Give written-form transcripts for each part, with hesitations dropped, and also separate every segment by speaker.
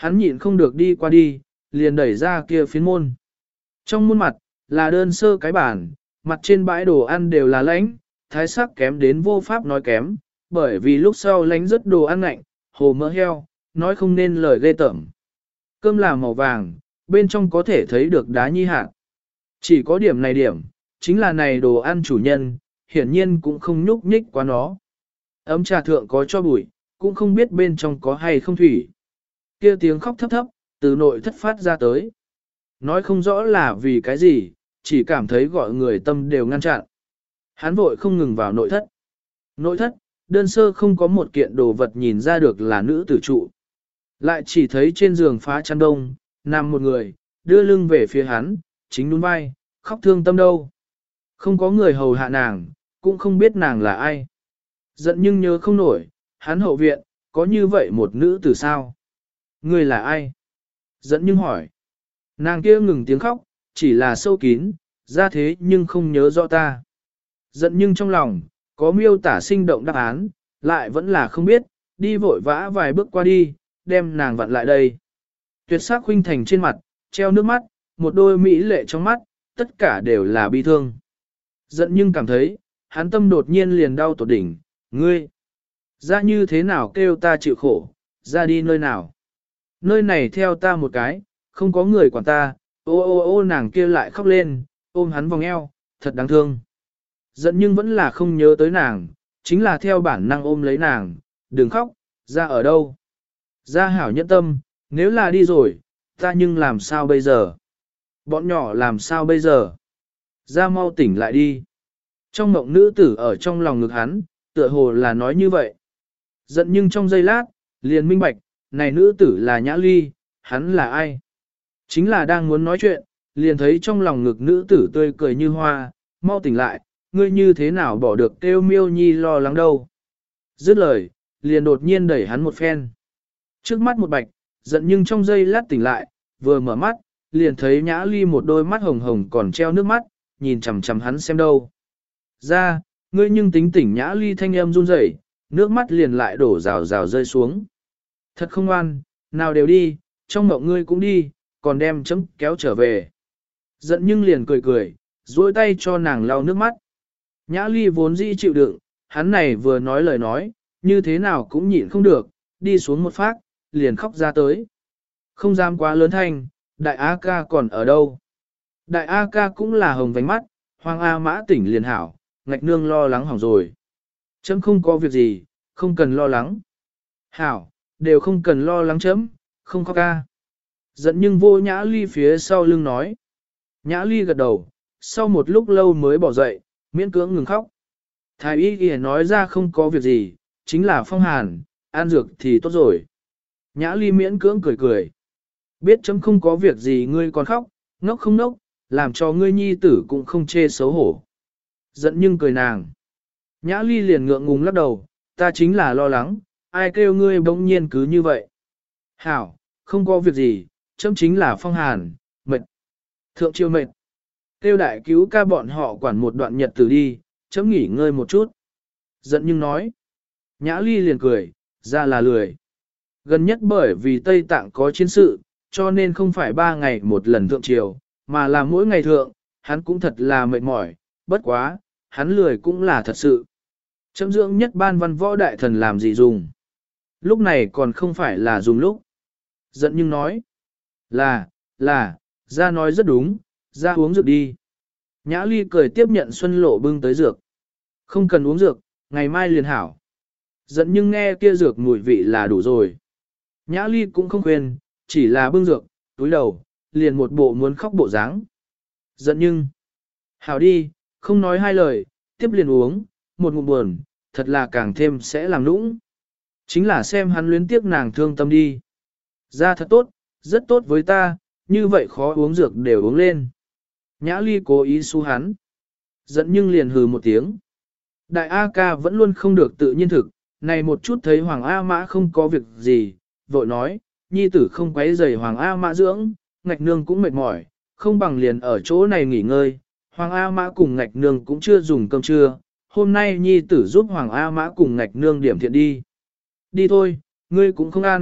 Speaker 1: Hắn nhịn không được đi qua đi, liền đẩy ra kia phiến môn. Trong môn mặt, là đơn sơ cái bàn, mặt trên bãi đồ ăn đều là lãnh, thái sắc kém đến vô pháp nói kém, bởi vì lúc sau lánh rất đồ ăn lạnh, hồ mỡ heo, nói không nên lời ghê tởm. Cơm là màu vàng, bên trong có thể thấy được đá nhi hạt. Chỉ có điểm này điểm, chính là này đồ ăn chủ nhân, hiển nhiên cũng không nhúc nhích quá nó. Ấm trà thượng có cho bụi, cũng không biết bên trong có hay không thủy. Kia tiếng khóc thấp thấp, từ nội thất phát ra tới. Nói không rõ là vì cái gì, chỉ cảm thấy gọi người tâm đều ngăn chặn. Hắn vội không ngừng vào nội thất. Nội thất, đơn sơ không có một kiện đồ vật nhìn ra được là nữ tử trụ. Lại chỉ thấy trên giường phá chăn đông, nằm một người, đưa lưng về phía hắn, chính nhún vai, khóc thương tâm đâu. Không có người hầu hạ nàng, cũng không biết nàng là ai. Giận nhưng nhớ không nổi, hắn hậu viện, có như vậy một nữ tử sao? Người là ai? Giận nhưng hỏi. Nàng kia ngừng tiếng khóc, chỉ là sâu kín, ra thế nhưng không nhớ rõ ta. Giận nhưng trong lòng, có miêu tả sinh động đáp án, lại vẫn là không biết, đi vội vã vài bước qua đi, đem nàng vặn lại đây. Tuyệt sắc khuynh thành trên mặt, treo nước mắt, một đôi mỹ lệ trong mắt, tất cả đều là bi thương. Giận nhưng cảm thấy, hắn tâm đột nhiên liền đau tột đỉnh, ngươi, ra như thế nào kêu ta chịu khổ, ra đi nơi nào. Nơi này theo ta một cái, không có người quản ta, ô ô ô nàng kia lại khóc lên, ôm hắn vòng eo, thật đáng thương. Giận nhưng vẫn là không nhớ tới nàng, chính là theo bản năng ôm lấy nàng, đừng khóc, ra ở đâu. Ra hảo nhẫn tâm, nếu là đi rồi, ta nhưng làm sao bây giờ? Bọn nhỏ làm sao bây giờ? Ra mau tỉnh lại đi. Trong mộng nữ tử ở trong lòng ngực hắn, tựa hồ là nói như vậy. Giận nhưng trong giây lát, liền minh bạch, này nữ tử là Nhã Ly, hắn là ai? Chính là đang muốn nói chuyện, liền thấy trong lòng ngực nữ tử tươi cười như hoa, mau tỉnh lại, ngươi như thế nào bỏ được kêu miêu nhi lo lắng đâu. Dứt lời, liền đột nhiên đẩy hắn một phen. Trước mắt một bạch, giận nhưng trong giây lát tỉnh lại, vừa mở mắt, liền thấy Nhã Ly một đôi mắt hồng hồng còn treo nước mắt, nhìn chằm chằm hắn xem đâu. Ra, ngươi nhưng tính tỉnh. Nhã Ly thanh âm run rẩy, nước mắt liền lại đổ rào rào rơi xuống. Thật không ngoan, nào đều đi, trong mộng ngươi cũng đi, còn đem chấm kéo trở về. Giận nhưng liền cười cười, duỗi tay cho nàng lau nước mắt. Nhã Ly vốn dĩ chịu đựng, hắn này vừa nói lời nói, như thế nào cũng nhịn không được, đi xuống một phát, liền khóc ra tới. Không dám quá lớn thanh, đại A ca còn ở đâu? Đại A ca cũng là hồng vánh mắt, Hoàng A Mã tỉnh liền hảo, ngạch nương lo lắng hỏng rồi. Chấm không có việc gì, không cần lo lắng. Hảo, đều không cần lo lắng chấm, không khóc ca. Giận nhưng vô Nhã Ly phía sau lưng nói. Nhã Ly gật đầu, sau một lúc lâu mới bỏ dậy, miễn cưỡng ngừng khóc. Thái y kìa nói ra không có việc gì, chính là phong hàn, ăn dược thì tốt rồi. Nhã Ly miễn cưỡng cười cười. Biết chấm không có việc gì ngươi còn khóc, ngốc không ngốc, làm cho ngươi nhi tử cũng không chê xấu hổ. Giận nhưng cười nàng. Nhã Ly liền ngượng ngùng lắc đầu, ta chính là lo lắng, ai kêu ngươi bỗng nhiên cứ như vậy. Hảo, không có việc gì, chấm chính là phong hàn, mệt. Thượng triều mệt. Kêu đại cứu ca bọn họ quản một đoạn nhật từ đi, chấm nghỉ ngơi một chút. Giận nhưng nói. Nhã Ly liền cười, ra là lười. Gần nhất bởi vì Tây Tạng có chiến sự, cho nên không phải 3 ngày một lần thượng triều, mà là mỗi ngày thượng, hắn cũng thật là mệt mỏi, bất quá, hắn lười cũng là thật sự. Chấm dưỡng nhất ban văn võ đại thần làm gì dùng. Lúc này còn không phải là dùng lúc. Giận nhưng nói. Là, ra nói rất đúng, ra uống dược đi. Nhã Ly cười tiếp nhận Xuân Lộ bưng tới dược. Không cần uống dược, ngày mai liền hảo. Giận nhưng nghe kia dược mùi vị là đủ rồi. Nhã Ly cũng không khuyên, chỉ là bưng dược, túi đầu, liền một bộ muốn khóc bộ dáng. Giận nhưng. Hảo đi, không nói hai lời, tiếp liền uống, một ngụm buồn, thật là càng thêm sẽ làm nũng. Chính là xem hắn luyến tiếc nàng thương tâm đi. Ra thật tốt, rất tốt với ta, như vậy khó uống dược đều uống lên. Nhã Ly cố ý xu hắn. Giận nhưng liền hừ một tiếng. Đại A ca vẫn luôn không được tự nhiên thực, này một chút thấy Hoàng A Mã không có việc gì, vội nói, nhi tử không quấy rầy Hoàng A Mã dưỡng, ngạch nương cũng mệt mỏi, không bằng liền ở chỗ này nghỉ ngơi. Hoàng A Mã cùng ngạch nương cũng chưa dùng cơm trưa, hôm nay nhi tử giúp Hoàng A Mã cùng ngạch nương điểm thiện đi. Đi thôi, ngươi cũng không ăn,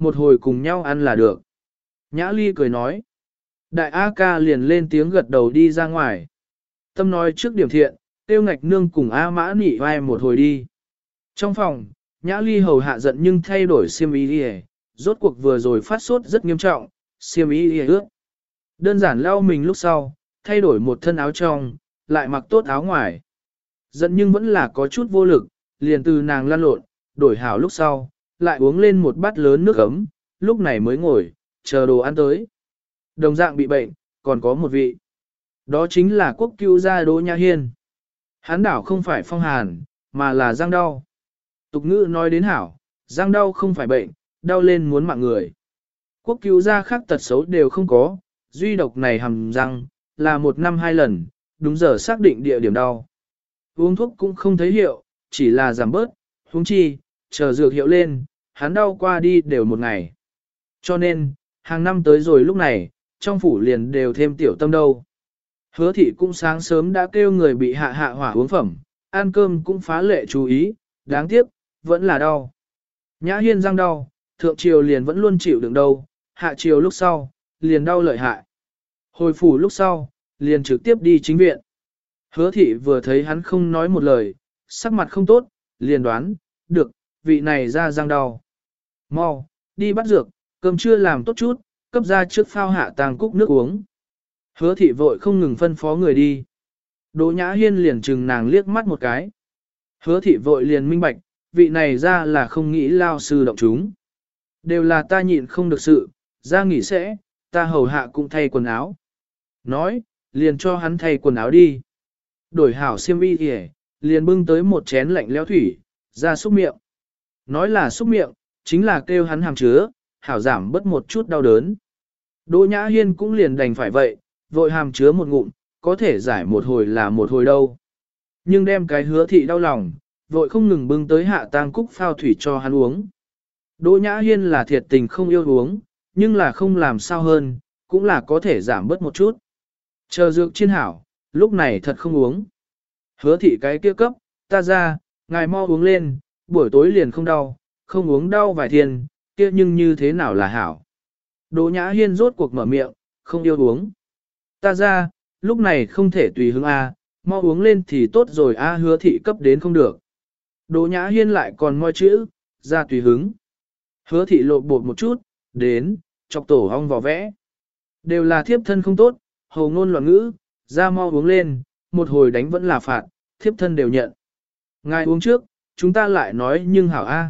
Speaker 1: một hồi cùng nhau ăn là được. Nhã Ly cười nói. Đại A ca liền lên tiếng gật đầu đi ra ngoài. Tâm nói trước điểm thiện, tiêu ngạch nương cùng A mã nị vai một hồi đi. Trong phòng, Nhã Ly hầu hạ giận nhưng thay đổi xiêm y đi, rốt cuộc vừa rồi phát sốt rất nghiêm trọng, xiêm y đi ướt. Đơn giản lau mình lúc sau, thay đổi một thân áo trong, lại mặc tốt áo ngoài. Giận nhưng vẫn là có chút vô lực, liền từ nàng lăn lộn, đổi hảo lúc sau, lại uống lên một bát lớn nước ấm, lúc này mới ngồi, chờ đồ ăn tới. Đồng dạng bị bệnh, còn có một vị. Đó chính là quốc cứu gia Đỗ Nhã Hiên. Hán đảo không phải phong hàn, mà là răng đau. Tục ngữ nói đến hảo, răng đau không phải bệnh, đau lên muốn mạng người. Quốc cứu gia khác tật xấu đều không có, duy độc này hàm răng, là 1 năm 2 lần, đúng giờ xác định địa điểm đau. Uống thuốc cũng không thấy hiệu, chỉ là giảm bớt, huống chi, chờ dược hiệu lên, hắn đau qua đi đều 1 ngày. Cho nên, hàng năm tới rồi lúc này, trong phủ liền đều thêm tiểu tâm đâu. Hứa thị cũng sáng sớm đã kêu người bị hạ hạ hỏa uống phẩm, ăn cơm cũng phá lệ chú ý, đáng tiếc, vẫn là đau. Nhã Hiên răng đau, thượng triều liền vẫn luôn chịu đựng đâu, hạ triều lúc sau, liền đau lợi hại. Hồi phủ lúc sau, liền trực tiếp đi chính viện. Hứa thị vừa thấy hắn không nói một lời, sắc mặt không tốt, liền đoán, được, vị này ra răng đau. Mau, đi bắt dược, cơm chưa làm tốt chút, cấp ra trước phao hạ tàng cúc nước uống. Hứa thị vội không ngừng phân phó người đi. Đỗ Nhã Hiên liền chừng nàng liếc mắt một cái. Hứa thị vội liền minh bạch, vị này ra là không nghĩ lao sư động chúng. Đều là ta nhịn không được sự, ra nghỉ sẽ, ta hầu hạ cũng thay quần áo. Nói, liền cho hắn thay quần áo đi. Đổi hảo xiêm y kìa, liền bưng tới một chén lạnh lẽo thủy, ra xúc miệng. Nói là xúc miệng, chính là kêu hắn hàm chứa, hảo giảm bớt một chút đau đớn. Đỗ Nhã Hiên cũng liền đành phải vậy, vội hàm chứa một ngụm, có thể giải một hồi là một hồi đâu. Nhưng đem cái hứa thị đau lòng, vội không ngừng bưng tới hạ tang cúc phao thủy cho hắn uống. Đỗ Nhã Hiên là thiệt tình không yêu uống, nhưng là không làm sao hơn, cũng là có thể giảm bớt một chút. Chờ dược chiên hảo, lúc này thật không uống. Hứa thị cái kia cấp, ta ra, ngài mau uống lên, buổi tối liền không đau, không uống đau vài thiên, kia nhưng như thế nào là hảo. Đỗ Nhã Hiên rốt cuộc mở miệng, không yêu uống. Ta ra, lúc này không thể tùy hứng A, mau uống lên thì tốt rồi A, hứa thị cấp đến không được. Đỗ Nhã Hiên lại còn moi chữ, ra tùy hứng. Hứa thị lộ bột một chút, đến, chọc tổ ong vỏ vẽ. Đều là thiếp thân không tốt, hầu ngôn loạn ngữ, ra mau uống lên, một hồi đánh vẫn là phạt, thiếp thân đều nhận. Ngài uống trước, chúng ta lại nói nhưng hảo A.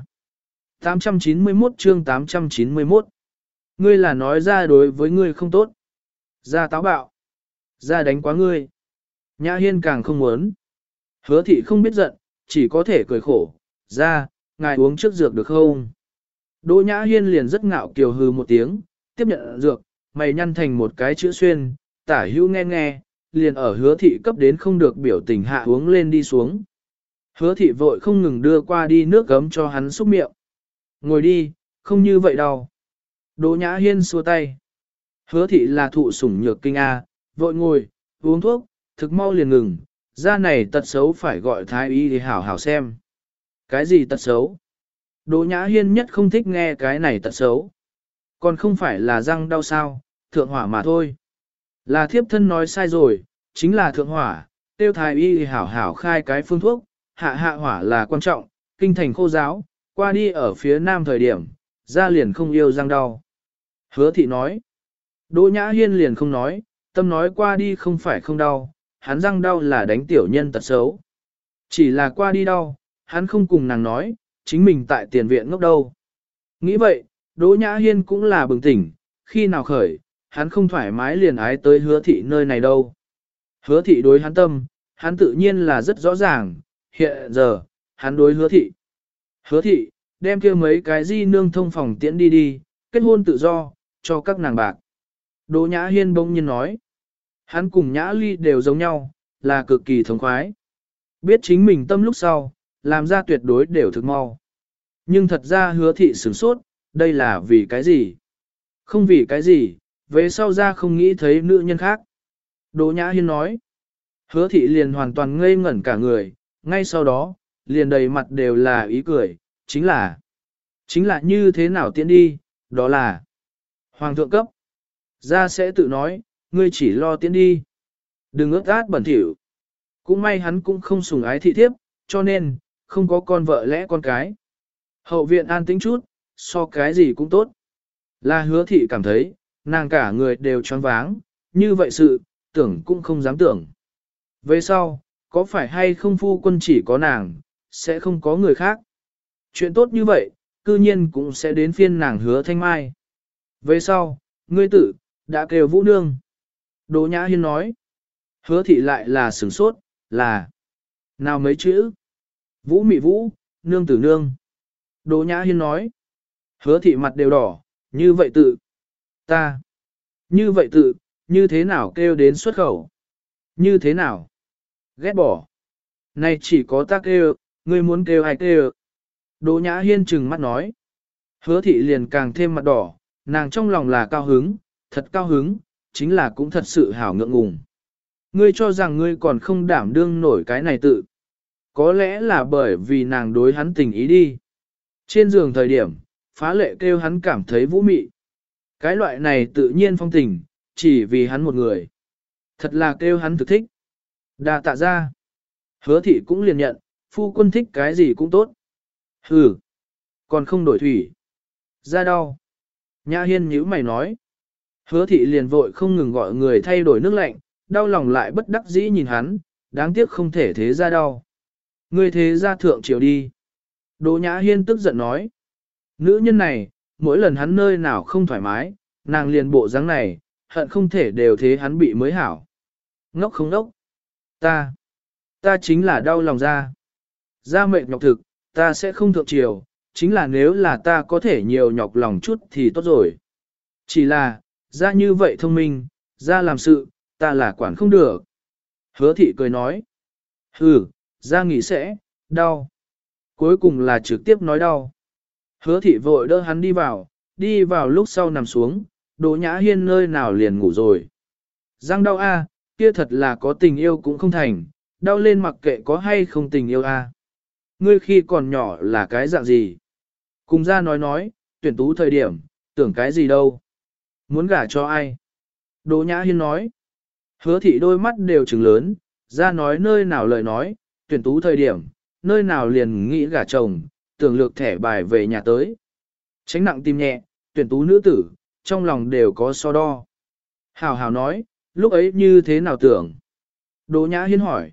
Speaker 1: 891 chương 891. Ngươi là nói ra đối với ngươi không tốt. Ra táo bạo. Ra đánh quá ngươi. Nhã Hiên càng không muốn. Hứa thị không biết giận, chỉ có thể cười khổ. Ra, ngài uống trước dược được không? Đỗ Nhã Hiên liền rất ngạo kiều hừ một tiếng, tiếp nhận dược, mày nhăn thành một cái chữ xuyên, tả hữu nghe nghe, liền ở hứa thị cấp đến không được biểu tình hạ uống lên đi xuống. Hứa thị vội không ngừng đưa qua đi nước gấm cho hắn xúc miệng. Ngồi đi, không như vậy đâu. Đỗ Nhã Hiên xua tay. Hứa thị là thụ sủng nhược kinh A, vội ngồi, uống thuốc, thực mau liền ngừng, ra này tật xấu phải gọi thái y thì hảo hảo xem. Cái gì tật xấu? Đỗ Nhã Hiên nhất không thích nghe cái này tật xấu. Còn không phải là răng đau sao, thượng hỏa mà thôi. Là thiếp thân nói sai rồi, chính là thượng hỏa, tiêu thái y thì hảo hảo khai cái phương thuốc, hạ hạ hỏa là quan trọng, kinh thành khô giáo, qua đi ở phía nam thời điểm, ra liền không yêu răng đau. Hứa thị nói. Đỗ Nhã Hiên liền không nói, tâm nói qua đi không phải không đau, hắn răng đau là đánh tiểu nhân tật xấu. Chỉ là qua đi đau, hắn không cùng nàng nói, chính mình tại tiền viện ngốc đâu. Nghĩ vậy, Đỗ Nhã Hiên cũng là bừng tỉnh, khi nào khởi, hắn không thoải mái liền ái tới hứa thị nơi này đâu. Hứa thị đối hắn tâm, hắn tự nhiên là rất rõ ràng, hiện giờ, hắn đối hứa thị. Hứa thị, đem kia mấy cái di nương thông phòng tiễn đi đi, kết hôn tự do, cho các nàng bạc. Đỗ Nhã Hiên bỗng nhiên nói, hắn cùng Nhã Ly đều giống nhau, là cực kỳ thống khoái. Biết chính mình tâm lúc sau, làm ra tuyệt đối đều thực mau. Nhưng thật ra hứa thị sửng sốt, đây là vì cái gì? Không vì cái gì, về sau ra không nghĩ thấy nữ nhân khác. Đỗ Nhã Hiên nói, hứa thị liền hoàn toàn ngây ngẩn cả người, ngay sau đó, liền đầy mặt đều là ý cười, chính là như thế nào tiện đi, đó là Hoàng thượng cấp. Ra sẽ tự nói, ngươi chỉ lo tiến đi. Đừng ướt át bẩn thỉu. Cũng may hắn cũng không sủng ái thị thiếp, cho nên, không có con vợ lẽ con cái. Hậu viện an tĩnh chút, so cái gì cũng tốt. Là Hứa thị cảm thấy, nàng cả người đều choáng váng, như vậy sự, tưởng cũng không dám tưởng. Về sau, có phải hay không phu quân chỉ có nàng, sẽ không có người khác. Chuyện tốt như vậy, cư nhiên cũng sẽ đến phiên nàng Hứa Thanh Mai. Về sau, ngươi tử, đã kêu Vũ Nương. Đỗ Nhã Hiên nói. Hứa thị lại là sửng sốt, là nào mấy chữ? Vũ mị vũ, nương tử nương. Đỗ Nhã Hiên nói. Hứa thị mặt đều đỏ, như vậy tự. Ta. Như vậy tự, như thế nào kêu đến xuất khẩu? Như thế nào? Ghét bỏ. Này chỉ có ta kêu, ngươi muốn kêu ai kêu? Đỗ Nhã Hiên trừng mắt nói. Hứa thị liền càng thêm mặt đỏ, nàng trong lòng là cao hứng, thật cao hứng, chính là cũng thật sự hảo ngượng ngùng. Ngươi cho rằng ngươi còn không đảm đương nổi cái này tự. Có lẽ là bởi vì nàng đối hắn tình ý đi. Trên giường thời điểm, phá lệ kêu hắn cảm thấy vũ mị. Cái loại này tự nhiên phong tình, chỉ vì hắn một người. Thật là kêu hắn thực thích. Đà tạ ra. Hứa thị cũng liền nhận, phu quân thích cái gì cũng tốt. Hừ, còn không đổi thủy. Ra đau. Nhã Hiên nhíu mày nói. Hứa thị liền vội không ngừng gọi người thay đổi nước lạnh, đau lòng lại bất đắc dĩ nhìn hắn, đáng tiếc không thể thế ra đau. Ngươi thế ra thượng triều đi. Đỗ Nhã Hiên tức giận nói. Nữ nhân này, mỗi lần hắn nơi nào không thoải mái, nàng liền bộ dáng này, hận không thể đều thế hắn bị mới hảo. Ngốc không ngốc. Ta chính là đau lòng ra. Ra mệt nhọc thực, ta sẽ không thượng triều, chính là nếu là ta có thể nhiều nhọc lòng chút thì tốt rồi. Chỉ là, ra như vậy thông minh, ra làm sự, ta là quản không được. Hứa thị cười nói. Ra nghỉ sẽ, đau. Cuối cùng là trực tiếp nói đau. Hứa thị vội đỡ hắn đi vào lúc sau nằm xuống, Đỗ Nhã Hiên nơi nào liền ngủ rồi. Răng đau a, kia thật là có tình yêu cũng không thành, đau lên mặc kệ có hay không tình yêu a. Ngươi khi còn nhỏ là cái dạng gì? Cùng ra nói, tuyển tú thời điểm, tưởng cái gì đâu? Muốn gả cho ai? Đỗ Nhã Hiên nói. Hứa thị đôi mắt đều trừng lớn, ra nói nơi nào lời nói, tuyển tú thời điểm, nơi nào liền nghĩ gả chồng, tưởng lược thẻ bài về nhà tới. Tránh nặng tim nhẹ, tuyển tú nữ tử, trong lòng đều có so đo. Hào hào nói, lúc ấy như thế nào tưởng? Đỗ Nhã Hiên hỏi.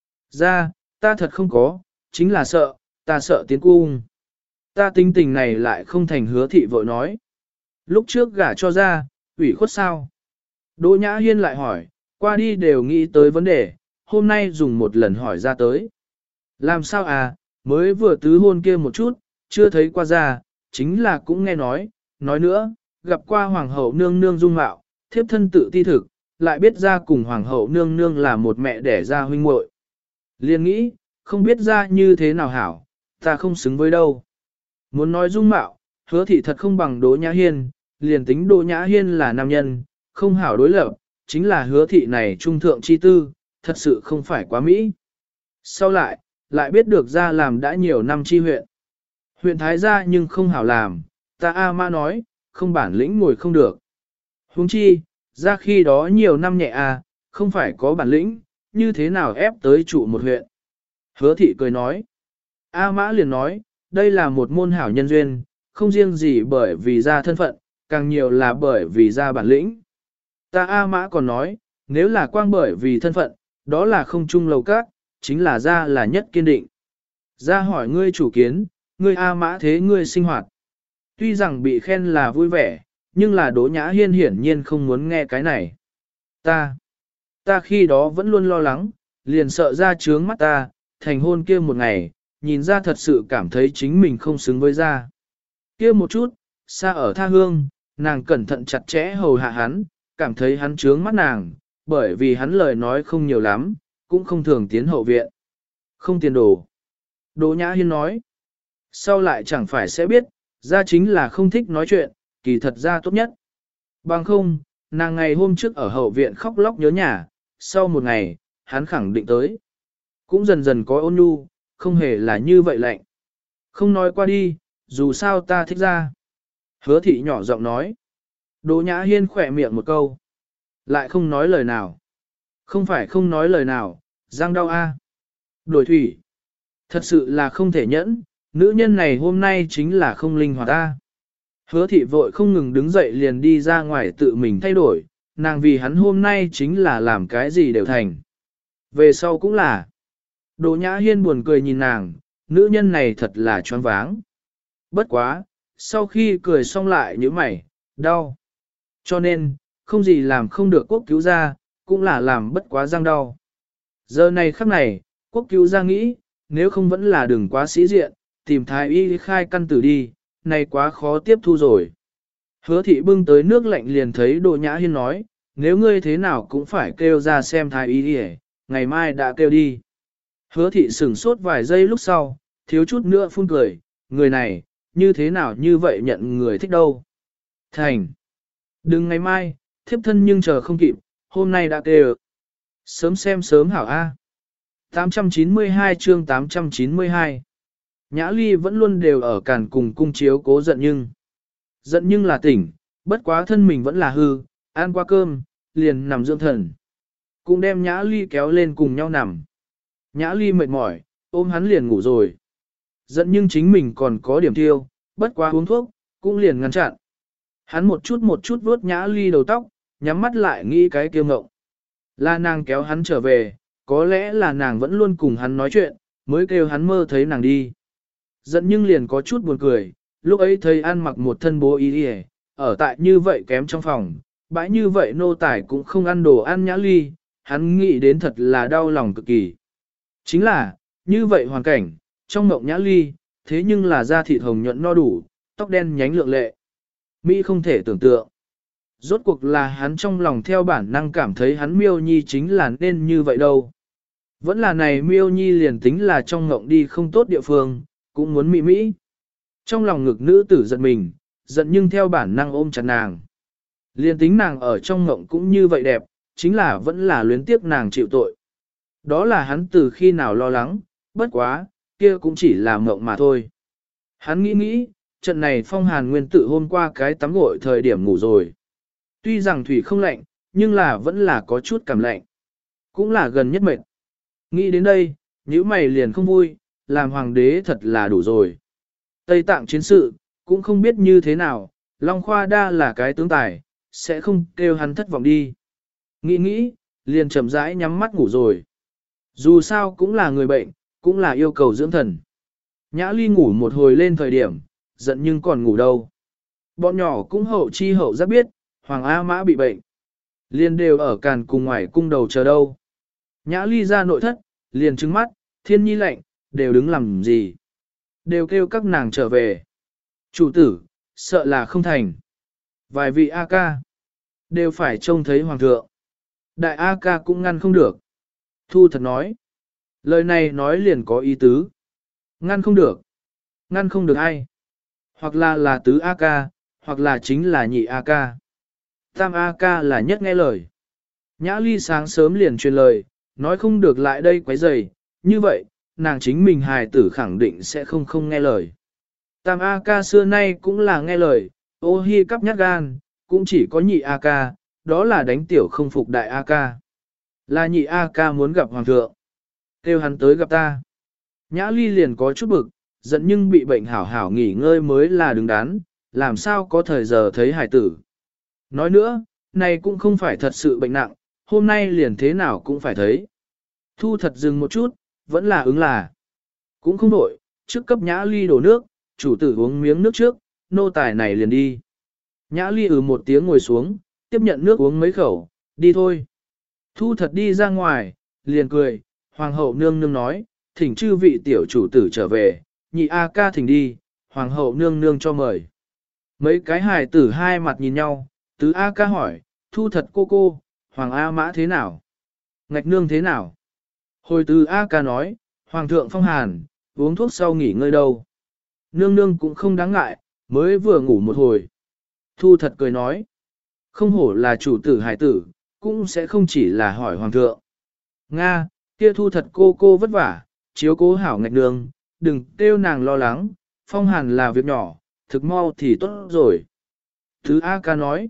Speaker 1: Ra, ta thật không có, chính là sợ, ta sợ tiến cung. Ta tính tình này lại không thành. Hứa thị vội nói. Lúc trước gả cho ra, ủy khuất sao? Đỗ Nhã Hiên lại hỏi, qua đi đều nghĩ tới vấn đề, hôm nay dùng một lần hỏi ra tới. Làm sao à, mới vừa tứ hôn kia một chút, chưa thấy qua ra, chính là cũng nghe nói nữa, gặp qua hoàng hậu nương nương dung mạo, thiếp thân tự ti thực, lại biết ra cùng hoàng hậu nương nương là một mẹ đẻ ra huynh muội. Liền nghĩ, không biết ra như thế nào hảo, ta không xứng với đâu. Muốn nói dung mạo, Hứa thị thật không bằng Đỗ Nhã Hiên, liền tính Đỗ Nhã Hiên là nam nhân, không hảo đối lập, chính là Hứa thị này trung thượng chi tư, thật sự không phải quá mỹ. Sau lại biết được ra làm đã nhiều năm chi huyện. Huyện Thái gia nhưng không hảo làm, ta A Mã nói, không bản lĩnh ngồi không được. Huống chi, ra khi đó nhiều năm nhẹ à, không phải có bản lĩnh, như thế nào ép tới trụ một huyện. Hứa thị cười nói. A Mã liền nói, đây là một môn hảo nhân duyên, không riêng gì bởi vì ra thân phận, càng nhiều là bởi vì ra bản lĩnh. Ta A Mã còn nói, nếu là quang bởi vì thân phận, đó là không chung lầu các, chính là ra là nhất kiên định. Ra hỏi ngươi chủ kiến, ngươi A Mã thế ngươi sinh hoạt. Tuy rằng bị khen là vui vẻ, nhưng là Đỗ Nhã Hiên hiển nhiên không muốn nghe cái này. Ta khi đó vẫn luôn lo lắng, liền sợ ra trướng mắt ta, thành hôn kia một ngày, nhìn ra thật sự cảm thấy chính mình không xứng với ra. Kia một chút, xa ở tha hương, nàng cẩn thận chặt chẽ hầu hạ hắn, cảm thấy hắn trướng mắt nàng, bởi vì hắn lời nói không nhiều lắm, cũng không thường tiến hậu viện. Không tiền đồ. Đỗ Nhã Hiên nói. Sau lại chẳng phải sẽ biết, ra chính là không thích nói chuyện, kỳ thật ra tốt nhất. Bằng không, nàng ngày hôm trước ở hậu viện khóc lóc nhớ nhà, sau một ngày, hắn khẳng định tới. Cũng dần dần có ôn nhu, không hề là như vậy lạnh. Không nói qua đi, dù sao ta thích ra. Hứa thị nhỏ giọng nói. Đỗ Nhã Hiên khỏe miệng một câu. Lại không nói lời nào. Không phải không nói lời nào, răng đau a. Đổi thủy. Thật sự là không thể nhẫn, nữ nhân này hôm nay chính là không linh hoạt ta. Hứa thị vội không ngừng đứng dậy liền đi ra ngoài tự mình thay đổi, nàng vì hắn hôm nay chính là làm cái gì đều thành. Về sau cũng là. Đỗ Nhã Hiên buồn cười nhìn nàng, nữ nhân này thật là choáng váng. Bất quá, sau khi cười xong lại như mày, đau. Cho nên, không gì làm không được quốc cứu gia, cũng là làm bất quá răng đau. Giờ này khắc này, quốc cứu gia nghĩ, nếu không vẫn là đừng quá sĩ diện, tìm thái y khai căn tử đi, này quá khó tiếp thu rồi. Hứa thị bưng tới nước lạnh liền thấy Đỗ Nhã Hiên nói, nếu ngươi thế nào cũng phải kêu ra xem thái y đi, ngày mai đã kêu đi. Hứa thị sửng sốt vài giây lúc sau, thiếu chút nữa phun cười, người này, như thế nào như vậy nhận người thích đâu. Thành. Đừng ngày mai, thiếp thân nhưng chờ không kịp, hôm nay đã kêu. Sớm xem sớm hảo A. 892 chương 892. Nhã Ly vẫn luôn đều ở càn cùng cung chiếu cố giận nhưng. Giận nhưng là tỉnh, bất quá thân mình vẫn là hư, ăn qua cơm, liền nằm dưỡng thần. Cũng đem Nhã Ly kéo lên cùng nhau nằm. Nhã Ly mệt mỏi, ôm hắn liền ngủ rồi. Giận nhưng chính mình còn có điểm tiêu, bất quá uống thuốc, cũng liền ngăn chặn. Hắn một chút vuốt Nhã Ly đầu tóc, nhắm mắt lại nghĩ cái kiêu ngộng. Là nàng kéo hắn trở về, có lẽ là nàng vẫn luôn cùng hắn nói chuyện, mới kêu hắn mơ thấy nàng đi. Giận nhưng liền có chút buồn cười, lúc ấy thấy ăn mặc một thân bố y đi ở tại như vậy kém trong phòng, bãi như vậy nô tài cũng không ăn đồ ăn Nhã Ly, hắn nghĩ đến thật là đau lòng cực kỳ. Chính là, như vậy hoàn cảnh, trong mộng Nhã Ly, thế nhưng là da thịt hồng nhuận no đủ, tóc đen nhánh lượng lệ. Mỹ không thể tưởng tượng. Rốt cuộc là hắn trong lòng theo bản năng cảm thấy hắn miêu nhi chính là nên như vậy đâu. Vẫn là này miêu nhi liền tính là trong ngộng đi không tốt địa phương, cũng muốn mỹ mỹ. Trong lòng ngực nữ tử giận mình, giận nhưng theo bản năng ôm chặt nàng. Liền tính nàng ở trong ngộng cũng như vậy đẹp, chính là vẫn là luyến tiếc nàng chịu tội. Đó là hắn từ khi nào lo lắng, bất quá, kia cũng chỉ là ngộng mà thôi. Hắn nghĩ, trận này phong hàn nguyên tử hôm qua cái tắm gội thời điểm ngủ rồi. Tuy rằng thủy không lạnh, nhưng là vẫn là có chút cảm lạnh. Cũng là gần nhất mệt. Nghĩ đến đây, nhíu mày liền không vui, làm hoàng đế thật là đủ rồi. Tây Tạng chiến sự, cũng không biết như thế nào, Long Khoa Đa là cái tướng tài, sẽ không kêu hắn thất vọng đi. Nghĩ, liền chậm rãi nhắm mắt ngủ rồi. Dù sao cũng là người bệnh, cũng là yêu cầu dưỡng thần. Nhã Ly ngủ một hồi lên thời điểm, giận nhưng còn ngủ đâu. Bọn nhỏ cũng hậu chi hậu giác biết, Hoàng A Mã bị bệnh. Liền đều ở càn cùng ngoài cung đầu chờ đâu. Nhã Ly ra nội thất, liền trừng mắt, Thiên Nhi lạnh, đều đứng làm gì. Đều kêu các nàng trở về. Chủ tử, sợ là không thành. Vài vị A ca, đều phải trông thấy Hoàng thượng. Đại A ca cũng ngăn không được. Thu thật nói. Lời này nói liền có ý tứ. Ngăn không được. Ngăn không được ai. Hoặc là tứ A ca, hoặc là chính là nhị A ca. Tam A ca là nhất nghe lời. Nhã Ly sáng sớm liền truyền lời, nói không được lại đây quấy rầy, như vậy, nàng chính mình hài tử khẳng định sẽ không nghe lời. Tam A ca xưa nay cũng là nghe lời, ô hi cắp nhát gan, cũng chỉ có nhị A ca, đó là đánh tiểu không phục đại A ca. Là nhị A ca muốn gặp hoàng thượng. Kêu hắn tới gặp ta. Nhã Ly liền có chút bực, giận nhưng bị bệnh hảo hảo nghỉ ngơi mới là đứng đắn, làm sao có thời giờ thấy hài tử. Nói nữa, này cũng không phải thật sự bệnh nặng, hôm nay liền thế nào cũng phải thấy. Thu thật dừng một chút, vẫn là ứng là. Cũng không đổi, trước cấp Nhã Ly đổ nước, chủ tử uống miếng nước trước, nô tài này liền đi. Nhã Ly một tiếng ngồi xuống, tiếp nhận nước uống mấy khẩu, đi thôi. Thu thật đi ra ngoài, liền cười, hoàng hậu nương nương nói, thỉnh chư vị tiểu chủ tử trở về, nhị A ca thỉnh đi, hoàng hậu nương nương cho mời. Mấy cái hài tử hai mặt nhìn nhau, tứ A ca hỏi, Thu thật cô, hoàng A mã thế nào? Ngạch nương thế nào? Hồi tứ A ca nói, hoàng thượng phong hàn, uống thuốc sau nghỉ ngơi đâu. Nương nương cũng không đáng ngại, mới vừa ngủ một hồi. Thu thật cười nói, không hổ là chủ tử hài tử, cũng sẽ không chỉ là hỏi hoàng thượng. Nga, kia thu thật cô vất vả, chiếu cố hảo ngạch nương, đừng kêu nàng lo lắng, phong hàn là việc nhỏ, thực mau thì tốt rồi. Tứ A ca nói,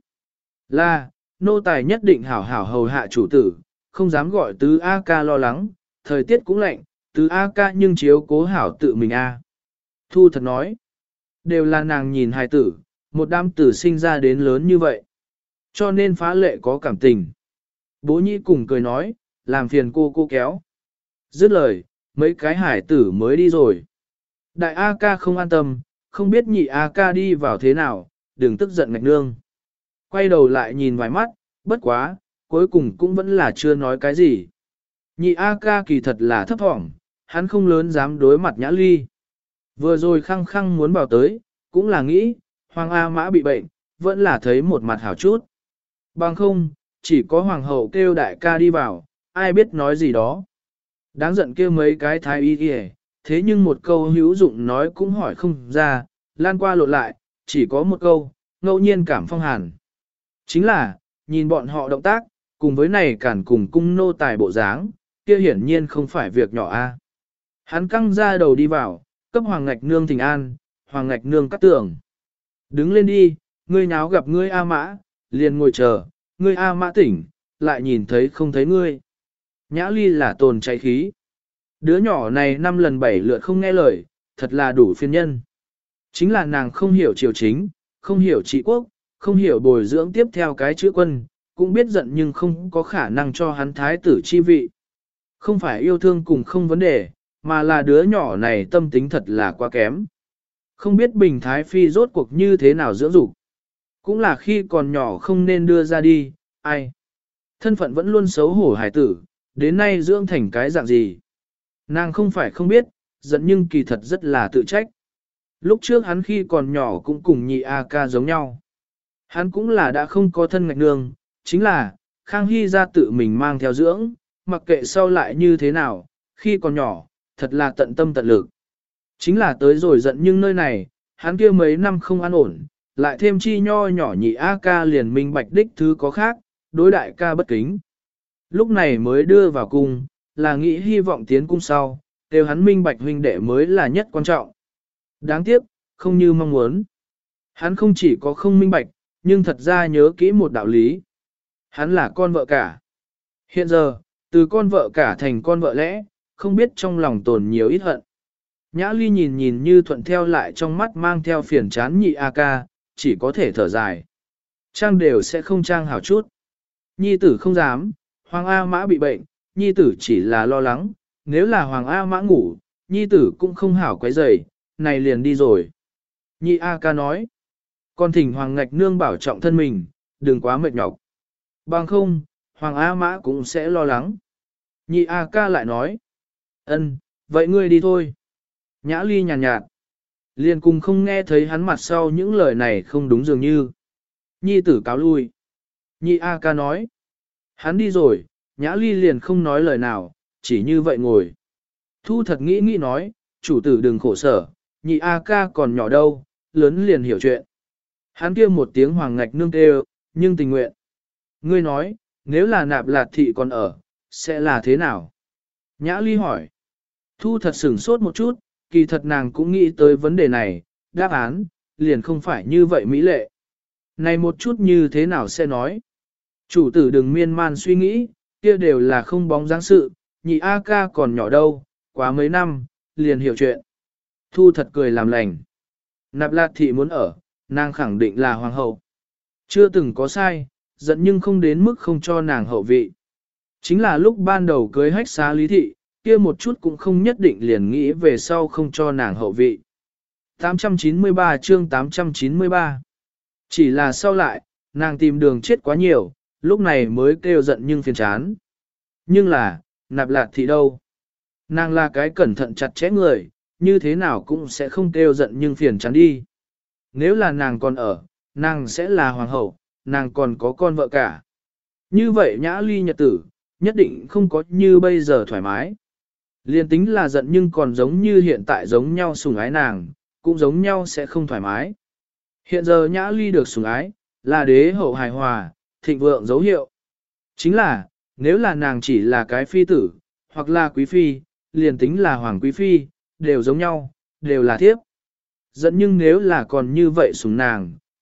Speaker 1: là, nô tài nhất định hảo hảo hầu hạ chủ tử, không dám gọi tứ A ca lo lắng, thời tiết cũng lạnh, tứ A ca nhưng chiếu cố hảo tự mình A. Thu thật nói, đều là nàng nhìn hài tử, một đám tử sinh ra đến lớn như vậy. Cho nên phá lệ có cảm tình. Bố nhĩ cùng cười nói, làm phiền cô kéo. Dứt lời, mấy cái hải tử mới đi rồi. Đại A ca không an tâm, không biết nhị A ca đi vào thế nào, đừng tức giận ngạch nương. Quay đầu lại nhìn vài mắt, bất quá, cuối cùng cũng vẫn là chưa nói cái gì. Nhị A ca kỳ thật là thấp thỏm, hắn không lớn dám đối mặt Nhã Ly. Vừa rồi khăng khăng muốn bảo tới, cũng là nghĩ, Hoàng A Mã bị bệnh, vẫn là thấy một mặt hảo chút. Bằng không, chỉ có Hoàng hậu kêu đại ca đi vào, ai biết nói gì đó. Đáng giận kêu mấy cái thái y kìa, thế nhưng một câu hữu dụng nói cũng hỏi không ra, lan qua lộn lại, chỉ có một câu, ngẫu nhiên cảm phong hàn. Chính là, nhìn bọn họ động tác, cùng với này cản cùng cung nô tài bộ dáng, kia hiển nhiên không phải việc nhỏ a. Hắn căng ra đầu đi vào, cấp Hoàng Ngạch Nương thỉnh an, Hoàng Ngạch Nương cắt tưởng. Đứng lên đi, ngươi nháo gặp ngươi A Mã, liền ngồi chờ, ngươi A Mã tỉnh, lại nhìn thấy không thấy ngươi. Nhã Ly là tồn cháy khí. Đứa nhỏ này 5 lần 7 lượt không nghe lời, thật là đủ phiền nhân. Chính là nàng không hiểu triều chính, không hiểu trị quốc, không hiểu bồi dưỡng tiếp theo cái chữ quân, cũng biết giận nhưng không có khả năng cho hắn thái tử chi vị. Không phải yêu thương cùng không vấn đề, mà là đứa nhỏ này tâm tính thật là quá kém. Không biết Bình Thái Phi rốt cuộc như thế nào dưỡng dục, cũng là khi còn nhỏ không nên đưa ra đi, ai. Thân phận vẫn luôn xấu hổ hài tử, đến nay dưỡng thành cái dạng gì. Nàng không phải không biết, giận nhưng kỳ thật rất là tự trách. Lúc trước hắn khi còn nhỏ cũng cùng nhị A ca giống nhau. Hắn cũng là đã không có thân ngạch nương, chính là, Khang Hy ra tự mình mang theo dưỡng, mặc kệ sau lại như thế nào, khi còn nhỏ, thật là tận tâm tận lực. Chính là tới rồi giận nhưng nơi này, hắn kia mấy năm không an ổn, lại thêm chi nho nhỏ nhị A ca liền minh bạch đích thứ có khác, đối đại ca bất kính. Lúc này mới đưa vào cung, là nghĩ hy vọng tiến cung sau, đều hắn minh bạch huynh đệ mới là nhất quan trọng. Đáng tiếc, không như mong muốn. Hắn không chỉ có không minh bạch, nhưng thật ra nhớ kỹ một đạo lý. Hắn là con vợ cả. Hiện giờ, từ con vợ cả thành con vợ lẽ, không biết trong lòng tồn nhiều ít hận. Nhã Ly nhìn nhìn như thuận theo lại trong mắt mang theo phiền chán nhị A ca, chỉ có thể thở dài. Trang đều sẽ không trang hảo chút. Nhi tử không dám, Hoàng A Mã bị bệnh, nhi tử chỉ là lo lắng, nếu là Hoàng A Mã ngủ, nhi tử cũng không hảo quấy rầy, này liền đi rồi. Nhị A ca nói, con thỉnh Hoàng Ngạch Nương bảo trọng thân mình, đừng quá mệt nhọc. Bằng không, Hoàng A Mã cũng sẽ lo lắng. Nhị A ca lại nói, ân, vậy ngươi đi thôi. Nhã Ly nhàn nhạt, liền cùng không nghe thấy hắn mặt sau những lời này không đúng dường như. Nhi tử cáo lui. Nhị A ca nói, hắn đi rồi, Nhã Ly liền không nói lời nào, chỉ như vậy ngồi. Thu thật nghĩ nói, chủ tử đừng khổ sở, nhị A ca còn nhỏ đâu, lớn liền hiểu chuyện. Hắn kia một tiếng Hoàng Ngạch Nương kêu, nhưng tình nguyện. Ngươi nói, nếu là Nạp Lạt Thị còn ở, sẽ là thế nào? Nhã Ly hỏi. Thu thật sửng sốt một chút, kỳ thật nàng cũng nghĩ tới vấn đề này, đáp án, liền không phải như vậy mỹ lệ. Này một chút như thế nào sẽ nói? Chủ tử đừng miên man suy nghĩ, kia đều là không bóng dáng sự, nhị A ca còn nhỏ đâu, quá mấy năm, liền hiểu chuyện. Thu thật cười làm lành. Nạp Lạt Thị muốn ở, nàng khẳng định là hoàng hậu. Chưa từng có sai, giận nhưng không đến mức không cho nàng hậu vị. Chính là lúc ban đầu cưới hách xá Lý Thị, kia một chút cũng không nhất định liền nghĩ về sau không cho nàng hậu vị. 893 chương 893 Chỉ là sau lại, nàng tìm đường chết quá nhiều, lúc này mới kêu giận nhưng phiền chán. Nhưng là, Nạp Lạt Thị đâu? Nàng là cái cẩn thận chặt chẽ người, như thế nào cũng sẽ không kêu giận nhưng phiền chán đi. Nếu là nàng còn ở, nàng sẽ là hoàng hậu, nàng còn có con vợ cả. Như vậy Nhã Ly nhật tử, nhất định không có như bây giờ thoải mái. Liên tính là giận nhưng còn giống như hiện tại giống nhau sủng ái nàng, cũng giống nhau sẽ không thoải mái. Hiện giờ Nhã Ly được sủng ái, là đế hậu hài hòa, thịnh vượng dấu hiệu. Chính là, nếu là nàng chỉ là cái phi tử, hoặc là quý phi, liền tính là hoàng quý phi, đều giống nhau, đều là thiếp. Giận nhưng nếu là còn như vậy sủng nàng,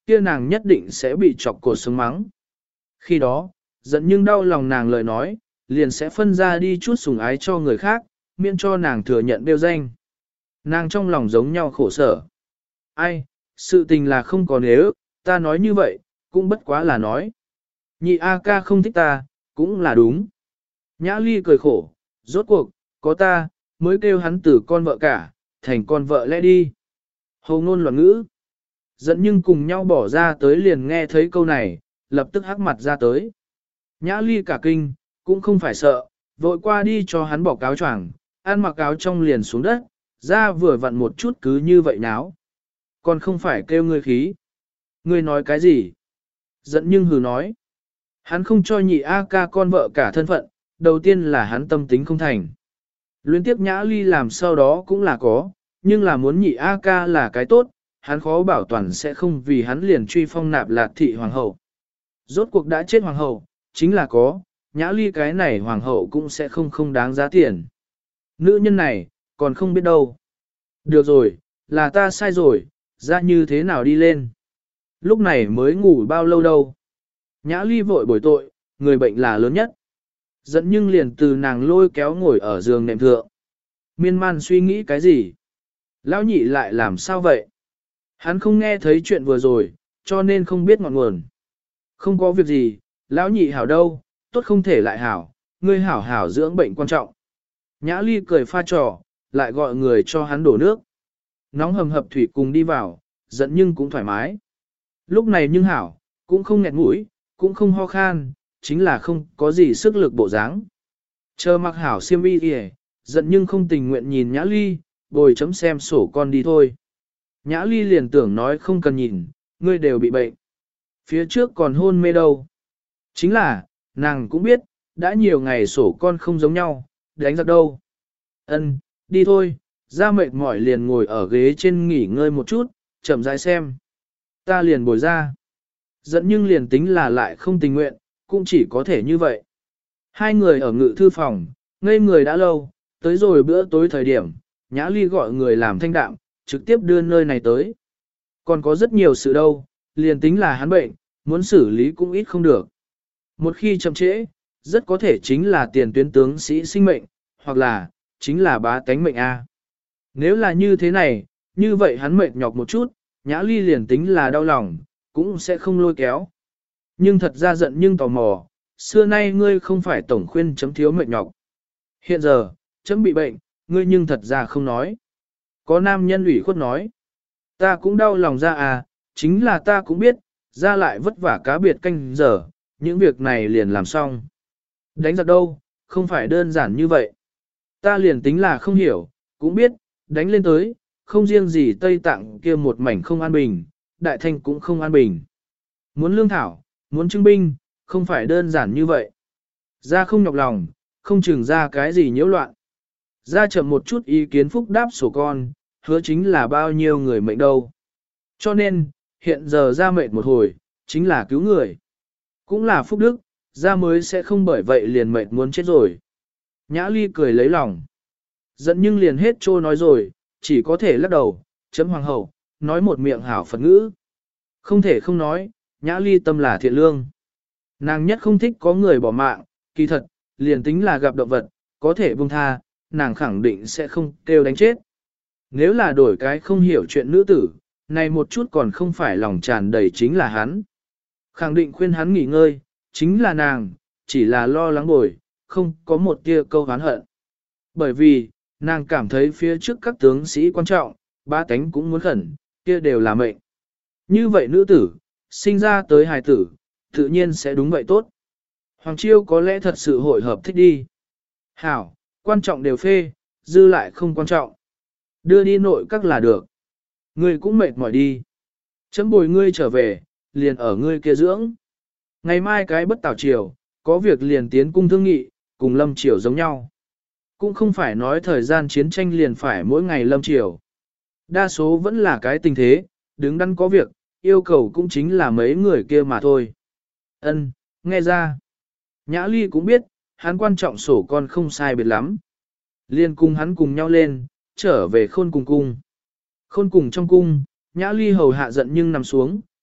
Speaker 1: kia nàng nhất định sẽ bị chọc cổ sống mắng. Khi đó, giận nhưng đau lòng nàng lời nói, liền sẽ phân ra đi chút sủng ái cho người khác, miễn cho nàng thừa nhận đeo danh. Nàng trong lòng giống nhau khổ sở. Ai, sự tình là không có nếu, ta nói như vậy, cũng bất quá là nói. Nhị A ca không thích ta, cũng là đúng. Nhã Ly cười khổ, rốt cuộc, có ta, mới kêu hắn từ con vợ cả, thành con vợ lẽ đi. Hồ ngôn loạn ngữ. Giận nhưng cùng nhau bỏ ra tới liền nghe thấy câu này, lập tức hắc mặt ra tới. Nhã Ly cả kinh, cũng không phải sợ, vội qua đi cho hắn bỏ cáo choàng, ăn mặc áo trong liền xuống đất, ra vừa vặn một chút cứ như vậy náo. Còn không phải kêu ngươi khí. Ngươi nói cái gì? Giận nhưng hừ nói. Hắn không cho nhị A ca con vợ cả thân phận, đầu tiên là hắn tâm tính không thành. Luyến tiếp Nhã Ly làm sau đó cũng là có, nhưng là muốn nhị A ca là cái tốt, hắn khó bảo toàn sẽ không vì hắn liền truy phong nạp Lạt thị hoàng hậu. Rốt cuộc đã chết hoàng hậu, chính là có, Nhã Ly cái này hoàng hậu cũng sẽ không đáng giá tiền. Nữ nhân này, còn không biết đâu. Được rồi, là ta sai rồi, ra như thế nào đi lên. Lúc này mới ngủ bao lâu đâu. Nhã Ly vội bồi tội, người bệnh là lớn nhất. Giận nhưng liền từ nàng lôi kéo ngồi ở giường nệm thượng. Miên man suy nghĩ cái gì? Lão nhị lại làm sao vậy? Hắn không nghe thấy chuyện vừa rồi, cho nên không biết ngọn nguồn. Không có việc gì, lão nhị hảo đâu, tốt không thể lại hảo, ngươi hảo hảo dưỡng bệnh quan trọng. Nhã Ly cười pha trò, lại gọi người cho hắn đổ nước. Nóng hầm hập thủy cùng đi vào, giận nhưng cũng thoải mái. Lúc này nhưng hảo, cũng không nghẹt mũi, cũng không ho khan, chính là không có gì sức lực bộ dáng. Chờ mặc hảo xiêm y kìa, giận nhưng không tình nguyện nhìn Nhã Ly, bồi chấm xem sổ con đi thôi. Nhã Ly liền tưởng nói không cần nhìn, ngươi đều bị bệnh. Phía trước còn hôn mê đâu. Chính là, nàng cũng biết, đã nhiều ngày sổ con không giống nhau, đánh giặc đâu. Ân, đi thôi, ra mệt mỏi liền ngồi ở ghế trên nghỉ ngơi một chút, chậm rãi xem. Ta liền bồi ra. Giận nhưng liền tính là lại không tình nguyện, cũng chỉ có thể như vậy. Hai người ở ngự thư phòng, ngây người đã lâu, tới rồi bữa tối thời điểm, Nhã Ly gọi người làm thanh đạm, trực tiếp đưa nơi này tới. Còn có rất nhiều sự đâu, liền tính là hắn bệnh, muốn xử lý cũng ít không được. Một khi chậm trễ, rất có thể chính là tiền tuyến tướng sĩ sinh mệnh, hoặc là, chính là bá tánh mệnh A. Nếu là như thế này, như vậy hắn mệt nhọc một chút, Nhã Ly liền tính là đau lòng, cũng sẽ không lôi kéo. Nhưng thật ra giận nhưng tò mò, xưa nay ngươi không phải tổng khuyên chấm thiếu mệt nhọc. Hiện giờ, chấm bị bệnh, ngươi nhưng thật ra không nói. Có nam nhân ủy khuất nói, ta cũng đau lòng ra à, chính là ta cũng biết, ra lại vất vả cá biệt canh giờ, những việc này liền làm xong. Đánh giặc đâu, không phải đơn giản như vậy. Ta liền tính là không hiểu, cũng biết, đánh lên tới, không riêng gì Tây Tạng kia một mảnh không an bình, Đại Thanh cũng không an bình. Muốn lương thảo, muốn trưng binh, không phải đơn giản như vậy. Ra không nhọc lòng, không chừng ra cái gì nhiễu loạn. Ra chậm một chút ý kiến phúc đáp sổ con, hứa chính là bao nhiêu người mệnh đâu. Cho nên, hiện giờ ra mệnh một hồi, chính là cứu người. Cũng là phúc đức, ra mới sẽ không bởi vậy liền mệnh muốn chết rồi. Nhã Ly cười lấy lòng. Giận nhưng liền hết trô nói rồi, chỉ có thể lắc đầu, chấm hoàng hậu, nói một miệng hảo Phật ngữ. Không thể không nói, Nhã Ly tâm là thiện lương. Nàng nhất không thích có người bỏ mạng, kỳ thật, liền tính là gặp động vật, có thể buông tha, nàng khẳng định sẽ không kêu đánh chết. Nếu là đổi cái không hiểu chuyện nữ tử, này một chút còn không phải lòng tràn đầy chính là hắn. Khẳng định khuyên hắn nghỉ ngơi, chính là nàng, chỉ là lo lắng bồi, không có một tia câu oán hận. Bởi vì, nàng cảm thấy phía trước các tướng sĩ quan trọng, ba tánh cũng muốn khẩn, kia đều là mệnh. Như vậy nữ tử, sinh ra tới hài tử, tự nhiên sẽ đúng vậy tốt. Hoàng Chiêu có lẽ thật sự hội hợp thích đi. Hảo, quan trọng đều phê, dư lại không quan trọng. Đưa đi nội các là được. Ngươi cũng mệt mỏi đi. Chấm bồi ngươi trở về, liền ở ngươi kia dưỡng. Ngày mai cái bất tảo triều, có việc liền tiến cung thương nghị, cùng lâm triều giống nhau. Cũng không phải nói thời gian chiến tranh liền phải mỗi ngày lâm triều. Đa số vẫn là cái tình thế, đứng đắn có việc, yêu cầu cũng chính là mấy người kia mà thôi. Ân, nghe ra. Nhã Ly cũng biết, hắn quan trọng sổ con không sai biệt lắm. Liên cùng hắn cùng nhau lên, trở về khôn cùng cung. Khôn cùng trong cung, Nhã Ly hầu hạ giận nhưng nằm xuống,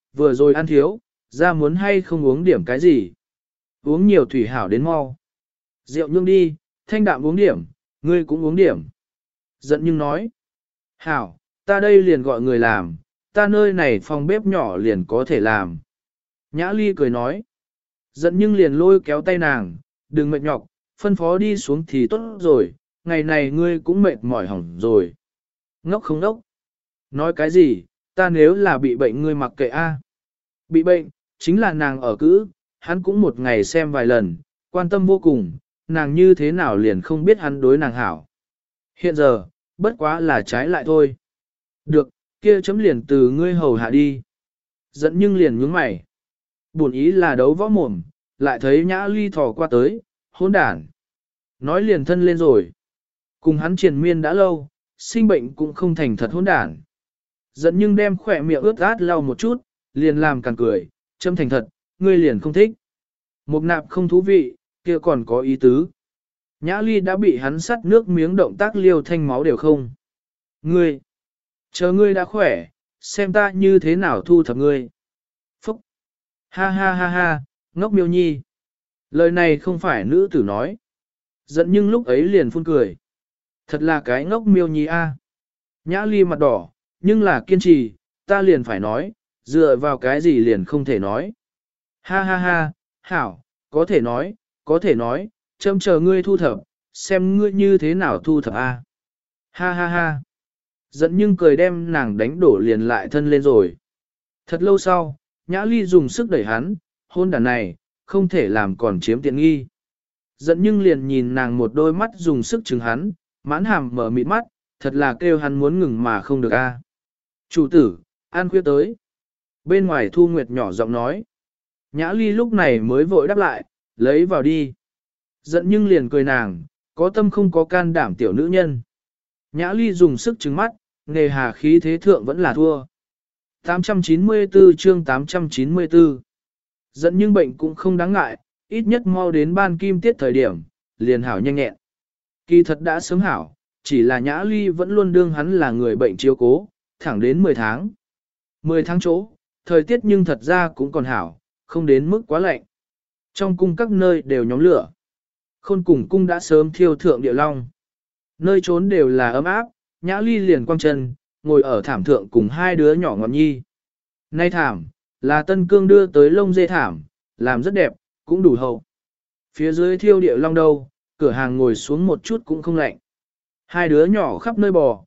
Speaker 1: vừa rồi ăn thiếu, ra muốn hay không uống điểm cái gì. Uống nhiều thủy hảo đến mau. Rượu nhương đi, thanh đạm uống điểm, ngươi cũng uống điểm. Giận nhưng nói. Hảo, ta đây liền gọi người làm, ta nơi này phòng bếp nhỏ liền có thể làm. Nhã Ly cười nói. Giận nhưng liền lôi kéo tay nàng, đừng mệt nhọc, phân phó đi xuống thì tốt rồi, ngày này ngươi cũng mệt mỏi hỏng rồi. Ngốc không ngốc. Nói cái gì, ta nếu là bị bệnh ngươi mặc kệ a. Bị bệnh, chính là nàng ở cữ, hắn cũng một ngày xem vài lần, quan tâm vô cùng, nàng như thế nào liền không biết hắn đối nàng hảo. Hiện giờ, bất quá là trái lại thôi. Được, kia chấm liền từ ngươi hầu hạ đi. Giận nhưng liền nhướng mày. Buồn ý là đấu võ mồm, lại thấy Nhã Ly thò qua tới, hỗn đản. Nói liền thân lên rồi. Cùng hắn triền miên đã lâu, sinh bệnh cũng không thành thật hỗn đản. Giận nhưng đem khỏe miệng ướt át lau một chút, liền làm càng cười, châm thành thật, ngươi liền không thích. Một nạp không thú vị, kia còn có ý tứ. Nhã Ly đã bị hắn sắt nước miếng động tác liêu thanh máu đều không. Ngươi, chờ ngươi đã khỏe, xem ta như thế nào thu thập ngươi. Phúc, ha ha ha ha, ngốc miêu nhi. Lời này không phải nữ tử nói. Giận nhưng lúc ấy liền phun cười. Thật là cái ngốc miêu nhi a. Nhã Ly mặt đỏ, nhưng là kiên trì, ta liền phải nói, dựa vào cái gì liền không thể nói. Ha ha ha, hảo, có thể nói, châm chờ ngươi thu thập, xem ngươi như thế nào thu thập a. Ha ha ha. Giận nhưng cười đem nàng đánh đổ liền lại thân lên rồi. Thật lâu sau, Nhã Ly dùng sức đẩy hắn, hôn đàn này, không thể làm còn chiếm tiện nghi. Giận nhưng liền nhìn nàng một đôi mắt dùng sức chừng hắn, mãn hàm mở mịt mắt, thật là kêu hắn muốn ngừng mà không được a. Chủ tử, ăn khuya tới. Bên ngoài Thu Nguyệt nhỏ giọng nói. Nhã Ly lúc này mới vội đáp lại, lấy vào đi. Giận nhưng liền cười nàng, có tâm không có can đảm tiểu nữ nhân. Nhã Ly dùng sức trừng mắt, nghề hà khí thế thượng vẫn là thua. 894 chương 894. Giận nhưng bệnh cũng không đáng ngại, ít nhất mau đến ban kim tiết thời điểm, liền hảo nhanh nhẹn. Kỳ thật đã sớm hảo, chỉ là Nhã Ly vẫn luôn đương hắn là người bệnh chiếu cố, thẳng đến 10 tháng. 10 tháng chỗ, thời tiết nhưng thật ra cũng còn hảo, không đến mức quá lạnh. Trong cung các nơi đều nhóm lửa. Khôn cùng cung đã sớm thiêu thượng địa long. Nơi trốn đều là ấm áp, Nhã Ly liền quăng chân, ngồi ở thảm thượng cùng hai đứa nhỏ ngọt nhi. Nay thảm, là Tân Cương đưa tới lông dê thảm, làm rất đẹp, cũng đủ hậu. Phía dưới thiêu địa long đâu, cửa hàng ngồi xuống một chút cũng không lạnh. Hai đứa nhỏ khắp nơi bò,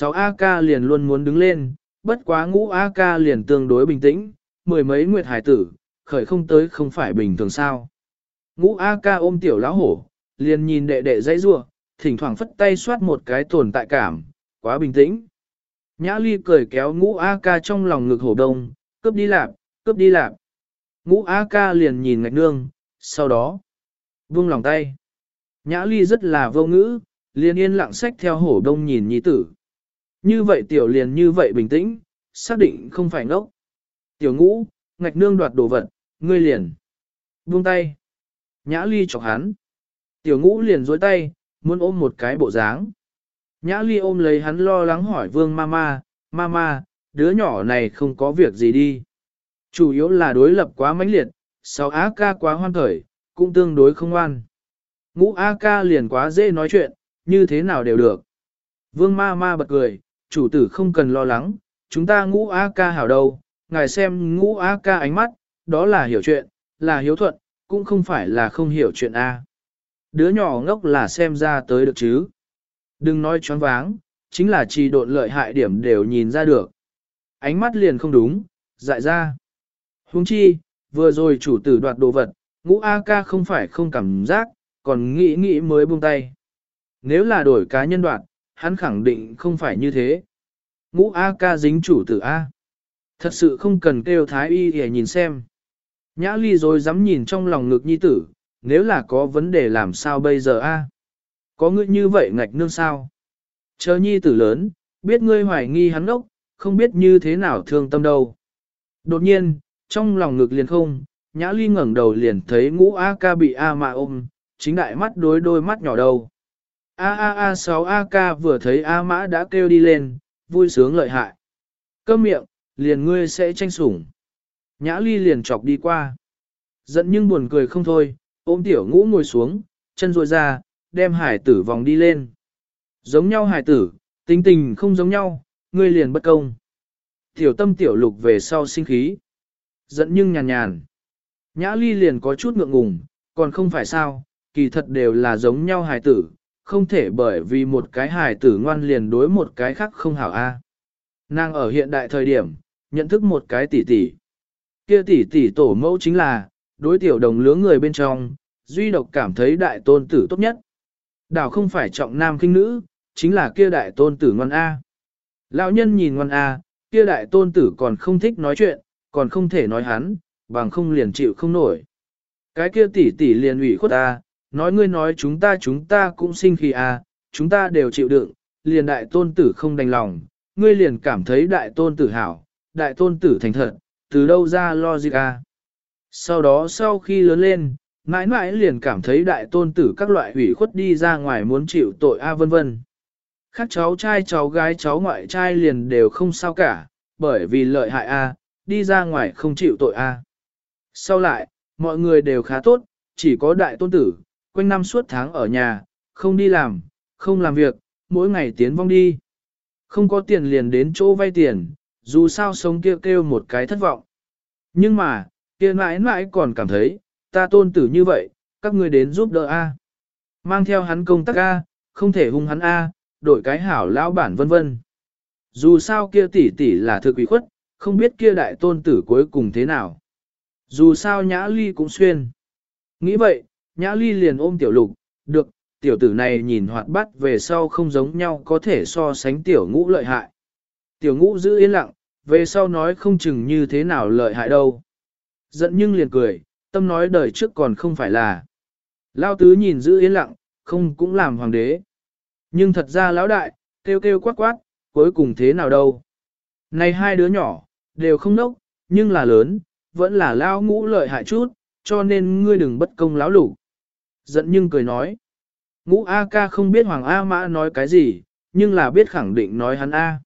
Speaker 1: 6AK liền luôn muốn đứng lên, bất quá ngũ AK liền tương đối bình tĩnh, mười mấy nguyệt hải tử, khởi không tới không phải bình thường sao. Ngũ AK ôm tiểu lão hổ, liền nhìn đệ đệ dãy rua, thỉnh thoảng phất tay xoát một cái tồn tại cảm, quá bình tĩnh. Nhã Ly cười kéo ngũ AK trong lòng ngực hổ đông, cướp đi lạp, cướp đi lạp. Ngũ AK liền nhìn ngạch nương, sau đó buông lòng tay. Nhã Ly rất là vô ngữ, liền yên lặng xách theo hổ đông nhìn nhi tử. Như vậy tiểu liền như vậy bình tĩnh, xác định không phải ngốc. Tiểu ngũ, ngạch nương đoạt đồ vật, ngươi liền buông tay. Nhã Ly chọc hắn. Tiểu ngũ liền dối tay, muốn ôm một cái bộ dáng. Nhã Ly ôm lấy hắn lo lắng hỏi Vương Mama, Mama, đứa nhỏ này không có việc gì đi. Chủ yếu là đối lập quá mãnh liệt, 6AK quá hoan khởi, cũng tương đối không ngoan. Ngũ AK liền quá dễ nói chuyện, như thế nào đều được. Vương Mama bật cười, chủ tử không cần lo lắng, chúng ta ngũ AK hảo đâu, ngài xem ngũ AK ánh mắt, đó là hiểu chuyện, là hiếu thuận, cũng không phải là không hiểu chuyện A. Đứa nhỏ ngốc là xem ra tới được chứ. Đừng nói choáng váng, chính là trì độn lợi hại điểm đều nhìn ra được. Ánh mắt liền không đúng, dại ra. Huống chi, vừa rồi chủ tử đoạt đồ vật, ngũ AK không phải không cảm giác, còn nghĩ mới buông tay. Nếu là đổi cá nhân đoạt, hắn khẳng định không phải như thế. Ngũ AK dính chủ tử A. Thật sự không cần kêu thái y để nhìn xem. Nhã Ly rồi dám nhìn trong lòng ngực nhi tử, nếu là có vấn đề làm sao bây giờ A. Có ngươi như vậy ngạch nương sao? Chờ nhi tử lớn, biết ngươi hoài nghi hắn ốc, không biết như thế nào thương tâm đâu. Đột nhiên, trong lòng ngực liền không, Nhã Ly ngẩng đầu liền thấy ngũ AK bị A Mã ôm, chính đại mắt đối đôi mắt nhỏ đầu. A 6AK vừa thấy A Mã đã kêu đi lên, vui sướng lợi hại. Câm miệng, liền ngươi sẽ tranh sủng. Nhã Ly liền chọc đi qua. Giận nhưng buồn cười không thôi, ôm tiểu ngũ ngồi xuống, chân ruồi ra, đem hải tử vòng đi lên. Giống nhau hải tử, tính tình không giống nhau, ngươi liền bất công. Tiểu tâm tiểu lục về sau sinh khí. Giận nhưng nhàn nhàn. Nhã Ly liền có chút ngượng ngùng, còn không phải sao, kỳ thật đều là giống nhau hài tử, không thể bởi vì một cái hài tử ngoan liền đối một cái khác không hảo a. Nàng ở hiện đại thời điểm, nhận thức một cái tỷ tỷ. Kia tỷ tỷ tổ mẫu chính là, đối tiểu đồng lứa người bên trong, duy độc cảm thấy đại tôn tử tốt nhất. Đảo không phải trọng nam khinh nữ, chính là kia đại tôn tử ngoan A. Lão nhân nhìn ngoan A, kia đại tôn tử còn không thích nói chuyện, còn không thể nói hắn, bằng không liền chịu không nổi. Cái kia tỷ tỷ liền ủy khuất A, nói ngươi nói chúng ta cũng sinh khi A, chúng ta đều chịu đựng, liền đại tôn tử không đành lòng, ngươi liền cảm thấy đại tôn tử hảo, đại tôn tử thành thật, từ đâu ra logic A. Sau đó sau khi lớn lên, mãi mãi liền cảm thấy đại tôn tử các loại hủy khuất đi ra ngoài muốn chịu tội A vân vân. Khác cháu trai cháu gái cháu ngoại trai liền đều không sao cả, bởi vì lợi hại A, đi ra ngoài không chịu tội A. Sau lại, mọi người đều khá tốt, chỉ có đại tôn tử, quanh năm suốt tháng ở nhà, không đi làm, không làm việc, mỗi ngày tiến vong đi. Không có tiền liền đến chỗ vay tiền, dù sao sống kia kêu một cái thất vọng. Nhưng mà, kia mãi mãi còn cảm thấy, ta tôn tử như vậy, các ngươi đến giúp đỡ A. Mang theo hắn công tác A, không thể hung hắn A, đổi cái hảo lão bản vân vân. Dù sao kia tỷ tỷ là thực ủy khuất, không biết kia đại tôn tử cuối cùng thế nào. Dù sao Nhã Ly cũng xuyên. Nghĩ vậy, Nhã Ly liền ôm tiểu lục, được, tiểu tử này nhìn hoạt bát về sau không giống nhau có thể so sánh tiểu ngũ lợi hại. Tiểu ngũ giữ yên lặng, về sau nói không chừng như thế nào lợi hại đâu. Giận nhưng liền cười, tâm nói đời trước còn không phải là. Lao tứ nhìn giữ yên lặng, không cũng làm hoàng đế. Nhưng thật ra lão đại, kêu kêu quát quát, cuối cùng thế nào đâu. Này hai đứa nhỏ, đều không nốc, nhưng là lớn, vẫn là lao ngũ lợi hại chút, cho nên ngươi đừng bất công lão lục. Giận nhưng cười nói. Ngũ A ca không biết Hoàng A Mã nói cái gì, nhưng là biết khẳng định nói hắn A.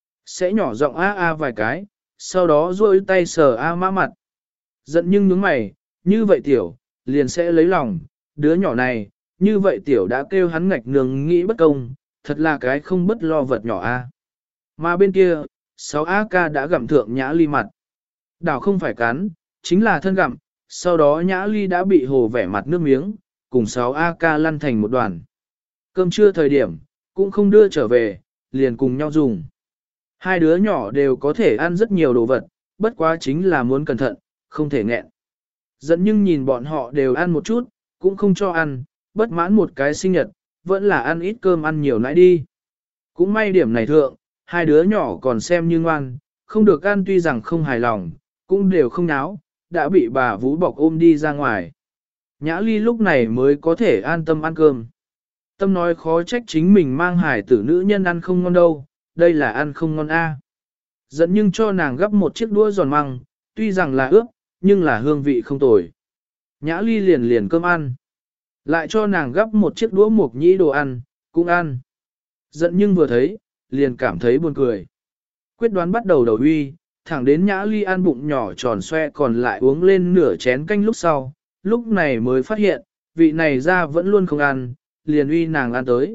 Speaker 1: Sẽ nhỏ giọng A A vài cái, sau đó duỗi tay sờ A Mã mặt. Giận nhưng nhướng mày, như vậy tiểu, liền sẽ lấy lòng, đứa nhỏ này, như vậy tiểu đã kêu hắn ngạch nương nghĩ bất công, thật là cái không bất lo vật nhỏ A. Mà bên kia, 6A ca đã gặm thượng Nhã Ly mặt. Đảo không phải cắn, chính là thân gặm, sau đó Nhã Ly đã bị hồ vẻ mặt nước miếng, cùng 6A ca lăn thành một đoàn. Cơm trưa thời điểm, cũng không đưa trở về, liền cùng nhau dùng. Hai đứa nhỏ đều có thể ăn rất nhiều đồ vật, bất quá chính là muốn cẩn thận, không thể nghẹn. Dẫn nhưng nhìn bọn họ đều ăn một chút, cũng không cho ăn, bất mãn một cái sinh nhật, vẫn là ăn ít cơm ăn nhiều nãy đi. Cũng may điểm này thượng, hai đứa nhỏ còn xem như ngoan, không được ăn tuy rằng không hài lòng, cũng đều không náo, đã bị bà Vũ bọc ôm đi ra ngoài. Nhã Ly lúc này mới có thể an tâm ăn cơm. Tâm nói khó trách chính mình mang hài tử nữ nhân ăn không ngon đâu, đây là ăn không ngon a. Dẫn nhưng cho nàng gấp một chiếc đũa giòn măng, tuy rằng là ướp, nhưng là hương vị không tồi. Nhã Ly liền liền cơm ăn. Lại cho nàng gấp một chiếc đũa mộc nhĩ đồ ăn, cũng ăn. Giận nhưng vừa thấy, liền cảm thấy buồn cười. Quyết đoán bắt đầu đầu uy, thẳng đến Nhã Ly ăn bụng nhỏ tròn xoe còn lại uống lên nửa chén canh lúc sau, lúc này mới phát hiện, vị này ra vẫn luôn không ăn, liền uy nàng ăn tới.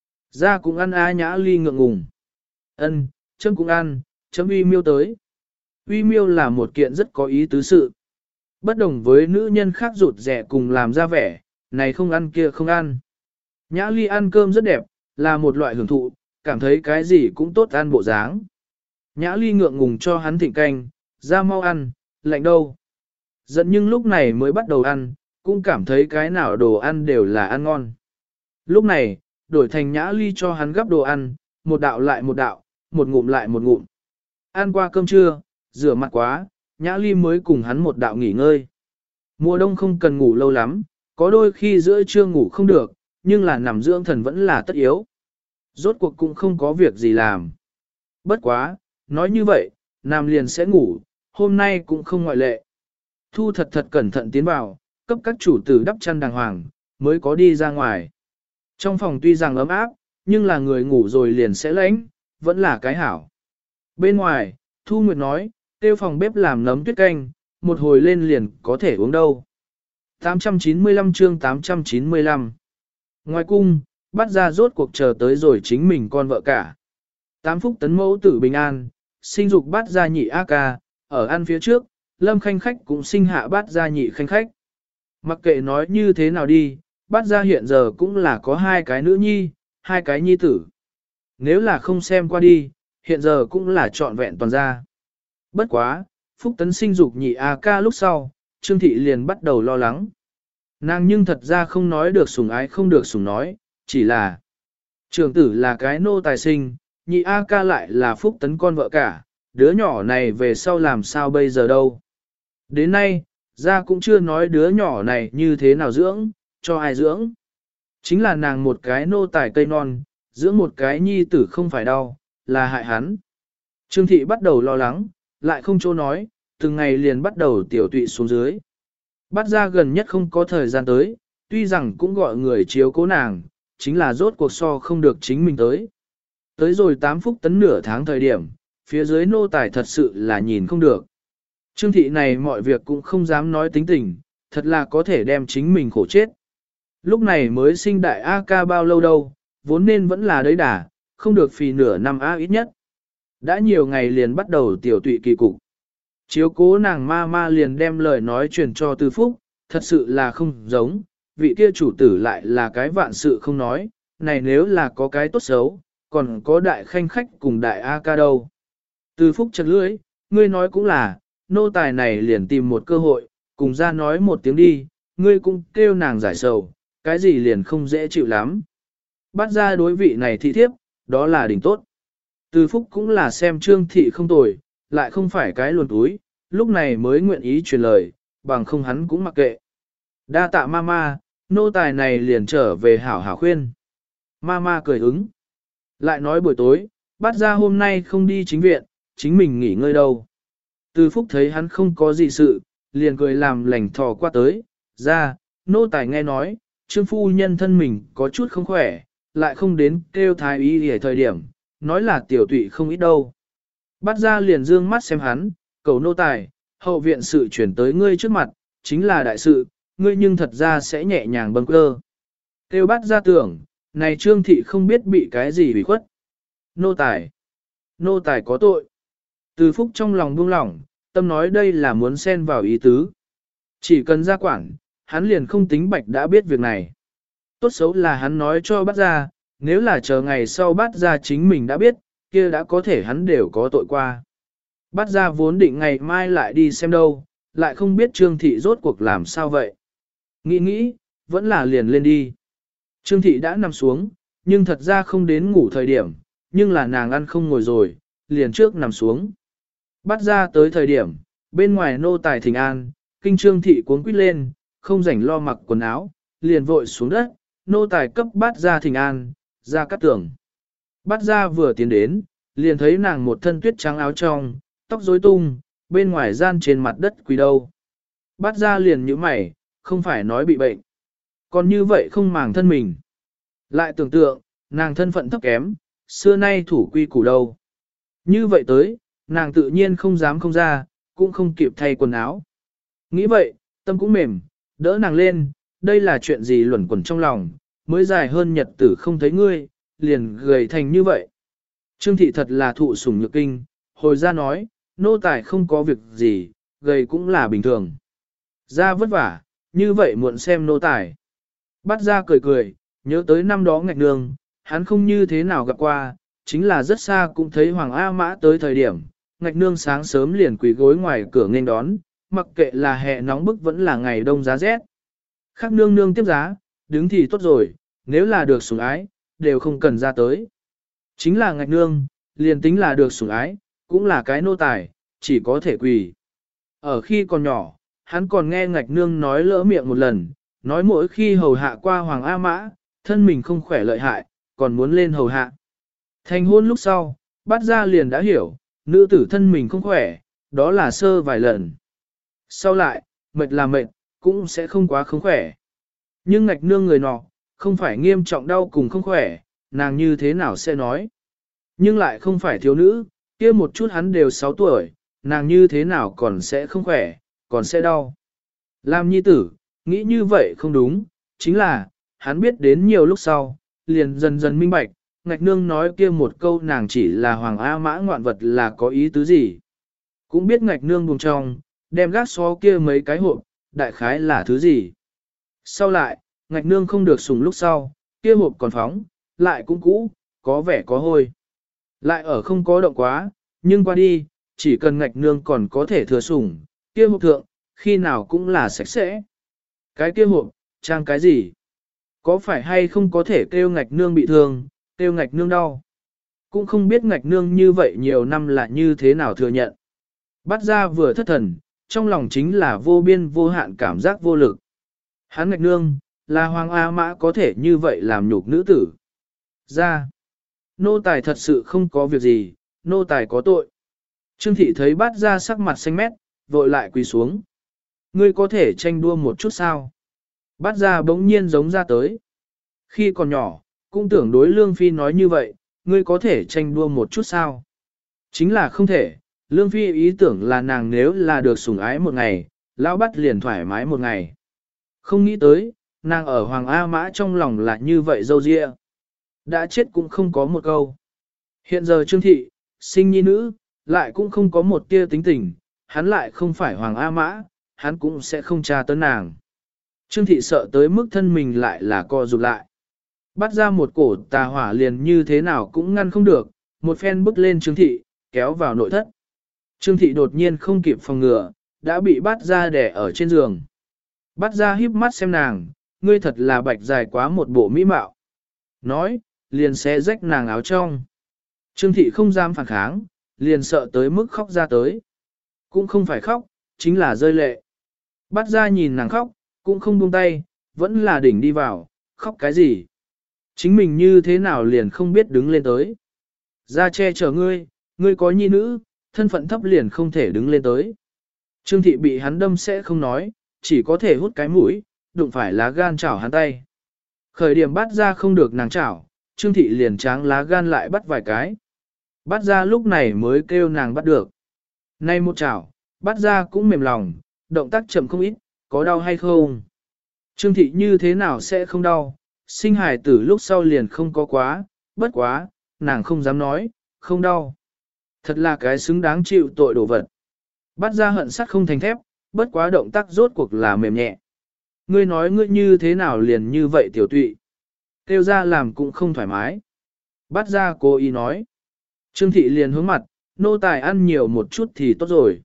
Speaker 1: Ra cũng ăn á. Nhã Ly ngượng ngùng. Ân, chấm cũng ăn, chấm uy miêu tới. Uy miêu là một kiện rất có ý tứ sự. Bất đồng với nữ nhân khác rụt rẻ cùng làm ra vẻ, này không ăn kia không ăn. Nhã Ly ăn cơm rất đẹp, là một loại hưởng thụ, cảm thấy cái gì cũng tốt ăn bộ dáng. Nhã Ly ngượng ngùng cho hắn thịnh canh, ra mau ăn, lạnh đâu. Giận nhưng lúc này mới bắt đầu ăn, cũng cảm thấy cái nào đồ ăn đều là ăn ngon. Lúc này, đổi thành Nhã Ly cho hắn gắp đồ ăn, một đạo lại một đạo, một ngụm lại một ngụm. Ăn qua cơm trưa, rửa mặt quá, Nhã Ly mới cùng hắn một đạo nghỉ ngơi. Mùa đông không cần ngủ lâu lắm, có đôi khi giữa trưa ngủ không được, nhưng là nằm dưỡng thần vẫn là tất yếu. Rốt cuộc cũng không có việc gì làm. Bất quá, nói như vậy, nằm liền sẽ ngủ, hôm nay cũng không ngoại lệ. Thu thật thật cẩn thận tiến vào, cấp các chủ tử đắp chăn đàng hoàng, mới có đi ra ngoài. Trong phòng tuy rằng ấm áp, nhưng là người ngủ rồi liền sẽ lạnh, vẫn là cái hảo. Bên ngoài, Thu Nguyệt nói, tiêu phòng bếp làm nấm tuyết canh, một hồi lên liền có thể uống đâu. 895 chương 895 Ngoài cung, bắt ra rốt cuộc chờ tới rồi chính mình con vợ cả. 8 phúc tấn mẫu tử bình an, sinh dục bắt ra nhị A ca, ở ăn phía trước, Lâm Khanh Khách cũng sinh hạ bắt ra nhị Khanh Khách. Mặc kệ nói như thế nào đi, bắt ra hiện giờ cũng là có 2 cái nữ nhi, 2 cái nhi tử. Nếu là không xem qua đi, hiện giờ cũng là trọn vẹn toàn gia. Bất quá, phúc tấn sinh dục nhị A ca lúc sau, Trương Thị liền bắt đầu lo lắng. Nàng nhưng thật ra không nói được sủng ái không được sủng nói, chỉ là trưởng tử là cái nô tài sinh, nhị A ca lại là phúc tấn con vợ cả, đứa nhỏ này về sau làm sao bây giờ đâu. Đến nay, ra cũng chưa nói đứa nhỏ này như thế nào dưỡng, cho ai dưỡng. Chính là nàng một cái nô tài cây non, dưỡng một cái nhi tử không phải đau, là hại hắn. Trương Thị bắt đầu lo lắng, lại không chỗ nói, từng ngày liền bắt đầu tiểu tụy xuống dưới. Bắt ra gần nhất không có thời gian tới, tuy rằng cũng gọi người chiếu cố nàng, chính là rốt cuộc so không được chính mình tới. Tới rồi 8 phút tấn nửa tháng thời điểm, phía dưới nô tài thật sự là nhìn không được. Trương Thị này mọi việc cũng không dám nói tính tình, thật là có thể đem chính mình khổ chết. Lúc này mới sinh đại A ca bao lâu đâu, vốn nên vẫn là đấy đà, không được phì nửa năm A ít nhất. Đã nhiều ngày liền bắt đầu tiểu tụy kỳ cục. Chiếu cố nàng ma ma liền đem lời nói truyền cho Tư Phúc, thật sự là không giống, vị kia chủ tử lại là cái vạn sự không nói, này nếu là có cái tốt xấu, còn có đại Khanh Khách cùng đại A ca đâu. Tư Phúc chật lưỡi, ngươi nói cũng là, nô tài này liền tìm một cơ hội, cùng ra nói một tiếng đi, ngươi cũng kêu nàng giải sầu, cái gì liền không dễ chịu lắm. Bắt ra đối vị này thị thiếp, đó là đỉnh tốt. Tư Phúc cũng là xem Trương Thị không tồi, lại không phải cái luồn túi, lúc này mới nguyện ý truyền lời, bằng không hắn cũng mặc kệ. Đa tạ mama, nô tài này liền trở về hảo hảo khuyên. Mama cười ứng. Lại nói buổi tối, bắt ra hôm nay không đi chính viện, chính mình nghỉ ngơi đâu. Từ Phúc thấy hắn không có gì sự, liền cười làm lành thò qua tới, ra, nô tài nghe nói, trương phu nhân thân mình có chút không khỏe, lại không đến kêu thái y ở thời điểm, nói là tiểu tụy không ít đâu. Bắt ra liền dương mắt xem hắn, cầu nô tài, hậu viện sự chuyển tới ngươi trước mặt, chính là đại sự, ngươi nhưng thật ra sẽ nhẹ nhàng bâng cơ. Kêu bắt ra tưởng, này Trương Thị không biết bị cái gì bị khuất. Nô tài có tội. Từ Phúc trong lòng buông lỏng, tâm nói đây là muốn xen vào ý tứ. Chỉ cần ra quản, hắn liền không tính bạch đã biết việc này. Tốt xấu là hắn nói cho bắt ra, nếu là chờ ngày sau bắt ra chính mình đã biết, kia đã có thể hắn đều có tội qua. Bắt ra vốn định ngày mai lại đi xem đâu, lại không biết Trương Thị rốt cuộc làm sao vậy. Nghĩ, vẫn là liền lên đi. Trương Thị đã nằm xuống, nhưng thật ra không đến ngủ thời điểm, nhưng là nàng ăn không ngồi rồi, liền trước nằm xuống. Bắt ra tới thời điểm, bên ngoài nô tài thỉnh an, kinh Trương Thị cuống quýt lên, không rảnh lo mặc quần áo, liền vội xuống đất, nô tài cấp bắt ra thỉnh an, ra cắt tưởng. Bắt ra vừa tiến đến, liền thấy nàng một thân tuyết trắng áo trong, tóc rối tung, bên ngoài gian trên mặt đất quỳ đâu. Bắt ra liền như mày, không phải nói bị bệnh. Còn như vậy không màng thân mình. Lại tưởng tượng, nàng thân phận thấp kém, xưa nay thủ quy củ đâu. Như vậy tới, nàng tự nhiên không dám không ra, cũng không kịp thay quần áo. Nghĩ vậy, tâm cũng mềm, đỡ nàng lên, đây là chuyện gì luẩn quẩn trong lòng, mới dài hơn nhật tử không thấy ngươi, liền gầy thành như vậy. Trương Thị thật là thụ sủng nhược kinh, hồi ra nói, nô tài không có việc gì, gầy cũng là bình thường. Ra vất vả, như vậy muộn xem nô tài. Bắt ra cười, nhớ tới năm đó ngạch nương, hắn không như thế nào gặp qua, chính là rất xa cũng thấy Hoàng A Mã tới thời điểm, ngạch nương sáng sớm liền quỳ gối ngoài cửa nghênh đón, mặc kệ là hè nóng bức vẫn là ngày đông giá rét. Khác nương nương tiếp giá, đứng thì tốt rồi, nếu là được sủng ái, đều không cần ra tới. Chính là ngạch nương, liền tính là được sủng ái, cũng là cái nô tài, chỉ có thể quỳ. Ở khi còn nhỏ, hắn còn nghe ngạch nương nói lỡ miệng một lần, nói mỗi khi hầu hạ qua Hoàng A Mã, thân mình không khỏe lợi hại, còn muốn lên hầu hạ. Thành hôn lúc sau, bắt ra liền đã hiểu, nữ tử thân mình không khỏe, đó là sơ vài lần. Sau lại, mệt là mệt, cũng sẽ không quá không khỏe. Nhưng ngạch nương người nọ, không phải nghiêm trọng đau cùng không khỏe, nàng như thế nào sẽ nói. Nhưng lại không phải thiếu nữ, kia một chút hắn đều 6 tuổi, nàng như thế nào còn sẽ không khỏe, còn sẽ đau. Làm nhi tử, nghĩ như vậy không đúng, chính là, hắn biết đến nhiều lúc sau, liền dần dần minh bạch, ngạch nương nói kia một câu nàng chỉ là hoàng A mã ngoạn vật là có ý tứ gì. Cũng biết ngạch nương buông trong, đem gác xó kia mấy cái hộp, đại khái là thứ gì. Sau lại, ngạch nương không được sủng lúc sau, kia hộp còn phóng, lại cũng cũ, có vẻ có hôi. Lại ở không có động quá, nhưng qua đi, chỉ cần ngạch nương còn có thể thừa sủng, kia hộp thượng, khi nào cũng là sạch sẽ. Cái kia hộp, trang cái gì? Có phải hay không có thể kêu ngạch nương bị thương, kêu ngạch nương đau? Cũng không biết ngạch nương như vậy nhiều năm là như thế nào thừa nhận. Bắt ra vừa thất thần, trong lòng chính là vô biên vô hạn cảm giác vô lực. Hắn ngạch nương, là hoàng A mã có thể như vậy làm nhục nữ tử. Ra, nô tài thật sự không có việc gì, nô tài có tội. Trương thị thấy bắt ra sắc mặt xanh mét, vội lại quỳ xuống. Ngươi có thể tranh đua một chút sao? Bắt ra bỗng nhiên giống ra tới. Khi còn nhỏ, cũng tưởng đối Lương Phi nói như vậy, ngươi có thể tranh đua một chút sao? Chính là không thể, Lương Phi ý tưởng là nàng nếu là được sủng ái một ngày, lão bắt liền thoải mái một ngày. Không nghĩ tới, nàng ở Hoàng A Mã trong lòng là như vậy dâu dịa. Đã chết cũng không có một câu. Hiện giờ Trương Thị, sinh nhi nữ, lại cũng không có một tia tính tình, hắn lại không phải Hoàng A Mã, hắn cũng sẽ không tra tấn nàng. Trương Thị sợ tới mức thân mình lại là co rụt lại. Bắt ra một cổ tà hỏa liền như thế nào cũng ngăn không được, một phen bước lên Trương Thị, kéo vào nội thất. Trương Thị đột nhiên không kịp phòng ngừa, đã bị bắt ra đè ở trên giường. Bắt ra híp mắt xem nàng, ngươi thật là bạch dài quá một bộ mỹ mạo. Nói, liền sẽ rách nàng áo trong. Trương Thị không dám phản kháng, liền sợ tới mức khóc ra tới. Cũng không phải khóc, chính là rơi lệ. Bắt ra nhìn nàng khóc, cũng không buông tay, vẫn là đỉnh đi vào, khóc cái gì. Chính mình như thế nào liền không biết đứng lên tới. Ra che chở ngươi, ngươi có nhi nữ, thân phận thấp liền không thể đứng lên tới. Trương Thị bị hắn đâm sẽ không nói, chỉ có thể hút cái mũi, đụng phải lá gan chảo hắn tay. Khởi điểm bắt ra không được nàng chảo, Trương Thị liền tráng lá gan lại bắt vài cái. Bắt ra lúc này mới kêu nàng bắt được. Nay một chảo, bắt ra cũng mềm lòng, động tác chậm không ít, có đau hay không? Trương Thị như thế nào sẽ không đau, sinh hài tử lúc sau liền không có quá, bất quá, nàng không dám nói, không đau. Thật là cái xứng đáng chịu tội đồ vật. Bắt ra hận sắt không thành thép, bất quá động tác rốt cuộc là mềm nhẹ. Ngươi nói ngươi như thế nào liền như vậy tiểu tụy. Kêu ra làm cũng không thoải mái. Bắt ra cố ý nói. Trương Thị liền hướng mặt, nô tài ăn nhiều một chút thì tốt rồi.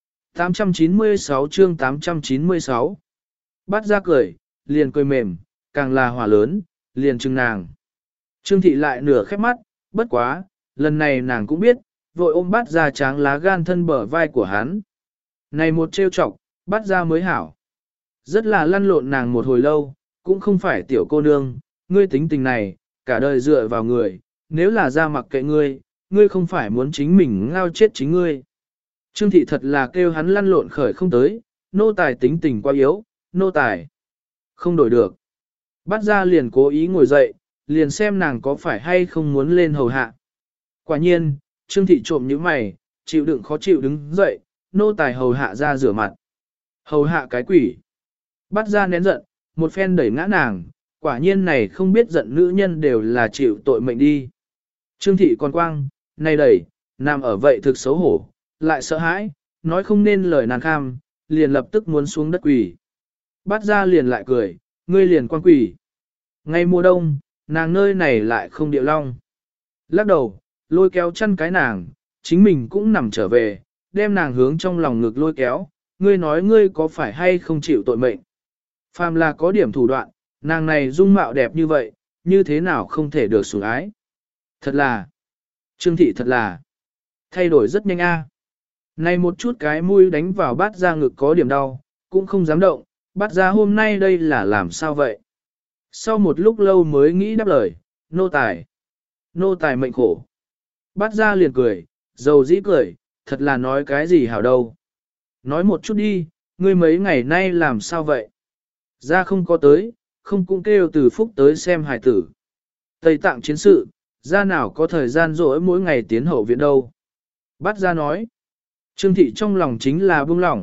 Speaker 1: 896 chương 896. Bắt ra cười, liền cười mềm, càng là hỏa lớn, liền chừng nàng. Trương Thị lại nửa khép mắt, bất quá, lần này nàng cũng biết, vội ôm bắt ra tráng lá gan thân bờ vai của hắn. Này một trêu chọc, bắt ra mới hảo. Rất là lăn lộn nàng một hồi lâu, cũng không phải tiểu cô nương, ngươi tính tình này, cả đời dựa vào người, nếu là ra mặc kệ ngươi, ngươi không phải muốn chính mình ngao chết chính ngươi. Trương Thị thật là kêu hắn lăn lộn khởi không tới, nô tài tính tình quá yếu, nô tài không đổi được. Bắt ra liền cố ý ngồi dậy, liền xem nàng có phải hay không muốn lên hầu hạ. Quả nhiên, Trương Thị trộm như mày, chịu đựng khó chịu đứng dậy, nô tài hầu hạ ra rửa mặt. Hầu hạ cái quỷ. Bắt ra nén giận, một phen đẩy ngã nàng, quả nhiên này không biết giận nữ nhân đều là chịu tội mệnh đi. Trương Thị còn quang, này đẩy, nằm ở vậy thực xấu hổ, lại sợ hãi, nói không nên lời nàng kham, liền lập tức muốn xuống đất quỷ. Bắt ra liền lại cười, ngươi liền quang quỷ. Ngay mùa đông, nàng nơi này lại không điệu long. Lắc đầu, lôi kéo chân cái nàng, chính mình cũng nằm trở về, đem nàng hướng trong lòng ngực lôi kéo, ngươi nói ngươi có phải hay không chịu tội mệnh. Phàm là có điểm thủ đoạn, nàng này dung mạo đẹp như vậy, như thế nào không thể được sủng ái. Thật là, Trương Thị thật là, thay đổi rất nhanh a. Này một chút cái mũi đánh vào bát ra ngực có điểm đau, cũng không dám động, bát ra hôm nay đây là làm sao vậy. Sau một lúc lâu mới nghĩ đáp lời, nô tài mệnh khổ. Bát ra liền cười, dầu dĩ cười, thật là nói cái gì hảo đâu. Nói một chút đi, ngươi mấy ngày nay làm sao vậy? Ra không có tới, không cũng kêu từ phúc tới xem hải tử. Tây tạng chiến sự, ra nào có thời gian rỗi mỗi ngày tiến hậu viện đâu. Bắt ra nói, Trương Thị trong lòng chính là buông lỏng,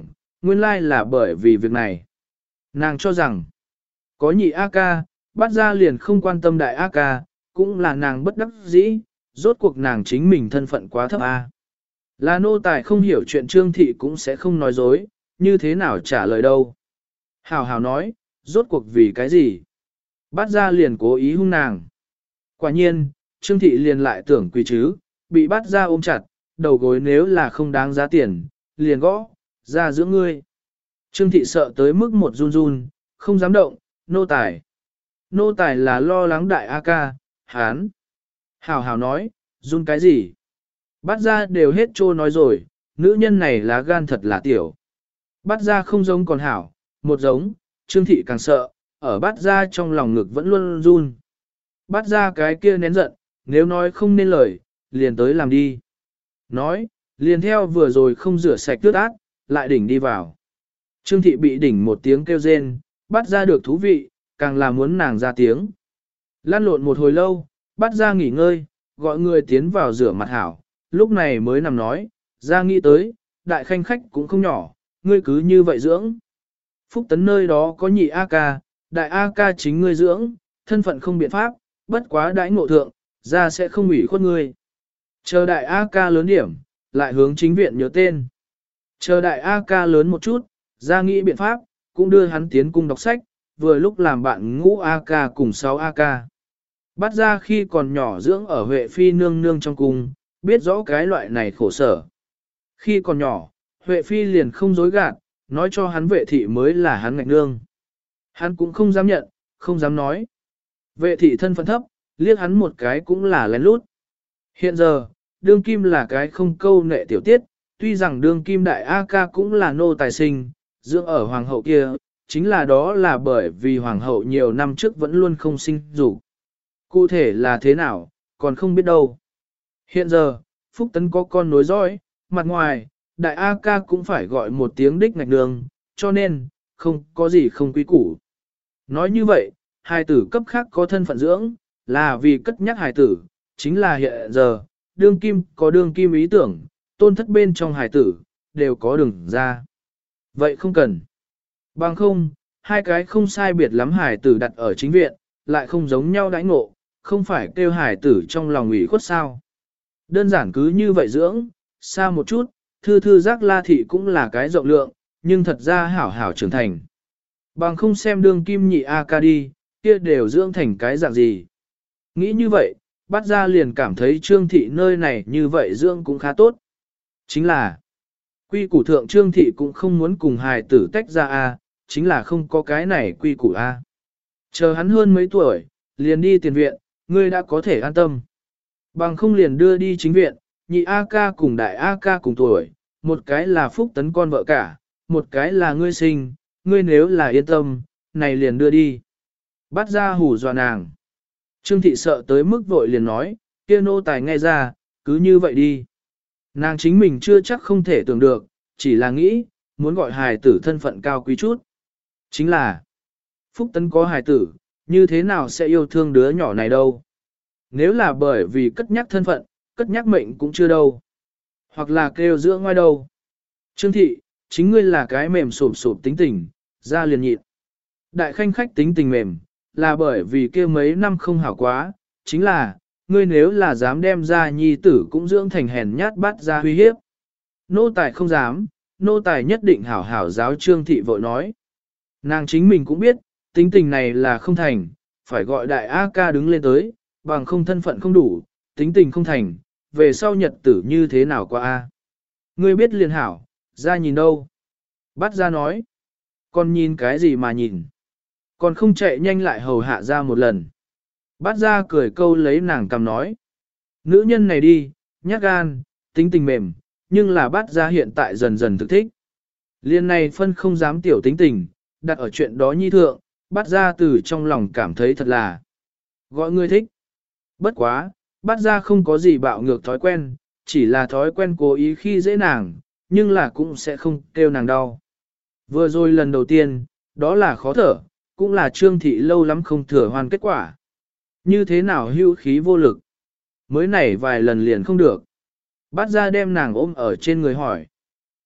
Speaker 1: nguyên lai là bởi vì việc này. Nàng cho rằng, có nhị A ca, bắt ra liền không quan tâm đại A ca, cũng là nàng bất đắc dĩ, rốt cuộc nàng chính mình thân phận quá thấp A. Là nô tài không hiểu chuyện Trương Thị cũng sẽ không nói dối, như thế nào trả lời đâu. Hảo hảo nói, rốt cuộc vì cái gì? Bắt ra liền cố ý hung nàng. Quả nhiên, Trương Thị liền lại tưởng quỳ chứ, bị bắt ra ôm chặt, đầu gối nếu là không đáng giá tiền, liền gõ, ra giữa ngươi. Trương Thị sợ tới mức một run run, không dám động, nô tài. Nô tài là lo lắng đại A ca, hán. Hảo hảo nói, run cái gì? Bắt ra đều hết trô nói rồi, nữ nhân này lá gan thật là tiểu. Bắt ra không giống còn hảo, một giống, Trương Thị càng sợ, ở bắt ra trong lòng ngực vẫn luôn run. Bắt ra cái kia nén giận, nếu nói không nên lời, liền tới làm đi. Nói, liền theo vừa rồi không rửa sạch tước ác, lại đỉnh đi vào. Trương Thị bị đỉnh một tiếng kêu rên, bắt ra được thú vị, càng là muốn nàng ra tiếng. Lăn lộn một hồi lâu, bắt ra nghỉ ngơi, gọi người tiến vào rửa mặt hảo, lúc này mới nằm nói, ra nghĩ tới, đại khanh khách cũng không nhỏ, ngươi cứ như vậy dưỡng. Phúc Tấn nơi đó có nhị A ca, đại A ca chính ngươi dưỡng, thân phận không biện pháp, bất quá đãi ngộ thượng, ra sẽ không ủy khuất ngươi. Chờ đại A ca lớn điểm, lại hướng chính viện nhớ tên. Chờ đại A ca lớn một chút, ra nghĩ biện pháp, cũng đưa hắn tiến cung đọc sách, vừa lúc làm bạn ngũ A ca cùng 6 A ca. Bắt ra khi còn nhỏ dưỡng ở Huệ Phi nương nương trong cung, biết rõ cái loại này khổ sở. Khi còn nhỏ, Huệ Phi liền không dối gạt, nói cho hắn vệ thị mới là hắn ngạch nương. Hắn cũng không dám nhận, không dám nói. Vệ thị thân phận thấp, liếc hắn một cái cũng là lén lút. Hiện giờ, đương kim là cái không câu nệ tiểu tiết, tuy rằng đương kim đại A ca cũng là nô tài sinh, dưỡng ở hoàng hậu kia, chính là đó là bởi vì hoàng hậu nhiều năm trước vẫn luôn không sinh dục. Cụ thể là thế nào, còn không biết đâu. Hiện giờ, Phúc Tấn có con nối dõi, mặt ngoài, đại A ca cũng phải gọi một tiếng đích ngạch đường, cho nên, không có gì không quý củ. Nói như vậy, hài tử cấp khác có thân phận dưỡng, là vì cất nhắc hài tử, chính là hiện giờ, đương kim có đương kim ý tưởng, tôn thất bên trong hài tử, đều có đường ra. Vậy không cần. Bằng không, hai cái không sai biệt lắm hài tử đặt ở chính viện, lại không giống nhau đãi ngộ, không phải kêu hài tử trong lòng ủy khuất sao. Đơn giản cứ như vậy dưỡng, xa một chút, thư thư giác la thị cũng là cái rộng lượng, nhưng thật ra hảo hảo trưởng thành. Bằng không xem đương kim nhị A ca đi, kia đều dưỡng thành cái dạng gì. Nghĩ như vậy, bắt ra liền cảm thấy trương thị nơi này như vậy dưỡng cũng khá tốt. Chính là, quy củ thượng trương thị cũng không muốn cùng hài tử tách ra A, chính là không có cái này quy củ A. Chờ hắn hơn mấy tuổi, liền đi tiền viện, ngươi đã có thể an tâm. Bằng không liền đưa đi chính viện, nhị A ca cùng đại A ca cùng tuổi, một cái là Phúc Tấn con vợ cả, một cái là ngươi sinh, ngươi nếu là yên tâm, này liền đưa đi. Bắt ra hù dọa nàng. Trương thị sợ tới mức vội liền nói, kia nô tài nghe ra, cứ như vậy đi. Nàng chính mình chưa chắc không thể tưởng được, chỉ là nghĩ, muốn gọi hài tử thân phận cao quý chút. Chính là, Phúc Tấn có hài tử, như thế nào sẽ yêu thương đứa nhỏ này đâu. Nếu là bởi vì cất nhắc thân phận, cất nhắc mệnh cũng chưa đâu. Hoặc là kêu giữa ngoài đâu. Trương thị, chính ngươi là cái mềm sụp sụp tính tình, ra liền nhịn. Đại khanh khách tính tình mềm, là bởi vì kia mấy năm không hảo quá, chính là, ngươi nếu là dám đem ra nhi tử cũng dưỡng thành hèn nhát bắt ra huy hiếp. Nô tài không dám, nô tài nhất định hảo hảo giáo Trương thị vội nói. Nàng chính mình cũng biết, tính tình này là không thành, phải gọi đại A ca đứng lên tới, bằng không thân phận không đủ, tính tình không thành, về sau nhật tử như thế nào qua A. Ngươi biết liền hảo, ra nhìn đâu? Bắt ra nói. Còn nhìn cái gì mà nhìn? Còn không chạy nhanh lại hầu hạ ra một lần. Bắt ra cười câu lấy nàng cầm nói. Nữ nhân này đi, nhát gan, tính tình mềm, nhưng là bắt ra hiện tại dần dần thực thích. Liên này phân không dám tiểu tính tình, đặt ở chuyện đó nhi thượng, bắt ra từ trong lòng cảm thấy thật là gọi người thích. Bất quá, bắt ra không có gì bạo ngược thói quen, chỉ là thói quen cố ý khi dễ nàng, nhưng là cũng sẽ không kêu nàng đau. Vừa rồi lần đầu tiên, đó là khó thở, cũng là Trương thị lâu lắm không thừa hoàn kết quả. Như thế nào hữu khí vô lực? Mới nảy vài lần liền không được. Bắt ra đem nàng ôm ở trên người hỏi.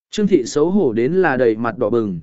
Speaker 1: Trương thị xấu hổ đến là đầy mặt đỏ bừng,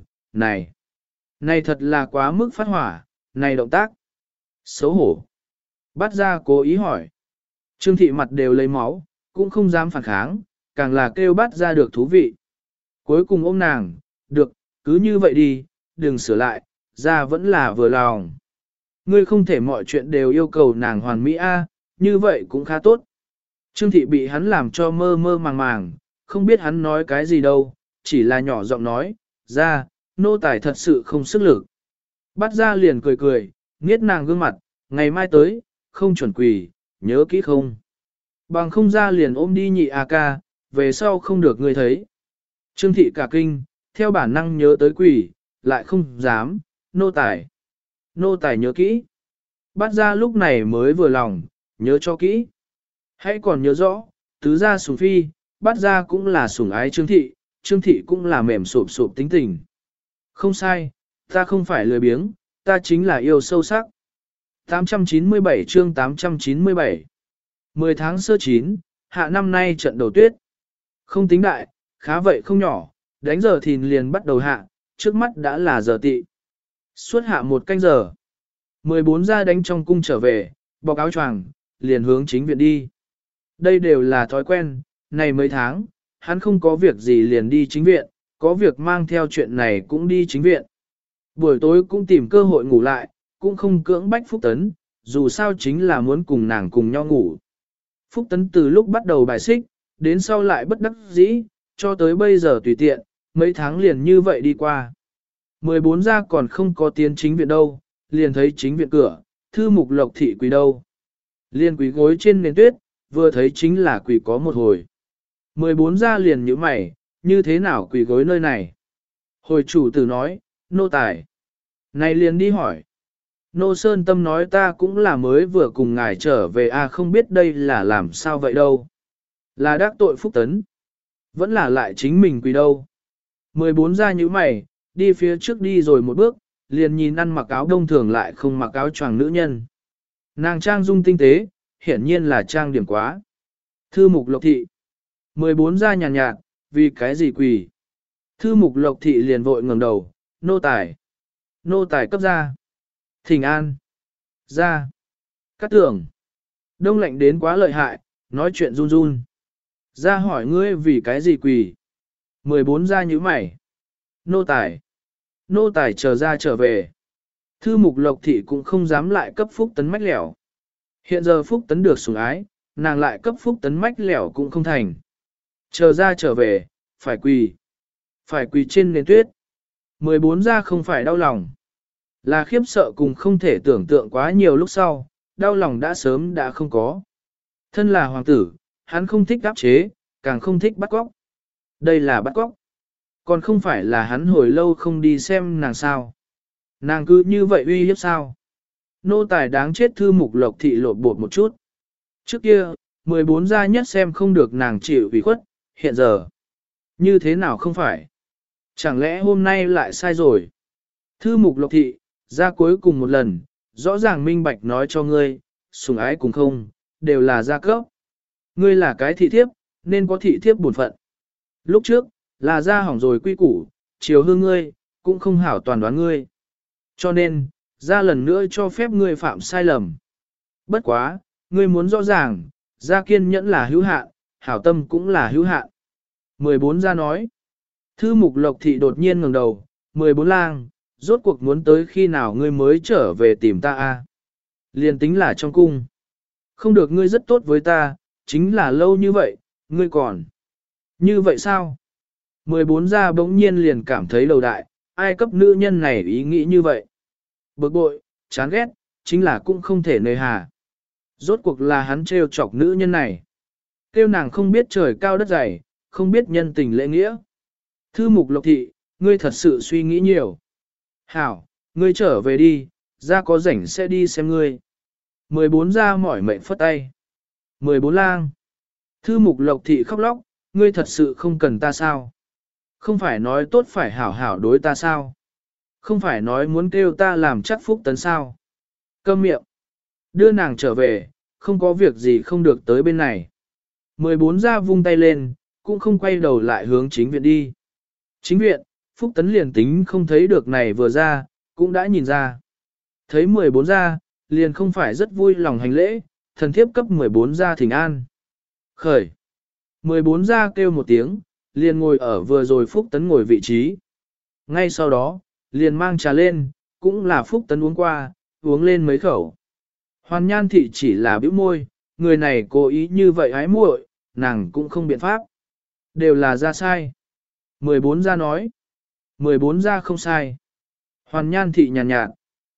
Speaker 1: này thật là quá mức phát hỏa, này động tác. Xấu hổ. Bắt ra cố ý hỏi. Trương thị mặt đều lấy máu, cũng không dám phản kháng, càng là kêu bắt ra được thú vị. Cuối cùng ôm nàng, được, cứ như vậy đi, đừng sửa lại, ra vẫn là vừa lòng. Ngươi không thể mọi chuyện đều yêu cầu nàng hoàn mỹ a, như vậy cũng khá tốt. Trương thị bị hắn làm cho mơ mơ màng màng, không biết hắn nói cái gì đâu, chỉ là nhỏ giọng nói, ra, nô tài thật sự không sức lực. Bắt ra liền cười cười, nghiết nàng gương mặt, ngày mai tới, không chuẩn quỳ, nhớ kỹ không. Bằng không ra liền ôm đi nhị a ca, về sau không được ngươi thấy. Trương thị cả kinh, theo bản năng nhớ tới quỳ, lại không dám, nô tài nhớ kỹ. Bắt ra lúc này mới vừa lòng, nhớ cho kỹ. Hãy còn nhớ rõ, tứ gia sủng phi, bắt ra cũng là sủng ái Trương thị cũng là mềm sụp sụp tính tình. Không sai, ta không phải lười biếng, ta chính là yêu sâu sắc. 897 chương 897 10 tháng sơ chín, hạ năm nay trận đầu tuyết. Không tính đại, khá vậy không nhỏ, đánh giờ thìn liền bắt đầu hạ, trước mắt đã là giờ tị. Suốt hạ một canh giờ. 14 gia đánh trong cung trở về, bọc áo choàng, liền hướng chính viện đi. Đây đều là thói quen, này mấy tháng, hắn không có việc gì liền đi chính viện, có việc mang theo chuyện này cũng đi chính viện. Buổi tối cũng tìm cơ hội ngủ lại, cũng không cưỡng bách Phúc Tấn, dù sao chính là muốn cùng nàng cùng nhau ngủ. Phúc Tấn từ lúc bắt đầu bài xích, đến sau lại bất đắc dĩ, cho tới bây giờ tùy tiện, mấy tháng liền như vậy đi qua. 14 gia còn không có tiến chính viện đâu, liền thấy chính viện cửa, thư mục lộc thị quỳ đâu. Liền quỳ gối trên nền tuyết, vừa thấy chính là quỳ có một hồi. 14 gia liền nhíu mày, như thế nào quỳ gối nơi này? Hồi chủ tử nói, nô tài. Này liền đi hỏi. Nô Sơn Tâm nói ta cũng là mới vừa cùng ngài trở về không biết đây là làm sao vậy đâu. Là đắc tội Phúc Tấn. Vẫn là lại chính mình quỳ đâu. 14 gia nhíu mày, đi phía trước đi rồi một bước, liền nhìn ăn mặc áo đông thường lại không mặc áo choàng nữ nhân. Nàng trang dung tinh tế, hiển nhiên là trang điểm quá. Thư mục lộc thị. 14 gia nhàn nhạt, vì cái gì quỳ? Thư mục lộc thị liền vội ngẩng đầu, nô tài cấp ra. Thỉnh an. Ra. Cát tưởng. Đông lạnh đến quá lợi hại, nói chuyện run run. Ra hỏi ngươi vì cái gì quỳ? 14 gia nhíu mày. Nô tài chờ ra trở về. Thư mục lộc thị cũng không dám lại cấp Phúc Tấn mách lẻo. Hiện giờ Phúc Tấn được sủng ái, nàng lại cấp Phúc Tấn mách lẻo cũng không thành. Chờ ra trở về, phải quỳ trên nền tuyết. 14 gia không phải đau lòng. Là khiếp sợ cùng không thể tưởng tượng quá nhiều lúc sau, đau lòng đã sớm đã không có. Thân là hoàng tử, hắn không thích áp chế, càng không thích bắt cóc. Đây là bắt cóc. Còn không phải là hắn hồi lâu không đi xem nàng sao. Nàng cứ như vậy uy hiếp sao. Nô tài đáng chết thư mục lộc thị lột bột một chút. Trước kia, 14 gia nhất xem không được nàng chịu ủy khuất, hiện giờ. Như thế nào không phải? Chẳng lẽ hôm nay lại sai rồi? Thư mục lộc thị, ra cuối cùng một lần, rõ ràng minh bạch nói cho ngươi, sủng ái cùng không, đều là gia cấp. Ngươi là cái thị thiếp, nên có thị thiếp bổn phận. Lúc trước, là gia hỏng rồi quy củ, chiều hương ngươi, cũng không hảo toàn đoán ngươi. Cho nên, gia lần nữa cho phép ngươi phạm sai lầm. Bất quá, ngươi muốn rõ ràng, gia kiên nhẫn là hữu hạn, hảo tâm cũng là hữu hạn. 14 gia nói. Thư mục lộc thị đột nhiên ngẩng đầu, 14 lang, rốt cuộc muốn tới khi nào ngươi mới trở về tìm ta Liền tính là trong cung. Không được ngươi rất tốt với ta, chính là lâu như vậy, ngươi còn. Như vậy sao? 14 gia bỗng nhiên liền cảm thấy đầu đại, ai cấp nữ nhân này ý nghĩ như vậy. Bực bội, chán ghét, chính là cũng không thể nơi hà. Rốt cuộc là hắn trêu chọc nữ nhân này. Kêu nàng không biết trời cao đất dày, không biết nhân tình lễ nghĩa. Thư mục lộc thị, ngươi thật sự suy nghĩ nhiều. Hảo, ngươi trở về đi, ra có rảnh sẽ đi xem ngươi. 14 gia mỏi mệnh phất tay. 14 lang. Thư mục lộc thị khóc lóc, ngươi thật sự không cần ta sao? Không phải nói tốt phải hảo hảo đối ta sao? Không phải nói muốn kêu ta làm chắc Phúc Tấn sao? Câm miệng. Đưa nàng trở về, không có việc gì không được tới bên này. 14 gia vung tay lên, cũng không quay đầu lại hướng chính viện đi. Chính viện, Phúc Tấn liền tính không thấy được này vừa ra, cũng đã nhìn ra. Thấy 14 ra, liền không phải rất vui lòng hành lễ, thần thiếp cấp 14 ra thỉnh an. Khởi. 14 ra kêu một tiếng, liền ngồi ở vừa rồi Phúc Tấn ngồi vị trí. Ngay sau đó, liền mang trà lên, cũng là Phúc Tấn uống qua, uống lên mấy khẩu. Hoàn Nhan thị chỉ là bĩu môi, người này cố ý như vậy ái muội, nàng cũng không biện pháp. Đều là ra sai. 14 ra nói. 14 ra không sai. Hoàn Nhan thị nhàn nhạt.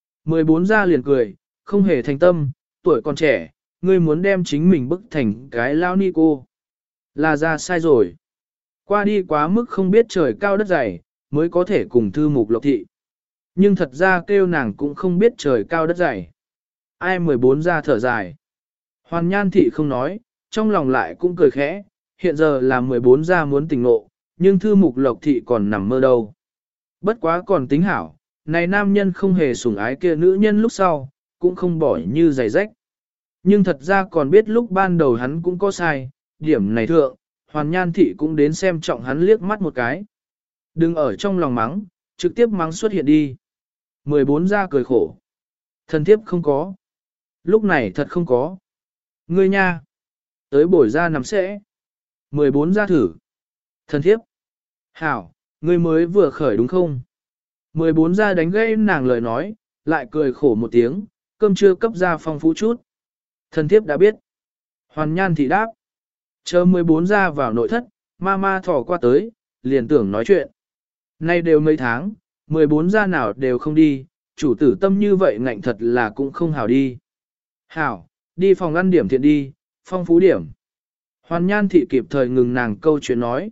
Speaker 1: 14 ra liền cười, không hề thành tâm, tuổi còn trẻ, ngươi muốn đem chính mình bức thành cái lao ni cô. Là ra sai rồi. Qua đi quá mức không biết trời cao đất dày, mới có thể cùng thư mục lộc thị. Nhưng thật ra kêu nàng cũng không biết trời cao đất dày. Ai 14 ra thở dài. Hoàn Nhan thị không nói, trong lòng lại cũng cười khẽ, hiện giờ là 14 ra muốn tỉnh ngộ, nhưng thư mục lộc thị còn nằm mơ đâu. Bất quá còn tính hảo, này nam nhân không hề sủng ái kia nữ nhân lúc sau, cũng không bỏ như giày rách. Nhưng thật ra còn biết lúc ban đầu hắn cũng có sai, điểm này thượng, Hoàn Nhan thị cũng đến xem trọng hắn liếc mắt một cái. Đừng ở trong lòng mắng, trực tiếp mắng xuất hiện đi. 14 ra cười khổ. Thần thiếp không có. Lúc này thật không có. Ngươi nha. Tới bổi ra nằm sẽ. 14 ra thử. Thần thiếp. Hảo, ngươi mới vừa khởi đúng không? 14 ra đánh gây nàng lời nói, lại cười khổ một tiếng, cơm trưa cấp ra phong phú chút. Thần thiếp đã biết. Hoàn Nhan thị đáp. Chờ 14 ra vào nội thất, ma thỏ qua tới, liền tưởng nói chuyện. Nay đều mấy tháng, 14 ra nào đều không đi, chủ tử tâm như vậy ngạnh thật là cũng không hảo đi. Hảo, đi phòng ăn điểm thiện đi, phong phú điểm. Hoàn Nhan thị kịp thời ngừng nàng câu chuyện nói.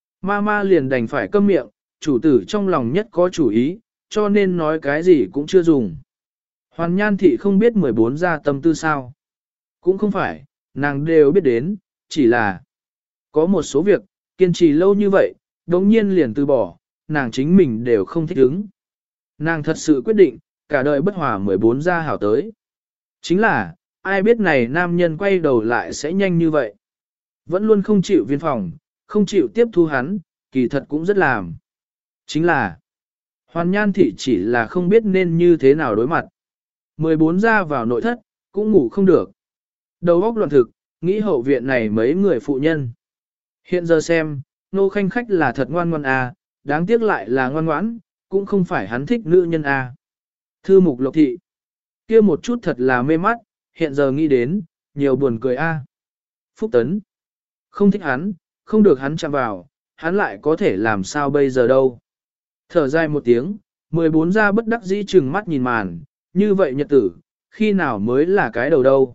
Speaker 1: Ma liền đành phải câm miệng, chủ tử trong lòng nhất có chủ ý, cho nên nói cái gì cũng chưa dùng. Hoàn Nhan thị không biết 14 ra tâm tư sao. Cũng không phải, nàng đều biết đến, chỉ là có một số việc, kiên trì lâu như vậy, đống nhiên liền từ bỏ, nàng chính mình đều không thích ứng. Nàng thật sự quyết định, cả đời bất hòa 14 ra hảo tới. Chính là, ai biết này nam nhân quay đầu lại sẽ nhanh như vậy. Vẫn luôn không chịu viên phòng, không chịu tiếp thu hắn, kỳ thật cũng rất làm. Chính là, Hoàn Nhan thị chỉ là không biết nên như thế nào đối mặt. 14 ra vào nội thất, cũng ngủ không được. Đầu óc loạn thực, nghĩ hậu viện này mấy người phụ nhân. Hiện giờ xem, nô khanh khách là thật ngoan ngoan à, đáng tiếc lại là ngoan ngoãn, cũng không phải hắn thích nữ nhân à. Thư mục lộc thị, kia một chút thật là mê mắt, hiện giờ nghĩ đến, nhiều buồn cười a. Phúc Tấn, không thích hắn, không được hắn chạm vào, hắn lại có thể làm sao bây giờ đâu. Thở dài một tiếng, 14 ra bất đắc dĩ chừng mắt nhìn màn, như vậy nhật tử, khi nào mới là cái đầu đâu.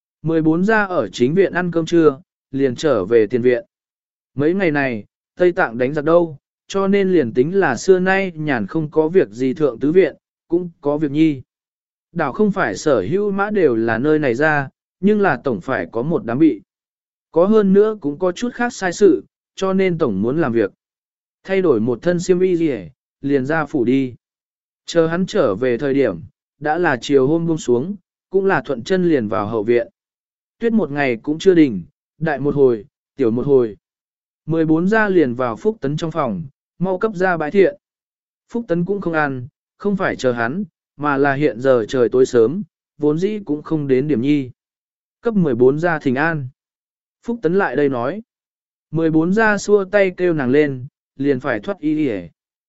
Speaker 1: 14 ra ở chính viện ăn cơm trưa, liền trở về tiền viện. Mấy ngày này, Tây Tạng đánh giặc đâu, cho nên liền tính là xưa nay nhàn không có việc gì thượng tứ viện, cũng có việc nhi. Đảo không phải sở hữu mã đều là nơi này ra, nhưng là tổng phải có một đám bị. Có hơn nữa cũng có chút khác sai sự, cho nên tổng muốn làm việc. Thay đổi một thân xiêm y gì liền ra phủ đi. Chờ hắn trở về thời điểm, đã là chiều hôm buông xuống, cũng là thuận chân liền vào hậu viện. Tuyết một ngày cũng chưa đỉnh, đại một hồi, tiểu một hồi. 14 ra liền vào Phúc Tấn trong phòng, mau cấp ra bái thiện. Phúc Tấn cũng không ăn, không phải chờ hắn, mà là hiện giờ trời tối sớm, vốn dĩ cũng không đến điểm nhi. Cấp 14 ra thỉnh an. Phúc Tấn lại đây nói. 14 ra xua tay kêu nàng lên, liền phải thoát y đi.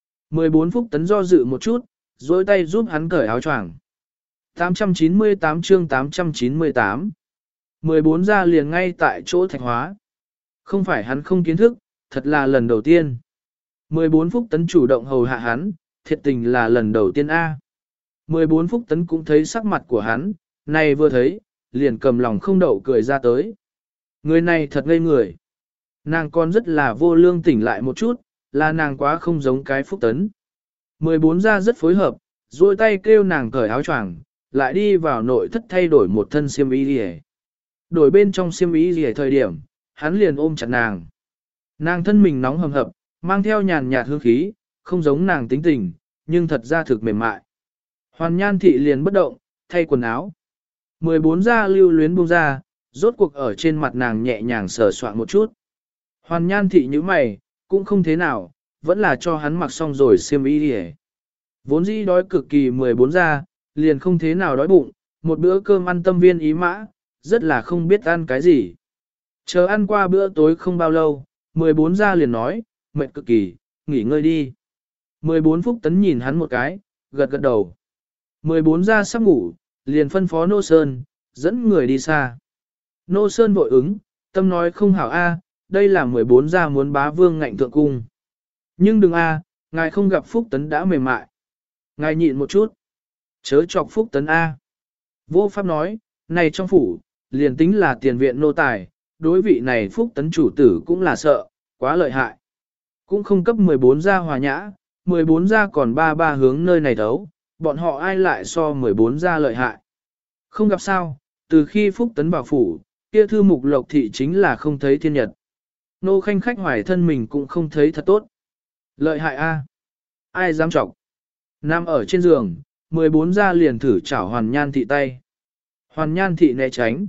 Speaker 1: 14 Phúc Tấn do dự một chút, dối tay giúp hắn cởi áo choàng. 898 chương 898. 14 ra liền ngay tại chỗ Thạch Hóa. Không phải hắn không kiến thức, thật là lần đầu tiên. 14 Phúc Tấn chủ động hầu hạ hắn, thiệt tình là lần đầu tiên A. 14 Phúc Tấn cũng thấy sắc mặt của hắn, này vừa thấy, liền cầm lòng không đậu cười ra tới. Người này thật ngây người. Nàng còn rất là vô lương tỉnh lại một chút, là nàng quá không giống cái Phúc Tấn. 14 ra rất phối hợp, duỗi tay kêu nàng cởi áo choàng, lại đi vào nội thất thay đổi một thân xiêm y liề. Đổi bên trong xiêm y liề thời điểm, hắn liền ôm chặt nàng. Nàng thân mình nóng hầm hập, mang theo nhàn nhạt hương khí, không giống nàng tính tình, nhưng thật ra thực mềm mại. Hoàn Nhan thị liền bất động, thay quần áo. 14 ra lưu luyến buông ra, rốt cuộc ở trên mặt nàng nhẹ nhàng sờ soạn một chút. Hoàn Nhan thị như mày, cũng không thế nào, vẫn là cho hắn mặc xong rồi xiêm y đi. Vốn dĩ đói cực kỳ 14 ra, liền không thế nào đói bụng, một bữa cơm ăn tâm viên ý mã, rất là không biết ăn cái gì. Chờ ăn qua bữa tối không bao lâu, 14 ra liền nói, mệt cực kỳ, nghỉ ngơi đi. 14 Phúc Tấn nhìn hắn một cái, gật gật đầu. 14 ra sắp ngủ, liền phân phó Nô Sơn, dẫn người đi xa. Nô Sơn vội ứng, tâm nói không hảo a, đây là 14 ra muốn bá vương ngạnh thượng cung. Nhưng đừng a, ngài không gặp Phúc Tấn đã mềm mại. Ngài nhịn một chút. Chớ chọc Phúc Tấn a. Vô Pháp nói, này trong phủ, liền tính là tiền viện nô tài, đối vị này Phúc Tấn chủ tử cũng là sợ, quá lợi hại. Cũng không cấp 14 gia hòa nhã, 14 gia còn ba hướng nơi này đấu, bọn họ ai lại so 14 gia lợi hại. Không gặp sao, từ khi Phúc Tấn vào phủ, kia thư mục lộc thị chính là không thấy thiên nhật. Nô khanh khách hoài thân mình cũng không thấy thật tốt. Lợi hại a, ai dám chọc. Nằm ở trên giường, 14 gia liền thử chảo Hoàn Nhan thị tay. Hoàn Nhan thị né tránh.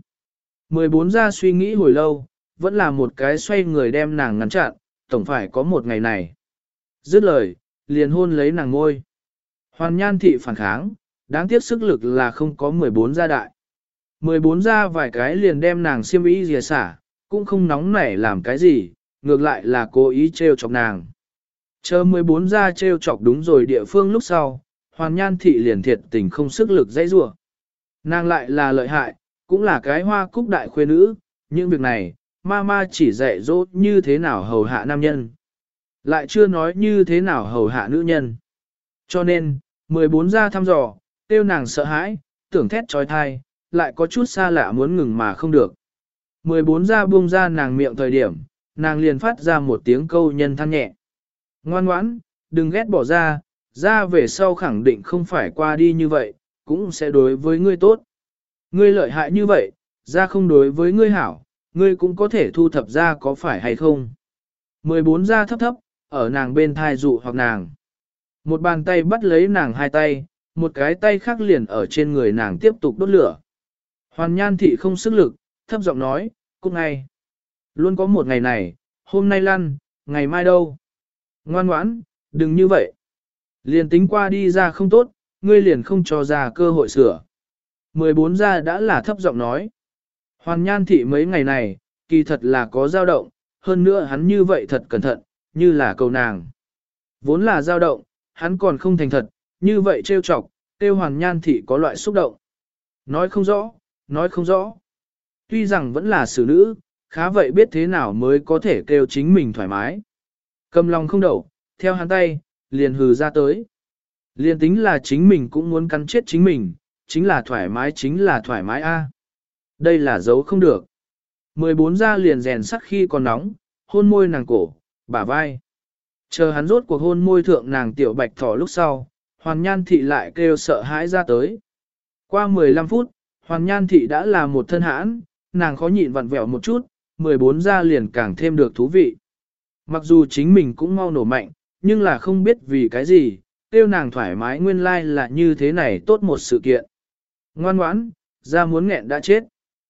Speaker 1: 14 gia suy nghĩ hồi lâu, vẫn là một cái xoay người đem nàng ngăn chặn, tổng phải có một ngày này. Dứt lời, liền hôn lấy nàng ngôi. Hoàn Nhan thị phản kháng, đáng tiếc sức lực là không có 14 gia đại. 14 gia vài cái liền đem nàng xiêm y rìa xả, cũng không nóng nảy làm cái gì, ngược lại là cố ý trêu chọc nàng. Chờ 14 gia trêu chọc đúng rồi địa phương lúc sau, Hoàn Nhan thị liền thiệt tình không sức lực dãy rủa. Nàng lại là lợi hại, cũng là cái hoa cúc đại khuê nữ, những việc này, mama chỉ dạy dỗ như thế nào hầu hạ nam nhân. Lại chưa nói như thế nào hầu hạ nữ nhân. Cho nên, 14 gia thăm dò, tiêu nàng sợ hãi, tưởng thét trói thai, lại có chút xa lạ muốn ngừng mà không được. 14 gia buông ra nàng miệng thời điểm, nàng liền phát ra một tiếng câu nhân than nhẹ. Ngoan ngoãn, đừng ghét bỏ ra về sau khẳng định không phải qua đi như vậy, cũng sẽ đối với ngươi tốt. Ngươi lợi hại như vậy, ra không đối với ngươi hảo, ngươi cũng có thể thu thập ra có phải hay không. 14 ra thấp thấp, ở nàng bên thai dụ hoặc nàng. Một bàn tay bắt lấy nàng hai tay, một cái tay khác liền ở trên người nàng tiếp tục đốt lửa. Hoàn Nhan thị không sức lực, thấp giọng nói, cút ngay. Luôn có một ngày này, hôm nay lăn, ngày mai đâu. Ngoan ngoãn, đừng như vậy. Liền tính qua đi ra không tốt, ngươi liền không cho ra cơ hội sửa. 14 ra đã là thấp giọng nói. Hoàn Nhan thị mấy ngày này, kỳ thật là có dao động, hơn nữa hắn như vậy thật cẩn thận, như là cầu nàng. Vốn là dao động, hắn còn không thành thật, như vậy trêu chọc, tiêu Hoàn Nhan thị có loại xúc động. Nói không rõ, nói không rõ. Tuy rằng vẫn là xử nữ, khá vậy biết thế nào mới có thể kêu chính mình thoải mái. Cầm lòng không đậu, theo hắn tay, liền hừ ra tới. Liền tính là chính mình cũng muốn cắn chết chính mình, chính là thoải mái a. Đây là dấu không được. 14 ra liền rèn sắc khi còn nóng, hôn môi nàng cổ, bả vai. Chờ hắn rốt cuộc hôn môi thượng nàng tiểu bạch thỏ lúc sau, Hoàn Nhan thị lại kêu sợ hãi ra tới. Qua 15 phút, Hoàn Nhan thị đã là một thân hãn, nàng khó nhịn vặn vẹo một chút, 14 ra liền càng thêm được thú vị. Mặc dù chính mình cũng mau nổ mạnh, nhưng là không biết vì cái gì, tiêu nàng thoải mái nguyên lai là như thế này tốt một sự kiện. Ngoan ngoãn, ra muốn nghẹn đã chết.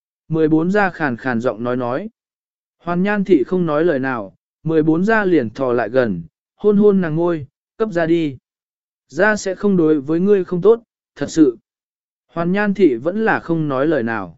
Speaker 1: 14 ra khàn khàn giọng nói. Hoàn Nhan thị không nói lời nào, 14 ra liền thò lại gần, hôn hôn nàng ngôi, cấp ra đi. Ra sẽ không đối với ngươi không tốt, thật sự. Hoàn Nhan thị vẫn là không nói lời nào.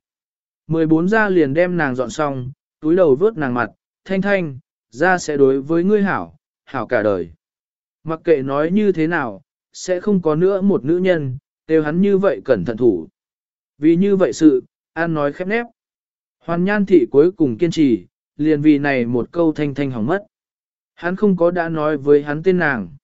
Speaker 1: 14 ra liền đem nàng dọn xong, túi đầu vớt nàng mặt, thanh thanh, ra sẽ đối với ngươi hảo, hảo cả đời. Mặc kệ nói như thế nào, sẽ không có nữa một nữ nhân, đều hắn như vậy cẩn thận thủ. Vì như vậy sự, an nói khép nép. Hoàn Nhan thị cuối cùng kiên trì, liền vì này một câu thanh thanh hỏng mất. Hắn không có đã nói với hắn tên nàng.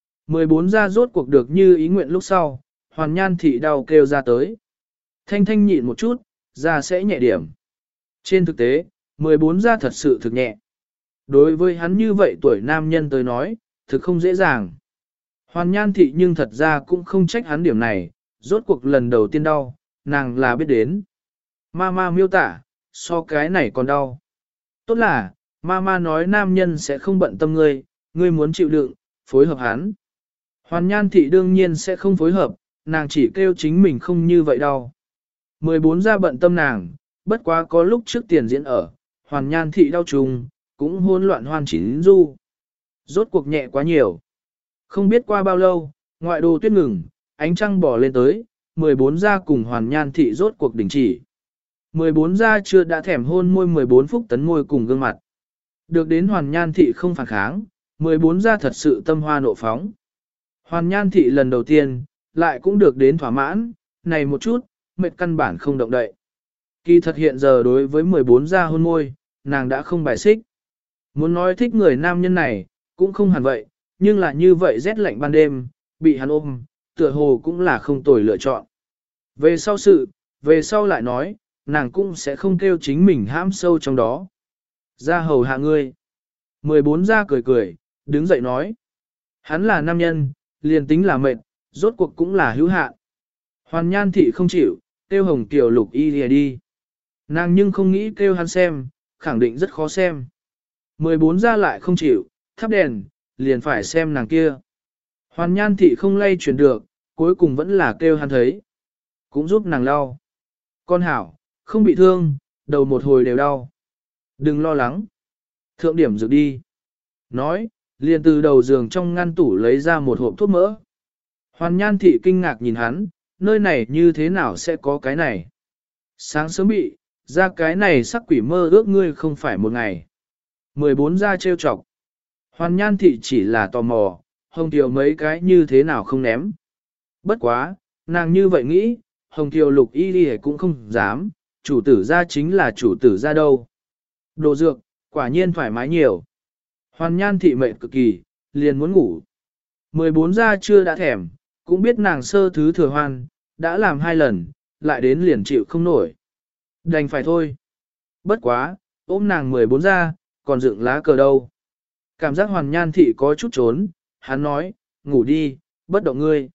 Speaker 1: 14 ra rốt cuộc được như ý nguyện lúc sau, Hoàn Nhan thị đau kêu ra tới. Thanh thanh nhịn một chút, ra sẽ nhẹ điểm. Trên thực tế, 14 ra thật sự thực nhẹ. Đối với hắn như vậy tuổi nam nhân tới nói, thực không dễ dàng. Hoàn Nhan thị nhưng thật ra cũng không trách hắn điểm này, rốt cuộc lần đầu tiên đau, nàng là biết đến. Mama miêu tả, so cái này còn đau. Tốt là, Mama nói nam nhân sẽ không bận tâm ngươi, ngươi muốn chịu đựng, phối hợp hắn. Hoàn Nhan thị đương nhiên sẽ không phối hợp, nàng chỉ kêu chính mình không như vậy đâu. 14 ra bận tâm nàng, bất quá có lúc trước tiền diễn ở, Hoàn Nhan thị đau trùng, cũng hỗn loạn hoan chín du. Rốt cuộc nhẹ quá nhiều. Không biết qua bao lâu, ngoại đồ tuyết ngừng, ánh trăng bỏ lên tới, 14 gia cùng Hoàn Nhan thị rốt cuộc đình chỉ. 14 gia chưa đã thèm hôn môi 14 phúc tấn môi cùng gương mặt. Được đến Hoàn Nhan thị không phản kháng, 14 gia thật sự tâm hoa nộ phóng. Hoàn Nhan thị lần đầu tiên, lại cũng được đến thỏa mãn, này một chút, mệt căn bản không động đậy. Kỳ thật hiện giờ đối với 14 gia hôn môi, nàng đã không bài xích. Muốn nói thích người nam nhân này, cũng không hẳn vậy, nhưng là như vậy rét lạnh ban đêm, bị hắn ôm, tựa hồ cũng là không tồi lựa chọn. Về sau lại nói, nàng cũng sẽ không kêu chính mình hãm sâu trong đó. Ra hầu hạ ngươi. 14 gia cười cười, đứng dậy nói. Hắn là nam nhân, liền tính là mệt, rốt cuộc cũng là hữu hạn. Hoàn Nhan thị không chịu, kêu Hồng Kiều Lục Y lìa đi. Nàng nhưng không nghĩ kêu hắn xem, khẳng định rất khó xem. 14 gia lại không chịu, thắp đèn, liền phải xem nàng kia. Hoàn Nhan thị không lay chuyển được, cuối cùng vẫn là kêu hắn thấy. Cũng giúp nàng lau. Con hảo, không bị thương, đầu một hồi đều đau. Đừng lo lắng. Thượng điểm dược đi. Nói, liền từ đầu giường trong ngăn tủ lấy ra một hộp thuốc mỡ. Hoàn Nhan thị kinh ngạc nhìn hắn, nơi này như thế nào sẽ có cái này. Sáng sớm bị, ra cái này sắc quỷ mơ ước ngươi không phải một ngày. 14 ra trêu chọc. Hoàn Nhan thị chỉ là tò mò, Hồng Kiều mấy cái như thế nào không ném. Bất quá, nàng như vậy nghĩ, Hồng Kiều Lục Y đi cũng không dám, chủ tử ra chính là chủ tử ra đâu. Đồ dược, quả nhiên thoải mái nhiều. Hoàn Nhan thị mệt cực kỳ, liền muốn ngủ. 14 ra chưa đã thèm, cũng biết nàng sơ thứ thừa hoan, đã làm 2 lần, lại đến liền chịu không nổi. Đành phải thôi. Bất quá, ôm nàng 14 ra, còn dựng lá cờ đâu. Cảm giác Hoàn Nhan thị có chút trốn, hắn nói, ngủ đi, bất động ngươi.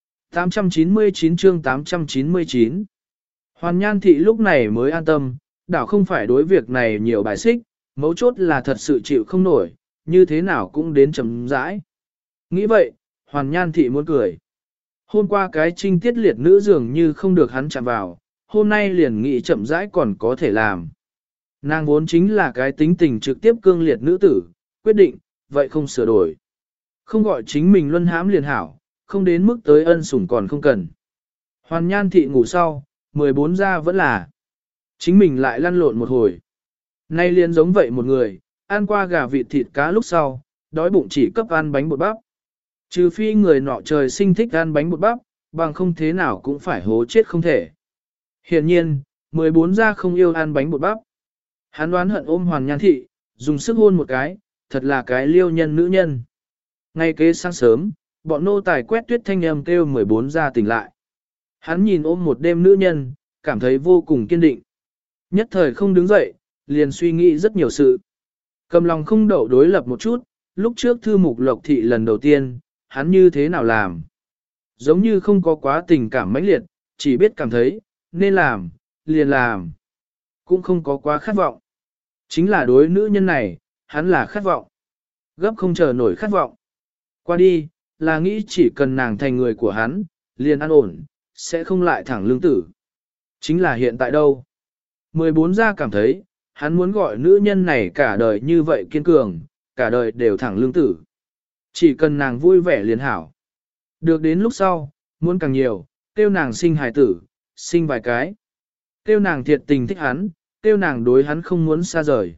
Speaker 1: 899 chương 899. Hoàn Nhan thị lúc này mới an tâm, đảo không phải đối việc này nhiều bài xích, mấu chốt là thật sự chịu không nổi, như thế nào cũng đến chấm rãi. Nghĩ vậy, Hoàn Nhan thị muốn cười. Hôm qua cái trinh tiết liệt nữ dường như không được hắn chạm vào, hôm nay liền nghĩ chậm rãi còn có thể làm. Nàng vốn chính là cái tính tình trực tiếp cương liệt nữ tử, quyết định, vậy không sửa đổi. Không gọi chính mình luân hãm liền hảo, không đến mức tới ân sủng còn không cần. Hoàn Nhan thị ngủ sau, 14 ra vẫn là. Chính mình lại lăn lộn một hồi. Nay liền giống vậy một người, ăn qua gà vịt thịt cá lúc sau, đói bụng chỉ cấp ăn bánh bột bắp. Trừ phi người nọ trời sinh thích ăn bánh bột bắp, bằng không thế nào cũng phải hố chết không thể. Hiển nhiên, 14 ra không yêu ăn bánh bột bắp. Hắn đoán hận ôm Hoàn Nhan thị, dùng sức hôn một cái, thật là cái liêu nhân nữ nhân. Ngay kế sáng sớm, bọn nô tài quét tuyết thanh âm kêu 14 ra tỉnh lại. Hắn nhìn ôm một đêm nữ nhân, cảm thấy vô cùng kiên định. Nhất thời không đứng dậy, liền suy nghĩ rất nhiều sự. Cầm lòng không đậu đối lập một chút, lúc trước thư mục lộc thị lần đầu tiên, hắn như thế nào làm. Giống như không có quá tình cảm mãnh liệt, chỉ biết cảm thấy, nên làm, liền làm. Cũng không có quá khát vọng. Chính là đối nữ nhân này, hắn là khát vọng. Gấp không chờ nổi khát vọng. Qua đi, là nghĩ chỉ cần nàng thành người của hắn, liền an ổn, sẽ không lại thẳng lương tử. Chính là hiện tại đâu. 14 gia cảm thấy, hắn muốn gọi nữ nhân này cả đời như vậy kiên cường, cả đời đều thẳng lương tử. Chỉ cần nàng vui vẻ liền hảo. Được đến lúc sau, muốn càng nhiều, kêu nàng sinh hài tử, sinh vài cái. Kêu nàng thiệt tình thích hắn, kêu nàng đối hắn không muốn xa rời.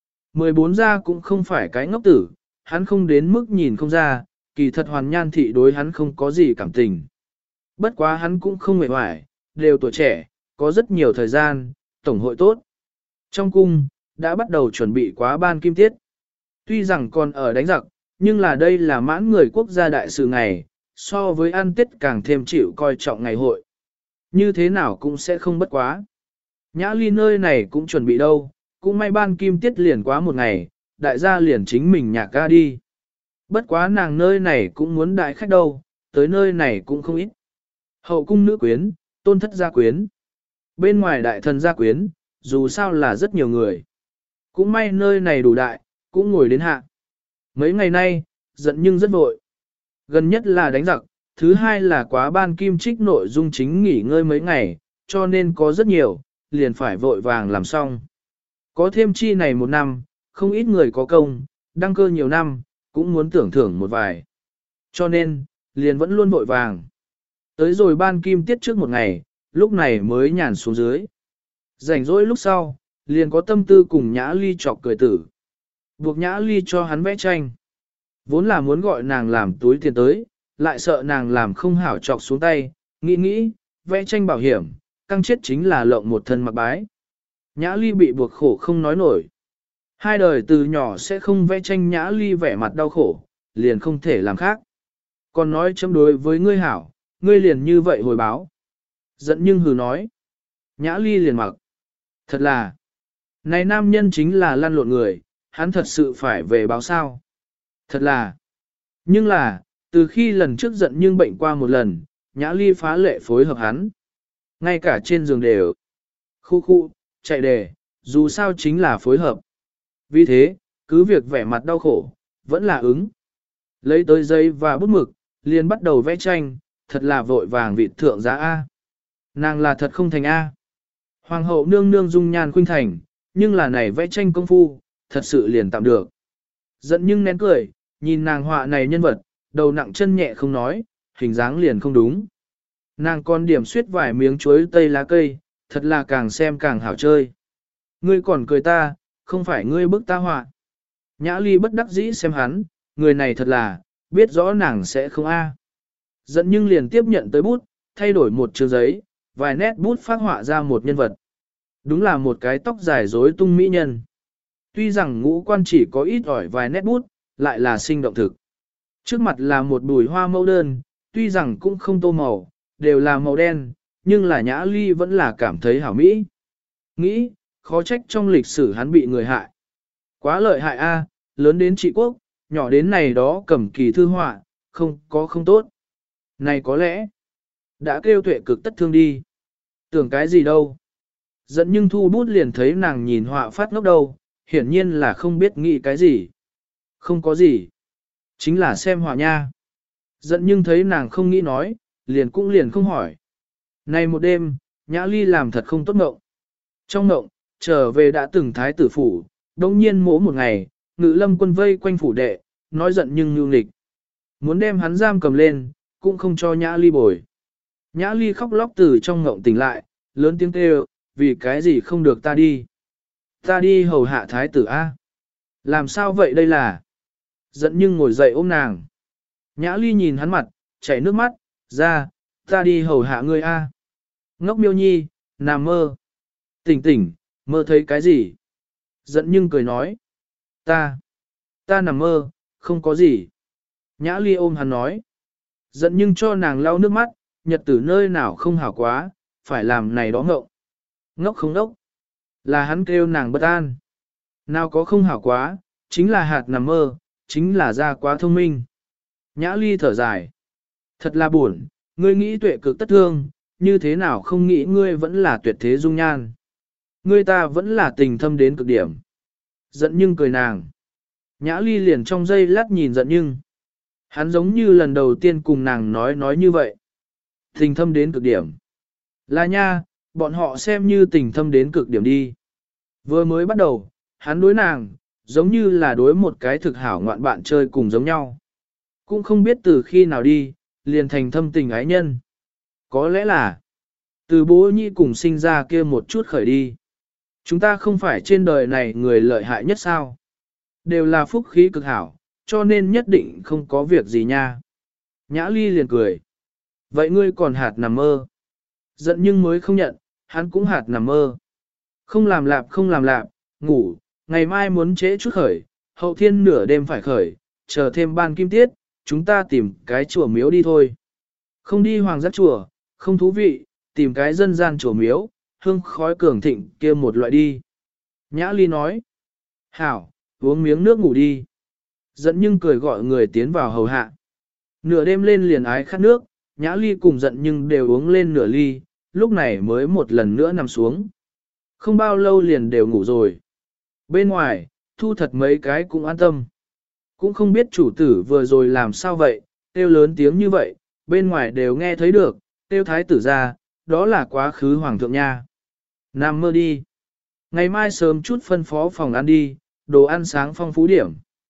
Speaker 1: 14 gia cũng không phải cái ngốc tử, hắn không đến mức nhìn không ra, kỳ thật Hoàn Nhan thị đối hắn không có gì cảm tình. Bất quá hắn cũng không mệt mỏi, đều tuổi trẻ, có rất nhiều thời gian, tổng hội tốt. Trong cung, đã bắt đầu chuẩn bị quá ban kim tiết. Tuy rằng còn ở đánh giặc, nhưng là đây là mãn người quốc gia đại sự ngày, so với ăn tết càng thêm chịu coi trọng ngày hội. Như thế nào cũng sẽ không bất quá. Nhã Ly nơi này cũng chuẩn bị đâu, cũng may ban kim tiết liền quá một ngày, đại gia liền chính mình nhạc ca đi. Bất quá nàng nơi này cũng muốn đại khách đâu, tới nơi này cũng không ít. Hậu cung nữ quyến, tôn thất gia quyến. Bên ngoài đại thần gia quyến, dù sao là rất nhiều người. Cũng may nơi này đủ đại, cũng ngồi đến hạ. Mấy ngày nay, giận nhưng rất vội. Gần nhất là đánh giặc, thứ hai là quá ban kim trích nội dung chính nghỉ ngơi mấy ngày, cho nên có rất nhiều, liền phải vội vàng làm xong. Có thêm chi này một năm, không ít người có công, đăng cơ nhiều năm, cũng muốn tưởng thưởng một vài. Cho nên, liền vẫn luôn vội vàng. Tới rồi ban kim tiết trước một ngày, lúc này mới nhàn xuống dưới. Rảnh rỗi lúc sau, liền có tâm tư cùng Nhã Ly chọc cười tử. Buộc Nhã Ly cho hắn vẽ tranh. Vốn là muốn gọi nàng làm túi tiền tới, lại sợ nàng làm không hảo chọc xuống tay, nghĩ, vẽ tranh bảo hiểm, căng chết chính là lộng một thân mặc bái. Nhã Ly bị buộc khổ không nói nổi. Hai đời từ nhỏ sẽ không vẽ tranh, Nhã Ly vẻ mặt đau khổ, liền không thể làm khác. Còn nói chấm đối với ngươi hảo, ngươi liền như vậy hồi báo. Giận nhưng hừ nói. Nhã Ly liền mặc. Thật là, này nam nhân chính là lăn lộn người, hắn thật sự phải về báo sao. Thật là, nhưng là, từ khi lần trước giận nhưng bệnh qua một lần, Nhã Ly phá lệ phối hợp hắn. Ngay cả trên giường đều. Khu, chạy đề, dù sao chính là phối hợp. Vì thế, cứ việc vẻ mặt đau khổ, vẫn là ứng. Lấy tới giấy và bút mực, liền bắt đầu vẽ tranh, thật là vội vàng vịt thượng giá A. Nàng là thật không thành A. Hoàng hậu nương nương dung nhan khuynh thành, nhưng là này vẽ tranh công phu, thật sự liền tạm được. Giận nhưng nén cười, nhìn nàng họa này nhân vật, đầu nặng chân nhẹ không nói, hình dáng liền không đúng. Nàng còn điểm suyết vài miếng chuối tây lá cây, thật là càng xem càng hảo chơi. Ngươi còn cười ta, không phải ngươi bức ta họa. Nhã Ly bất đắc dĩ xem hắn, người này thật là, biết rõ nàng sẽ không A. Giận nhưng liền tiếp nhận tới bút, thay đổi một chương giấy, vài nét bút phát họa ra một nhân vật. Đúng là một cái tóc dài rối tung mỹ nhân. Tuy rằng ngũ quan chỉ có ít ỏi vài nét bút, lại là sinh động thực. Trước mặt là một bùi hoa mẫu đơn, tuy rằng cũng không tô màu, đều là màu đen, nhưng là Nhã Ly vẫn là cảm thấy hảo mỹ. Nghĩ, khó trách trong lịch sử hắn bị người hại. Quá lợi hại a, lớn đến trị quốc, nhỏ đến này đó cầm kỳ thư họa, không có không tốt. Này có lẽ, đã kêu tuệ cực tất thương đi. Tưởng cái gì đâu. Giận nhưng thu bút liền thấy nàng nhìn họa phát ngốc đầu, hiển nhiên là không biết nghĩ cái gì. Không có gì. Chính là xem họa nha. Giận nhưng thấy nàng không nghĩ nói, liền không hỏi. Này một đêm, Nhã Ly làm thật không tốt mộng. Trong mộng, trở về đã từng thái tử phủ, đông nhiên mỗ một ngày, Ngự Lâm quân vây quanh phủ đệ, nói giận nhưng nhu nghịch. Muốn đem hắn giam cầm lên, cũng không cho Nhã Ly bồi. Nhã Ly khóc lóc từ trong ngộng tỉnh lại, lớn tiếng kêu, vì cái gì không được ta đi. Ta đi hầu hạ thái tử A. Làm sao vậy đây là? Giận nhưng ngồi dậy ôm nàng. Nhã Ly nhìn hắn mặt, chảy nước mắt, ra, ta đi hầu hạ ngươi A. Ngốc miêu nhi, nằm mơ. Tỉnh, mơ thấy cái gì? Giận nhưng cười nói. Ta nằm mơ, không có gì. Nhã Ly ôm hắn nói. Giận nhưng cho nàng lau nước mắt, nhật tử nơi nào không hảo quá, phải làm này đó ngộng. Ngốc không ngốc. Là hắn kêu nàng bất an. Nào có không hảo quá, chính là hạt nằm mơ, chính là ra quá thông minh. Nhã Ly thở dài. Thật là buồn, ngươi nghĩ tuệ cực tất thương, như thế nào không nghĩ ngươi vẫn là tuyệt thế dung nhan. Ngươi ta vẫn là tình thâm đến cực điểm. Giận nhưng cười nàng. Nhã Ly liền trong giây lát nhìn giận nhưng. Hắn giống như lần đầu tiên cùng nàng nói như vậy. Tình thâm đến cực điểm. Là nha, bọn họ xem như tình thâm đến cực điểm đi. Vừa mới bắt đầu, hắn đối nàng, giống như là đối một cái thực hảo ngoạn bạn chơi cùng giống nhau. Cũng không biết từ khi nào đi, liền thành thâm tình ái nhân. Có lẽ là, từ bố nhi cùng sinh ra kia một chút khởi đi. Chúng ta không phải trên đời này người lợi hại nhất sao? Đều là phúc khí cực hảo, cho nên nhất định không có việc gì nha. Nhã Ly liền cười. Vậy ngươi còn hạt nằm mơ. Giận nhưng mới không nhận, hắn cũng hạt nằm mơ. Không làm lạp, ngủ, ngày mai muốn trễ chút khởi, hậu thiên nửa đêm phải khởi, chờ thêm ban kim tiết, chúng ta tìm cái chùa miếu đi thôi. Không đi hoàng giác chùa, không thú vị, tìm cái dân gian chùa miếu, hương khói cường thịnh kia một loại đi. Nhã Ly nói. Hảo, uống miếng nước ngủ đi. Giận nhưng cười gọi người tiến vào hầu hạ. Nửa đêm lên liền ái khát nước, Nhã Ly cùng giận nhưng đều uống lên nửa ly, lúc này mới một lần nữa nằm xuống. Không bao lâu liền đều ngủ rồi. Bên ngoài, thu thật mấy cái cũng an tâm. Cũng không biết chủ tử vừa rồi làm sao vậy, kêu lớn tiếng như vậy, bên ngoài đều nghe thấy được, kêu thái tử ra, đó là quá khứ hoàng thượng nha. Nằm mơ đi. Ngày mai sớm chút phân phó phòng ăn đi, đồ ăn sáng phong phú điểm.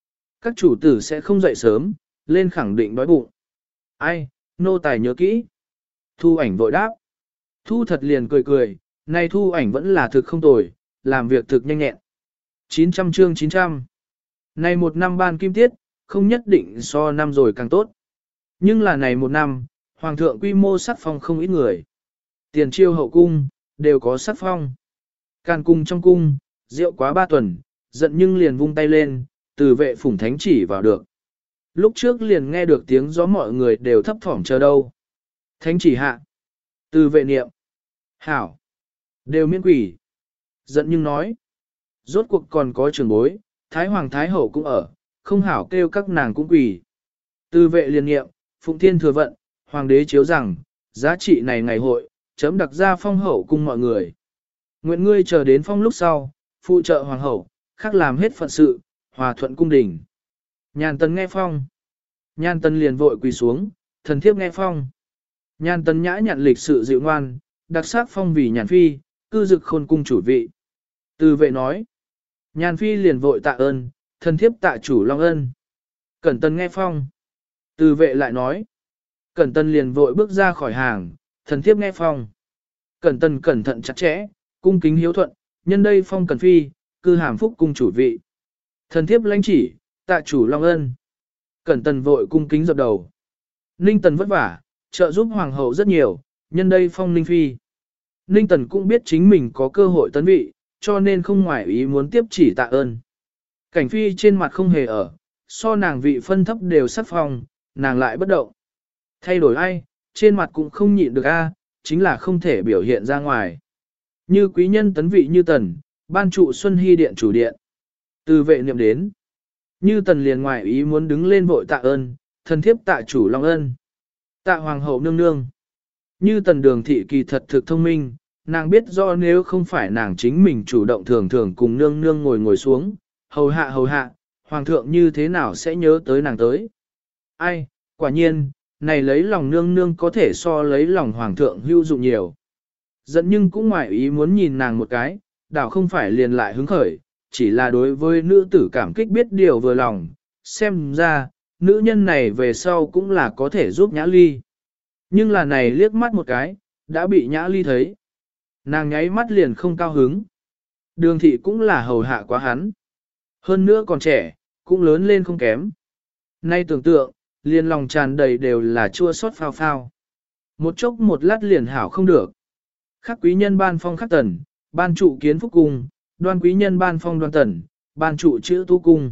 Speaker 1: Các chủ tử sẽ không dậy sớm, lên khẳng định đói bụng. Ai, nô tài nhớ kỹ. Thu ảnh vội đáp. Thu thật liền cười cười, này thu ảnh vẫn là thực không tồi, làm việc thực nhanh nhẹn. 900 chương 900. Này một năm ban kim tiết, không nhất định so năm rồi càng tốt. Nhưng là này một năm, hoàng thượng quy mô sắc phong không ít người. Tiền triều hậu cung, đều có sắc phong. Càn cung trong cung, rượu quá 3 tuần, giận nhưng liền vung tay lên, từ vệ phủng thánh chỉ vào được. Lúc trước liền nghe được tiếng gió mọi người đều thấp thỏm chờ đâu. Thánh chỉ hạ. Từ vệ niệm. Hảo. Đều miễn quỷ. Giận nhưng nói. Rốt cuộc còn có trường bối, Thái Hoàng Thái Hậu cũng ở, không hảo kêu các nàng cũng quỷ. Từ vệ liền nghiệm, Phụng Thiên thừa vận, Hoàng đế chiếu rằng, giá trị này ngày hội, chấm đặc ra phong hậu cung mọi người. Nguyện ngươi chờ đến phong lúc sau, phụ trợ Hoàng hậu, khác làm hết phận sự, hòa thuận cung đình. Nhàn tần nghe phong. Nhan tần liền vội quỳ xuống, thần thiếp nghe phong. Nhan tần nhã nhận lịch sự dịu ngoan, đặc sắc phong vì nhàn phi, cư dực khôn cung chủ vị. Từ vệ nói. Nhan phi liền vội tạ ơn, thần thiếp tạ chủ long ân. Cẩn Tân nghe phong. Từ vệ lại nói. Cẩn Tân liền vội bước ra khỏi hàng, thần thiếp nghe phong. Cẩn Tân cẩn thận chặt chẽ, cung kính hiếu thuận, nhân đây phong Cẩn phi, cư hàm phúc cung chủ vị. Thần thiếp lãnh chỉ, tạ chủ long ân. Cẩn Tân vội cung kính dập đầu. Ninh Tần vất vả, trợ giúp hoàng hậu rất nhiều, nhân đây phong Ninh phi. Ninh Tần cũng biết chính mình có cơ hội tấn vị, cho nên không ngoại ý muốn tiếp chỉ tạ ơn. Cảnh phi trên mặt không hề ở, so nàng vị phân thấp đều sắc phong, nàng lại bất động. Thay đổi ai, trên mặt cũng không nhịn được a, chính là không thể biểu hiện ra ngoài. Như quý nhân tấn vị như Tần, ban trụ Xuân Hy điện chủ điện. Từ vệ niệm đến. Như Tần liền ngoại ý muốn đứng lên vội tạ ơn, thần thiếp tạ chủ long ân. Tạ hoàng hậu nương nương. Như Tần đường thị kỳ thật thực thông minh, nàng biết do nếu không phải nàng chính mình chủ động thường thường cùng nương nương ngồi xuống, hầu hạ, hoàng thượng như thế nào sẽ nhớ tới nàng tới. Ai, quả nhiên, này lấy lòng nương nương có thể so lấy lòng hoàng thượng hữu dụng nhiều. Dẫn nhưng cũng ngoại ý muốn nhìn nàng một cái, đảo không phải liền lại hứng khởi, chỉ là đối với nữ tử cảm kích biết điều vừa lòng, xem ra, nữ nhân này về sau cũng là có thể giúp Nhã Ly. Nhưng là này liếc mắt một cái, đã bị Nhã Ly thấy. Nàng nháy mắt liền không cao hứng. Đường thị cũng là hầu hạ quá hắn. Hơn nữa còn trẻ, cũng lớn lên không kém. Nay tưởng tượng, liền lòng tràn đầy đều là chua xót phao phao. Một chốc một lát liền hảo không được. Khắc quý nhân ban phong khắc tần, ban trụ kiến phúc cung, đoan quý nhân ban phong đoan tần, ban trụ chữ tu cung.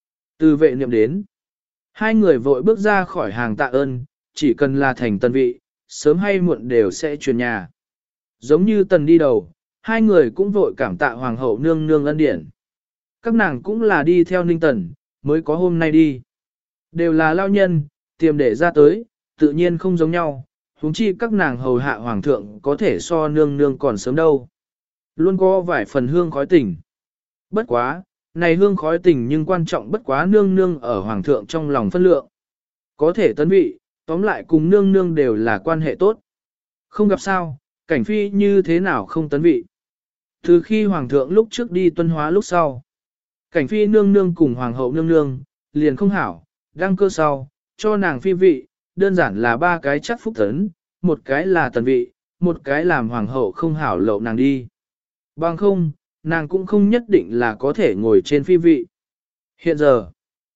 Speaker 1: Từ vệ niệm đến. Hai người vội bước ra khỏi hàng tạ ơn, chỉ cần là thành tần vị, sớm hay muộn đều sẽ truyền nhà. Giống như tần đi đầu, hai người cũng vội cảm tạ hoàng hậu nương nương ân điển. Các nàng cũng là đi theo Ninh Tần, mới có hôm nay đi. Đều là lao nhân, tiềm để ra tới, tự nhiên không giống nhau, huống chi các nàng hầu hạ hoàng thượng có thể so nương nương còn sớm đâu. Luôn có vài phần hương khói tình. Bất quá, này hương khói tình nhưng quan trọng bất quá nương nương ở hoàng thượng trong lòng phân lượng. Có thể tấn vị, tóm lại cùng nương nương đều là quan hệ tốt. Không gặp sao, cảnh phi như thế nào không tấn vị. Từ khi hoàng thượng lúc trước đi tuân hóa lúc sau, cảnh phi nương nương cùng hoàng hậu nương nương, liền không hảo, đăng cơ sau, cho nàng phi vị, đơn giản là ba cái chắc phúc tấn, một cái là tần vị, một cái làm hoàng hậu không hảo lậu nàng đi. Bằng không, nàng cũng không nhất định là có thể ngồi trên phi vị. Hiện giờ,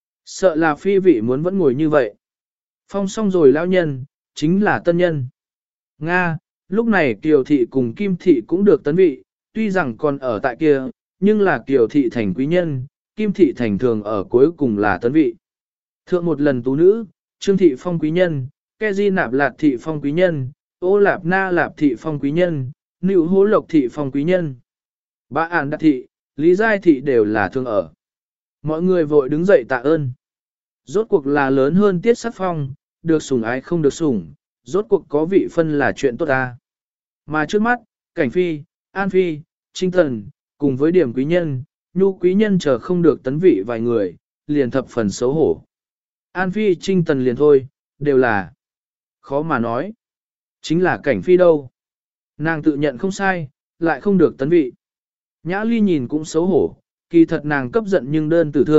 Speaker 1: sợ là phi vị muốn vẫn ngồi như vậy. Phong xong rồi lão nhân, chính là tân nhân. Nga, lúc này Kiều Thị cùng Kim Thị cũng được tấn vị, tuy rằng còn ở tại kia, nhưng là Kiều Thị thành quý nhân, Kim Thị thành thường ở cuối cùng là tấn vị. Thượng một lần tú nữ, Trương Thị phong quý nhân, Ke Di Nạp Lạt Thị phong quý nhân, Ô Lạp Na Lạp Thị phong quý nhân, Nữu Hố Lộc Thị phong quý nhân. Ba Ản Đạt Thị, Lý Giai Thị đều là thường ở. Mọi người vội đứng dậy tạ ơn. Rốt cuộc là lớn hơn tiết sắc phong, được sủng ái không được sủng, rốt cuộc có vị phân là chuyện tốt ta. Mà trước mắt, Cảnh Phi, An Phi, Trinh Tần, cùng với điểm quý nhân, nhu quý nhân chờ không được tấn vị vài người, liền thập phần xấu hổ. An Phi Trinh Tần liền thôi, đều là khó mà nói. Chính là Cảnh Phi đâu. Nàng tự nhận không sai, lại không được tấn vị. Nhã Ly nhìn cũng xấu hổ, kỳ thật nàng cấp giận nhưng đơn tử thượng,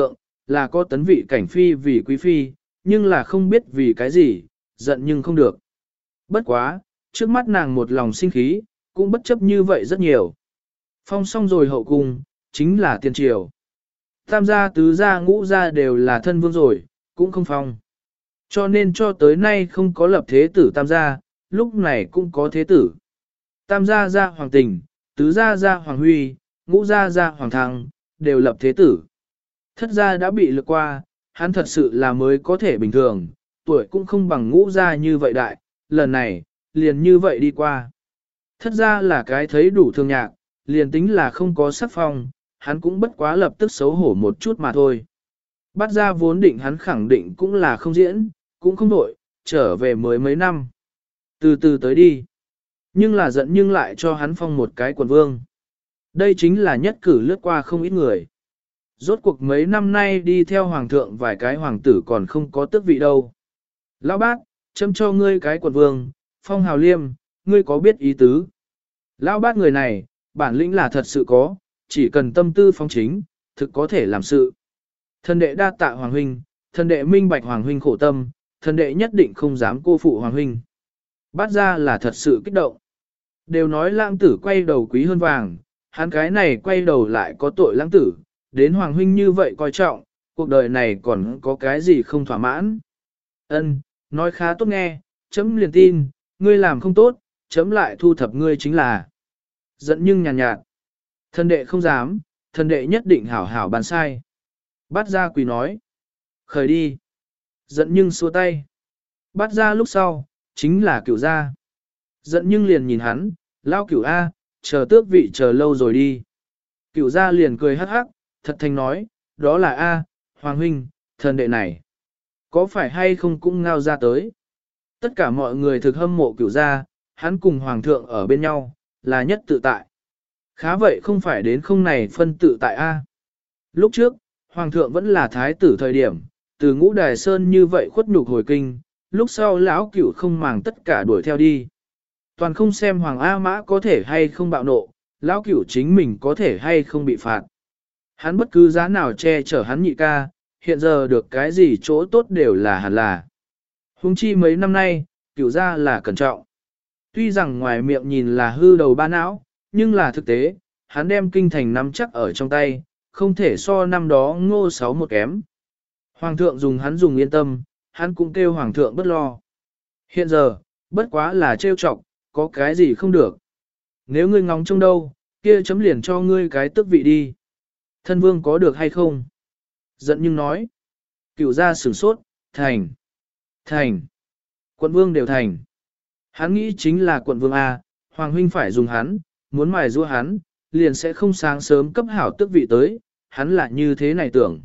Speaker 1: là có tấn vị cảnh phi vì quý phi, nhưng là không biết vì cái gì, giận nhưng không được. Bất quá, trước mắt nàng một lòng sinh khí, cũng bất chấp như vậy rất nhiều. Phong xong rồi hậu cung, chính là tiên triều. Tam gia tứ gia ngũ gia đều là thân vương rồi, cũng không phong. Cho nên cho tới nay không có lập thế tử tam gia, lúc này cũng có thế tử. Tam gia gia hoàng tình, tứ gia gia hoàng huy, ngũ gia gia hoàng thăng, đều lập thế tử. Thất gia đã bị lược qua, hắn thật sự là mới có thể bình thường, tuổi cũng không bằng ngũ gia như vậy đại, lần này, liền như vậy đi qua. Thất gia là cái thấy đủ thương nhạc, liền tính là không có sắc phong, hắn cũng bất quá lập tức xấu hổ một chút mà thôi. Bắt ra vốn định hắn khẳng định cũng là không diễn, cũng không đổi, trở về mới mấy năm. Từ từ tới đi. Nhưng là giận nhưng lại cho hắn phong một cái quận vương. Đây chính là nhất cử lướt qua không ít người. Rốt cuộc mấy năm nay đi theo hoàng thượng vài cái hoàng tử còn không có tước vị đâu. Lão bác, châm cho ngươi cái quận vương, phong hào liêm, ngươi có biết ý tứ. Lão bác người này, bản lĩnh là thật sự có, chỉ cần tâm tư phong chính, thực có thể làm sự. Thần đệ đa tạ hoàng huynh, thần đệ minh bạch hoàng huynh khổ tâm, thần đệ nhất định không dám cô phụ hoàng huynh. Bát ra là thật sự kích động. Đều nói lãng tử quay đầu quý hơn vàng, hắn cái này quay đầu lại có tội lãng tử, đến hoàng huynh như vậy coi trọng, cuộc đời này còn có cái gì không thỏa mãn. Ân, nói khá tốt nghe, chấm liền tin, ngươi làm không tốt, chấm lại thu thập ngươi chính là. Giận nhưng nhàn nhạt. Thần đệ không dám, thần đệ nhất định hảo hảo bàn sai. Bát ra quỳ nói. Khởi đi. Giận nhưng xua tay. Bát ra lúc sau, chính là cửu gia. Giận nhưng liền nhìn hắn, lao cửu A, chờ tước vị chờ lâu rồi đi. Cửu gia liền cười hắc hắc, thật thành nói, đó là A, Hoàng huynh, thần đệ này. Có phải hay không cũng ngao ra tới. Tất cả mọi người thực hâm mộ cửu gia, hắn cùng Hoàng thượng ở bên nhau, là nhất tự tại. Khá vậy không phải đến không này phân tự tại A. Lúc trước, Hoàng thượng vẫn là thái tử thời điểm, từ Ngũ Đài Sơn như vậy khuất nhục hồi kinh, lúc sau lão cửu không màng tất cả đuổi theo đi. Toàn không xem Hoàng A Mã có thể hay không bạo nộ, lão cửu chính mình có thể hay không bị phạt. Hắn bất cứ giá nào che chở hắn nhị ca, hiện giờ được cái gì chỗ tốt đều là hẳn là. Huống chi mấy năm nay, cửu gia là cẩn trọng. Tuy rằng ngoài miệng nhìn là hư đầu ba não, nhưng là thực tế, hắn đem kinh thành nắm chắc ở trong tay, không thể so năm đó Ngô Sáu một kém. Hoàng thượng dùng hắn dùng yên tâm, hắn cũng kêu hoàng thượng bất lo. Hiện giờ, bất quá là trêu chọc, có cái gì không được. Nếu ngươi ngóng trông đâu, kia chấm liền cho ngươi cái tước vị đi. Thân vương có được hay không? Giận nhưng nói. Cửu gia sửng sốt, thành. Thành. Quận vương đều thành. Hắn nghĩ chính là quận vương A, hoàng huynh phải dùng hắn, muốn mài giũa hắn, liền sẽ không sáng sớm cấp hảo tước vị tới, hắn là như thế này tưởng.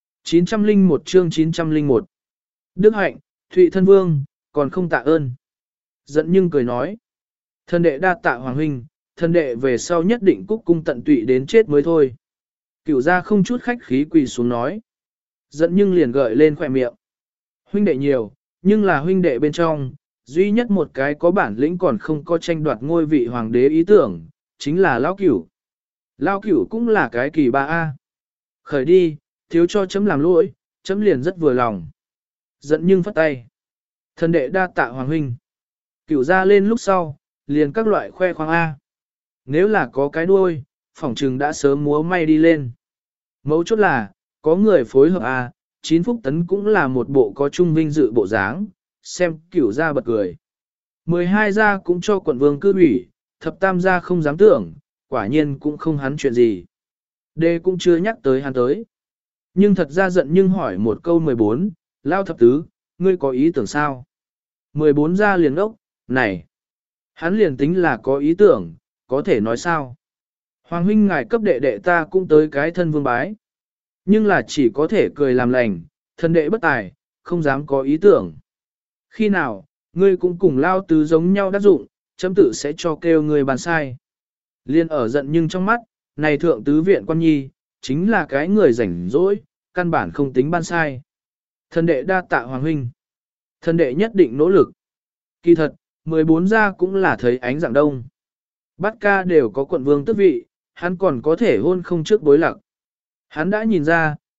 Speaker 1: 901 chương 901 Đức hạnh, Thụy thân vương, còn không tạ ơn. Giận nhưng cười nói. Thần đệ đa tạ hoàng huynh, thần đệ về sau nhất định cúc cung tận tụy đến chết mới thôi. Cửu gia không chút khách khí quỳ xuống nói. Giận nhưng liền gợi lên khỏe miệng. Huynh đệ nhiều, nhưng là huynh đệ bên trong, duy nhất một cái có bản lĩnh còn không có tranh đoạt ngôi vị hoàng đế ý tưởng, chính là Lão Cửu. Lão Cửu cũng là cái kỳ ba A. Khởi đi, thiếu cho chấm làm lỗi, chấm liền rất vừa lòng. Giận nhưng phất tay. Thần đệ đa tạ hoàng huynh. Cửu ra lên lúc sau, liền các loại khoe khoang A. Nếu là có cái đuôi, phỏng trừng đã sớm múa may đi lên. Mấu chốt là, có người phối hợp A, 9 phúc tấn cũng là một bộ có trung vinh dự bộ dáng, xem cửu ra bật cười. 12 gia cũng cho quận vương cư ủy, thập tam gia không dám tưởng, quả nhiên cũng không hắn chuyện gì. Đê cũng chưa nhắc tới hắn tới. Nhưng thật ra giận nhưng hỏi một câu 14, lao thập tứ, ngươi có ý tưởng sao? 14 gia liền ốc, này. Hắn liền tính là có ý tưởng, có thể nói sao? Hoàng huynh ngài cấp đệ đệ ta cũng tới cái thân vương bái. Nhưng là chỉ có thể cười làm lành, thân đệ bất tài, không dám có ý tưởng. Khi nào, ngươi cũng cùng lao tứ giống nhau đắc dụng, chấm tự sẽ cho kêu ngươi bàn sai. Liên ở giận nhưng trong mắt, này thượng tứ viện quan nhi, chính là cái người rảnh rỗi, căn bản không tính ban sai. Thần đệ đa tạ hoàng huynh. Thần đệ nhất định nỗ lực. Kỳ thật, 14 gia cũng là thấy ánh dạng đông. Bát ca đều có quận vương tước vị, hắn còn có thể hôn không trước bối lạc. Hắn đã nhìn ra,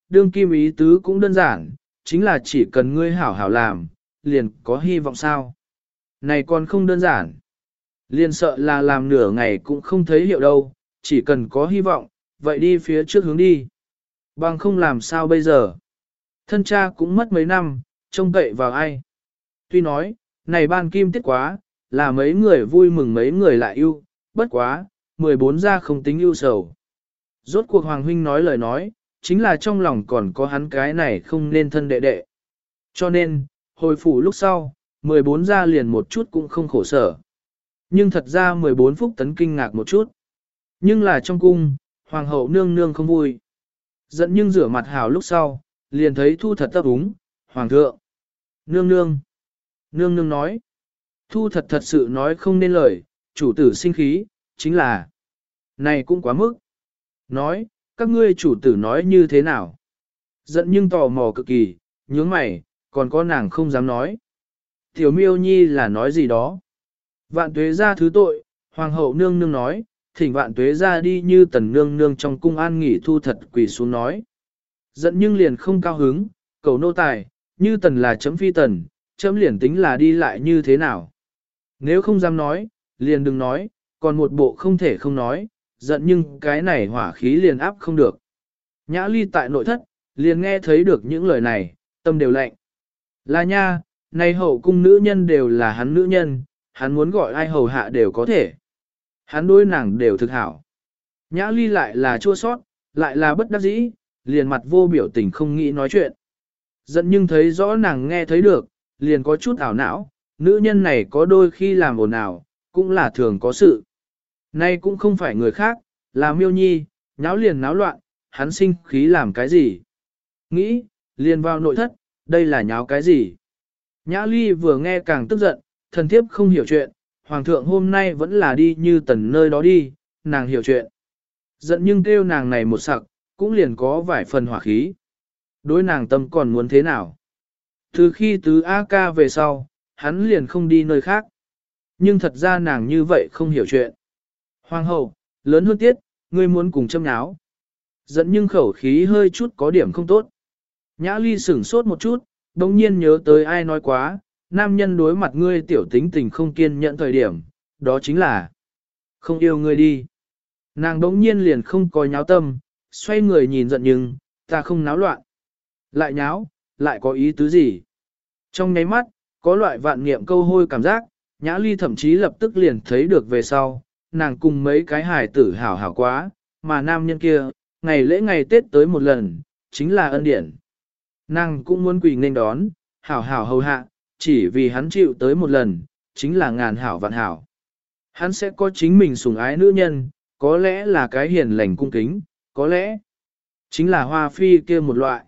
Speaker 1: đương kim ý tứ cũng đơn giản, chính là chỉ cần ngươi hảo hảo làm, liền có hy vọng sao. Này còn không đơn giản. Liền sợ là làm nửa ngày cũng không thấy hiệu đâu, chỉ cần có hy vọng, vậy đi phía trước hướng đi. Bằng không làm sao bây giờ. Thân cha cũng mất mấy năm, trông cậy vào ai. Tuy nói, này ban kim tiết quá, là mấy người vui mừng mấy người lại yêu, bất quá, 14 gia không tính yêu sầu. Rốt cuộc Hoàng Huynh nói lời nói, chính là trong lòng còn có hắn cái này không nên thân đệ đệ. Cho nên, hồi phủ lúc sau, 14 gia liền một chút cũng không khổ sở. Nhưng thật ra 14 phúc tấn kinh ngạc một chút. Nhưng là trong cung, Hoàng hậu nương nương không vui. Giận nhưng rửa mặt hào lúc sau, liền thấy Thu Thật ấp úng, Hoàng thượng. Nương nương. Nương nương nói. Thu Thật thật sự nói không nên lời, chủ tử sinh khí, chính là. Này cũng quá mức. Nói, các ngươi chủ tử nói như thế nào? Giận nhưng tò mò cực kỳ, nhướng mày, còn có nàng không dám nói. Tiểu miêu nhi là nói gì đó? Vạn tuế ra thứ tội, Hoàng hậu nương nương nói, thỉnh vạn tuế ra đi như tần nương nương trong cung an nghỉ. Thu Thật quỳ xuống nói. Giận nhưng liền không cao hứng, cầu nô tài, như tần là chấm phi tần, chấm liền tính là đi lại như thế nào. Nếu không dám nói, liền đừng nói, còn một bộ không thể không nói, giận nhưng cái này hỏa khí liền áp không được. Nhã Ly tại nội thất, liền nghe thấy được những lời này, tâm đều lạnh. Là nha, này hậu cung nữ nhân đều là hắn nữ nhân, hắn muốn gọi ai hầu hạ đều có thể. Hắn đối nàng đều thực hảo. Nhã Ly lại là chua sót, lại là bất đắc dĩ, liền mặt vô biểu tình không nghĩ nói chuyện. Giận nhưng thấy rõ nàng nghe thấy được, liền có chút ảo não, nữ nhân này có đôi khi làm ồn ào, cũng là thường có sự. Nay cũng không phải người khác, là Miêu Nhi, nháo liền náo loạn, hắn sinh khí làm cái gì? Nghĩ, liền vào nội thất, đây là nháo cái gì? Nhã Ly vừa nghe càng tức giận, thần thiếp không hiểu chuyện, Hoàng thượng hôm nay vẫn là đi như tần nơi đó đi, nàng hiểu chuyện. Giận nhưng kêu nàng này một sặc, cũng liền có vài phần hỏa khí. Đối nàng tâm còn muốn thế nào? Từ khi tứ A ca về sau, hắn liền không đi nơi khác. Nhưng thật ra nàng như vậy không hiểu chuyện. Hoàng hậu, lớn hơn tiết, ngươi muốn cùng châm náo. Giận nhưng khẩu khí hơi chút có điểm không tốt. Nhã Ly sửng sốt một chút, đồng nhiên nhớ tới ai nói quá, nam nhân đối mặt ngươi tiểu tính tình không kiên nhẫn thời điểm, đó chính là không yêu ngươi đi. Nàng đống nhiên liền không có nháo tâm, xoay người nhìn giận nhưng, ta không náo loạn. Lại nháo, lại có ý tứ gì? Trong nháy mắt, có loại vạn niệm câu hôi cảm giác, Nhã Ly thậm chí lập tức liền thấy được về sau, nàng cùng mấy cái hài tử hảo hảo quá, mà nam nhân kia, ngày lễ ngày Tết tới một lần, chính là ân điển. Nàng cũng muốn quỳ nên đón, hảo hảo hầu hạ, chỉ vì hắn chịu tới một lần, chính là ngàn hảo vạn hảo. Hắn sẽ có chính mình sủng ái nữ nhân, có lẽ là cái hiền lành cung kính, có lẽ chính là hoa phi kia một loại.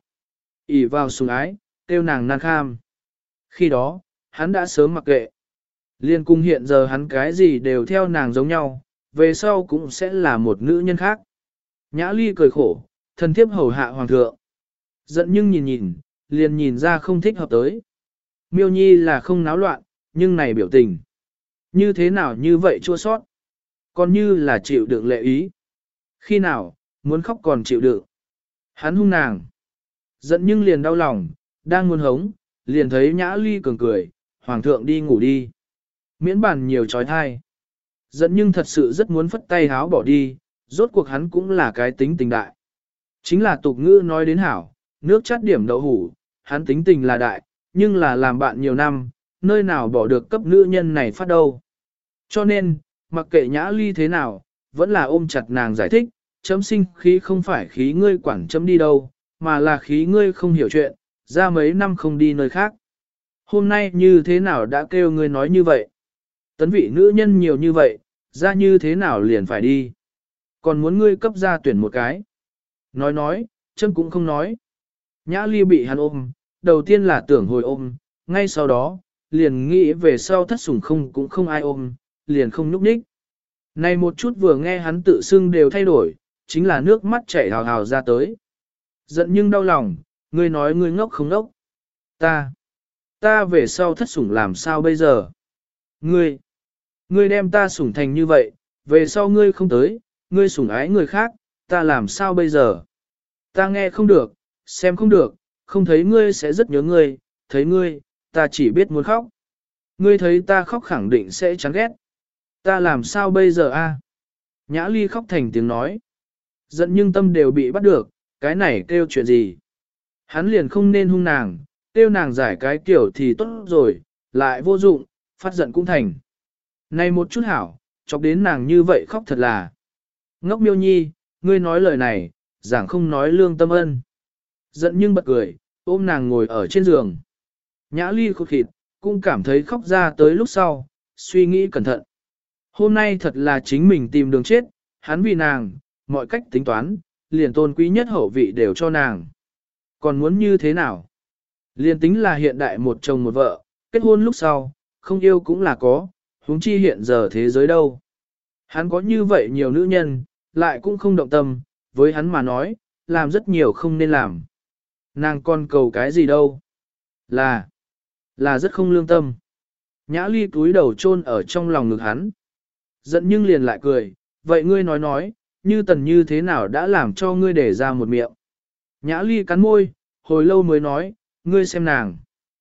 Speaker 1: ỷ vào sủng ái, tiêu nàng nan kham. Khi đó, hắn đã sớm mặc kệ. Liên cung hiện giờ hắn cái gì đều theo nàng giống nhau, về sau cũng sẽ là một nữ nhân khác. Nhã Ly cười khổ, thân thiếp hầu hạ hoàng thượng. Giận nhưng nhìn nhìn, liền nhìn ra không thích hợp tới. Miêu Nhi là không náo loạn, nhưng này biểu tình. Như thế nào như vậy chua sót. Còn như là chịu đựng lệ ý. Khi nào, muốn khóc còn chịu đựng. Hắn hung nàng. Giận nhưng liền đau lòng, đang muốn hống, liền thấy Nhã Ly cường cười, hoàng thượng đi ngủ đi. Miễn bàn nhiều trói thai. Giận nhưng thật sự rất muốn phất tay háo bỏ đi, rốt cuộc hắn cũng là cái tính tình đại. Chính là tục ngữ nói đến hảo, nước chát điểm đậu hủ, hắn tính tình là đại, nhưng là làm bạn nhiều năm, nơi nào bỏ được cấp nữ nhân này phát đâu. Cho nên, mặc kệ Nhã Ly thế nào, vẫn là ôm chặt nàng giải thích, chấm sinh khí không phải khí ngươi quản chấm đi đâu, mà là khí ngươi không hiểu chuyện, ra mấy năm không đi nơi khác. Hôm nay như thế nào đã kêu ngươi nói như vậy? Tấn vị nữ nhân nhiều như vậy, ra như thế nào liền phải đi? Còn muốn ngươi cấp ra tuyển một cái. Nói, chấm cũng không nói. Nhã Ly bị hắn ôm, đầu tiên là tưởng hồi ôm, ngay sau đó, liền nghĩ về sau thất sủng không cũng không ai ôm, liền không nhúc nhích. Này một chút vừa nghe hắn tự xưng đều thay đổi, chính là nước mắt chảy hào hào ra tới. Giận nhưng đau lòng, ngươi nói ngươi ngốc không ngốc. Ta về sau thất sủng làm sao bây giờ? Ngươi đem ta sủng thành như vậy, về sau ngươi không tới, ngươi sủng ái người khác, ta làm sao bây giờ? Ta nghe không được, xem không được, không thấy ngươi sẽ rất nhớ ngươi, thấy ngươi, ta chỉ biết muốn khóc. Ngươi thấy ta khóc khẳng định sẽ chán ghét. Ta làm sao bây giờ a? Nhã Ly khóc thành tiếng nói. Giận nhưng tâm đều bị bắt được, cái này kêu chuyện gì? Hắn liền không nên hung nàng, kêu nàng giải cái kiểu thì tốt rồi, lại vô dụng, phát giận cũng thành. Này một chút hảo, chọc đến nàng như vậy khóc thật là. Ngốc Miêu Nhi, ngươi nói lời này, giảng không nói lương tâm ân. Giận nhưng bật cười, ôm nàng ngồi ở trên giường. Nhã Ly khụt khịt, cũng cảm thấy khóc ra tới lúc sau, suy nghĩ cẩn thận. Hôm nay thật là chính mình tìm đường chết, hắn vì nàng, mọi cách tính toán, liền tôn quý nhất hậu vị đều cho nàng. Còn muốn như thế nào? Liền tính là hiện đại một chồng một vợ, kết hôn lúc sau, không yêu cũng là có, huống chi hiện giờ thế giới đâu. Hắn có như vậy nhiều nữ nhân, lại cũng không động tâm, với hắn mà nói, làm rất nhiều không nên làm. Nàng còn cầu cái gì đâu? Là rất không lương tâm. Nhã Ly túi đầu chôn ở trong lòng ngực hắn. Giận nhưng liền lại cười, vậy ngươi nói, như tần như thế nào đã làm cho ngươi để ra một miệng. Nhã Ly cắn môi, hồi lâu mới nói, ngươi xem nàng.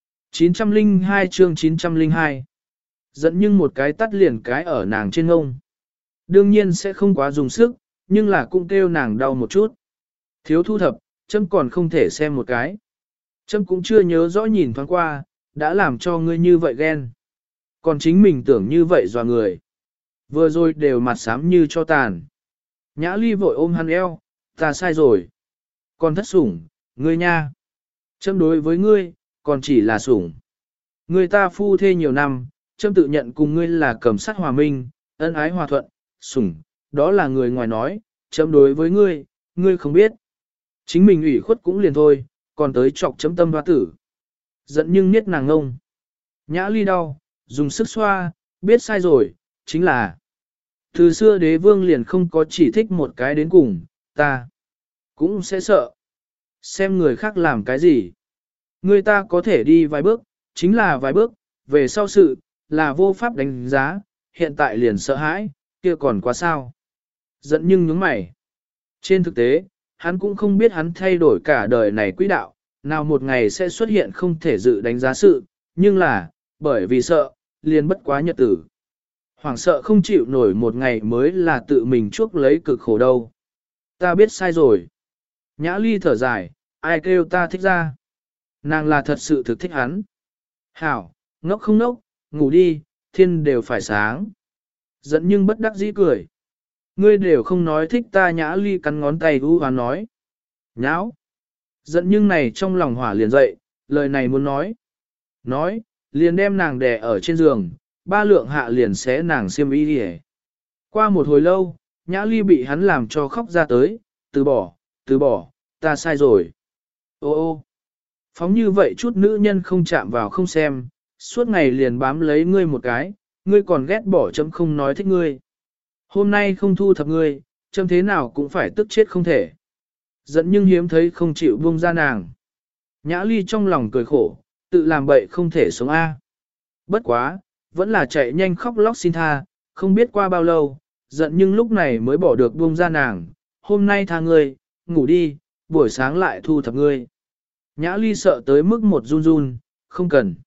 Speaker 1: 902 chương 902. Giận nhưng một cái tắt liền cái ở nàng trên ngông. Đương nhiên sẽ không quá dùng sức, nhưng là cũng kêu nàng đau một chút. Thiếu thu thập, Trâm còn không thể xem một cái. Trâm cũng chưa nhớ rõ nhìn thoáng qua, đã làm cho ngươi như vậy ghen. Còn chính mình tưởng như vậy dò người. Vừa rồi đều mặt xám như cho tàn. Nhã Ly vội ôm hắn eo, ta sai rồi. Còn thất sủng, ngươi nha. Trâm đối với ngươi, còn chỉ là sủng. Người ta phu thê nhiều năm, Trâm tự nhận cùng ngươi là cầm sát hòa minh, ân ái hòa thuận, sủng, đó là người ngoài nói, Trâm đối với ngươi, ngươi không biết. Chính mình ủy khuất cũng liền thôi, còn tới chọc chấm tâm hoa tử. Giận nhưng niết nàng ngông. Nhã Ly đau, dùng sức xoa, biết sai rồi, chính là. Từ xưa đế vương liền không có chỉ thích một cái đến cùng, ta cũng sẽ sợ. Xem người khác làm cái gì. Người ta có thể đi vài bước, chính là vài bước, về sau sự, là vô pháp đánh giá, hiện tại liền sợ hãi, kia còn quá sao. Giận nhưng nhướng mày. Trên thực tế, hắn cũng không biết hắn thay đổi cả đời này quỹ đạo, nào một ngày sẽ xuất hiện không thể dự đánh giá sự, nhưng là, bởi vì sợ, liền bất quá nhật tử. Hoảng sợ không chịu nổi một ngày mới là tự mình chuốc lấy cực khổ đâu. Ta biết sai rồi. Nhã Ly thở dài, ai kêu ta thích ra. Nàng là thật sự thực thích hắn. Hảo, ngốc không ngốc, ngủ đi, thiên đều phải sáng. Giận nhưng bất đắc dĩ cười. Ngươi đều không nói thích ta. Nhã Ly cắn ngón tay u hoán nói. Nháo. Giận nhưng này trong lòng hỏa liền dậy, lời này muốn nói. Nói, liền đem nàng đè ở trên giường, ba lượng hạ liền xé nàng xiêm y đi. Qua một hồi lâu, Nhã Ly bị hắn làm cho khóc ra tới, từ bỏ, ta sai rồi. Ô ô, phóng như vậy chút nữ nhân không chạm vào không xem, suốt ngày liền bám lấy ngươi một cái, ngươi còn ghét bỏ chấm không nói thích ngươi. Hôm nay không thu thập ngươi, chấm thế nào cũng phải tức chết không thể. Giận nhưng hiếm thấy không chịu buông ra nàng. Nhã Ly trong lòng cười khổ, tự làm bậy không thể sống A. Bất quá, vẫn là chạy nhanh khóc lóc xin tha, không biết qua bao lâu, giận nhưng lúc này mới bỏ được buông ra nàng. Hôm nay tha ngươi, ngủ đi, buổi sáng lại thu thập ngươi. Nhã Ly sợ tới mức một run run, không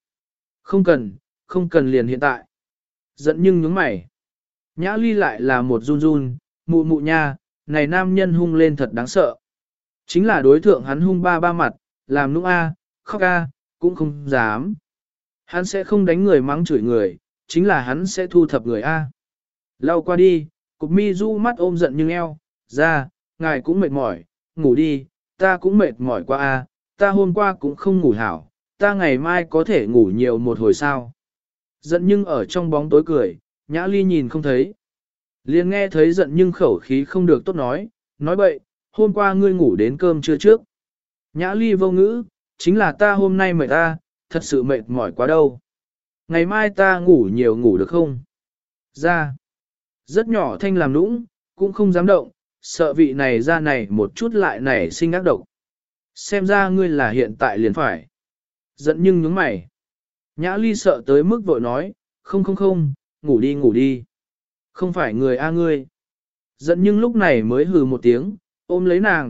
Speaker 1: cần liền hiện tại. Giận nhưng nhướng mày. Nhã Ly lại là một run run, mụ mụ nha, này nam nhân hung lên thật đáng sợ. Chính là đối thượng hắn hung ba mặt, làm nũng a, khóc a, cũng không dám. Hắn sẽ không đánh người mắng chửi người, chính là hắn sẽ thu thập người a. Lau qua đi, cục mi du mắt ôm giận nhưng eo, ra, ngài cũng mệt mỏi, ngủ đi, ta cũng mệt mỏi quá a, ta hôm qua cũng không ngủ hảo, ta ngày mai có thể ngủ nhiều một hồi sao. Giận nhưng ở trong bóng tối cười, Nhã Ly nhìn không thấy. Liền nghe thấy giận nhưng khẩu khí không được tốt nói bậy, hôm qua ngươi ngủ đến cơm trưa trước. Nhã Ly vô ngữ, chính là ta hôm nay mệt ta, thật sự mệt mỏi quá đâu. Ngày mai ta ngủ nhiều ngủ được không? Ra. Rất nhỏ thanh làm nũng, cũng không dám động, sợ vị này ra này một chút lại nảy sinh ác độc. Xem ra ngươi là hiện tại liền phải. Giận nhưng nhướng mày. Nhã Ly sợ tới mức vội nói, không, ngủ đi. Không phải người a ngươi. Giận nhưng lúc này mới hừ một tiếng, ôm lấy nàng,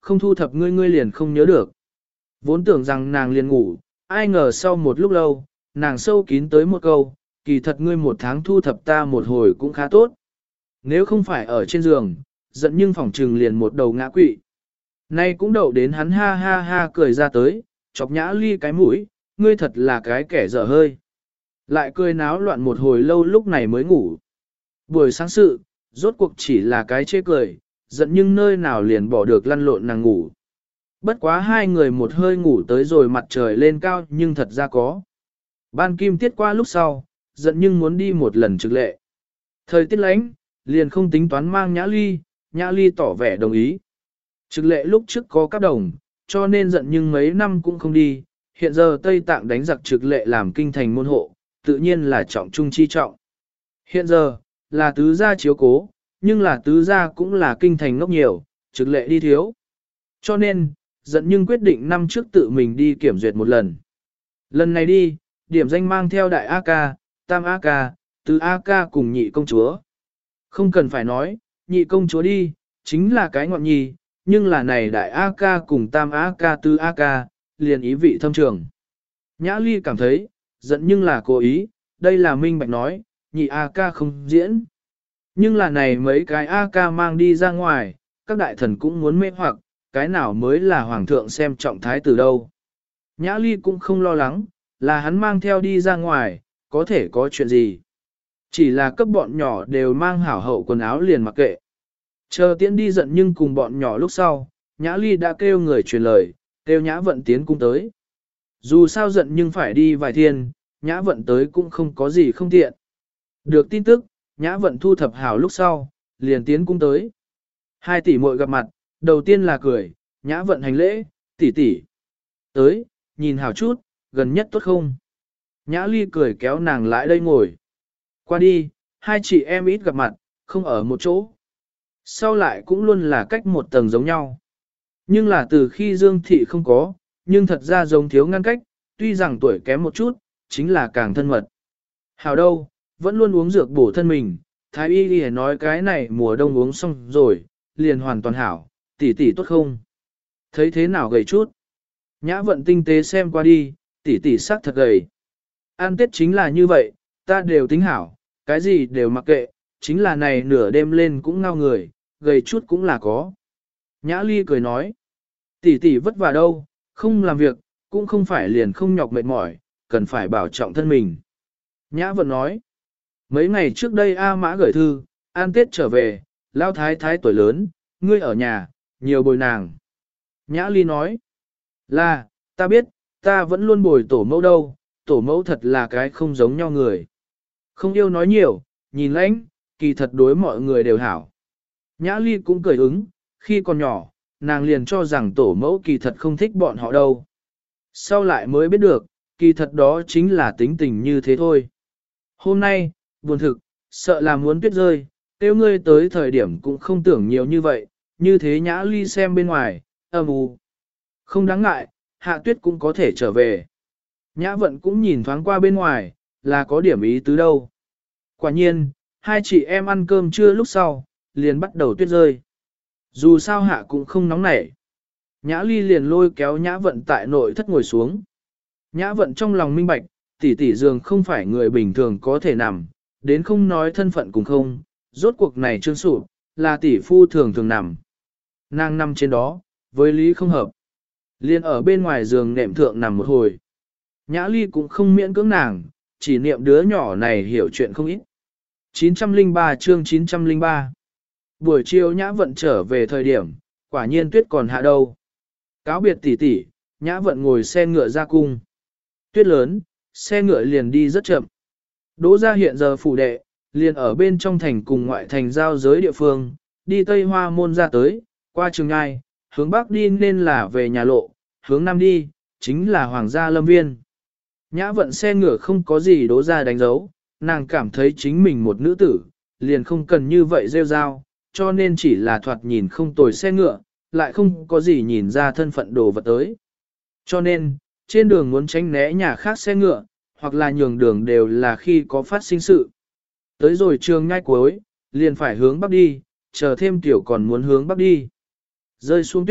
Speaker 1: không thu thập ngươi ngươi liền không nhớ được. Vốn tưởng rằng nàng liền ngủ, ai ngờ sau một lúc lâu, nàng sâu kín tới một câu, kỳ thật ngươi một tháng thu thập ta một hồi cũng khá tốt. Nếu không phải ở trên giường, giận nhưng phỏng trừng liền một đầu ngã quỵ. Nay cũng đậu đến hắn ha ha ha cười ra tới, chọc Nhã Ly cái mũi, ngươi thật là cái kẻ dở hơi. Lại cười náo loạn một hồi lâu lúc này mới ngủ. Buổi sáng sự, rốt cuộc chỉ là cái chê cười, giận nhưng nơi nào liền bỏ được lăn lộn nàng ngủ. Bất quá hai người một hơi ngủ tới rồi mặt trời lên cao nhưng thật ra có. Ban kim tiết qua lúc sau, giận nhưng muốn đi một lần trực lệ. Thời tiết lánh, liền không tính toán mang Nhã Ly tỏ vẻ đồng ý. Trực lệ lúc trước có các đồng, cho nên giận nhưng mấy năm cũng không đi, hiện giờ Tây Tạng đánh giặc trực lệ làm kinh thành môn hộ, tự nhiên là trọng trung chi trọng. Hiện giờ, là tứ gia chiếu cố, nhưng là tứ gia cũng là kinh thành ngốc nhiều, trực lệ đi thiếu. Cho nên, giận nhưng quyết định năm trước tự mình đi kiểm duyệt một lần. Lần này đi, điểm danh mang theo đại A ca, tam A ca, tứ A ca cùng nhị công chúa. Không cần phải nói, nhị công chúa đi, chính là cái ngọn nhì, nhưng là này đại A ca cùng tam A ca tứ A ca, liền ý vị thâm trường. Nhã Ly cảm thấy, giận nhưng là cố ý, đây là minh bạch nói, nhị A ca không diễn. Nhưng là này mấy cái A ca mang đi ra ngoài, các đại thần cũng muốn mê hoặc, cái nào mới là hoàng thượng xem trọng thái từ đâu. Nhã Ly cũng không lo lắng, là hắn mang theo đi ra ngoài, có thể có chuyện gì. Chỉ là cấp bọn nhỏ đều mang hảo hậu quần áo liền mặc kệ. Chờ tiễn đi giận nhưng cùng bọn nhỏ lúc sau, Nhã Ly đã kêu người truyền lời, kêu Nhã Vận tiến cung tới. Dù sao giận nhưng phải đi vài thiên, Nhã Vận tới cũng không có gì không tiện. Được tin tức, Nhã Vận thu thập hảo lúc sau, liền tiến cung tới. Hai tỷ muội gặp mặt, đầu tiên là cười, Nhã Vận hành lễ, tỷ. Tới, nhìn hảo chút, gần nhất tốt không? Nhã Ly cười kéo nàng lại đây ngồi. Qua đi, hai chị em ít gặp mặt, không ở một chỗ. Sau lại cũng luôn là cách một tầng giống nhau. Nhưng là từ khi Dương Thị không có, nhưng thật ra giống thiếu ngăn cách, tuy rằng tuổi kém một chút, chính là càng thân mật. Hảo đâu, vẫn luôn uống dược bổ thân mình, Thái Y đi nói cái này mùa đông uống xong rồi, liền hoàn toàn hảo, tỷ tốt không? Thấy thế nào gầy chút? Nhã Vận tinh tế xem qua đi, tỷ sắc thật gầy. Ăn Tết chính là như vậy, ta đều tính hảo, cái gì đều mặc kệ, chính là này nửa đêm lên cũng ngao người, gầy chút cũng là có. Nhã Ly cười nói, tỷ vất vả đâu, không làm việc, cũng không phải liền không nhọc mệt mỏi, cần phải bảo trọng thân mình. Nhã Vận nói, mấy ngày trước đây A Mã gửi thư, ăn Tết trở về, lao thái thái tuổi lớn, ngươi ở nhà, nhiều bồi nàng. Nhã Ly nói, là, ta biết, ta vẫn luôn bồi tổ mẫu đâu, tổ mẫu thật là cái không giống nhau người. Không yêu nói nhiều, nhìn lãnh, kỳ thật đối mọi người đều hảo. Nhã Ly cũng cười ứng, khi còn nhỏ, nàng liền cho rằng tổ mẫu kỳ thật không thích bọn họ đâu. Sau lại mới biết được, kỳ thật đó chính là tính tình như thế thôi. Hôm nay, buồn thực, sợ là muốn tuyết rơi, tiêu ngươi tới thời điểm cũng không tưởng nhiều như vậy, như thế Nhã Ly xem bên ngoài, âm u. Không đáng ngại, hạ tuyết cũng có thể trở về. Nhã Vận cũng nhìn thoáng qua bên ngoài, là có điểm ý tứ đâu. Quả nhiên, hai chị em ăn cơm trưa lúc sau, liền bắt đầu tuyết rơi. Dù sao hạ cũng không nóng nảy. Nhã Ly liền lôi kéo Nhã Vận tại nội thất ngồi xuống. Nhã Vận trong lòng minh bạch, tỷ giường không phải người bình thường có thể nằm, đến không nói thân phận cùng không, rốt cuộc này trương sụp, là tỷ phu thường thường nằm. Nàng nằm trên đó, với lý không hợp. Liên ở bên ngoài giường nệm thượng nằm một hồi. Nhã Ly cũng không miễn cưỡng nàng, chỉ niệm đứa nhỏ này hiểu chuyện không ít. 903 chương 903 Buổi chiều Nhã Vận trở về thời điểm, quả nhiên tuyết còn hạ đâu. Cáo biệt tỷ, Nhã Vận ngồi xe ngựa ra cung. Tuyết lớn, xe ngựa liền đi rất chậm. Đỗ gia hiện giờ phủ đệ, liền ở bên trong thành cùng ngoại thành giao giới địa phương, đi Tây Hoa Môn ra tới, qua Trường Ngai, hướng Bắc đi nên là về nhà lộ, hướng Nam đi, chính là Hoàng gia Lâm Viên. Nhã Vận xe ngựa không có gì Đỗ gia đánh dấu, nàng cảm thấy chính mình một nữ tử, liền không cần như vậy rêu rao, cho nên chỉ là thoạt nhìn không tồi xe ngựa, lại không có gì nhìn ra thân phận đồ vật tới. Cho nên, trên đường muốn tránh né nhà khác xe ngựa, hoặc là nhường đường đều là khi có phát sinh sự. Tới rồi Trường Nhai cuối, liền phải hướng Bắc đi, chờ thêm tiểu còn muốn hướng Bắc đi. Rơi xuống tuyết,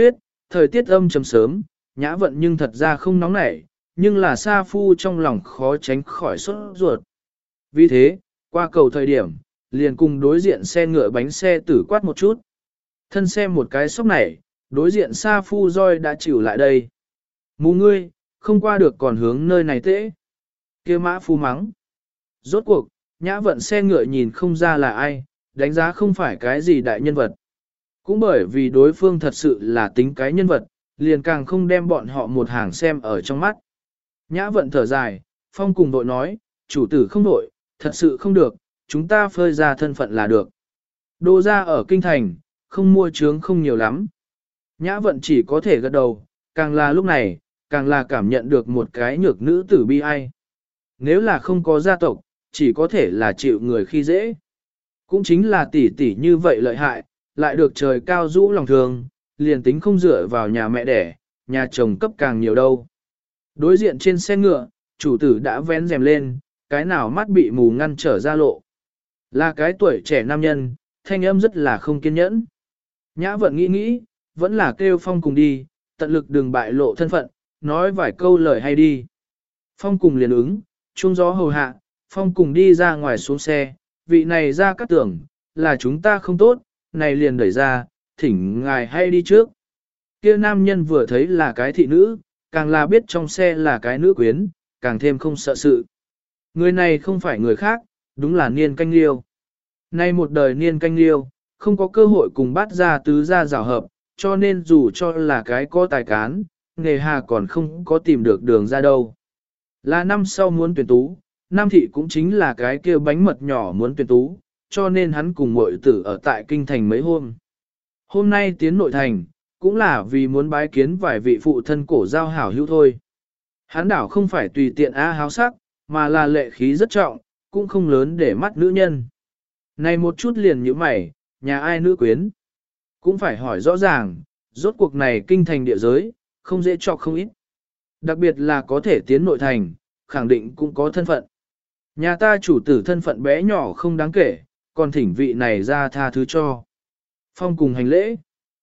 Speaker 1: thời tiết âm trầm sớm, Nhã Vận nhưng thật ra không nóng nảy, nhưng là Sa Phu trong lòng khó tránh khỏi sốt ruột. Vì thế, qua cầu thời điểm, liền cùng đối diện xe ngựa bánh xe tử quát một chút. Thân xe một cái sốc này, đối diện Sa Phu roi đã chịu lại đây. Mù ngươi, không qua được còn hướng nơi này tễ. Kia Mã Phu mắng. Rốt cuộc, Nhã Vận xe ngựa nhìn không ra là ai, đánh giá không phải cái gì đại nhân vật. Cũng bởi vì đối phương thật sự là tính cái nhân vật, liền càng không đem bọn họ một hàng xem ở trong mắt. Nhã Vận thở dài, Phong cùng đội nói, chủ tử không đội, thật sự không được, chúng ta phơi ra thân phận là được. Đô ra ở kinh thành, không mua trướng không nhiều lắm. Nhã Vận chỉ có thể gật đầu, càng là lúc này, càng là cảm nhận được một cái nhược nữ tử bi ai. Nếu là không có gia tộc, chỉ có thể là chịu người khi dễ. Cũng chính là tỷ tỷ như vậy lợi hại, lại được trời cao rũ lòng thường, liền tính không dựa vào nhà mẹ đẻ, nhà chồng cấp càng nhiều đâu. Đối diện trên xe ngựa, chủ tử đã vén rèm lên, cái nào mắt bị mù ngăn trở ra lộ. Là cái tuổi trẻ nam nhân, thanh âm rất là không kiên nhẫn. Nhã Vận nghĩ, vẫn là kêu Phong cùng đi, tận lực đừng bại lộ thân phận, nói vài câu lời hay đi. Phong cùng liền ứng, chuông gió hầu hạ, Phong cùng đi ra ngoài xuống xe, vị này ra cắt tưởng, là chúng ta không tốt, này liền đẩy ra, thỉnh ngài hay đi trước. Kia nam nhân vừa thấy là cái thị nữ, càng là biết trong xe là cái nữ quyến, càng thêm không sợ sự. Người này không phải người khác, đúng là Niên Canh Liêu. Nay một đời Niên Canh Liêu, không có cơ hội cùng bắt ra tứ gia rào hợp, cho nên dù cho là cái có tài cán, nghề hà còn không có tìm được đường ra đâu. Là năm sau muốn tuyển tú, Nam thị cũng chính là cái kia bánh mật nhỏ muốn tuyển tú, cho nên hắn cùng muội tử ở tại kinh thành mấy hôm. Hôm nay tiến nội thành, cũng là vì muốn bái kiến vài vị phụ thân cổ giao hảo hữu thôi. Hắn đảo không phải tùy tiện á háo sắc, mà là lệ khí rất trọng, cũng không lớn để mắt nữ nhân. Này một chút liền như mày, nhà ai nữ quyến? Cũng phải hỏi rõ ràng, rốt cuộc này kinh thành địa giới, không dễ cho không ít. Đặc biệt là có thể tiến nội thành, khẳng định cũng có thân phận. Nhà ta chủ tử thân phận bé nhỏ không đáng kể, còn thỉnh vị này ra tha thứ cho. Phong cùng hành lễ.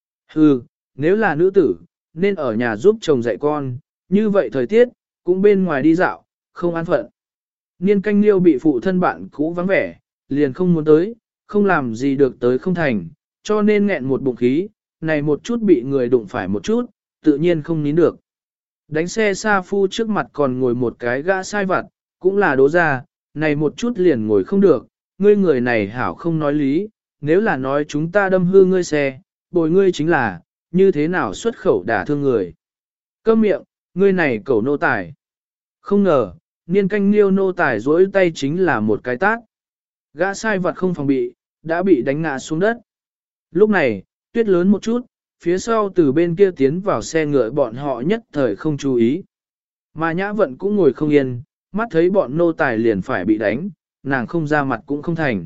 Speaker 1: Hừ, nếu là nữ tử, nên ở nhà giúp chồng dạy con, như vậy thời tiết, cũng bên ngoài đi dạo, không an phận. Niên Canh Liêu bị phụ thân bạn cũ vắng vẻ, liền không muốn tới, không làm gì được tới không thành, cho nên nghẹn một bụng khí, này một chút bị người đụng phải một chút, tự nhiên không nín được. Đánh xe Sa Phu trước mặt còn ngồi một cái gã sai vặt, cũng là đố ra, này một chút liền ngồi không được, ngươi người này hảo không nói lý, nếu là nói chúng ta đâm hư ngươi xe, bồi ngươi chính là, như thế nào xuất khẩu đả thương người. Câm miệng, ngươi này cẩu nô tài. Không ngờ, Niên Canh Liêu nô tài duỗi tay chính là một cái tát. Gã sai vặt không phòng bị, đã bị đánh ngã xuống đất. Lúc này, tuyết lớn một chút, phía sau từ bên kia tiến vào xe ngựa bọn họ nhất thời không chú ý. Mà Nhã Vận cũng ngồi không yên, mắt thấy bọn nô tài liền phải bị đánh, nàng không ra mặt cũng không thành.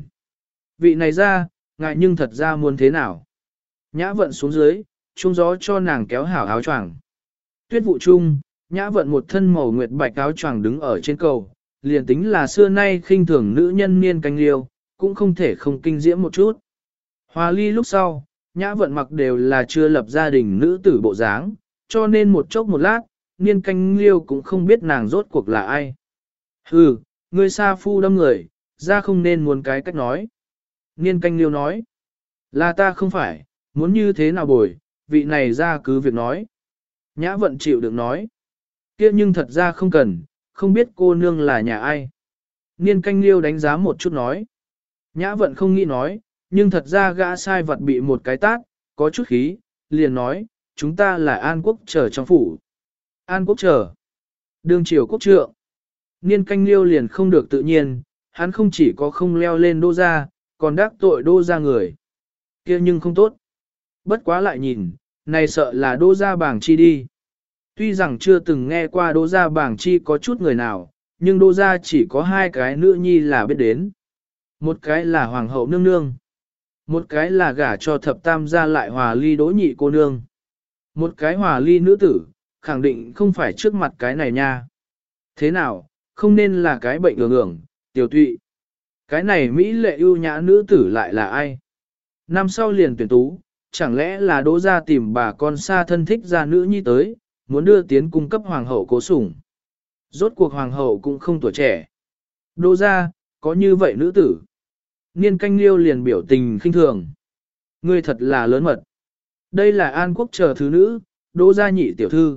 Speaker 1: Vị này ra, ngại nhưng thật ra muốn thế nào. Nhã Vận xuống dưới, trung gió cho nàng kéo hảo áo choàng. Tuyết vụ chung, Nhã Vận một thân màu nguyệt bạch áo choàng đứng ở trên cầu, liền tính là xưa nay khinh thường nữ nhân Niên Canh Liêu, cũng không thể không kinh diễm một chút. Hòa ly lúc sau, Nhã Vận mặc đều là chưa lập gia đình nữ tử bộ dáng, cho nên một chốc một lát, Niên Canh Liêu cũng không biết nàng rốt cuộc là ai. Hừ, ngươi Sa Phu đâm người, ra không nên muốn cái cách nói. Niên Canh Liêu nói, là ta không phải, muốn như thế nào bồi, vị này ra cứ việc nói. Nhã Vận chịu được nói, kia nhưng thật ra không cần, không biết cô nương là nhà ai. Niên Canh Liêu đánh giá một chút nói, Nhã Vận không nghĩ nói, nhưng thật ra gã sai vật bị một cái tát, có chút khí, liền nói, chúng ta là An Quốc Trở trong phủ. An Quốc Trở, đương triều quốc trượng. Niên Canh Liêu liền không được tự nhiên, hắn không chỉ có không leo lên đô gia, còn đắc tội đô gia người. Kia nhưng không tốt. Bất quá lại nhìn, này sợ là đô gia bảng chi đi. Tuy rằng chưa từng nghe qua đô gia bảng chi có chút người nào, nhưng đô gia chỉ có hai cái nữ nhi là biết đến. Một cái là hoàng hậu nương nương. Một cái là gả cho thập tam gia lại hòa ly đỗ nhị cô nương. Một cái hòa ly nữ tử, khẳng định không phải trước mặt cái này nha. Thế nào, không nên là cái bệnh ưởng, tiểu tụy. Cái này Mỹ lệ ưu nhã nữ tử lại là ai? Năm sau liền tuyển tú, chẳng lẽ là Đỗ gia tìm bà con xa thân thích gia nữ nhi tới, muốn đưa tiến cung cấp hoàng hậu cố sủng. Rốt cuộc hoàng hậu cũng không tuổi trẻ. Đỗ gia, có như vậy nữ tử. Niên Canh Liêu liền biểu tình khinh thường. Ngươi thật là lớn mật. Đây là An Quốc chờ thứ nữ, Đỗ gia nhị tiểu thư,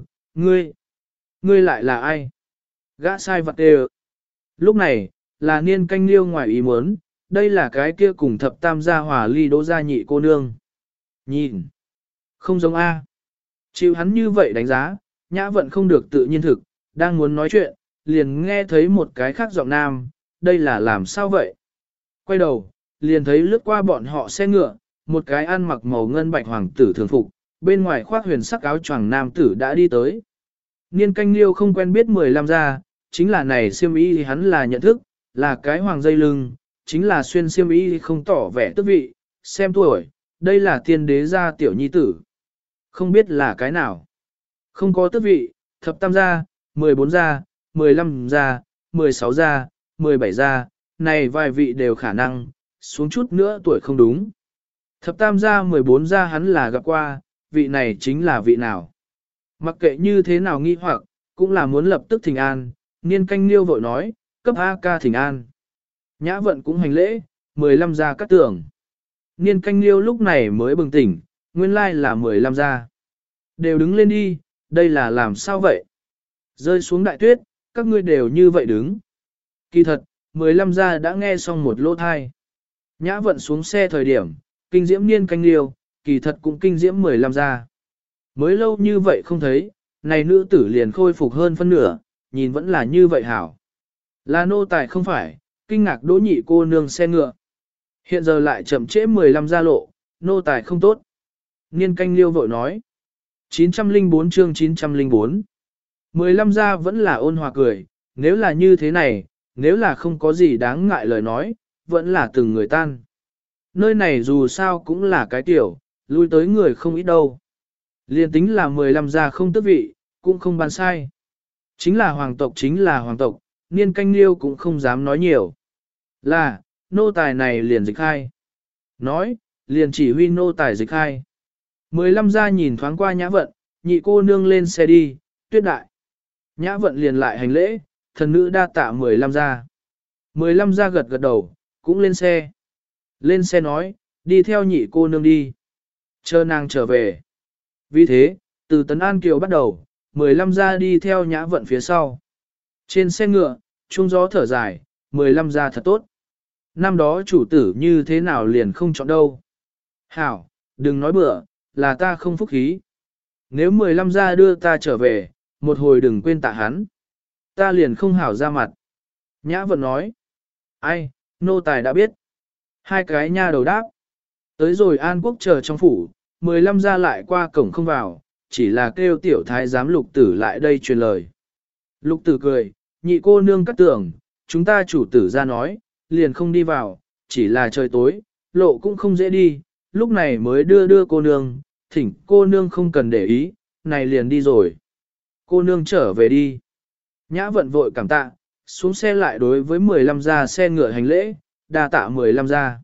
Speaker 1: ngươi lại là ai? Gã sai vặt đều. Lúc này, là Niên Canh Liêu ngoài ý muốn, đây là cái kia cùng thập tam gia hòa ly Đỗ gia nhị cô nương. Nhìn, không giống A. Chịu hắn như vậy đánh giá, Nhã Vận không được tự nhiên thực, đang muốn nói chuyện, liền nghe thấy một cái khác giọng nam, đây là làm sao vậy? Quay đầu, liền thấy lướt qua bọn họ xe ngựa, một cái ăn mặc màu ngân bạch hoàng tử thường phục, bên ngoài khoác huyền sắc áo choàng nam tử đã đi tới. Niên Canh Liêu không quen biết 15 gia, chính là này xiêm y thì hắn là nhận thức, là cái hoàng dây lưng, chính là xuyên xiêm y không tỏ vẻ tước vị, xem tuổi, đây là tiên đế gia tiểu nhi tử. Không biết là cái nào. Không có tước vị, thập tam gia, 14 gia, 15 gia, 16 gia, 17 gia, này vài vị đều khả năng, xuống chút nữa tuổi không đúng. Thập tam gia 14 gia hắn là gặp qua, vị này chính là vị nào. Mặc kệ như thế nào nghi hoặc, cũng là muốn lập tức thỉnh an, Niên Canh Liêu vội nói, cấp A ca thỉnh an. Nhã Vận cũng hành lễ, 15 gia cắt tưởng. Niên Canh Liêu lúc này mới bừng tỉnh, nguyên lai là 15 gia. Đều đứng lên đi, đây là làm sao vậy? Rơi xuống đại tuyết, các ngươi đều như vậy đứng. Kỳ thật, 15 gia đã nghe xong một lỗ thai. Nhã Vận xuống xe thời điểm, kinh diễm Niên Canh Liêu, kỳ thật cũng kinh diễm 15 gia. Mới lâu như vậy không thấy, này nữ tử liền khôi phục hơn phân nửa, nhìn vẫn là như vậy hảo. Là nô tài không phải, kinh ngạc Đỗ nhị cô nương xe ngựa. Hiện giờ lại chậm trễ 15 gia lộ, nô tài không tốt. Niên Canh Liêu vội nói. 904 chương 904. 15 gia vẫn là ôn hòa cười, nếu là như thế này, nếu là không có gì đáng ngại lời nói, vẫn là từng người tan. Nơi này dù sao cũng là cái tiểu, lui tới người không ít đâu. Liên tính là 15 gia không tước vị, cũng không ban sai. Chính là hoàng tộc, Niên Canh Liêu cũng không dám nói nhiều. Là, nô tài này liền dịch khai. Nói, liền chỉ huy nô tài dịch khai. 15 gia nhìn thoáng qua Nhã Vận, nhị cô nương lên xe đi, Tuyết đại. Nhã Vận liền lại hành lễ, thần nữ đa tạ 15 gia. 15 gia gật gật đầu, cũng lên xe. Lên xe nói, đi theo nhị cô nương đi. Chờ nàng trở về. Vì thế, từ Tấn An Kiều bắt đầu, 15 gia đi theo Nhã Vận phía sau. Trên xe ngựa, chuông gió thở dài, 15 gia thật tốt. Năm đó chủ tử như thế nào liền không chọn đâu. Hảo, đừng nói bừa, là ta không phúc khí. Nếu 15 gia đưa ta trở về, một hồi đừng quên tạ hắn. Ta liền không hảo ra mặt. Nhã Vận nói. Ai, nô tài đã biết. Hai cái nha đầu đáp. Tới rồi An Quốc chờ trong phủ, 15 gia lại qua cổng không vào, chỉ là kêu tiểu thái giám Lục Tử lại đây truyền lời. Lục Tử cười, nhị cô nương cắt tưởng, chúng ta chủ tử ra nói, liền không đi vào, chỉ là trời tối, lộ cũng không dễ đi, lúc này mới đưa cô nương, thỉnh cô nương không cần để ý, này liền đi rồi. Cô nương trở về đi. Nhã Vận vội cảm tạ, xuống xe lại đối với 15 gia xe ngựa hành lễ, đa tạ 15 gia.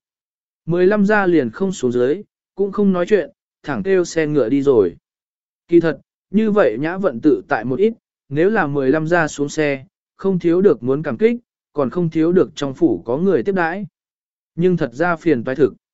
Speaker 1: 15 gia liền không xuống dưới, cũng không nói chuyện, thẳng kêu xe ngựa đi rồi. Kỳ thật, như vậy Nhã Vận tự tại một ít, nếu là 15 gia xuống xe, không thiếu được muốn cảm kích, còn không thiếu được trong phủ có người tiếp đãi. Nhưng thật ra phiền toái thực.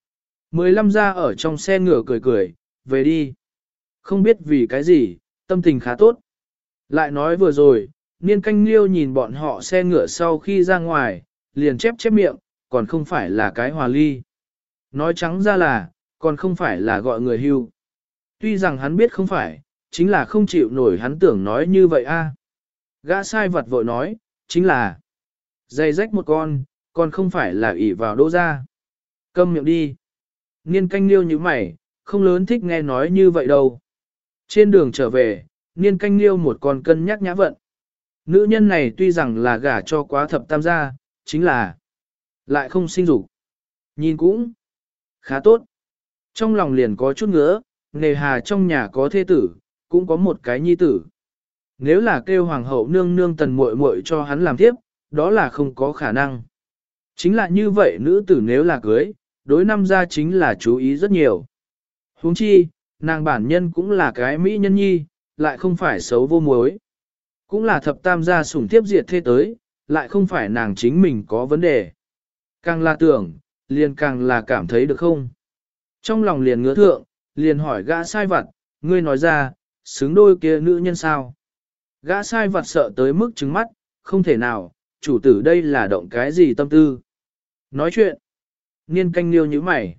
Speaker 1: 15 gia ở trong xe ngựa cười cười, về đi. Không biết vì cái gì, tâm tình khá tốt. Lại nói vừa rồi, Niên Canh Liêu nhìn bọn họ xe ngựa sau khi ra ngoài, liền chép miệng, còn không phải là cái hòa ly. Nói trắng ra là, còn không phải là gọi người hưu. Tuy rằng hắn biết không phải, chính là không chịu nổi hắn tưởng nói như vậy a. Gã sai vật vội nói, chính là dây rách một con, còn không phải là ỷ vào Đỗ gia. Câm miệng đi. Niên Canh Liêu như mày, không lớn thích nghe nói như vậy đâu. Trên đường trở về, Niên Canh Liêu một con cân nhắc Nhã Vận. Nữ nhân này tuy rằng là gả cho quá thập tam gia, chính là lại không sinh dục. Nhìn cũng khá tốt. Trong lòng liền có chút ngứa, nề hà trong nhà có thê tử, cũng có một cái nhi tử. Nếu là kêu hoàng hậu nương nương tần muội muội cho hắn làm tiếp, đó là không có khả năng. Chính là như vậy nữ tử nếu là cưới, đối năm gia chính là chú ý rất nhiều. Huống chi, nàng bản nhân cũng là cái mỹ nhân nhi, lại không phải xấu vô muối. Cũng là thập tam gia sủng tiếp diệt thế tới, lại không phải nàng chính mình có vấn đề. Càng là tưởng, liền càng là cảm thấy được không. Trong lòng liền ngứa thượng, liền hỏi gã sai vặt, ngươi nói ra, xứng đôi kia nữ nhân sao? Gã sai vặt sợ tới mức trứng mắt, không thể nào, chủ tử đây là động cái gì tâm tư. Nói chuyện, Niên Canh Liêu như mày.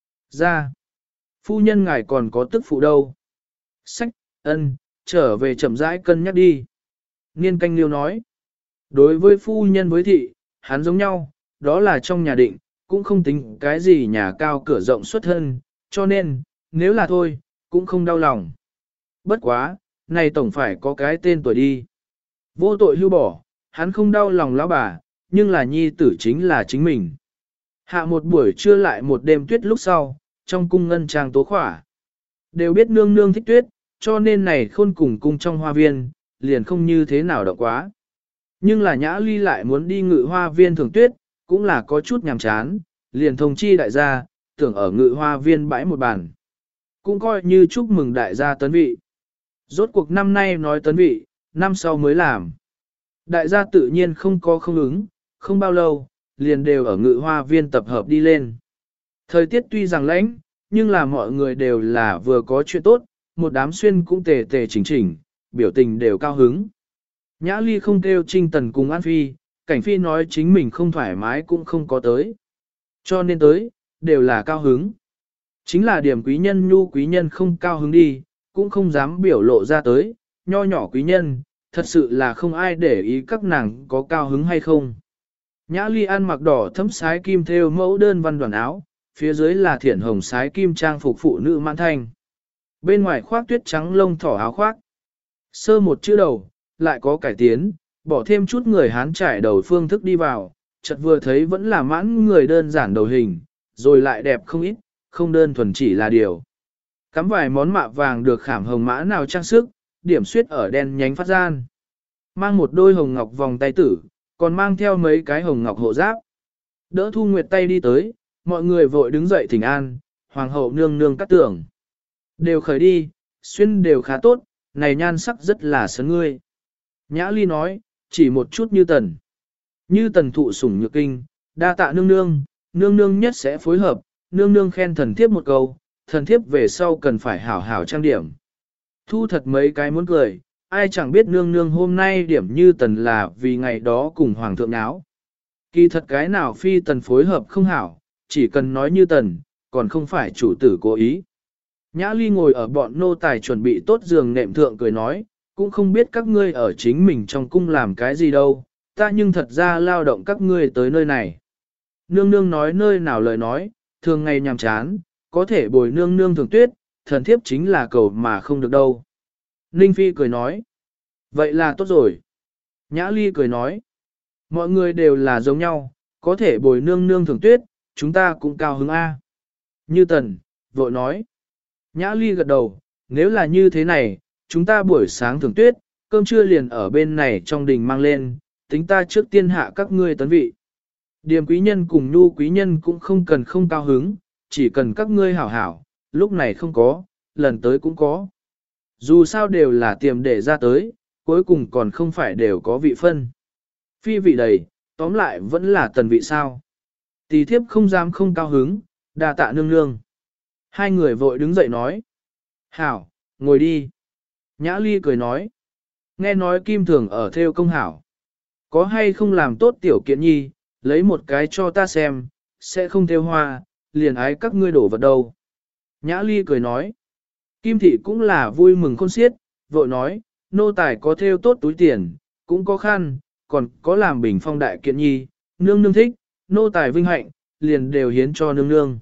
Speaker 1: Ra, phu nhân ngài còn có tức phụ đâu. Sách, ân, trở về chậm rãi cân nhắc đi. Niên Canh Liêu nói, đối với phu nhân với thị, hắn giống nhau, đó là trong nhà định, cũng không tính cái gì nhà cao cửa rộng xuất thân, cho nên, nếu là thôi, cũng không đau lòng. Bất quá, này tổng phải có cái tên tuổi đi. Vô tội hưu bỏ, hắn không đau lòng lão bà, nhưng là nhi tử chính là chính mình. Hạ một buổi trưa lại một đêm tuyết lúc sau, trong cung ngân trang tố khỏa. Đều biết nương nương thích tuyết, cho nên này khôn cùng cung trong hoa viên, liền không như thế nào động quá. Nhưng là Nhã Ly lại muốn đi ngự hoa viên thưởng tuyết, cũng là có chút nhàm chán, liền thông chi đại gia, tưởng ở ngự hoa viên bãi một bàn. Cũng coi như chúc mừng đại gia tấn vị. Rốt cuộc năm nay nói tấn vị, năm sau mới làm. Đại gia tự nhiên không có không ứng, không bao lâu, liền đều ở ngự hoa viên tập hợp đi lên. Thời tiết tuy rằng lãnh, nhưng là mọi người đều là vừa có chuyện tốt, một đám xuyên cũng tề tề chỉnh chỉnh, biểu tình đều cao hứng. Nhã Ly không kêu Trinh Tần cùng An Phi, Cảnh Phi nói chính mình không thoải mái cũng không có tới. Cho nên tới, đều là cao hứng. Chính là điểm quý nhân nhu quý nhân không cao hứng đi, cũng không dám biểu lộ ra tới, nho nhỏ quý nhân, thật sự là không ai để ý các nàng có cao hứng hay không. Nhã Ly ăn mặc đỏ thấm sái kim thêu mẫu đơn văn đoàn áo, phía dưới là thiển hồng sái kim trang phục phụ nữ mãn thanh. Bên ngoài khoác tuyết trắng lông thỏ áo khoác. Sơ một chữ đầu, lại có cải tiến, bỏ thêm chút người Hán trải đầu phương thức đi vào, chợt vừa thấy vẫn là mãn người đơn giản đầu hình, rồi lại đẹp không ít, không đơn thuần chỉ là điều. Cắm vài món mạ vàng được khảm hồng mã nào trang sức, điểm xuyết ở đen nhánh phát gian. Mang một đôi hồng ngọc vòng tay tử, còn mang theo mấy cái hồng ngọc hộ giáp. Đỡ Thu Nguyệt tay đi tới, mọi người vội đứng dậy thỉnh an, hoàng hậu nương nương cắt tưởng. Đều khởi đi, xuyên đều khá tốt, này nhan sắc rất là sấn ngươi. Nhã Ly nói, chỉ một chút như tần. Như tần thụ sủng nhược kinh, đa tạ nương nương, nương nương nhất sẽ phối hợp, nương nương khen thần thiếp một câu, thần thiếp về sau cần phải hảo hảo trang điểm. Thu thật mấy cái muốn cười, ai chẳng biết nương nương hôm nay điểm như tần là vì ngày đó cùng hoàng thượng náo. Kỳ thật cái nào phi tần phối hợp không hảo, chỉ cần nói như tần, còn không phải chủ tử cố ý. Nhã Ly ngồi ở bọn nô tài chuẩn bị tốt giường nệm thượng cười nói, cũng không biết các ngươi ở chính mình trong cung làm cái gì đâu, ta nhưng thật ra lao động các ngươi tới nơi này. Nương nương nói nơi nào lời nói, thường ngày nhàm chán, có thể bồi nương nương thường tuyết, thần thiếp chính là cầu mà không được đâu. Ninh Phi cười nói, vậy là tốt rồi. Nhã Ly cười nói, mọi người đều là giống nhau, có thể bồi nương nương thường tuyết, chúng ta cũng cao hứng A. Như Tần, vội nói, Nhã Ly gật đầu, nếu là như thế này, chúng ta buổi sáng thường tuyết, cơm trưa liền ở bên này trong đình mang lên, tính ta trước tiên hạ các ngươi tấn vị. Điềm quý nhân cùng nhu quý nhân cũng không cần không cao hứng, chỉ cần các ngươi hảo hảo, lúc này không có, lần tới cũng có. Dù sao đều là tiềm để ra tới, cuối cùng còn không phải đều có vị phân. Phi vị đầy, tóm lại vẫn là tần vị sao. Tỳ thiếp không dám không cao hứng, đa tạ nương nương. Hai người vội đứng dậy nói. Hảo, ngồi đi. Nhã Ly cười nói. Nghe nói Kim Thường ở theo công hảo. Có hay không làm tốt tiểu kiện nhi, lấy một cái cho ta xem, sẽ không theo hoa, liền ái các ngươi đổ vật đâu. Nhã Ly cười nói. Kim Thị cũng là vui mừng khôn xiết, vội nói, nô tài có theo tốt túi tiền, cũng có khăn, còn có làm bình phong đại kiện nhi, nương nương thích, nô tài vinh hạnh, liền đều hiến cho nương nương.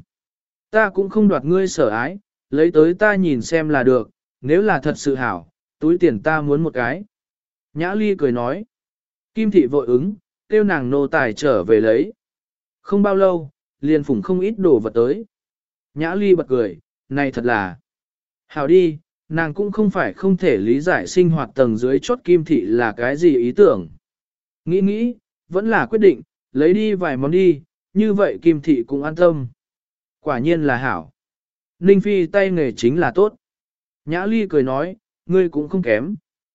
Speaker 1: Ta cũng không đoạt ngươi sở ái, lấy tới ta nhìn xem là được, nếu là thật sự hảo, túi tiền ta muốn một cái. Nhã Ly cười nói. Kim Thị vội ứng, kêu nàng nô tài trở về lấy. Không bao lâu, liền phủng không ít đồ vật tới. Nhã Ly bật cười, này thật là. Hảo đi, nàng cũng không phải không thể lý giải sinh hoạt tầng dưới chốt Kim Thị là cái gì ý tưởng. Nghĩ nghĩ, vẫn là quyết định, lấy đi vài món đi, như vậy Kim Thị cũng an tâm. Quả nhiên là hảo. Ninh Phi tay nghề chính là tốt. Nhã Ly cười nói, ngươi cũng không kém.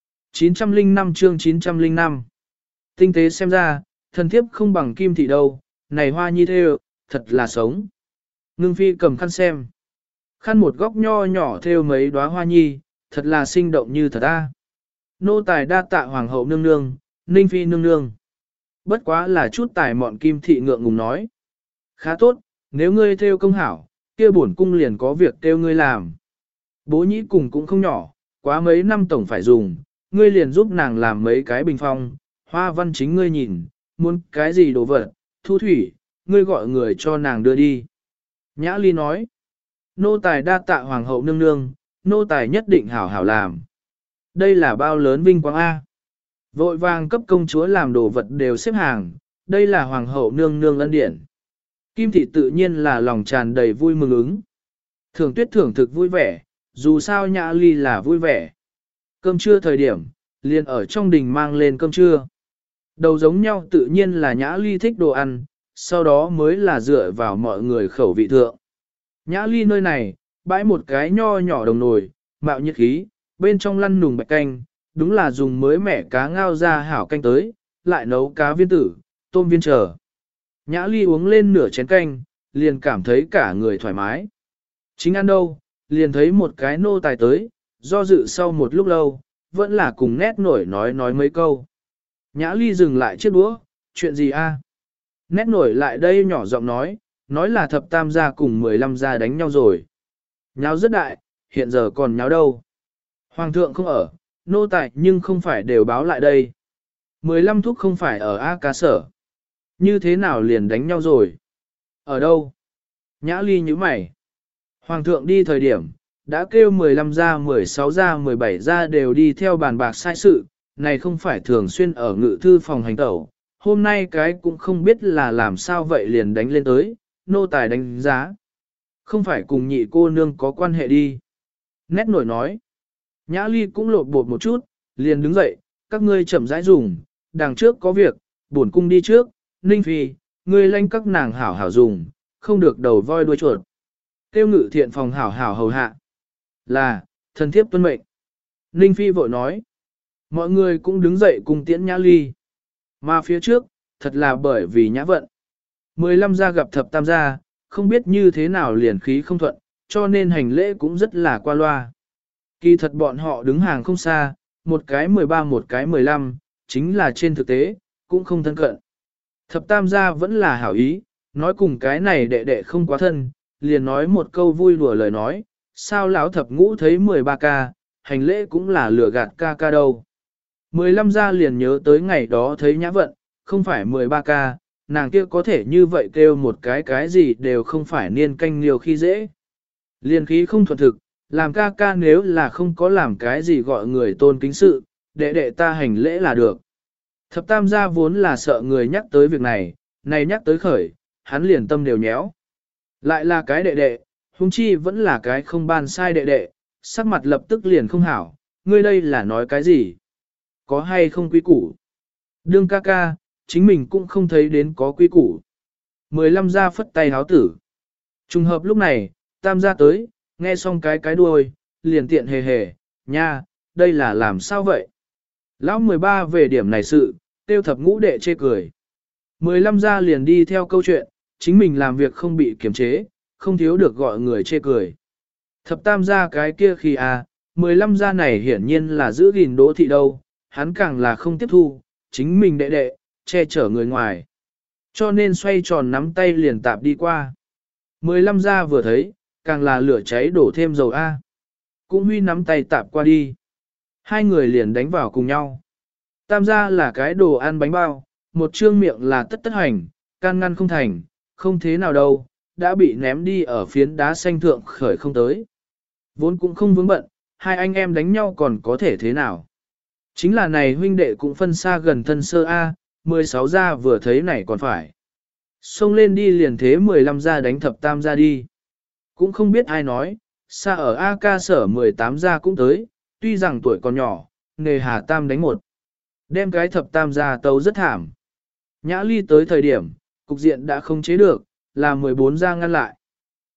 Speaker 1: 905 chương 905. Tinh tế xem ra, thần thiếp không bằng Kim Thị đâu, này hoa nhi thêu, thật là sống. Ngưng Phi cầm khăn xem. Khăn một góc nho nhỏ thêu mấy đóa hoa nhi, thật là sinh động như thật ta. Nô tài đa tạ hoàng hậu nương nương, Ninh Phi nương nương. Bất quá là chút tài mọn Kim Thị ngượng ngùng nói. Khá tốt, nếu ngươi thêu công hảo, kia bổn cung liền có việc kêu ngươi làm. Bố nhĩ cùng cũng không nhỏ, quá mấy năm tổng phải dùng, ngươi liền giúp nàng làm mấy cái bình phong, hoa văn chính ngươi nhìn, muốn cái gì đồ vật, thu thủy, ngươi gọi người cho nàng đưa đi. Nhã Ly nói, nô tài đa tạ hoàng hậu nương nương, nô tài nhất định hảo hảo làm. Đây là bao lớn vinh quang A. Vội vàng cấp công chúa làm đồ vật đều xếp hàng, đây là hoàng hậu nương nương ân điển. Kim Thị tự nhiên là lòng tràn đầy vui mừng ứng. Thường Tuyết thưởng thực vui vẻ, dù sao Nhã Ly là vui vẻ. Cơm trưa thời điểm, liền ở trong đình mang lên cơm trưa. Đầu giống nhau tự nhiên là Nhã Ly thích đồ ăn, sau đó mới là dựa vào mọi người khẩu vị thượng. Nhã Ly nơi này, bãi một cái nho nhỏ đồng nồi, mạo nhiệt khí, bên trong lăn nùng bạch canh, đúng là dùng mới mẻ cá ngao ra hảo canh tới, lại nấu cá viên tử, tôm viên trở. Nhã Ly uống lên nửa chén canh, liền cảm thấy cả người thoải mái. Chính ăn đâu, liền thấy một cái nô tài tới, do dự sau một lúc lâu, vẫn là cùng nét nổi nói mấy câu. Nhã Ly dừng lại chiếc đũa, chuyện gì a? Nét nổi lại đây nhỏ giọng nói là thập tam gia cùng 15 gia đánh nhau rồi. Nháo rất đại, hiện giờ còn nháo đâu. Hoàng thượng không ở, nô tài nhưng không phải đều báo lại đây. 15 thúc không phải ở A Cá Sở. Như thế nào liền đánh nhau rồi? Ở đâu? Nhã Ly nhíu mày. Hoàng thượng đi thời điểm, đã kêu 15 gia, 16 gia, 17 gia đều đi theo bàn bạc sai sự, này không phải thường xuyên ở ngự thư phòng hành tẩu. Hôm nay cái cũng không biết là làm sao vậy liền đánh lên tới, nô tài đánh giá. Không phải cùng nhị cô nương có quan hệ đi. Nét nổi nói. Nhã Ly cũng lột bột một chút, liền đứng dậy, các ngươi chậm rãi dùng, đằng trước có việc, bổn cung đi trước, Ninh Phi, ngươi lanh các nàng hảo hảo dùng, không được đầu voi đuôi chuột. Tiêu ngự thiện phòng hảo hảo hầu hạ. Là, thần thiếp tuân mệnh. Ninh Phi vội nói. Mọi người cũng đứng dậy cùng tiễn Nhã Ly. Mà phía trước, thật là bởi vì nhã vận. 15 gia gặp thập tam gia, không biết như thế nào liền khí không thuận, cho nên hành lễ cũng rất là qua loa. Kỳ thật bọn họ đứng hàng không xa, một cái 13 một cái 15, chính là trên thực tế, cũng không thân cận. Thập tam gia vẫn là hảo ý, nói cùng cái này đệ đệ không quá thân, liền nói một câu vui đùa lời nói, sao lão thập ngũ thấy 13 ca, hành lễ cũng là lừa gạt ca ca đâu. 15 gia liền nhớ tới ngày đó thấy nhã vận, không phải 13 ca, nàng kia có thể như vậy kêu một cái gì đều không phải niên canh liều khi dễ. Liên khí không thuận thực, làm ca ca nếu là không có làm cái gì gọi người tôn kính sự, đệ đệ ta hành lễ là được. Thập tam gia vốn là sợ người nhắc tới việc này, này nhắc tới khởi, hắn liền tâm đều nhéo. Lại là cái đệ đệ, huống chi vẫn là cái không ban sai đệ đệ, sắc mặt lập tức liền không hảo, ngươi đây là nói cái gì? Có hay không quý củ? Đương ca ca, chính mình cũng không thấy đến có quý củ. 15 gia phất tay háo tử. Trùng hợp lúc này, tam gia tới, nghe xong cái đuôi, liền tiện hề hề, nha, đây là làm sao vậy? Lão 13 về điểm này sự, tiêu thập ngũ đệ chê cười. 15 gia liền đi theo câu chuyện, chính mình làm việc không bị kiềm chế, không thiếu được gọi người chê cười. Thập tam gia cái kia khi 15 gia này hiển nhiên là giữ gìn đỗ thị đâu, hắn càng là không tiếp thu, chính mình đệ đệ, che chở người ngoài. Cho nên xoay tròn nắm tay liền tạp đi qua. 15 gia vừa thấy, càng là lửa cháy đổ thêm dầu Cũng huy nắm tay tạp qua đi. Hai người liền đánh vào cùng nhau. Tam gia là cái đồ ăn bánh bao, một trương miệng là tất tất hành, can ngăn không thành, không thế nào đâu, đã bị ném đi ở phiến đá xanh thượng khởi không tới. Vốn cũng không vướng bận, hai anh em đánh nhau còn có thể thế nào. Chính là này huynh đệ cũng phân xa gần thân sơ 16 gia vừa thấy này còn phải. Xông lên đi liền thế 15 gia đánh thập tam gia đi. Cũng không biết ai nói, xa ở A Ca Sở 18 gia cũng tới, tuy rằng tuổi còn nhỏ, nề hà tam đánh một. Đem cái thập tam gia tấu rất thảm. Nhã Ly tới thời điểm, cục diện đã không chế được, là 14 gia ngăn lại.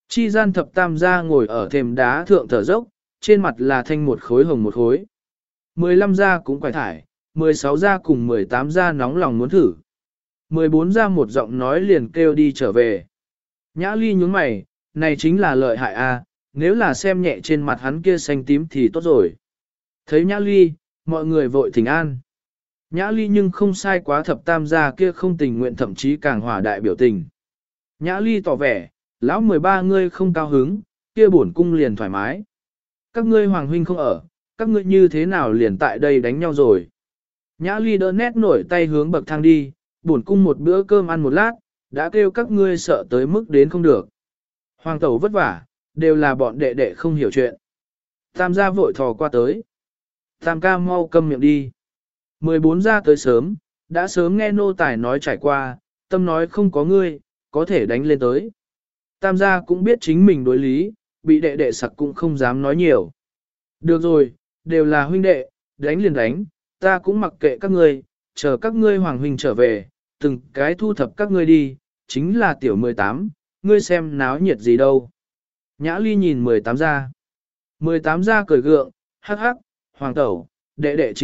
Speaker 1: Chi gian thập tam gia ngồi ở thềm đá thượng thở dốc, trên mặt là thanh một khối hồng một khối. 15 gia cũng quải thải, 16 gia cùng 18 gia nóng lòng muốn thử. 14 gia một giọng nói liền kêu đi trở về. Nhã Ly nhướng mày, này chính là lợi hại a, nếu là xem nhẹ trên mặt hắn kia xanh tím thì tốt rồi. Thấy Nhã Ly, mọi người vội thỉnh an. Nhã Ly nhưng không sai quá thập tam gia kia không tình nguyện thậm chí càng hỏa đại biểu tình. Nhã Ly tỏ vẻ, lão 13 ngươi không cao hứng, kia bổn cung liền thoải mái. Các ngươi hoàng huynh không ở, các ngươi như thế nào liền tại đây đánh nhau rồi. Nhã Ly đỡ nét nổi tay hướng bậc thang đi, bổn cung một bữa cơm ăn một lát, đã kêu các ngươi sợ tới mức đến không được. Hoàng tẩu vất vả, đều là bọn đệ đệ không hiểu chuyện. Tam gia vội thò qua tới. Tam ca mau câm miệng đi. 14 gia tới sớm, đã sớm nghe nô tài nói trải qua, tâm nói không có ngươi, có thể đánh lên tới. Tam gia cũng biết chính mình đối lý, bị đệ đệ sặc cũng không dám nói nhiều. Được rồi, đều là huynh đệ, đánh liền đánh, ta cũng mặc kệ các ngươi, chờ các ngươi hoàng huynh trở về, từng cái thu thập các ngươi đi, chính là tiểu 18, ngươi xem náo nhiệt gì đâu. Nhã Ly nhìn 18 gia. 18 gia cười gượng, hắc hắc, hoàng tẩu, đệ đệ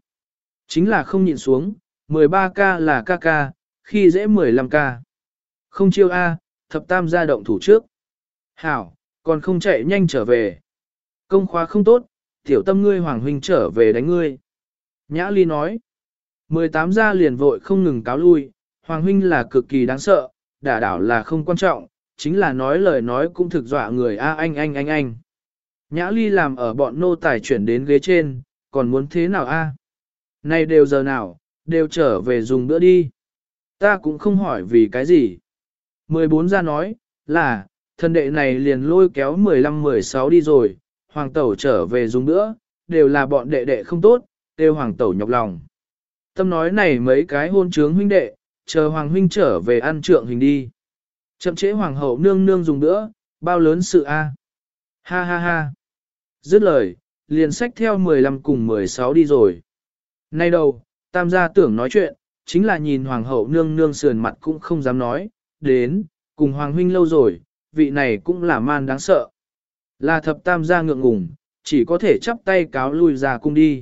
Speaker 1: chính là không nhịn xuống, 13 ca là ca ca, khi dễ 15 ca. Không chiêu A, thập tam gia động thủ trước. Hảo, còn không chạy nhanh trở về. Công khóa không tốt, tiểu tâm ngươi hoàng huynh trở về đánh ngươi. Nhã Ly nói. 18 gia liền vội không ngừng cáo lui, hoàng huynh là cực kỳ đáng sợ, đả đảo là không quan trọng, chính là nói lời nói cũng thực dọa người a anh. Nhã Ly làm ở bọn nô tài chuyển đến ghế trên, còn muốn thế nào a? Này đều giờ nào, đều trở về dùng bữa đi. Ta cũng không hỏi vì cái gì. 14 gia nói, là, thân đệ này liền lôi kéo 15-16 đi rồi, hoàng tẩu trở về dùng bữa, đều là bọn đệ đệ không tốt, đều hoàng tẩu nhọc lòng. Tâm nói này mấy cái hôn trướng huynh đệ, chờ hoàng huynh trở về ăn trượng hình đi. Chậm trễ hoàng hậu nương nương dùng bữa, bao lớn sự a. Ha ha ha. Dứt lời, liền xách theo 15 cùng 16 đi rồi. Nay đầu, tam gia tưởng nói chuyện, chính là nhìn hoàng hậu nương nương sườn mặt cũng không dám nói, đến, cùng hoàng huynh lâu rồi, vị này cũng là man đáng sợ. Là thập tam gia ngượng ngùng, chỉ có thể chắp tay cáo lui ra cung đi.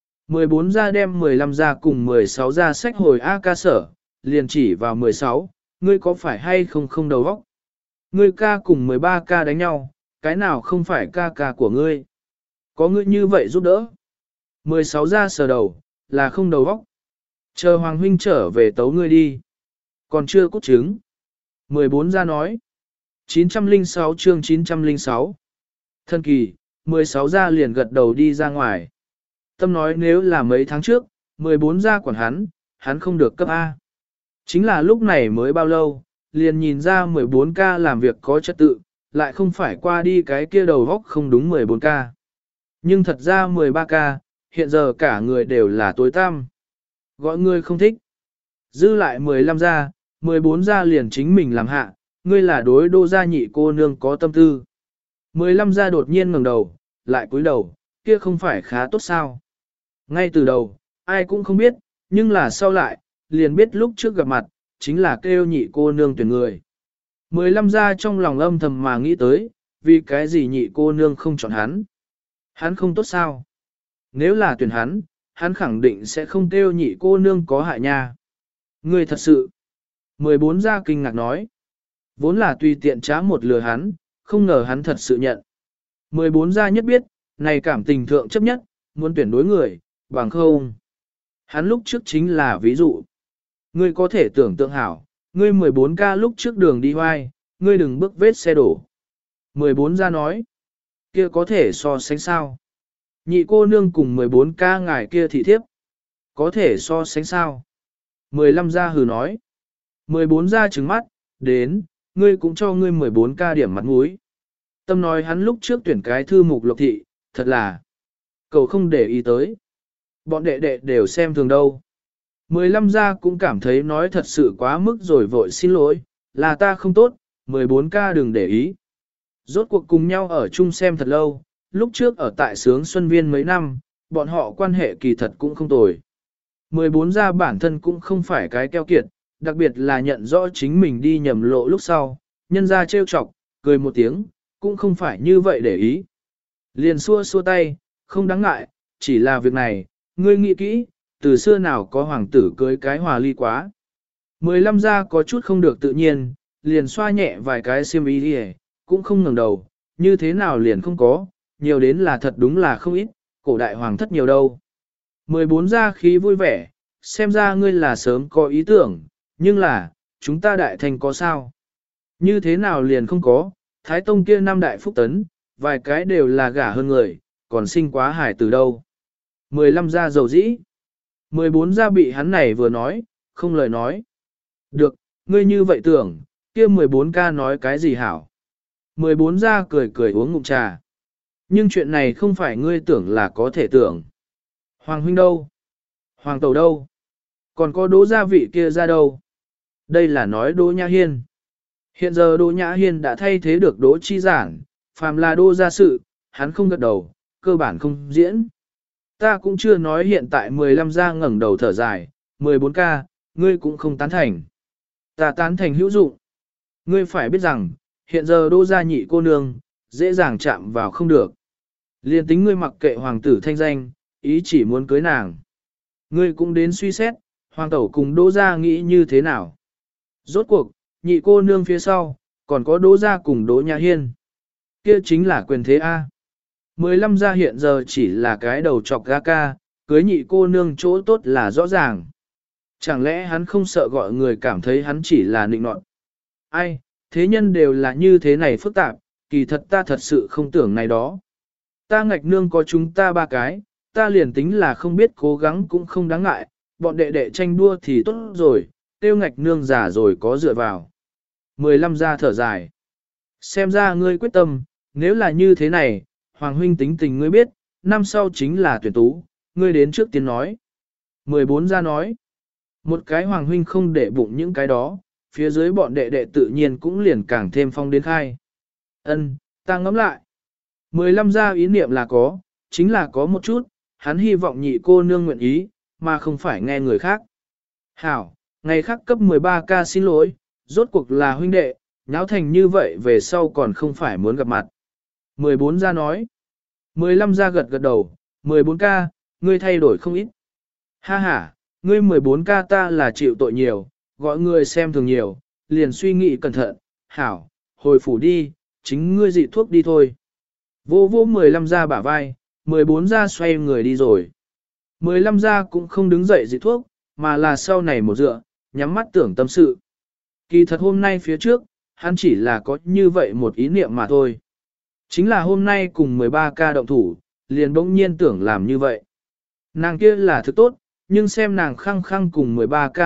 Speaker 1: 14 gia đem 15 gia cùng 16 gia sách hồi A ca sở, liền chỉ vào 16, ngươi có phải hay không đầu óc? Ngươi ca cùng 13 ca đánh nhau, cái nào không phải ca ca của ngươi? Có ngươi như vậy giúp đỡ. 16 gia sờ đầu, là không đầu óc. Chờ hoàng huynh trở về tấu ngươi đi. Còn chưa cút trứng. 14 gia nói. 906 chương 906. Thân kỳ, 16 gia liền gật đầu đi ra ngoài. Tâm nói nếu là mấy tháng trước, 14 gia quản hắn không được cấp A. Chính là lúc này mới bao lâu, liền nhìn ra 14 ca làm việc có trật tự, lại không phải qua đi cái kia đầu góc không đúng 14 ca. Nhưng thật ra 13 ca, hiện giờ cả người đều là tối tăm. Gọi người không thích. Dư lại 15 gia, 14 gia liền chính mình làm hạ, ngươi là đối đô gia nhị cô nương có tâm tư. 15 gia đột nhiên ngẩng đầu, lại cúi đầu, kia không phải khá tốt sao. Ngay từ đầu, ai cũng không biết, nhưng là sau lại, liền biết lúc trước gặp mặt, chính là kêu nhị cô nương tuyển người. 15 gia trong lòng âm thầm mà nghĩ tới, vì cái gì nhị cô nương không chọn hắn. Hắn không tốt sao? Nếu là tuyển hắn khẳng định sẽ không kêu nhị cô nương có hại nha. Ngươi thật sự. 14 gia kinh ngạc nói. Vốn là tùy tiện trá một lừa hắn, không ngờ hắn thật sự nhận. 14 gia nhất biết, này cảm tình thượng chấp nhất, muốn tuyển đối người, bằng không. Hắn lúc trước chính là ví dụ. Ngươi có thể tưởng tượng hảo, ngươi 14 ca lúc trước đường đi hoai, ngươi đừng bước vết xe đổ. 14 gia nói, kia có thể so sánh sao? Nhị cô nương cùng 14 ca ngài kia thị thiếp, có thể so sánh sao? 15 gia hừ nói, 14 gia trừng mắt, đến, ngươi cũng cho ngươi 14 ca điểm mặt mũi. Tâm nói hắn lúc trước tuyển cái thư mục lộc thị, thật là, cậu không để ý tới. Bọn đệ đệ đều xem thường đâu. 15 gia cũng cảm thấy nói thật sự quá mức rồi vội xin lỗi, là ta không tốt, 14 ca đừng để ý. Rốt cuộc cùng nhau ở chung xem thật lâu, lúc trước ở tại Sướng Xuân Viên mấy năm, bọn họ quan hệ kỳ thật cũng không tồi. 14 gia bản thân cũng không phải cái keo kiệt, đặc biệt là nhận rõ chính mình đi nhầm lộ lúc sau, nhân gia trêu chọc, cười một tiếng, cũng không phải như vậy để ý. Liền xua xua tay, không đáng ngại, chỉ là việc này, ngươi nghĩ kỹ, từ xưa nào có hoàng tử cưới cái hòa ly quá. 15 gia có chút không được tự nhiên, liền xoa nhẹ vài cái xiêm y đi, cũng không ngẩng đầu, như thế nào liền không có, nhiều đến là thật đúng là không ít, cổ đại hoàng thất nhiều đâu. 14 gia khí vui vẻ, xem ra ngươi là sớm có ý tưởng, nhưng là, chúng ta đại thành có sao? Như thế nào liền không có, Thái Tông kia năm đại phúc tấn, vài cái đều là gả hơn người, còn sinh quá hải từ đâu. 15 gia dầu dĩ. 14 gia bị hắn này vừa nói, không lời nói. Được, ngươi như vậy tưởng, kia 14 ca nói cái gì hảo. 14 gia cười cười uống ngụm trà. Nhưng chuyện này không phải ngươi tưởng là có thể tưởng. Hoàng huynh đâu? Hoàng tẩu đâu? Còn có đỗ gia vị kia ra đâu? Đây là nói Đỗ Nhã Hiên. Hiện giờ Đỗ Nhã Hiên đã thay thế được Đỗ Chi Giản, phàm là Đỗ gia sự, hắn không gật đầu, cơ bản không diễn. Ta cũng chưa nói hiện tại 15 gia ngẩng đầu thở dài, 14 ca, ngươi cũng không tán thành. Ta tán thành hữu dụng. Ngươi phải biết rằng, hiện giờ Đỗ gia nhị cô nương, dễ dàng chạm vào không được. Liên tính ngươi mặc kệ hoàng tử thanh danh, ý chỉ muốn cưới nàng. Ngươi cũng đến suy xét, hoàng tẩu cùng Đỗ gia nghĩ như thế nào. Rốt cuộc, nhị cô nương phía sau, còn có Đỗ gia cùng Đỗ Nhã Hiên. Kia chính là quyền thế A. 15 gia hiện giờ chỉ là cái đầu chọc ga ca, cưới nhị cô nương chỗ tốt là rõ ràng. Chẳng lẽ hắn không sợ gọi người cảm thấy hắn chỉ là nịnh nọt. Ai, thế nhân đều là như thế này phức tạp, kỳ thật ta thật sự không tưởng này đó. Ta ngạch nương có chúng ta ba cái, ta liền tính là không biết cố gắng cũng không đáng ngại, bọn đệ đệ tranh đua thì tốt rồi, tiêu ngạch nương già rồi có dựa vào. 15 gia thở dài. Xem ra ngươi quyết tâm, nếu là như thế này, Hoàng huynh tính tình ngươi biết, năm sau chính là tuyển tú, ngươi đến trước tiên nói. 14 gia nói. Một cái Hoàng huynh không để bụng những cái đó, phía dưới bọn đệ đệ tự nhiên cũng liền càng thêm phong đến khai. Ân, ta ngẫm lại. 15 gia ý niệm là có, chính là có một chút, hắn hy vọng nhị cô nương nguyện ý, mà không phải nghe người khác. Hảo, ngày khác cấp 13 ca xin lỗi, rốt cuộc là huynh đệ, nháo thành như vậy về sau còn không phải muốn gặp mặt. 14 gia nói. 15 gia gật gật đầu, 14 ca, ngươi thay đổi không ít. Ha ha, ngươi 14 ca ta là chịu tội nhiều, gọi người xem thường nhiều, liền suy nghĩ cẩn thận, hảo, hồi phủ đi, chính ngươi dị thuốc đi thôi. Vô vô 15 gia bả vai, 14 gia xoay người đi rồi. 15 gia cũng không đứng dậy dị thuốc, mà là sau này một dựa, nhắm mắt tưởng tâm sự. Kỳ thật hôm nay phía trước, hắn chỉ là có như vậy một ý niệm mà thôi. Chính là hôm nay cùng 13 ca động thủ, liền bỗng nhiên tưởng làm như vậy. Nàng kia là thứ tốt, nhưng xem nàng khăng khăng cùng 13 ca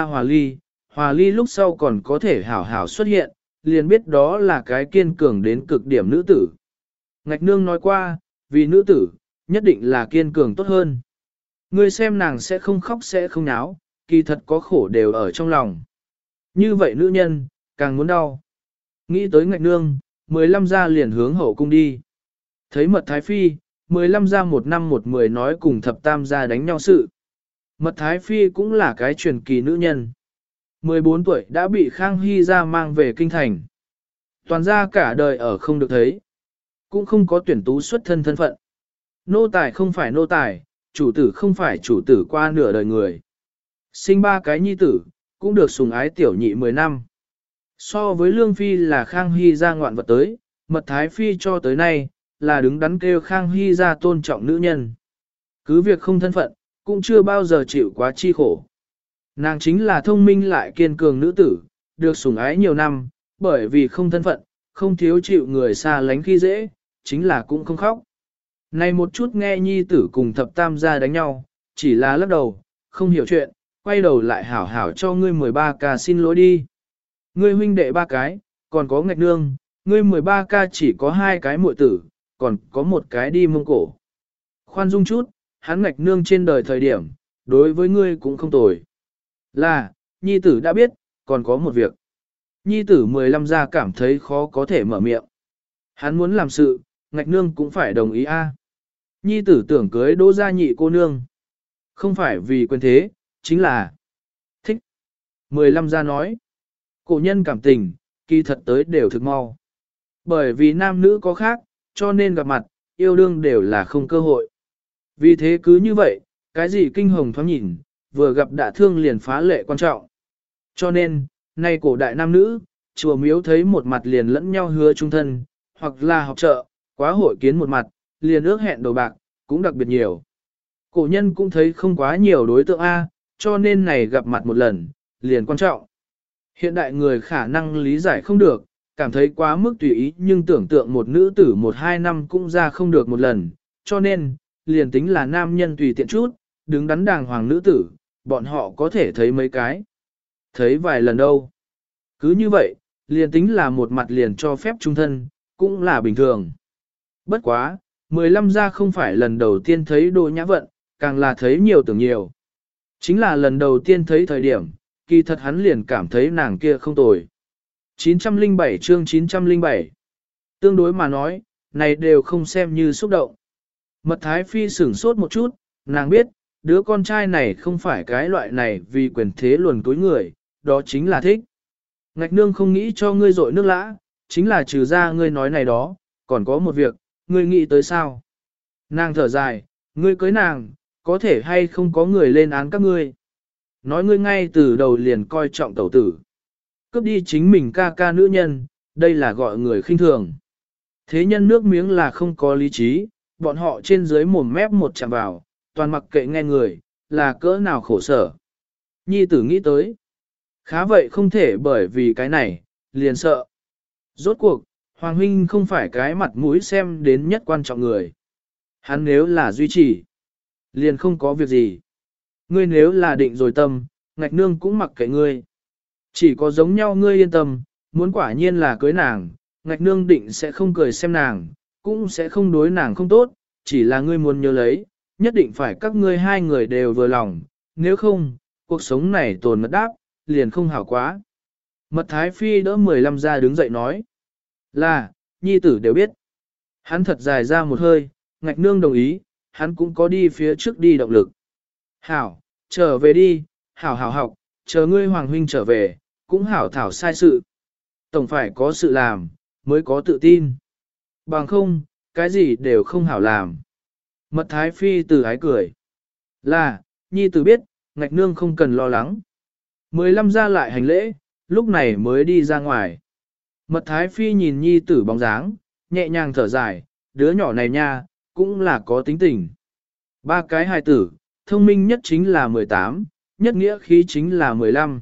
Speaker 1: hòa ly lúc sau còn có thể hảo hảo xuất hiện, liền biết đó là cái kiên cường đến cực điểm nữ tử. Ngạch nương nói qua, vì nữ tử, nhất định là kiên cường tốt hơn. Ngươi xem nàng sẽ không khóc sẽ không náo, kỳ thật có khổ đều ở trong lòng. Như vậy nữ nhân, càng muốn đau. Nghĩ tới ngạch nương, 15 gia liền hướng hậu cung đi. Thấy mật thái phi, 15 gia một năm một mười nói cùng thập tam gia đánh nhau sự. Mật thái phi cũng là cái truyền kỳ nữ nhân. 14 tuổi đã bị Khang Hy gia mang về kinh thành. Toàn gia cả đời ở không được thấy. Cũng không có tuyển tú xuất thân thân phận. Nô tài không phải nô tài, chủ tử không phải chủ tử qua nửa đời người. Sinh ba cái nhi tử, cũng được sủng ái tiểu nhị 10 năm. So với Lương Phi là Khang Hy gia ngoạn vật tới, Mật Thái Phi cho tới nay, là đứng đắn kêu Khang Hy gia tôn trọng nữ nhân. Cứ việc không thân phận, cũng chưa bao giờ chịu quá chi khổ. Nàng chính là thông minh lại kiên cường nữ tử, được sủng ái nhiều năm, bởi vì không thân phận, không thiếu chịu người xa lánh khi dễ, chính là cũng không khóc. Này một chút nghe nhi tử cùng thập tam gia đánh nhau, chỉ là lắc đầu, không hiểu chuyện, quay đầu lại hảo hảo cho ngươi 13 ca xin lỗi đi. Ngươi huynh đệ ba cái, còn có ngạch nương, ngươi 13 ca chỉ có 2 cái muội tử, còn có một cái đi Mông Cổ. Khoan dung chút, hắn ngạch nương trên đời thời điểm, đối với ngươi cũng không tồi. Là, nhi tử đã biết, còn có một việc. Nhi tử 15 gia cảm thấy khó có thể mở miệng. Hắn muốn làm sự, ngạch nương cũng phải đồng ý a. Nhi tử tưởng cưới Đỗ gia nhị cô nương. Không phải vì quyền thế, chính là thích. 15 gia nói. Cổ nhân cảm tình, kỳ thật tới đều thực mau. Bởi vì nam nữ có khác, cho nên gặp mặt, yêu đương đều là không cơ hội. Vì thế cứ như vậy, cái gì kinh hồng thoáng nhìn, vừa gặp đã thương liền phá lệ quan trọng. Cho nên, nay cổ đại nam nữ, chùa miếu thấy một mặt liền lẫn nhau hứa chung thân, hoặc là học trợ, quá hội kiến một mặt, liền ước hẹn đầu bạc, cũng đặc biệt nhiều. Cổ nhân cũng thấy không quá nhiều đối tượng A, cho nên này gặp mặt một lần, liền quan trọng. Hiện đại người khả năng lý giải không được, cảm thấy quá mức tùy ý nhưng tưởng tượng một nữ tử 1-2 năm cũng ra không được một lần, cho nên, liền tính là nam nhân tùy tiện chút, đứng đắn đàng hoàng nữ tử, bọn họ có thể thấy mấy cái. Thấy vài lần đâu. Cứ như vậy, liền tính là một mặt liền cho phép trung thân, cũng là bình thường. Bất quá, 15 ra không phải lần đầu tiên thấy Đỗ Nhã Vận, càng là thấy nhiều tưởng nhiều. Chính là lần đầu tiên thấy thời điểm, kỳ thật hắn liền cảm thấy nàng kia không tồi. 907 chương 907 Tương đối mà nói, này đều không xem như xúc động. Mật Thái Phi sửng sốt một chút, nàng biết, đứa con trai này không phải cái loại này vì quyền thế luồn túi người, đó chính là thích. Ngạch nương không nghĩ cho ngươi dội nước lã, chính là trừ ra ngươi nói này đó, còn có một việc, ngươi nghĩ tới sao? Nàng thở dài, ngươi cưới nàng, có thể hay không có người lên án các ngươi. Nói ngươi ngay từ đầu liền coi trọng tẩu tử. Cướp đi chính mình ca ca nữ nhân, đây là gọi người khinh thường. Thế nhân nước miếng là không có lý trí, bọn họ trên dưới mồm mép một chạm vào, toàn mặc kệ nghe người, là cỡ nào khổ sở. Nhi tử nghĩ tới. Khá vậy không thể bởi vì cái này, liền sợ. Rốt cuộc, Hoàng huynh không phải cái mặt mũi xem đến nhất quan trọng người. Hắn nếu là duy trì, liền không có việc gì. Ngươi nếu là định rồi tâm, ngạch nương cũng mặc kệ ngươi. Chỉ có giống nhau ngươi yên tâm, muốn quả nhiên là cưới nàng, ngạch nương định sẽ không cười xem nàng, cũng sẽ không đối nàng không tốt, chỉ là ngươi muốn nhớ lấy, nhất định phải các ngươi hai người đều vừa lòng, nếu không, cuộc sống này tồn mất đáp, liền không hảo quá. Mật Thái Phi đỡ 15 ra đứng dậy nói, là, nhi tử đều biết. Hắn thật dài ra một hơi, ngạch nương đồng ý, hắn cũng có đi phía trước đi động lực. Hảo, trở về đi, hảo hảo học, chờ ngươi hoàng huynh trở về, cũng hảo thảo sai sự. Tổng phải có sự làm, mới có tự tin. Bằng không, cái gì đều không hảo làm. Mật Thái Phi từ ái cười. Là, nhi tử biết, ngạch nương không cần lo lắng. 15 ra lại hành lễ, lúc này mới đi ra ngoài. Mật Thái Phi nhìn nhi tử bóng dáng, nhẹ nhàng thở dài, đứa nhỏ này nha, cũng là có tính tình. Ba cái hài tử, thông minh nhất chính là 18, nhất nghĩa khí chính là 15.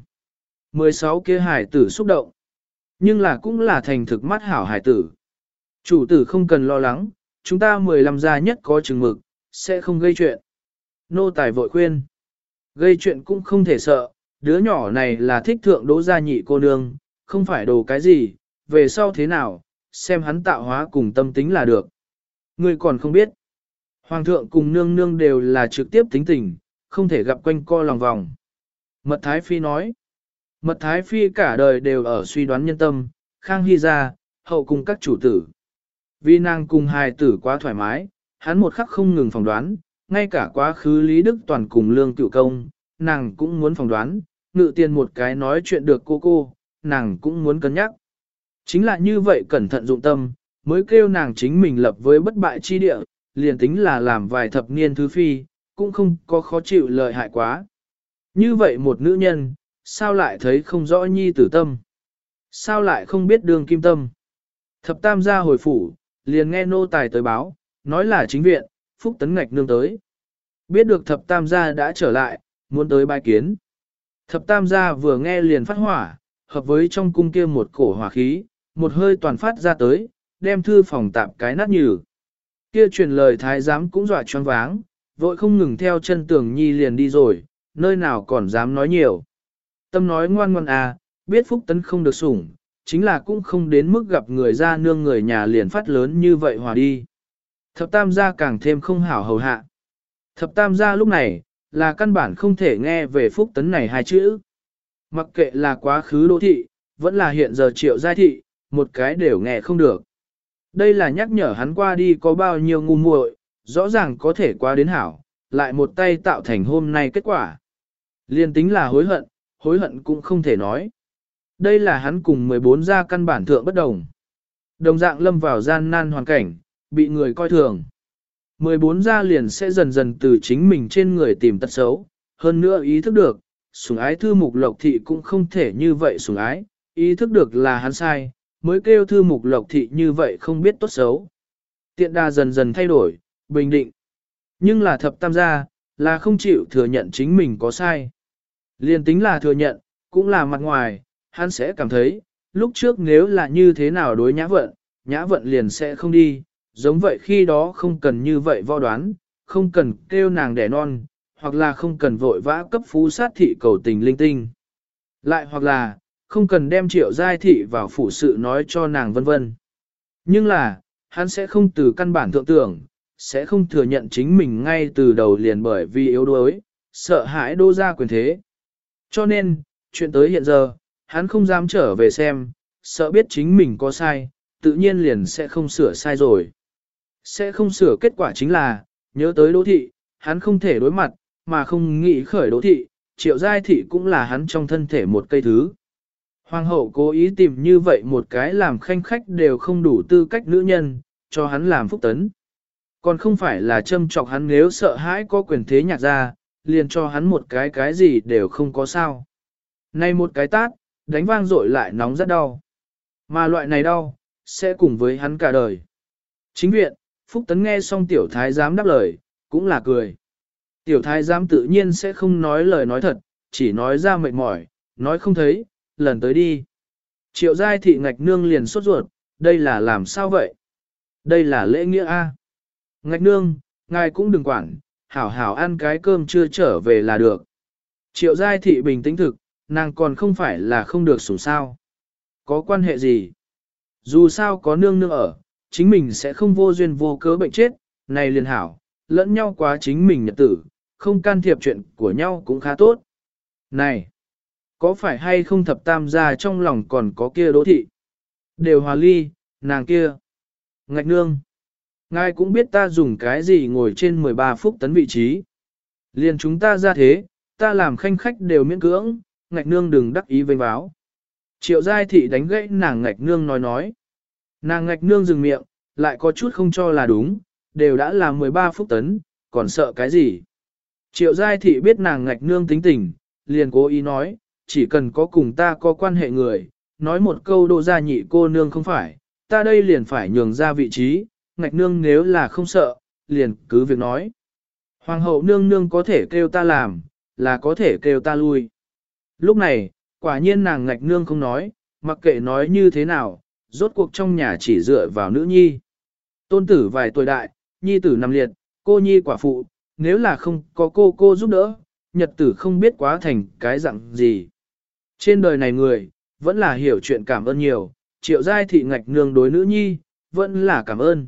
Speaker 1: 16 kia hài tử xúc động. Nhưng là cũng là thành thực mắt hảo hài tử. Chủ tử không cần lo lắng, chúng ta 15 gia nhất có chừng mực, sẽ không gây chuyện. Nô tài vội khuyên. Gây chuyện cũng không thể sợ, đứa nhỏ này là thích thượng Đỗ gia nhị cô nương, không phải đồ cái gì, về sau thế nào, xem hắn tạo hóa cùng tâm tính là được. Ngươi còn không biết. Hoàng thượng cùng nương nương đều là trực tiếp tính tình, không thể gặp quanh co lòng vòng. Mật Thái Phi nói. Mật Thái Phi cả đời đều ở suy đoán nhân tâm, Khang Hy gia, hậu cùng các chủ tử. Vì nàng cùng hài tử quá thoải mái, hắn một khắc không ngừng phỏng đoán, ngay cả quá khứ Lý Đức Toàn cùng Lương Cựu Công, nàng cũng muốn phỏng đoán, ngự tiền một cái nói chuyện được cô, nàng cũng muốn cân nhắc. Chính là như vậy cẩn thận dụng tâm, mới kêu nàng chính mình lập với bất bại chi địa, liền tính là làm vài thập niên thứ phi, cũng không có khó chịu lợi hại quá. Như vậy một nữ nhân, sao lại thấy không rõ nhi tử tâm? Sao lại không biết đường kim tâm? Thập tam gia hồi phủ, liền nghe nô tài tới báo, nói là chính viện, Phúc Tấn Ngạch nương tới. Biết được thập tam gia đã trở lại, muốn tới bài kiến. Thập tam gia vừa nghe liền phát hỏa, hợp với trong cung kia một cổ hỏa khí, một hơi toàn phát ra tới, đem thư phòng tạm cái nát nhừ. Kia truyền lời thái giám cũng dọa choáng váng, vội không ngừng theo chân Tưởng Nhi liền đi rồi, nơi nào còn dám nói nhiều. Tâm nói ngoan ngoan à, biết Phúc Tấn không được sủng, chính là cũng không đến mức gặp người ra nương người nhà liền phát lớn như vậy hòa đi. Thập tam gia càng thêm không hảo hầu hạ. Thập tam gia lúc này, là căn bản không thể nghe về Phúc Tấn này hai chữ. Mặc kệ là quá khứ Đỗ thị, vẫn là hiện giờ Triệu Giai thị, một cái đều nghe không được. Đây là nhắc nhở hắn qua đi có bao nhiêu ngu muội, rõ ràng có thể qua đến hảo, lại một tay tạo thành hôm nay kết quả. Liên tính là hối hận cũng không thể nói. Đây là hắn cùng 14 gia căn bản thượng bất đồng. Đồng dạng lâm vào gian nan hoàn cảnh, bị người coi thường. 14 gia liền sẽ dần dần từ chính mình trên người tìm tật xấu, hơn nữa ý thức được, sủng ái Thư Mục Lộc Thị cũng không thể như vậy sủng ái, ý thức được là hắn sai, mới kêu Thư Mục Lộc Thị như vậy không biết tốt xấu. Tiện đà dần dần thay đổi, bình định. Nhưng là thập tam gia, là không chịu thừa nhận chính mình có sai. Liên tính là thừa nhận, cũng là mặt ngoài, hắn sẽ cảm thấy, lúc trước nếu là như thế nào đối nhã vận liền sẽ không đi, giống vậy khi đó không cần như vậy vo đoán, không cần kêu nàng đẻ non, hoặc là không cần vội vã cấp phú sát thị cầu tình linh tinh. Lại hoặc là, không cần đem Triệu Giai Thị vào phủ sự nói cho nàng vân vân. Nhưng là, hắn sẽ không từ căn bản thượng tưởng, sẽ không thừa nhận chính mình ngay từ đầu liền bởi vì yếu đuối, sợ hãi đô ra quyền thế. Cho nên, chuyện tới hiện giờ, hắn không dám trở về xem, sợ biết chính mình có sai, tự nhiên liền sẽ không sửa sai rồi. Sẽ không sửa kết quả chính là, nhớ tới Đỗ Thị, hắn không thể đối mặt, mà không nghĩ khởi Đỗ Thị, Triệu Giai Thị cũng là hắn trong thân thể một cây thứ. Hoàng hậu cố ý tìm như vậy một cái làm khanh khách đều không đủ tư cách nữ nhân, cho hắn làm phúc tấn. Còn không phải là châm chọc hắn nếu sợ hãi có quyền thế nhạc ra, liền cho hắn một cái gì đều không có sao. Này một cái tát, đánh vang dội lại nóng rất đau. Mà loại này đau, sẽ cùng với hắn cả đời. Chính viện, Phúc Tấn nghe xong tiểu thái giám đáp lời, cũng là cười. Tiểu thái giám tự nhiên sẽ không nói lời nói thật, chỉ nói ra mệt mỏi, nói không thấy, lần tới đi. Triệu Giai Thị Ngạch Nương liền sốt ruột, đây là làm sao vậy? Đây là lễ nghĩa A. Ngạch Nương, ngài cũng đừng quản, hảo hảo ăn cái cơm chưa trở về là được. Triệu Giai Thị bình tĩnh thực, nàng còn không phải là không được sủng sao. Có quan hệ gì? Dù sao có nương nương ở, chính mình sẽ không vô duyên vô cớ bệnh chết, này liền hảo, lẫn nhau quá chính mình nhật tử, không can thiệp chuyện của nhau cũng khá tốt. Này, có phải hay không thập tam gia trong lòng còn có kia Đỗ Thị? Đều hòa ly, nàng kia. Ngạch Nương, ngài cũng biết ta dùng cái gì ngồi trên 13 Phúc Tấn vị trí. Liền chúng ta ra thế, ta làm khanh khách đều miễn cưỡng, Ngạch Nương đừng đắc ý vênh báo. Triệu Giai Thị đánh gãy nàng Ngạch Nương nói. Nàng Ngạch Nương dừng miệng, lại có chút không cho là đúng, đều đã là 13 Phúc Tấn, còn sợ cái gì. Triệu Giai Thị biết nàng Ngạch Nương tính tình, liền cố ý nói, chỉ cần có cùng ta có quan hệ người, nói một câu Đỗ gia nhị cô nương không phải, ta đây liền phải nhường ra vị trí, Ngạch Nương nếu là không sợ, liền cứ việc nói. Hoàng hậu nương nương có thể kêu ta làm, là có thể kêu ta lui. Lúc này, quả nhiên nàng Ngạch Nương không nói, mặc kệ nói như thế nào, rốt cuộc trong nhà chỉ dựa vào nữ nhi. Tôn tử vài tuổi đại, nhi tử nằm liệt, cô nhi quả phụ, nếu là không có cô giúp đỡ, nhật tử không biết quá thành cái dạng gì. Trên đời này người, vẫn là hiểu chuyện cảm ơn nhiều, Triệu Giai Thị Ngạch Nương đối nữ nhi, vẫn là cảm ơn.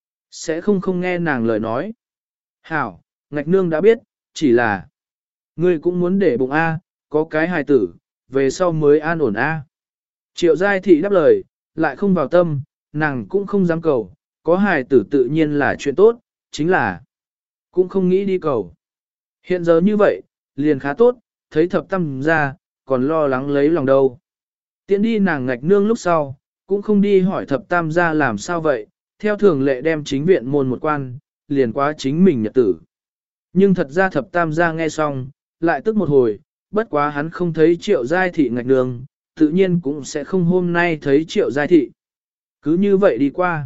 Speaker 1: Sẽ không nghe nàng lời nói. Hảo, Ngạch Nương đã biết, chỉ là ngươi cũng muốn để bụng A, có cái hài tử, về sau mới an ổn A. Triệu Giai Thị đáp lời, lại không vào tâm, nàng cũng không dám cầu, có hài tử tự nhiên là chuyện tốt, chính là cũng không nghĩ đi cầu. Hiện giờ như vậy, liền khá tốt, thấy thập tam ra, còn lo lắng lấy lòng đâu. Tiến đi nàng Ngạch Nương lúc sau, cũng không đi hỏi thập tam gia làm sao vậy, theo thường lệ đem chính viện môn một quan, liền quá chính mình nhật tử. Nhưng thật ra thập tam gia nghe xong, lại tức một hồi, bất quá hắn không thấy Triệu Giai Thị Ngạch Nương, tự nhiên cũng sẽ không hôm nay thấy Triệu Giai Thị. Cứ như vậy đi qua.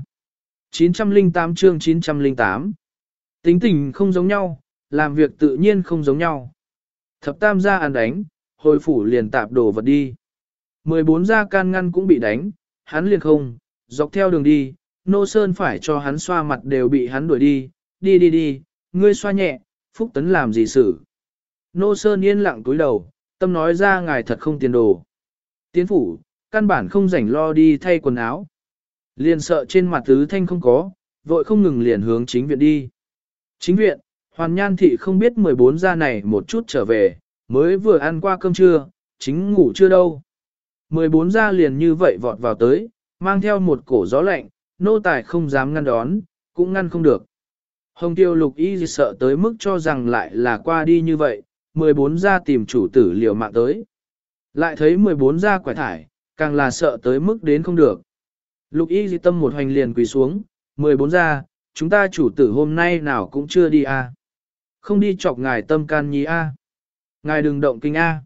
Speaker 1: 908 chương 908 Tính tình không giống nhau, làm việc tự nhiên không giống nhau. Thập tam gia ăn đánh, hồi phủ liền tạp đồ vật đi. 14 gia can ngăn cũng bị đánh, hắn liền không, dọc theo đường đi, Nô Sơn phải cho hắn xoa mặt đều bị hắn đuổi đi, đi, ngươi xoa nhẹ, Phúc Tấn làm gì xử. Nô Sơn yên lặng cúi đầu, tâm nói ra ngài thật không tiền đồ. Tiến phủ, căn bản không rảnh lo đi thay quần áo. Liền sợ trên mặt tứ thanh không có, vội không ngừng liền hướng chính viện đi. Chính viện, Hoàn Nhan Thị không biết 14 gia này một chút trở về, mới vừa ăn qua cơm trưa, chính ngủ chưa đâu. 14 gia liền như vậy vọt vào tới, mang theo một cổ gió lạnh, nô tài không dám ngăn đón, cũng ngăn không được. Hồng Tiêu Lục Y sợ tới mức cho rằng lại là qua đi như vậy, 14 gia tìm chủ tử liều mạng tới. Lại thấy 14 gia quải thải, càng là sợ tới mức đến không được. Lục y di tâm một hoành liền quỳ xuống, 14 ra, chúng ta chủ tử hôm nay nào cũng chưa đi à. Không đi chọc ngài tâm can nhi a. Ngài đừng động kinh a.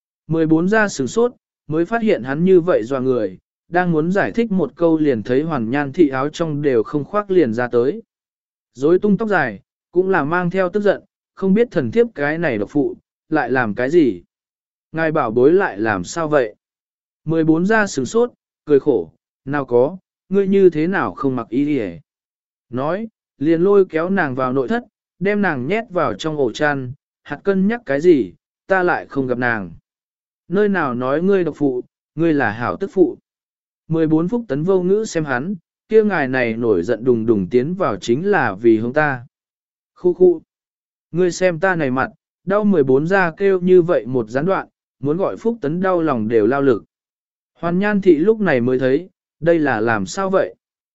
Speaker 1: 14 ra sửng sốt, mới phát hiện hắn như vậy dọa người, đang muốn giải thích một câu liền thấy Hoàn Nhan thị áo trong đều không khoác liền ra tới. Rối tung tóc dài, cũng là mang theo tức giận, không biết thần thiếp cái này độc phụ, lại làm cái gì. Ngài bảo bối lại làm sao vậy? 14 ra sửng sốt, cười khổ, nào có, ngươi như thế nào không mặc y đi. Nói, liền lôi kéo nàng vào nội thất, đem nàng nhét vào trong ổ chăn, hạt cân nhắc cái gì, ta lại không gặp nàng. Nơi nào nói ngươi độc phụ, ngươi là hảo tức phụ. 14 phút tấn vô ngữ xem hắn, kia ngài này nổi giận đùng đùng tiến vào chính là vì hướng ta. Khu khu. Ngươi xem ta này mặt, đau 14 ra kêu như vậy một gián đoạn, muốn gọi phúc tấn đau lòng đều lao lực. Hoàn Nhan thị lúc này mới thấy, đây là làm sao vậy?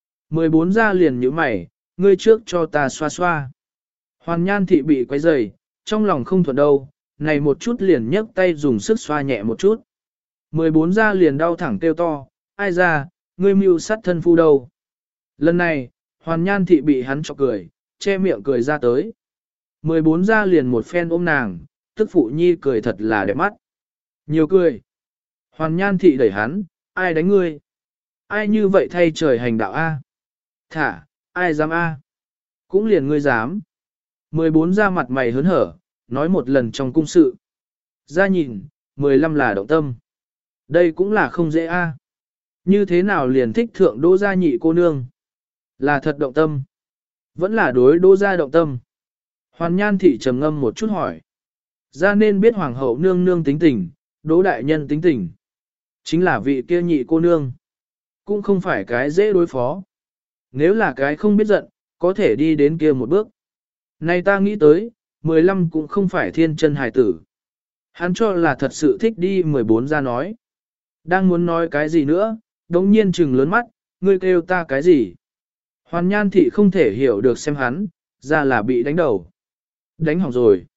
Speaker 1: 14 ra liền nhíu mày, ngươi trước cho ta xoa xoa. Hoàn Nhan thị bị quấy rầy, trong lòng không thuận đâu, này một chút liền nhấc tay dùng sức xoa nhẹ một chút. 14 ra liền đau thẳng kêu to, ai ra, ngươi mưu sát thân phu đâu. Lần này, Hoàn Nhan thị bị hắn chọc cười, che miệng cười ra tới. 14 ra liền một phen ôm nàng, tức phụ nhi cười thật là đẹp mắt. Nhiều cười. Hoàn Nhan thị đẩy hắn, ai đánh ngươi? Ai như vậy thay trời hành đạo A? Thả, ai dám A? Cũng liền ngươi dám. 14 ra mặt mày hớn hở, nói một lần trong cung sự. Ra nhìn, 15 là động tâm. Đây cũng là không dễ A. Như thế nào liền thích thượng Đỗ gia nhị cô nương? Là thật động tâm. Vẫn là đối Đỗ gia động tâm. Hoàn Nhan thị trầm ngâm một chút hỏi. Ra nên biết hoàng hậu nương nương tính tình, Đỗ đại nhân tính tình. Chính là vị kia nhị cô nương. Cũng không phải cái dễ đối phó. Nếu là cái không biết giận, có thể đi đến kia một bước. Nay ta nghĩ tới, 15 cũng không phải thiên chân hài tử. Hắn cho là thật sự thích đi 14 ra nói. Đang muốn nói cái gì nữa, đống nhiên trừng lớn mắt, ngươi kêu ta cái gì. Hoàn Nhan thị không thể hiểu được xem hắn, ra là bị đánh đầu. Đánh hỏng rồi.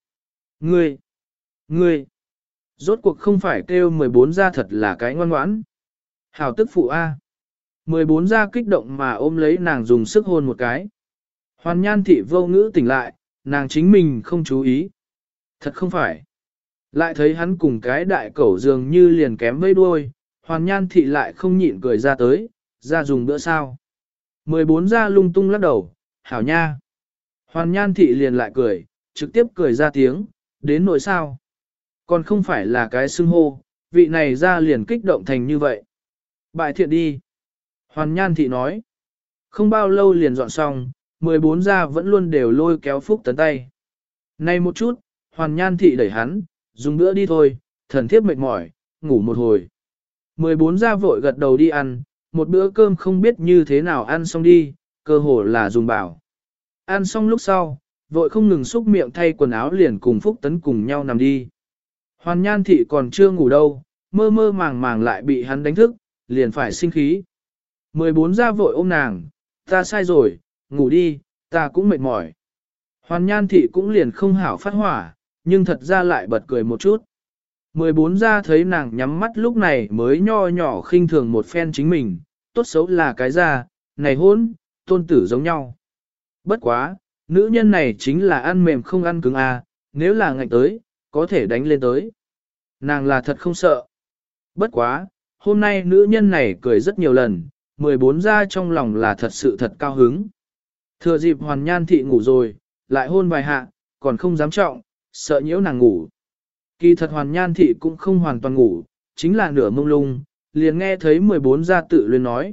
Speaker 1: Ngươi, rốt cuộc không phải kêu 14 ra thật là cái ngoan ngoãn. Hảo tức phụ A. 14 ra kích động mà ôm lấy nàng dùng sức hôn một cái. Hoàn Nhan thị vô ngữ tỉnh lại, nàng chính mình không chú ý. Thật không phải. Lại thấy hắn cùng cái đại cẩu dường như liền kém vây đuôi, Hoàn Nhan thị lại không nhịn cười ra tới, ra dùng bữa sao. 14 ra lung tung lắc đầu, hảo nha. Hoàn Nhan thị liền lại cười, trực tiếp cười ra tiếng, đến nỗi sao. Còn không phải là cái xưng hô, vị này ra liền kích động thành như vậy. Bại thiện đi. Hoàn Nhan thị nói. Không bao lâu liền dọn xong, 14 ra vẫn luôn đều lôi kéo Phúc Tấn tay. Nay một chút, Hoàn Nhan thị đẩy hắn, dùng bữa đi thôi, thần thiếp mệt mỏi, ngủ một hồi. 14 ra vội gật đầu đi ăn, một bữa cơm không biết như thế nào ăn xong đi, cơ hồ là dùng bảo. Ăn xong lúc sau, vội không ngừng xúc miệng thay quần áo liền cùng Phúc Tấn cùng nhau nằm đi. Hoàn Nhan thị còn chưa ngủ đâu, mơ mơ màng màng lại bị hắn đánh thức, liền phải sinh khí. 14 ra vội ôm nàng, ta sai rồi, ngủ đi, ta cũng mệt mỏi. Hoàn Nhan thị cũng liền không hảo phát hỏa, nhưng thật ra lại bật cười một chút. 14 ra thấy nàng nhắm mắt lúc này mới nho nhỏ khinh thường một phen chính mình, tốt xấu là cái ra, này hôn, tôn tử giống nhau. Bất quá, nữ nhân này chính là ăn mềm không ăn cứng à, nếu là ngạnh tới, có thể đánh lên tới. Nàng là thật không sợ. Bất quá, hôm nay nữ nhân này cười rất nhiều lần, 14 ra trong lòng là thật sự thật cao hứng. Thừa dịp Hoàn Nhan thị ngủ rồi, lại hôn vài hạ, còn không dám trọng, sợ nhiễu nàng ngủ. Kỳ thật Hoàn Nhan thị cũng không hoàn toàn ngủ, chính là nửa mông lung, liền nghe thấy 14 ra tự luyến nói,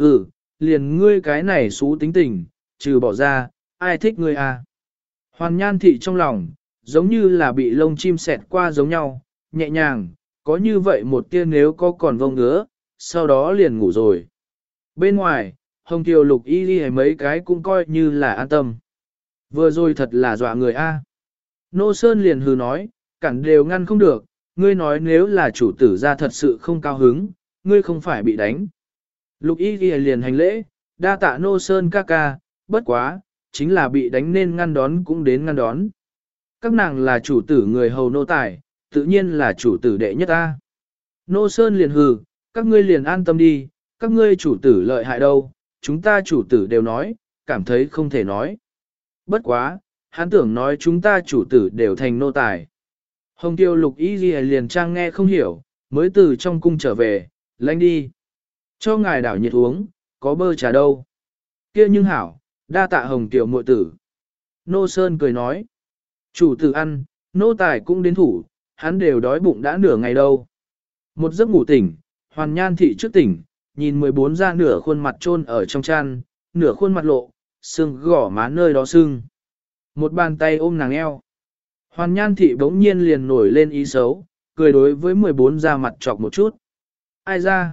Speaker 1: liền ngươi cái này xú tính tình, trừ bỏ ra, ai thích ngươi à. Hoàn Nhan thị trong lòng, giống như là bị lông chim xẹt qua giống nhau, nhẹ nhàng, có như vậy một tia nếu có còn vông ngứa, sau đó liền ngủ rồi. Bên ngoài, Hồng Kiều Lục Y đi mấy cái cũng coi như là an tâm. Vừa rồi thật là dọa người a. Nô Sơn liền hừ nói, cản đều ngăn không được, ngươi nói nếu là chủ tử ra thật sự không cao hứng, ngươi không phải bị đánh. Lục Y đi liền hành lễ, đa tạ Nô Sơn ca ca, bất quá, chính là bị đánh nên ngăn đón cũng đến ngăn đón. Các nàng là chủ tử người hầu nô tài, tự nhiên là chủ tử đệ nhất ta. Nô Sơn liền hừ, các ngươi liền an tâm đi, các ngươi chủ tử lợi hại đâu, chúng ta chủ tử đều nói, cảm thấy không thể nói. Bất quá, hắn tưởng nói chúng ta chủ tử đều thành nô tài. Hồng Tiêu Lục Y Ghi liền trang nghe không hiểu, mới từ trong cung trở về, lãnh đi. Cho ngài đảo nhiệt uống, có bơ trà đâu. Kia nhưng hảo, đa tạ Hồng Tiêu muội tử. Nô Sơn cười nói, chủ tử ăn, nô tài cũng đến thủ, hắn đều đói bụng đã nửa ngày đâu. Một giấc ngủ tỉnh, Hoàn Nhan thị trước tỉnh, nhìn 14 ra nửa khuôn mặt chôn ở trong chăn, nửa khuôn mặt lộ, xương gỏ má nơi đó sưng. Một bàn tay ôm nàng eo. Hoàn Nhan thị bỗng nhiên liền nổi lên ý xấu, cười đối với 14 ra mặt chọc một chút. Ai ra?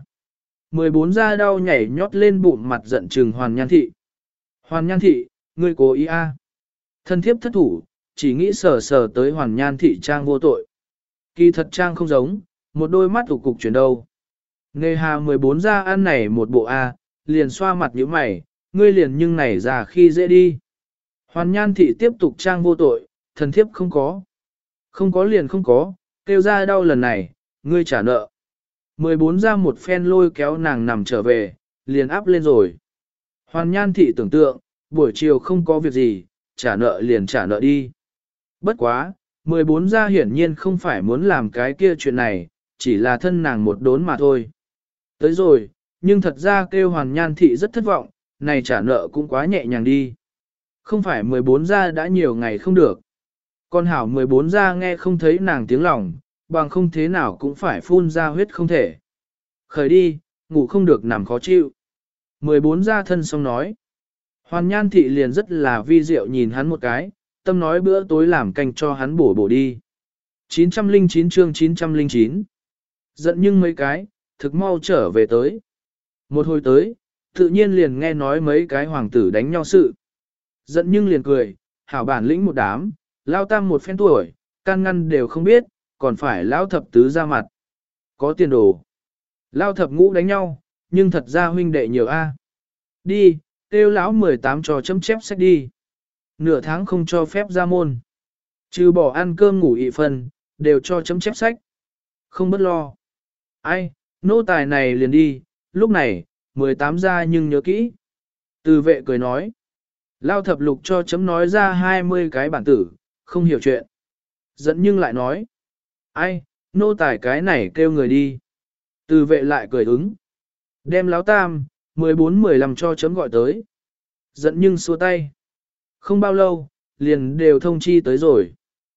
Speaker 1: 14 ra đau nhảy nhót lên bụng mặt giận trừng Hoàn Nhan thị. Hoàn Nhan thị, ngươi cố ý a? Thân thiếp thất thủ, chỉ nghĩ sờ sờ tới Hoàn Nhan thị trang vô tội. Kỳ thật trang không giống, một đôi mắt thủ cục chuyển đâu. Nề hà 14 ra ăn này một bộ a, liền xoa mặt như mày, ngươi liền nhưng này ra khi dễ đi. Hoàn Nhan thị tiếp tục trang vô tội, thần thiếp không có. Không có liền không có, kêu ra đau lần này, ngươi trả nợ. 14 ra một phen lôi kéo nàng nằm trở về, liền áp lên rồi. Hoàn Nhan thị tưởng tượng, buổi chiều không có việc gì, trả nợ liền trả nợ đi. Bất quá, 14 ra hiển nhiên không phải muốn làm cái kia chuyện này, chỉ là thân nàng một đốn mà thôi. Tới rồi, nhưng thật ra kêu Hoàn Nhan thị rất thất vọng, này trả nợ cũng quá nhẹ nhàng đi. Không phải 14 ra đã nhiều ngày không được. Con hảo 14 ra nghe không thấy nàng tiếng lòng, bằng không thế nào cũng phải phun ra huyết không thể. Khởi đi, ngủ không được nằm khó chịu. 14 ra thân xong nói. Hoàn Nhan thị liền rất là vi diệu nhìn hắn một cái, tâm nói bữa tối làm canh cho hắn bổ bổ đi. 909 chương 909. Giận nhưng mấy cái, thực mau trở về tới. Một hồi tới, tự nhiên liền nghe nói mấy cái hoàng tử đánh nhau sự. Giận nhưng liền cười, hảo bản lĩnh một đám, lao tam một phen tuổi, can ngăn đều không biết, còn phải lao thập tứ ra mặt. Có tiền đồ. Lao thập ngũ đánh nhau, nhưng thật ra huynh đệ nhiều a. Đi, kêu lão 18 cho chấm chép sách đi. Nửa tháng không cho phép ra môn. Trừ bỏ ăn cơm ngủ ị phần, đều cho chấm chép sách. Không bất lo. Ai, nô tài này liền đi, lúc này, 18 ra nhưng nhớ kỹ. Từ vệ cười nói. Lao thập lục cho chấm nói ra 20 cái bản tử, không hiểu chuyện. Dẫn nhưng lại nói. Ai, nô tài cái này kêu người đi. Từ vệ lại cười ứng. Đem láo tam, 14-15 cho chấm gọi tới. Dẫn nhưng xua tay. Không bao lâu, liền đều thông chi tới rồi.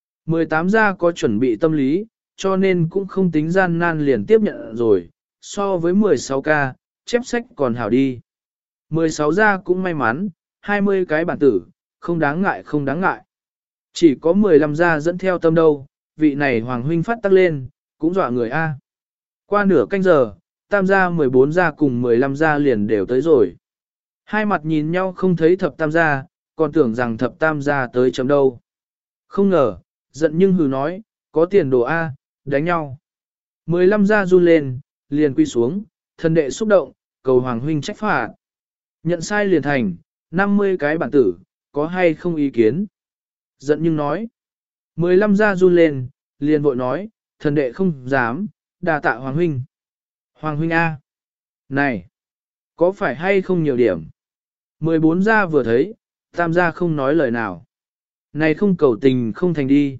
Speaker 1: 18 gia có chuẩn bị tâm lý, cho nên cũng không tính gian nan liền tiếp nhận rồi. So với 16 ca, chép sách còn hảo đi. 16 gia cũng may mắn, 20 cái bản tử, không đáng ngại không đáng ngại. Chỉ có 15 gia dẫn theo tâm đâu, vị này hoàng huynh phát tắc lên, cũng dọa người A. Qua nửa canh giờ, tam gia 14 gia cùng 15 gia liền đều tới rồi. Hai mặt nhìn nhau không thấy thập tam gia, còn tưởng rằng thập tam gia tới chấm đâu. Không ngờ, giận nhưng hừ nói, có tiền đồ A, đánh nhau. 15 gia run lên, liền quy xuống, thần đệ xúc động, cầu hoàng huynh trách phạt. Nhận sai liền thành, 50 cái bản tử, có hay không ý kiến? Giận nhưng nói. 15 gia run lên, liền vội nói, thần đệ không dám, đà tạ hoàng huynh. Hoàng huynh A. Này, có phải hay không nhiều điểm? 14 gia vừa thấy, tam gia không nói lời nào. Này không cầu tình không thành đi.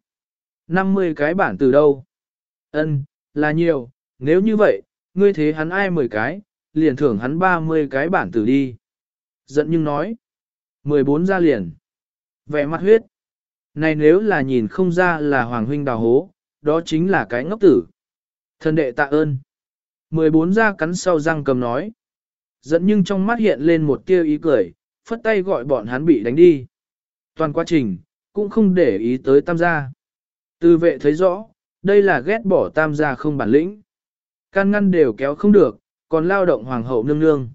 Speaker 1: 50 cái bản từ đâu? Ân, là nhiều, nếu như vậy, ngươi thế hắn ai 10 cái, liền thưởng hắn 30 cái bản từ đi. Giận nhưng nói. 14 gia liền. Vẻ mặt huyết. Này nếu là nhìn không ra là hoàng huynh đào hố, đó chính là cái ngốc tử. Thần đệ tạ ơn. 14 gia cắn sau răng cầm nói. Giận nhưng trong mắt hiện lên một tia ý cười, phất tay gọi bọn hắn bị đánh đi. Toàn quá trình, cũng không để ý tới tam gia. Từ vệ thấy rõ, đây là ghét bỏ tam gia không bản lĩnh. Can ngăn đều kéo không được, còn lao động hoàng hậu nương nương.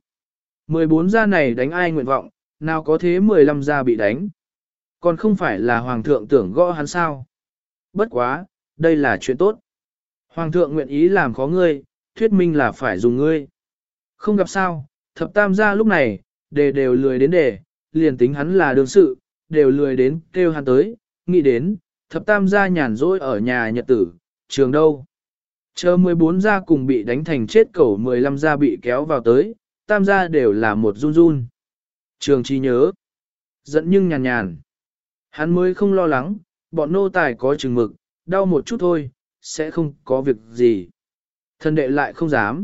Speaker 1: 14 gia này đánh ai nguyện vọng, nào có thế 15 gia bị đánh. Còn không phải là hoàng thượng tưởng gõ hắn sao. Bất quá, đây là chuyện tốt. Hoàng thượng nguyện ý làm khó ngươi, thuyết minh là phải dùng ngươi. Không gặp sao, thập tam gia lúc này, đều lười đến đề, liền tính hắn là đương sự, đều lười đến kêu hắn tới, nghĩ đến, thập tam gia nhàn rỗi ở nhà nhật tử, trường đâu. Chờ 14 gia cùng bị đánh thành chết cẩu 15 gia bị kéo vào tới, tam gia đều là một run run. Trường trí nhớ, giận nhưng nhàn nhàn. Hắn mới không lo lắng, bọn nô tài có chừng mực, đau một chút thôi, sẽ không có việc gì. Thần đệ lại không dám.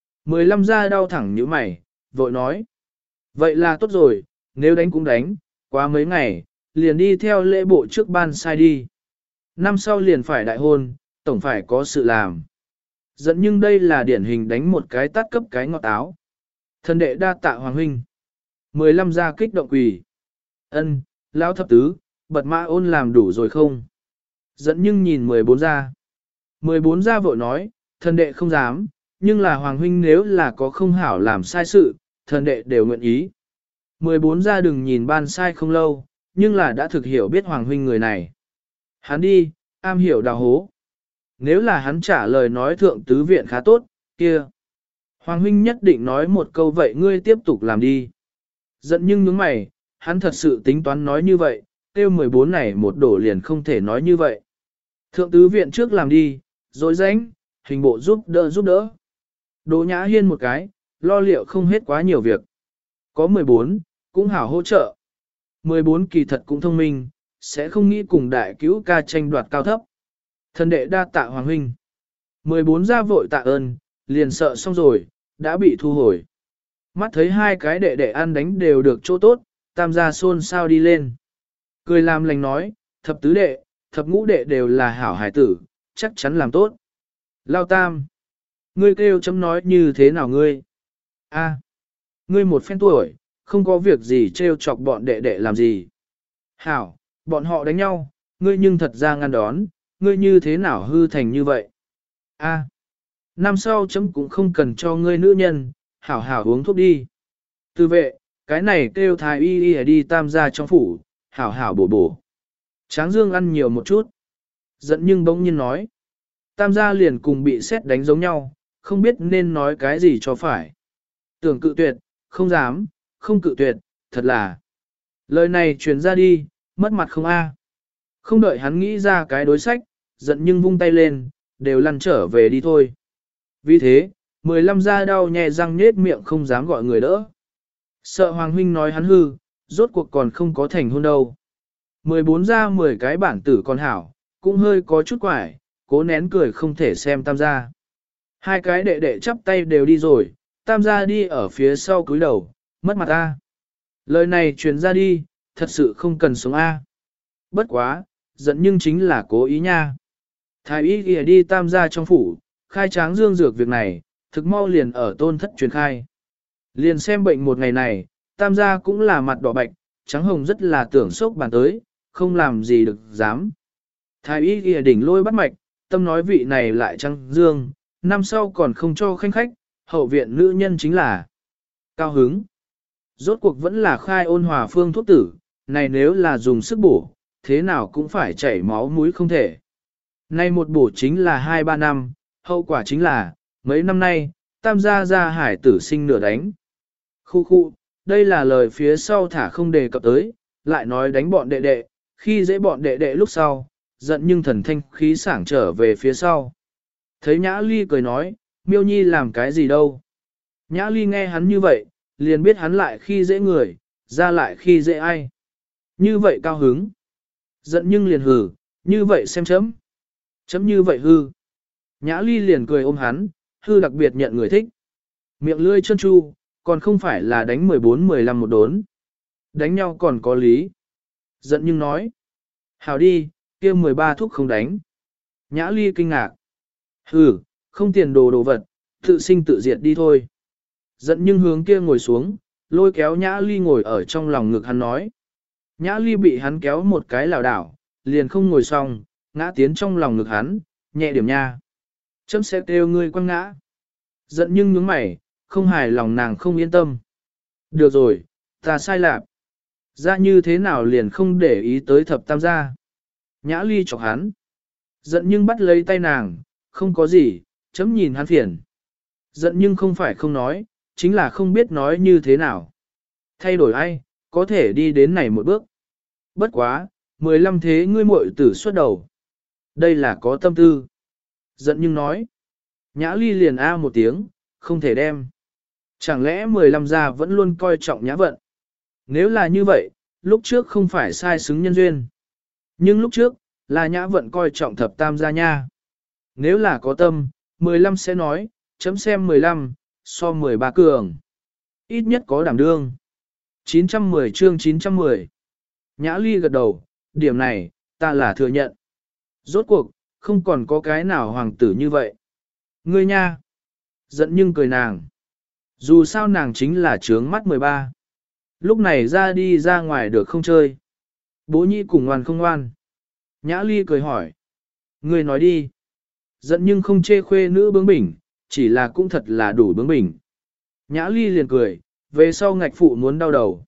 Speaker 1: 15 gia đau thẳng như mày, vội nói. Vậy là tốt rồi, nếu đánh cũng đánh, quá mấy ngày, liền đi theo lễ bộ trước ban sai đi. Năm sau liền phải đại hôn, tổng phải có sự làm. Dẫn nhưng đây là điển hình đánh một cái tát cấp cái ngọt áo. Thần đệ đa tạ hoàng huynh. 15 gia kích động quỳ. Ân, lão thập tứ, bật mã ôn làm đủ rồi không? Dẫn nhưng nhìn 14 gia. 14 gia vội nói, thần đệ không dám, nhưng là hoàng huynh nếu là có không hảo làm sai sự, thần đệ đều nguyện ý. 14 gia đừng nhìn ban sai không lâu, nhưng là đã thực hiểu biết hoàng huynh người này. Hắn đi, am hiểu đào hố. Nếu là hắn trả lời nói thượng tứ viện khá tốt, kia. Hoàng huynh nhất định nói một câu vậy ngươi tiếp tục làm đi. Giận nhưng nhướng mày, hắn thật sự tính toán nói như vậy, tiêu 14 này một đổ liền không thể nói như vậy. Thượng tứ viện trước làm đi, rồi rãnh, hình bộ giúp đỡ. Đỗ Nhã Hiên một cái, lo liệu không hết quá nhiều việc. Có 14, cũng hảo hỗ trợ. 14 kỳ thật cũng thông minh, sẽ không nghĩ cùng đại cứu ca tranh đoạt cao thấp. Thần đệ đa tạ hoàng huynh. 14 ra vội tạ ơn, liền sợ xong rồi, đã bị thu hồi. Mắt thấy hai cái đệ đệ ăn đánh đều được chỗ tốt, tam gia xôn xao đi lên. Cười làm lành nói, thập tứ đệ, thập ngũ đệ đều là hảo hải tử, chắc chắn làm tốt. Lao tam. Ngươi kêu chấm nói như thế nào ngươi? A, ngươi một phen tuổi, không có việc gì trêu chọc bọn đệ đệ làm gì. Hảo, bọn họ đánh nhau, ngươi nhưng thật ra ngăn đón, ngươi như thế nào hư thành như vậy? A, năm sau chấm cũng không cần cho ngươi nữ nhân, hảo hảo uống thuốc đi. Tư vệ, cái này kêu thái y đi tam gia trong phủ, hảo hảo bổ bổ. Tráng Dương ăn nhiều một chút. Giận nhưng bỗng nhiên nói. Tam gia liền cùng bị sét đánh giống nhau, không biết nên nói cái gì cho phải. Tưởng cự tuyệt, không dám, không cự tuyệt, thật là. Lời này truyền ra đi, mất mặt không a. Không đợi hắn nghĩ ra cái đối sách, giận nhưng vung tay lên, đều lăn trở về đi thôi. Vì thế, 15 gia đau nhè răng nết miệng không dám gọi người đỡ. Sợ Hoàng huynh nói hắn hư, rốt cuộc còn không có thành hôn đâu. 14 gia 10 cái bản tử còn hảo, cũng hơi có chút quải, cố nén cười không thể xem tam gia. Hai cái đệ đệ chắp tay đều đi rồi, tam gia đi ở phía sau cúi đầu, mất mặt a. Lời này truyền ra đi, thật sự không cần sống a. Bất quá, giận nhưng chính là cố ý nha. Thái y kìa đi tam gia trong phủ, khai Tráng Dương dược việc này, thực mau liền ở tôn thất truyền khai. Liền xem bệnh một ngày này, tam gia cũng là mặt đỏ bạch, Trắng Hồng rất là tưởng sốc bàn tới, không làm gì được dám. Thái y kìa đỉnh lôi bắt mạch, tâm nói vị này lại Trắng Dương, năm sau còn không cho khanh khách, hậu viện nữ nhân chính là cao hứng. Rốt cuộc vẫn là khai ôn hòa phương thuốc tử, này nếu là dùng sức bổ, thế nào cũng phải chảy máu mũi không thể. Nay một bổ chính là 2-3 năm, hậu quả chính là, mấy năm nay, tam gia gia hải tử sinh nửa đánh. Khu khu, đây là lời phía sau thả không đề cập tới, lại nói đánh bọn đệ đệ, khi dễ bọn đệ đệ lúc sau, giận nhưng thần thanh khí sảng trở về phía sau. Thấy Nhã Ly cười nói, Miêu Nhi làm cái gì đâu. Nhã Ly nghe hắn như vậy, liền biết hắn lại khi dễ người, ra lại khi dễ ai. Như vậy cao hứng. Giận nhưng liền hừ, như vậy xem chấm. Chấm như vậy hư. Nhã Ly liền cười ôm hắn, hư đặc biệt nhận người thích. Miệng lươi chân chu, còn không phải là đánh 14-15 một đốn. Đánh nhau còn có lý. Giận nhưng nói. Hảo đi, kia 13 thuốc không đánh. Nhã Ly kinh ngạc. Hừ, không tiền đồ đồ vật, tự sinh tự diệt đi thôi. Giận nhưng hướng kia ngồi xuống, lôi kéo Nhã Ly ngồi ở trong lòng ngực hắn nói. Nhã Ly bị hắn kéo một cái lảo đảo, liền không ngồi xong, ngã tiến trong lòng ngực hắn, nhẹ điểm nha. Chấm sẽ kêu ngươi quăng ngã. Giận nhưng nhướng mày, không hài lòng nàng không yên tâm. Được rồi, ta sai lạc. Ra như thế nào liền không để ý tới thập tam gia. Nhã Ly chọc hắn. Giận nhưng bắt lấy tay nàng, không có gì, chấm nhìn hắn phiền. Giận nhưng không phải không nói, chính là không biết nói như thế nào. Thay đổi ai, có thể đi đến này một bước. Bất quá, 15 thế ngươi muội tử xuất đầu. Đây là có tâm tư. Giận nhưng nói. Nhã Ly liền a một tiếng, không thể đem. Chẳng lẽ 15 gia vẫn luôn coi trọng Nhã Vận? Nếu là như vậy, lúc trước không phải sai xứng nhân duyên. Nhưng lúc trước, là Nhã Vận coi trọng thập tam gia nha. Nếu là có tâm, 15 sẽ nói, chấm xem 15, so 13 cường. Ít nhất có đảm đương. 910 chương 910. Nhã Ly gật đầu, điểm này, ta là thừa nhận. Rốt cuộc, không còn có cái nào hoàng tử như vậy. Ngươi nha. Giận nhưng cười nàng. Dù sao nàng chính là trướng mắt 13. Lúc này ra đi ra ngoài được không chơi. Bố nhĩ cùng ngoan không ngoan. Nhã Ly cười hỏi. Ngươi nói đi. Giận nhưng không chê khuê nữ bướng bỉnh, chỉ là cũng thật là đủ bướng bỉnh. Nhã Ly liền cười, về sau ngạch phụ muốn đau đầu.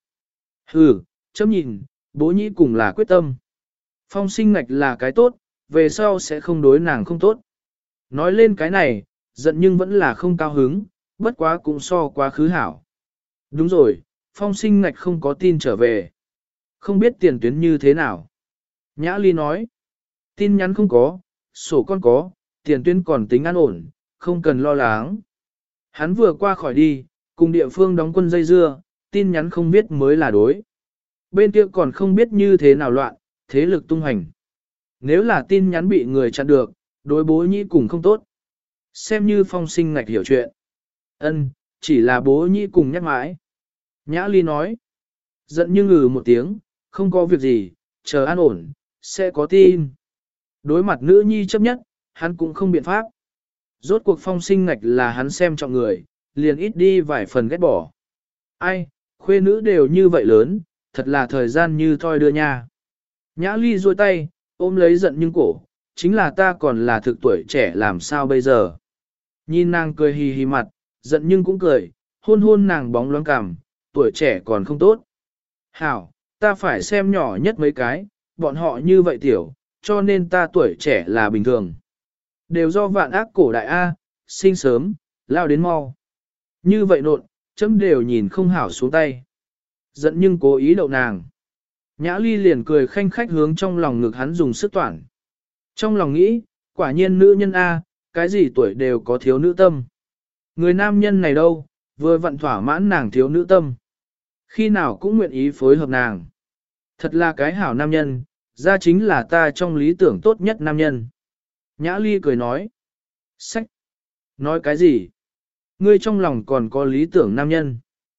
Speaker 1: Hừ, chấm nhìn, bố nhĩ cùng là quyết tâm. Phong sinh ngạch là cái tốt, về sau sẽ không đối nàng không tốt. Nói lên cái này, giận nhưng vẫn là không cao hứng, bất quá cũng so quá khứ hảo. Đúng rồi, phong sinh ngạch không có tin trở về. Không biết tiền tuyến như thế nào. Nhã Ly nói, tin nhắn không có, sổ con có, tiền tuyến còn tính an ổn, không cần lo lắng. Hắn vừa qua khỏi đi, cùng địa phương đóng quân dây dưa, tin nhắn không biết mới là đối. Bên kia còn không biết như thế nào loạn, thế lực tung hành. Nếu là tin nhắn bị người chặn được, đối bố nhĩ cùng không tốt. Xem như phong sinh ngạch hiểu chuyện. Ân, chỉ là bố nhĩ cùng nhắc mãi. Nhã Ly nói. Giận nhưng ngừ một tiếng, không có việc gì, chờ an ổn, sẽ có tin. Đối mặt nữ nhi chấp nhất, hắn cũng không biện pháp. Rốt cuộc phong sinh ngạch là hắn xem trọng người, liền ít đi vài phần ghét bỏ. Ai, khuê nữ đều như vậy lớn, thật là thời gian như thoi đưa nha. Nhã Ly duỗi tay, ôm lấy giận nhưng cổ, chính là ta còn là thực tuổi trẻ làm sao bây giờ. Nhìn nàng cười hì hì mặt, giận nhưng cũng cười, hôn hôn nàng bóng loáng cằm, tuổi trẻ còn không tốt. Hảo, ta phải xem nhỏ nhất mấy cái, bọn họ như vậy tiểu, cho nên ta tuổi trẻ là bình thường. Đều do vạn ác cổ đại A, sinh sớm, lao đến mau. Như vậy nộn, chấm đều nhìn không hảo xuống tay. Giận nhưng cố ý đậu nàng. Nhã Ly liền cười khanh khách hướng trong lòng ngực hắn dùng sức toản. Trong lòng nghĩ, quả nhiên nữ nhân A, cái gì tuổi đều có thiếu nữ tâm. Người nam nhân này đâu, vừa vặn thỏa mãn nàng thiếu nữ tâm. Khi nào cũng nguyện ý phối hợp nàng. Thật là cái hảo nam nhân, ra chính là ta trong lý tưởng tốt nhất nam nhân. Nhã Ly cười nói. Sách! Nói cái gì? Ngươi trong lòng còn có lý tưởng nam nhân.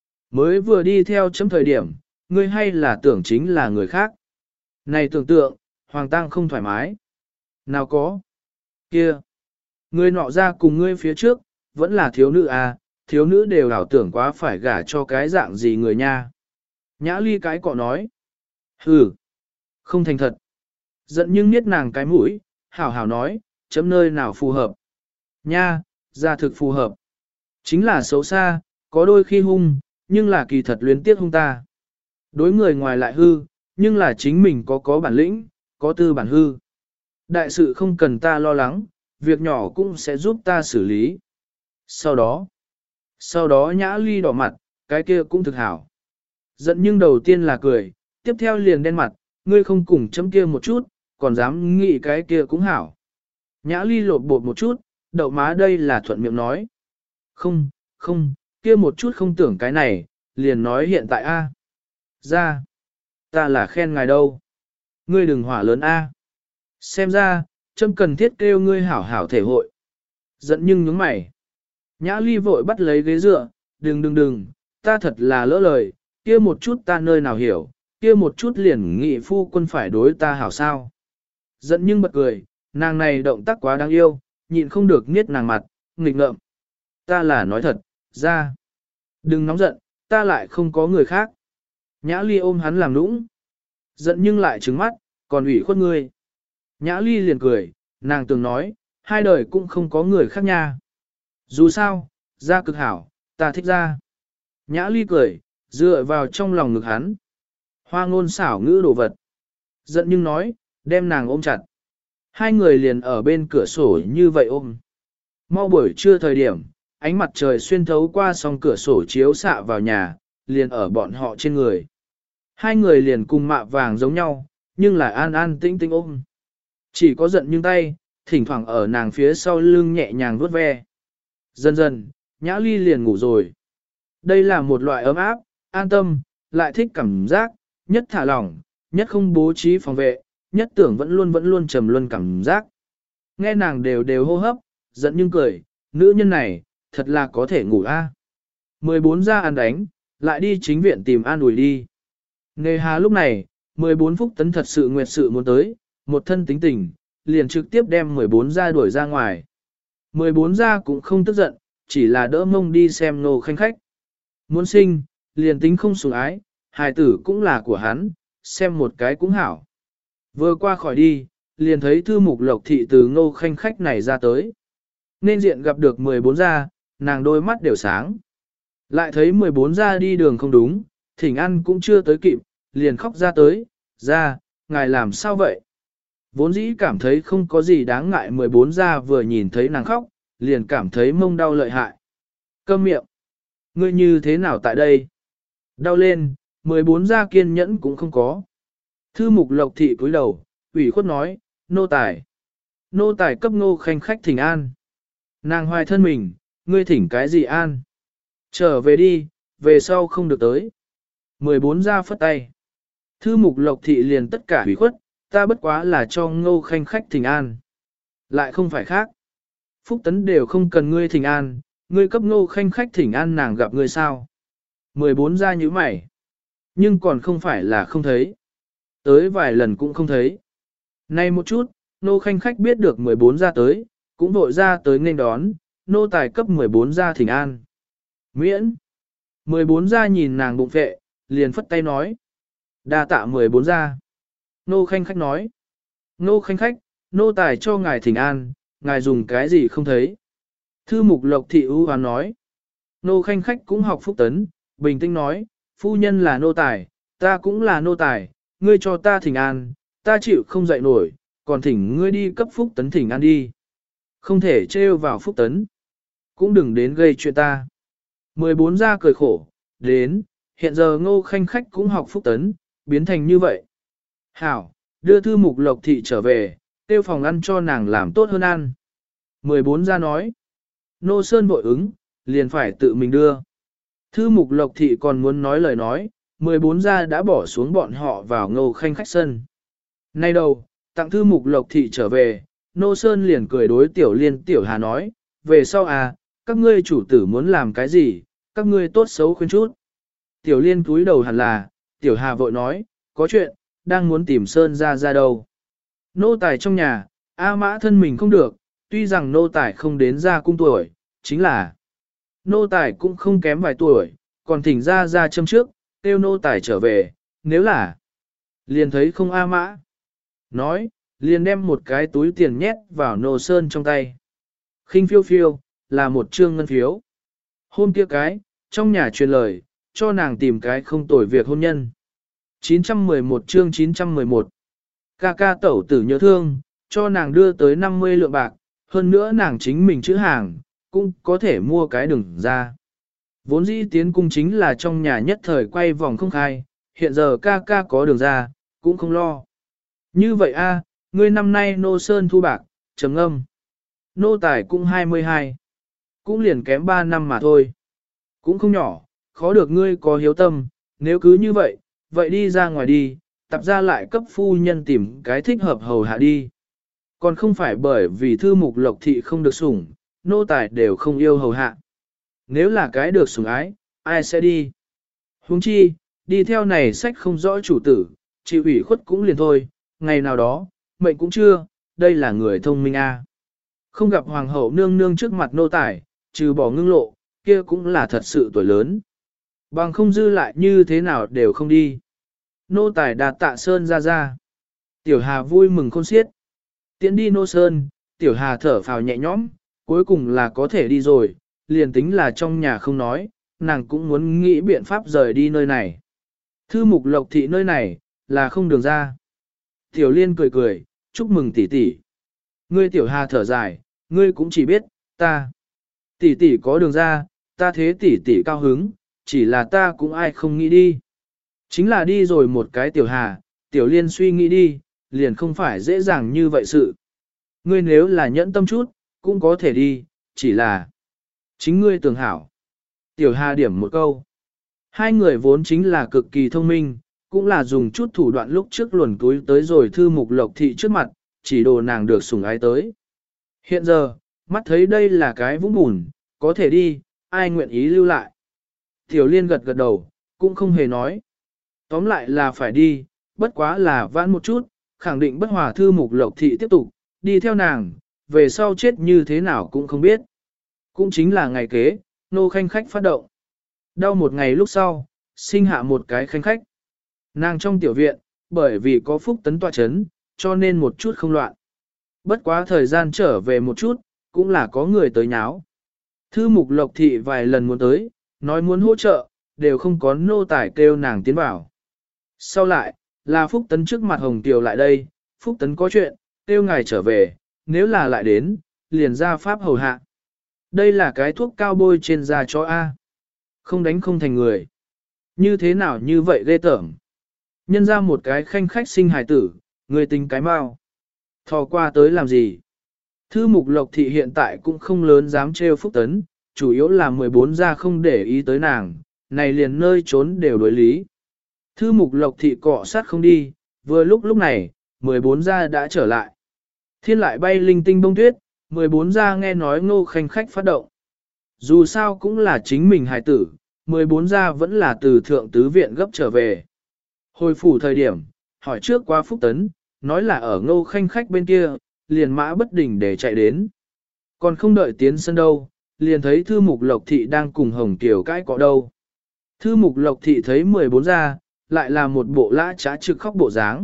Speaker 1: Mới vừa đi theo chấm thời điểm, ngươi hay là tưởng chính là người khác. Này tưởng tượng, Hoàng Tăng không thoải mái. Nào có? Kia! Ngươi nọ ra cùng ngươi phía trước, vẫn là thiếu nữ à, thiếu nữ đều ảo tưởng quá phải gả cho cái dạng gì người nha. Nhã Ly cái cọ nói. Hừ! Không thành thật. Giận nhưng niết nàng cái mũi, hảo hảo nói, chấm nơi nào phù hợp. Nha, ra thực phù hợp. Chính là xấu xa, có đôi khi hung, nhưng là kỳ thật luyến tiếc hung ta. Đối người ngoài lại hư, nhưng là chính mình có bản lĩnh, có tư bản hư. Đại sự không cần ta lo lắng, việc nhỏ cũng sẽ giúp ta xử lý. Sau đó Nhã Ly đỏ mặt, cái kia cũng thực hảo. Giận nhưng đầu tiên là cười, tiếp theo liền đen mặt, ngươi không cùng chấm kia một chút, còn dám nghĩ cái kia cũng hảo. Nhã Ly lột bột một chút, đậu má đây là thuận miệng nói. Không, kia một chút không tưởng cái này, liền nói hiện tại A. Ra, ta là khen ngài đâu. Ngươi đừng hỏa lớn A. Xem ra, chấm cần thiết kêu ngươi hảo hảo thể hội. Giận nhưng nhướng mày. Nhã Ly vội bắt lấy ghế dựa, đừng, ta thật là lỡ lời, kia một chút ta nơi nào hiểu, kia một chút liền nghị phu quân phải đối ta hảo sao. Giận nhưng bật cười, nàng này động tác quá đáng yêu, nhịn không được niết nàng mặt, nghịch ngợm. Ta là nói thật, ra. Đừng nóng giận, ta lại không có người khác. Nhã Ly ôm hắn làm nũng. Giận nhưng lại trừng mắt, còn ủy khuất ngươi. Nhã Ly liền cười, nàng từng nói, hai đời cũng không có người khác nha. Dù sao, ra cực hảo, ta thích ra. Nhã Ly cười, dựa vào trong lòng ngực hắn. Hoa ngôn xảo ngữ đồ vật. Giận nhưng nói, đem nàng ôm chặt. Hai người liền ở bên cửa sổ như vậy ôm. Mau buổi trưa thời điểm, ánh mặt trời xuyên thấu qua song cửa sổ chiếu xạ vào nhà, liền ở bọn họ trên người. Hai người liền cùng mạ vàng giống nhau, nhưng lại an an tĩnh tĩnh ôm. Chỉ có giận nhưng tay, thỉnh thoảng ở nàng phía sau lưng nhẹ nhàng vuốt ve. Dần dần, Nhã Ly liền ngủ rồi. Đây là một loại ấm áp, an tâm, lại thích cảm giác, nhất thả lỏng, nhất không bố trí phòng vệ, nhất tưởng vẫn luôn trầm luân cảm giác. Nghe nàng đều hô hấp, giận nhưng cười, nữ nhân này, thật là có thể ngủ a. 14 ra ăn đánh, lại đi chính viện tìm an ủi đi. Nề hà lúc này, 14 phúc tấn thật sự nguyệt sự muốn tới, một thân tính tình, liền trực tiếp đem 14 ra đuổi ra ngoài. 14 ra cũng không tức giận, chỉ là đỡ mông đi xem Ngô Khanh Khách. Muốn sinh, liền tính không sủng ái, hài tử cũng là của hắn, xem một cái cũng hảo. Vừa qua khỏi đi, liền thấy thư mục lộc thị từ Ngô Khanh Khách này ra tới. Nên diện gặp được 14 ra, nàng đôi mắt đều sáng. Lại thấy 14 ra đi đường không đúng, thỉnh ăn cũng chưa tới kịp, liền khóc ra tới, ra, ngài làm sao vậy? Vốn dĩ cảm thấy không có gì đáng ngại 14 ra vừa nhìn thấy nàng khóc, liền cảm thấy mông đau lợi hại. Câm miệng! Ngươi như thế nào tại đây? Đau lên, 14 ra kiên nhẫn cũng không có. Thư mục lộc thị cúi đầu, ủy khuất nói, nô tài. Nô tài cấp Ngô Khanh Khách thỉnh an. Nàng hoài thân mình, ngươi thỉnh cái gì an? Trở về đi, về sau không được tới. 14 ra phất tay. Thư mục lộc thị liền tất cả hủy khuất, ta bất quá là cho Ngô Khanh Khách thỉnh an. Lại không phải khác. Phúc tấn đều không cần ngươi thỉnh an, ngươi cấp Ngô Khanh Khách thỉnh an nàng gặp ngươi sao. 14 ra như mày. Nhưng còn không phải là không thấy. Tới vài lần cũng không thấy. Nay một chút, Ngô Khanh Khách biết được 14 ra tới, cũng vội ra tới nên đón, nô tài cấp 14 ra thỉnh an. Miễn. 14 ra nhìn nàng bụng vệ, liền phất tay nói. Đa tạ 14 ra. Nô Khanh Khách nói. Nô Khanh Khách, nô tài cho ngài thỉnh an, ngài dùng cái gì không thấy. Thư mục lộc thị ưu hoán nói. Nô Khanh Khách cũng học phúc tấn, bình tĩnh nói, phu nhân là nô tài, ta cũng là nô tài, ngươi cho ta thỉnh an, ta chịu không dậy nổi, còn thỉnh ngươi đi cấp phúc tấn thỉnh an đi. Không thể trêu vào phúc tấn. Cũng đừng đến gây chuyện ta. 14 ra cười khổ, đến, hiện giờ Ngô Khanh Khách cũng học phúc tấn, biến thành như vậy. Hảo, đưa thư mục lộc thị trở về, tiêu phòng ăn cho nàng làm tốt hơn ăn. 14 ra nói. Nô Sơn vội ứng, liền phải tự mình đưa. Thư mục lộc thị còn muốn nói lời nói, 14 ra đã bỏ xuống bọn họ vào Ngô Khanh Khách sân. Nay đầu, tặng thư mục lộc thị trở về, Nô Sơn liền cười đối Tiểu Liên Tiểu Hà nói, về sau à, các ngươi chủ tử muốn làm cái gì, các ngươi tốt xấu khuyên chút. Tiểu Liên cúi đầu hẳn là, Tiểu Hà vội nói, có chuyện, đang muốn tìm Sơn ra đâu. Nô tài trong nhà, A Mã thân mình không được, tuy rằng nô tài không đến ra cung tuổi, chính là nô tài cũng không kém vài tuổi, còn thỉnh ra châm trước, tiêu nô tài trở về, nếu là liền thấy không A Mã. Nói, liền đem một cái túi tiền nhét vào Nô Sơn trong tay. Khinh phiêu phiêu, là một trương ngân phiếu. Hôm kia cái, trong nhà truyền lời, cho nàng tìm cái không tồi việc hôn nhân. 911 chương 911. Ca ca tẩu tử nhớ thương, cho nàng đưa tới 50 lượng bạc, hơn nữa nàng chính mình chữ hàng, cũng có thể mua cái đừng ra. Vốn dĩ tiến cung chính là trong nhà nhất thời quay vòng không khai, hiện giờ ca ca có đường ra, cũng không lo. Như vậy a, ngươi năm nay nô sơn thu bạc, trầm âm. Nô tài cũng 22. Cũng liền kém 3 năm mà thôi. Cũng không nhỏ, khó được ngươi có hiếu tâm, nếu cứ như vậy, vậy đi ra ngoài đi, tập ra lại cấp phu nhân tìm cái thích hợp hầu hạ đi. Còn không phải bởi vì thư mục lộc thị không được sủng, nô tài đều không yêu hầu hạ. Nếu là cái được sủng ái, ai sẽ đi? Huống chi, đi theo này sách không rõ chủ tử, chịu ủy khuất cũng liền thôi, ngày nào đó, mệnh cũng chưa, đây là người thông minh a. Không gặp hoàng hậu nương nương trước mặt nô tài, trừ bỏ ngưng lộ, kia cũng là thật sự tuổi lớn. Bằng không dư lại như thế nào đều không đi. Nô tài đạt tạ sơn ra. Tiểu Hà vui mừng khôn xiết. Tiến đi Nô Sơn, Tiểu Hà thở phào nhẹ nhõm, cuối cùng là có thể đi rồi, liền tính là trong nhà không nói, nàng cũng muốn nghĩ biện pháp rời đi nơi này. Thư mục lộc thị nơi này, là không đường ra. Tiểu Liên cười cười, chúc mừng tỷ tỷ. Ngươi Tiểu Hà thở dài, ngươi cũng chỉ biết, ta. Tỷ tỷ có đường ra, ta thế tỷ tỷ cao hứng, chỉ là ta cũng ai không nghĩ đi. Chính là đi rồi một cái Tiểu Hà, Tiểu Liên suy nghĩ đi, liền không phải dễ dàng như vậy sự. Ngươi nếu là nhẫn tâm chút, cũng có thể đi, chỉ là chính ngươi tưởng hảo. Tiểu Hà điểm một câu. Hai người vốn chính là cực kỳ thông minh, cũng là dùng chút thủ đoạn lúc trước luồn túi tới rồi thư mục lộc thị trước mặt, chỉ đồ nàng được sủng ái tới. Hiện giờ, mắt thấy đây là cái vũng bùn, có thể đi, ai nguyện ý lưu lại. Tiểu Liên gật gật đầu, cũng không hề nói. Tóm lại là phải đi, bất quá là vãn một chút, khẳng định bất hòa thư mục lộc thị tiếp tục, đi theo nàng, về sau chết như thế nào cũng không biết. Cũng chính là ngày kế, nô khanh khách phát động. Đau một ngày lúc sau, sinh hạ một cái khanh khách. Nàng trong tiểu viện, bởi vì có Phúc Tấn tọa chấn, cho nên một chút không loạn. Bất quá thời gian trở về một chút, cũng là có người tới nháo. Thư mục lộc thị vài lần muốn tới, nói muốn hỗ trợ, đều không có nô tài kêu nàng tiến vào. Sau lại, là Phúc Tấn trước mặt Hồng Tiểu lại đây, Phúc Tấn có chuyện, kêu ngài trở về, nếu là lại đến, liền ra pháp hầu hạ. Đây là cái thuốc cao bôi trên da cho A. Không đánh không thành người. Như thế nào như vậy ghê tởm. Nhân ra một cái khanh khách sinh hài tử, người tính cái mau. Thò qua tới làm gì? Thư mục lộc thị hiện tại cũng không lớn dám trêu Phúc Tấn, chủ yếu là 14 gia không để ý tới nàng, này liền nơi trốn đều đối lý. Thư mục lộc thị cọ sát không đi, vừa lúc này, 14 gia đã trở lại. Thiên lại bay linh tinh bông tuyết, 14 gia nghe nói Ngô Khanh khách phát động. Dù sao cũng là chính mình hài tử, 14 gia vẫn là từ thượng tứ viện gấp trở về. Hồi phủ thời điểm, hỏi trước qua Phúc Tấn, nói là ở Ngô Khanh khách bên kia, liền mã bất đình để chạy đến. Còn không đợi tiến sân đâu, liền thấy Thư Mục Lộc Thị đang cùng Hồng Kiều cãi cọ đâu. Thư Mục Lộc Thị thấy 14 gia, lại là một bộ lã trá trực khóc bộ dáng.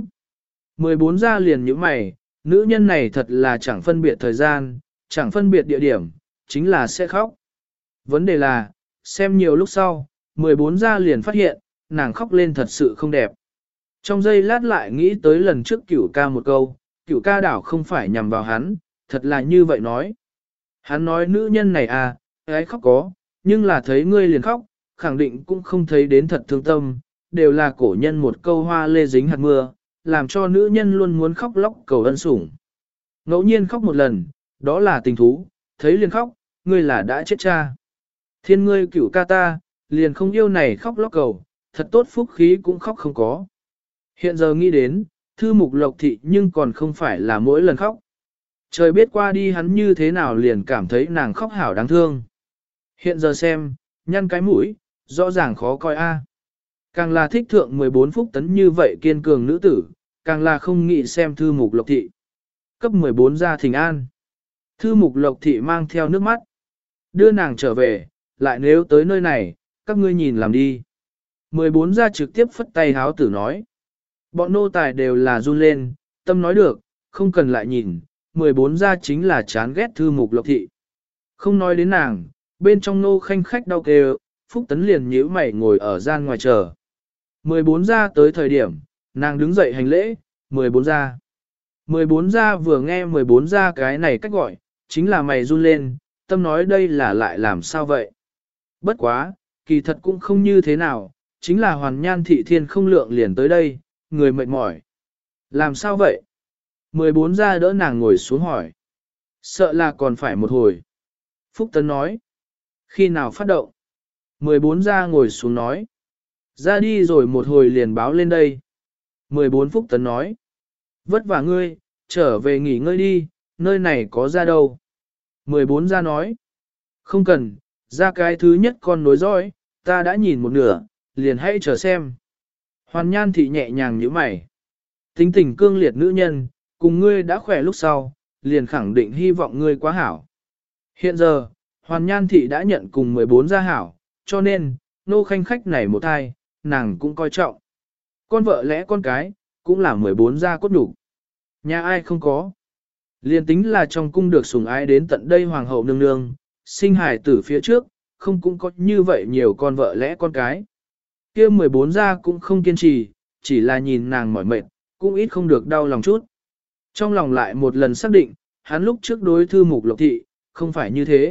Speaker 1: 14 gia liền nhíu mày, nữ nhân này thật là chẳng phân biệt thời gian, chẳng phân biệt địa điểm, chính là sẽ khóc. Vấn đề là, xem nhiều lúc sau, 14 gia liền phát hiện, nàng khóc lên thật sự không đẹp. Trong giây lát lại nghĩ tới lần trước Cửu ca một câu, Cửu ca đảo không phải nhằm vào hắn, thật là như vậy nói. Hắn nói nữ nhân này à, ái khóc có, nhưng là thấy ngươi liền khóc, khẳng định cũng không thấy đến thật thương tâm, đều là cổ nhân một câu hoa lê dính hạt mưa, làm cho nữ nhân luôn muốn khóc lóc cầu ân sủng. Ngẫu nhiên khóc một lần, đó là tình thú, thấy liền khóc, ngươi là đã chết cha. Thiên ngươi Cửu ca ta, liền không yêu này khóc lóc cầu, thật tốt phúc khí cũng khóc không có. Hiện giờ nghĩ đến, Thư Mục Lộc Thị nhưng còn không phải là mỗi lần khóc. Trời biết qua đi hắn như thế nào liền cảm thấy nàng khóc hảo đáng thương. Hiện giờ xem, nhăn cái mũi, rõ ràng khó coi a. Càng là thích thượng 14 Phúc Tấn như vậy kiên cường nữ tử, càng là không nghĩ xem Thư Mục Lộc Thị. Cấp 14 ra thỉnh an. Thư Mục Lộc Thị mang theo nước mắt. Đưa nàng trở về, lại nếu tới nơi này, các ngươi nhìn làm đi. 14 ra trực tiếp phất tay háo tử nói. Bọn nô tài đều là run lên, tâm nói được, không cần lại nhìn, 14 ra chính là chán ghét Thư Mục Lộc Thị. Không nói đến nàng, bên trong nô khanh khách đau kêu, Phúc Tấn liền nhíu mày ngồi ở gian ngoài chờ. 14 ra tới thời điểm, nàng đứng dậy hành lễ, 14 ra. 14 ra vừa nghe 14 ra cái này cách gọi, chính là mày run lên, tâm nói đây là lại làm sao vậy. Bất quá, kỳ thật cũng không như thế nào, chính là Hoàn Nhan Thị Thiên không lượng liền tới đây, người mệt mỏi. Làm sao vậy? 14 ra đỡ nàng ngồi xuống hỏi. Sợ là còn phải một hồi. Phúc Tấn nói. Khi nào phát động? 14 ra ngồi xuống nói. Ra đi rồi một hồi liền báo lên đây. 14 Phúc Tấn nói. Vất vả ngươi, trở về nghỉ ngơi đi, nơi này có ra đâu. 14 ra nói. Không cần, ra cái thứ nhất con nối dõi, ta đã nhìn một nửa, liền hãy chờ xem. Hoàn Nhan Thị nhẹ nhàng như mày. Tính tình cương liệt nữ nhân, cùng ngươi đã khỏe lúc sau, liền khẳng định hy vọng ngươi quá hảo. Hiện giờ, Hoàn Nhan Thị đã nhận cùng 14 gia hảo, cho nên, nô khanh khách này một thai, nàng cũng coi trọng. Con vợ lẽ con cái, cũng là 14 gia cốt đủ. Nhà ai không có. Liên tính là trong cung được sủng ái đến tận đây hoàng hậu nương nương, sinh hài tử phía trước, không cũng có như vậy nhiều con vợ lẽ con cái. Kia 14 gia cũng không kiên trì, chỉ là nhìn nàng mỏi mệt, cũng ít không được đau lòng chút. Trong lòng lại một lần xác định, hắn lúc trước đối Thư Mục Lộc Thị, không phải như thế.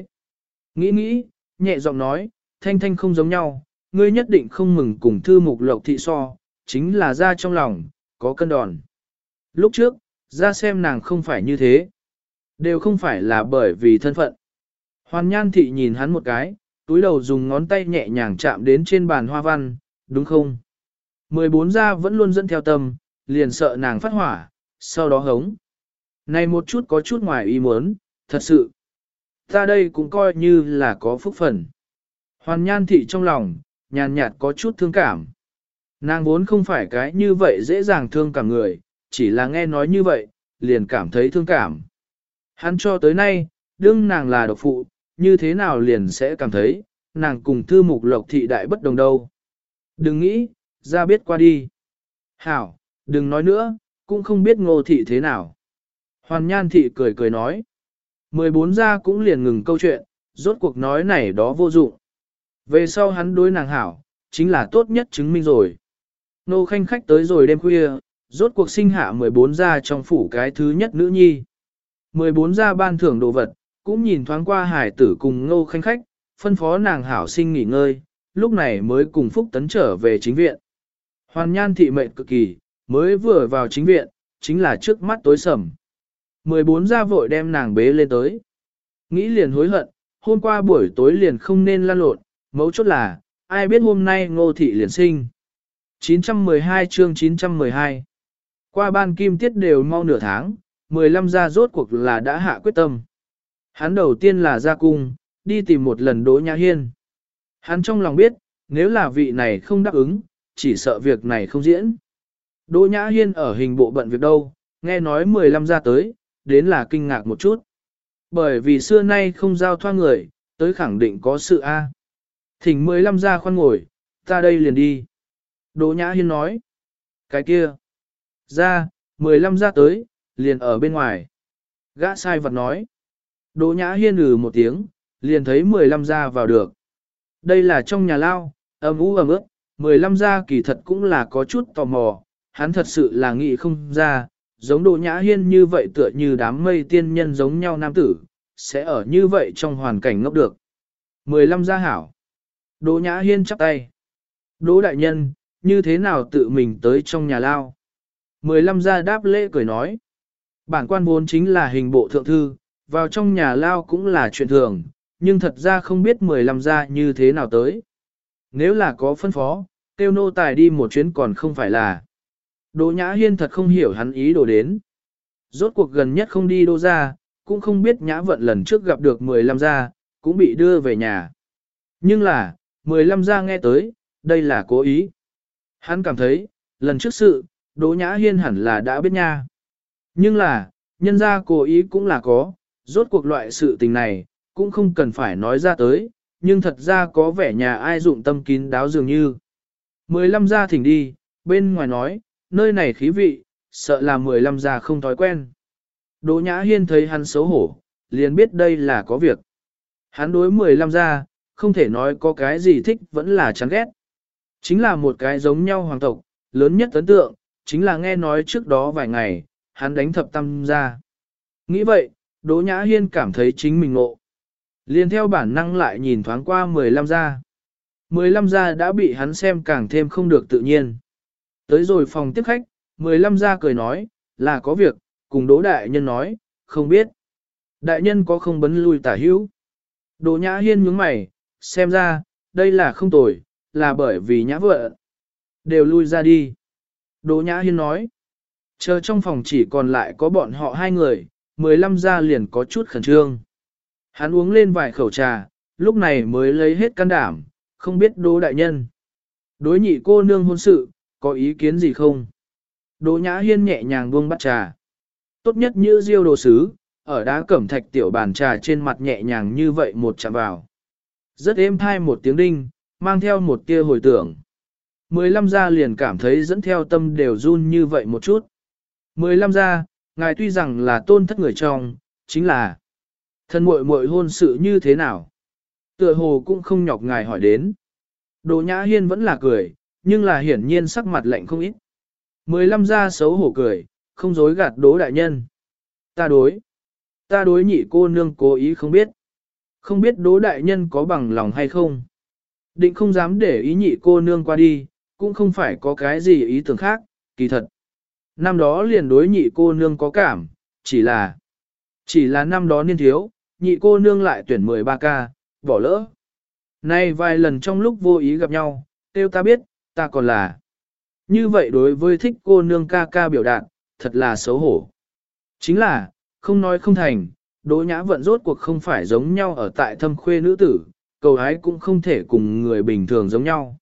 Speaker 1: Nghĩ, nhẹ giọng nói, Thanh Thanh không giống nhau, ngươi nhất định không mừng cùng Thư Mục Lộc Thị so, chính là ra trong lòng, có cân đòn. Lúc trước, ra xem nàng không phải như thế. Đều không phải là bởi vì thân phận. Hoàn Nhan Thị nhìn hắn một cái, túi đầu dùng ngón tay nhẹ nhàng chạm đến trên bàn hoa văn, đúng không? 14 gia vẫn luôn dẫn theo tâm, liền sợ nàng phát hỏa, sau đó hống. Này một chút có chút ngoài ý muốn, thật sự. Ta đây cũng coi như là có phúc phần. Hoàn Nhan thị trong lòng, nhàn nhạt có chút thương cảm. Nàng vốn không phải cái như vậy dễ dàng thương cả người, chỉ là nghe nói như vậy, liền cảm thấy thương cảm. Hắn cho tới nay, đương nàng là độc phụ, như thế nào liền sẽ cảm thấy, nàng cùng Thư Mục Lộc thị đại bất đồng đâu. Đừng nghĩ, ra biết qua đi. Hảo, đừng nói nữa, cũng không biết Ngô thị thế nào. Hoàn Nhan thị cười cười nói. 14 gia cũng liền ngừng câu chuyện, rốt cuộc nói này đó vô dụng. Về sau hắn đối nàng hảo, chính là tốt nhất chứng minh rồi. Nô Khanh khách tới rồi đêm khuya, rốt cuộc sinh hạ 14 gia trong phủ cái thứ nhất nữ nhi. 14 gia ban thưởng đồ vật, cũng nhìn thoáng qua hải tử cùng Nô Khanh khách, phân phó nàng hảo sinh nghỉ ngơi, lúc này mới cùng Phúc Tấn trở về chính viện. Hoàn Nhan thị mệnh cực kỳ, mới vừa vào chính viện, chính là trước mắt tối sầm. 14 gia vội đem nàng bế lên tới. Nghĩ liền hối hận, hôm qua buổi tối liền không nên lăn lộn, mấu chốt là, ai biết hôm nay Ngô thị liền sinh. 912 chương 912 Qua ban kim tiết đều mau nửa tháng, 15 gia rốt cuộc là đã hạ quyết tâm. Hắn đầu tiên là ra cung, đi tìm một lần Đỗ Nhã Hiên. Hắn trong lòng biết, nếu là vị này không đáp ứng, chỉ sợ việc này không diễn. Đỗ Nhã Hiên ở hình bộ bận việc đâu, nghe nói 15 gia tới, đến là kinh ngạc một chút. Bởi vì xưa nay không giao thoa người, tới khẳng định có sự A. Thỉnh 15 gia khoan ngồi, ta đây liền đi. Đỗ Nhã Hiên nói. Cái kia. Ra, 15 gia tới, liền ở bên ngoài. Gã sai vật nói. Đỗ Nhã Hiên một tiếng, liền thấy 15 gia vào được. Đây là trong nhà lao, ấm ướt, 15 gia kỳ thật cũng là có chút tò mò, hắn thật sự là nghĩ không ra, giống Đỗ Nhã Hiên như vậy tựa như đám mây tiên nhân giống nhau nam tử, sẽ ở như vậy trong hoàn cảnh ngốc được. 15 gia hảo. Đỗ Nhã Hiên chắp tay. Đỗ đại nhân, như thế nào tự mình tới trong nhà lao? 15 gia đáp lễ cười nói. Bản quan vốn chính là hình bộ thượng thư, vào trong nhà lao cũng là chuyện thường, nhưng thật ra không biết 15 gia như thế nào tới. Nếu là có phân phó, tiêu nô tài đi một chuyến còn không phải là. Đỗ Nhã Hiên thật không hiểu hắn ý đồ đến. Rốt cuộc gần nhất không đi Đỗ gia, cũng không biết Nhã Vận lần trước gặp được 15 gia, cũng bị đưa về nhà. Nhưng là, 15 gia nghe tới, đây là cố ý. Hắn cảm thấy, lần trước sự, Đỗ Nhã Hiên hẳn là đã biết nha. Nhưng là, nhân gia cố ý cũng là có, rốt cuộc loại sự tình này, cũng không cần phải nói ra tới, nhưng thật ra có vẻ nhà ai dụng tâm kín đáo dường như. 15 gia thỉnh đi, bên ngoài nói, nơi này khí vị, sợ là 15 gia không thói quen. Đỗ Nhã Hiên thấy hắn xấu hổ, liền biết đây là có việc. Hắn đối 15 gia, không thể nói có cái gì thích vẫn là chán ghét. Chính là một cái giống nhau hoàng tộc, lớn nhất ấn tượng, chính là nghe nói trước đó vài ngày, hắn đánh thập tam gia. Nghĩ vậy, Đỗ Nhã Hiên cảm thấy chính mình ngộ. Liền theo bản năng lại nhìn thoáng qua 15 gia. 15 gia đã bị hắn xem càng thêm không được tự nhiên. Tới rồi phòng tiếp khách, 15 gia cười nói, là có việc, cùng Đỗ đại nhân nói, không biết. Đại nhân có không bấn lui tả hữu. Đỗ Nhã Hiên nhướng mày, xem ra, đây là không tồi, là bởi vì Nhã vợ. Đều lui ra đi. Đỗ Nhã Hiên nói, chờ trong phòng chỉ còn lại có bọn họ hai người, 15 gia liền có chút khẩn trương. Hắn uống lên vài khẩu trà, lúc này mới lấy hết can đảm, không biết Đỗ đại nhân. Đối nhị cô nương hôn sự, có ý kiến gì không? Đỗ Nhã Hiên nhẹ nhàng buông bát trà. Tốt nhất như diêu đồ sứ, ở đá cẩm thạch tiểu bàn trà trên mặt nhẹ nhàng như vậy một chạm vào. Rất êm thai một tiếng đinh, mang theo một tia hồi tưởng. 15 gia liền cảm thấy dẫn theo tâm đều run như vậy một chút. 15 gia, ngài tuy rằng là tôn thất người trong, chính là thân muội muội hôn sự như thế nào? Tựa hồ cũng không nhọc ngài hỏi đến. Đỗ Nhã Hiên vẫn là cười, nhưng là hiển nhiên sắc mặt lạnh không ít. 15 gia xấu hổ cười, không dối gạt Đỗ đại nhân. Ta đối nhị cô nương cố ý không biết. Không biết Đỗ đại nhân có bằng lòng hay không. Định không dám để ý nhị cô nương qua đi, cũng không phải có cái gì ý tưởng khác, kỳ thật. Năm đó liền đối nhị cô nương có cảm, chỉ là năm đó niên thiếu, nhị cô nương lại tuyển 13 ca, bỏ lỡ. Nay vài lần trong lúc vô ý gặp nhau, tiêu ta biết, ta còn là. Như vậy đối với thích cô nương ca ca biểu đạt, thật là xấu hổ. Chính là, không nói không thành, Đỗ Nhã Vận rốt cuộc không phải giống nhau ở tại Thâm Khuê nữ tử, cầu hái cũng không thể cùng người bình thường giống nhau.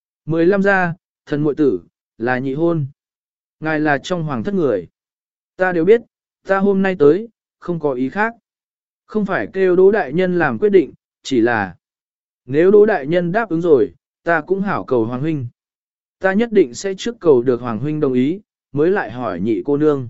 Speaker 1: 15 gia, thần muội tử, là nhị hôn. Ngài là trong hoàng thất người. Ta đều biết, ta hôm nay tới, không có ý khác. Không phải kêu Đỗ đại nhân làm quyết định, chỉ là nếu Đỗ đại nhân đáp ứng rồi, ta cũng hảo cầu hoàng huynh. Ta nhất định sẽ trước cầu được hoàng huynh đồng ý, mới lại hỏi nhị cô nương.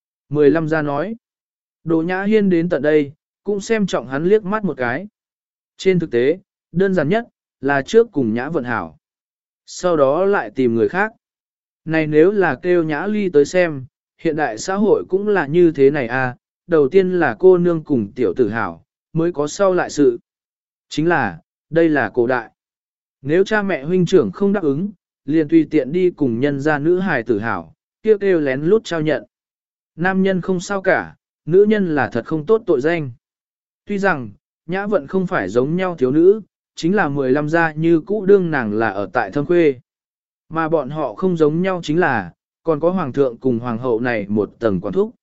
Speaker 1: 15 gia nói. Đỗ Nhã Hiên đến tận đây, cũng xem trọng hắn liếc mắt một cái. Trên thực tế, đơn giản nhất, là trước cùng Nhã Vận hảo. Sau đó lại tìm người khác. Này nếu là kêu Nhã Ly tới xem, hiện đại xã hội cũng là như thế này à, đầu tiên là cô nương cùng tiểu tử hảo, mới có sau lại sự. Chính là, đây là cổ đại. Nếu cha mẹ huynh trưởng không đáp ứng, liền tùy tiện đi cùng nhân gia nữ hài tử hảo, kêu lén lút trao nhận. Nam nhân không sao cả, nữ nhân là thật không tốt tội danh. Tuy rằng, Nhã Vận không phải giống nhau thiếu nữ, chính là 15 gia như cũ đương nàng là ở tại Thâm Khuê. Mà bọn họ không giống nhau chính là, còn có hoàng thượng cùng hoàng hậu này một tầng quản thúc.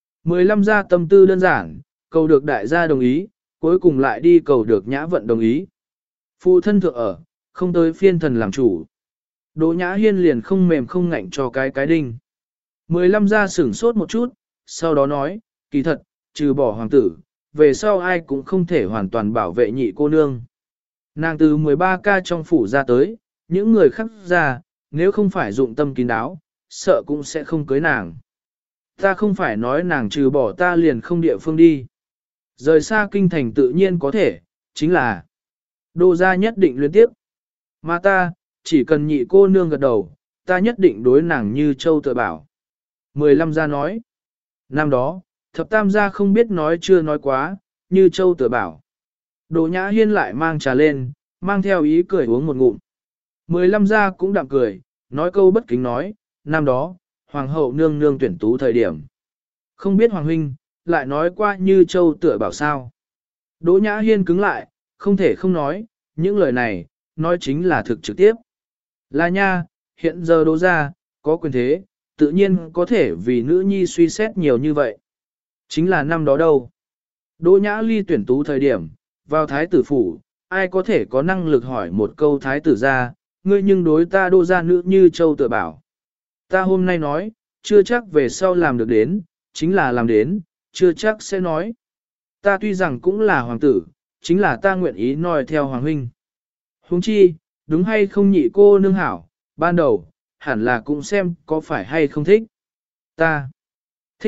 Speaker 1: 15 gia tâm tư đơn giản, cầu được đại gia đồng ý, cuối cùng lại đi cầu được Nhã Vận đồng ý. Phụ thân thượng ở, không tới phiên thần làm chủ. Đỗ Nhã Hiên liền không mềm không ngạnh cho cái đinh. 15 gia sửng sốt một chút, sau đó nói, kỳ thật, trừ bỏ hoàng tử, về sau ai cũng không thể hoàn toàn bảo vệ nhị cô nương. Nàng từ 13 ca trong phủ ra tới, những người khác ra, nếu không phải dụng tâm kín đáo, sợ cũng sẽ không cưới nàng. Ta không phải nói nàng trừ bỏ ta liền không địa phương đi. Rời xa kinh thành tự nhiên có thể, chính là Đô gia nhất định liên tiếp. Mà ta, chỉ cần nhị cô nương gật đầu, ta nhất định đối nàng như châu tựa bảo. 15 gia nói. Năm đó, thập tam gia không biết nói chưa nói quá, như châu tựa bảo. Đỗ Nhã Hiên lại mang trà lên, mang theo ý cười uống một ngụm. 15 gia cũng đạm cười, nói câu bất kính nói, năm đó, hoàng hậu nương nương tuyển tú thời điểm. Không biết hoàng huynh, lại nói qua như châu tựa bảo sao. Đỗ Nhã Hiên cứng lại, không thể không nói, những lời này, nói chính là thực trực tiếp. Là nha, hiện giờ Đỗ gia, có quyền thế, tự nhiên có thể vì nữ nhi suy xét nhiều như vậy. Chính là năm đó đâu. Đỗ Nhã Ly tuyển tú thời điểm, vào thái tử phủ, ai có thể có năng lực hỏi một câu thái tử ra, ngươi nhưng đối ta Đỗ gia nữ như châu tựa bảo. Ta hôm nay nói, chưa chắc về sau làm được đến, chính là làm đến, chưa chắc sẽ nói. Ta tuy rằng cũng là hoàng tử, chính là ta nguyện ý nói theo hoàng huynh. Huống chi, đúng hay không nhị cô nương hảo, ban đầu, hẳn là cũng xem có phải hay không thích. Ta thích.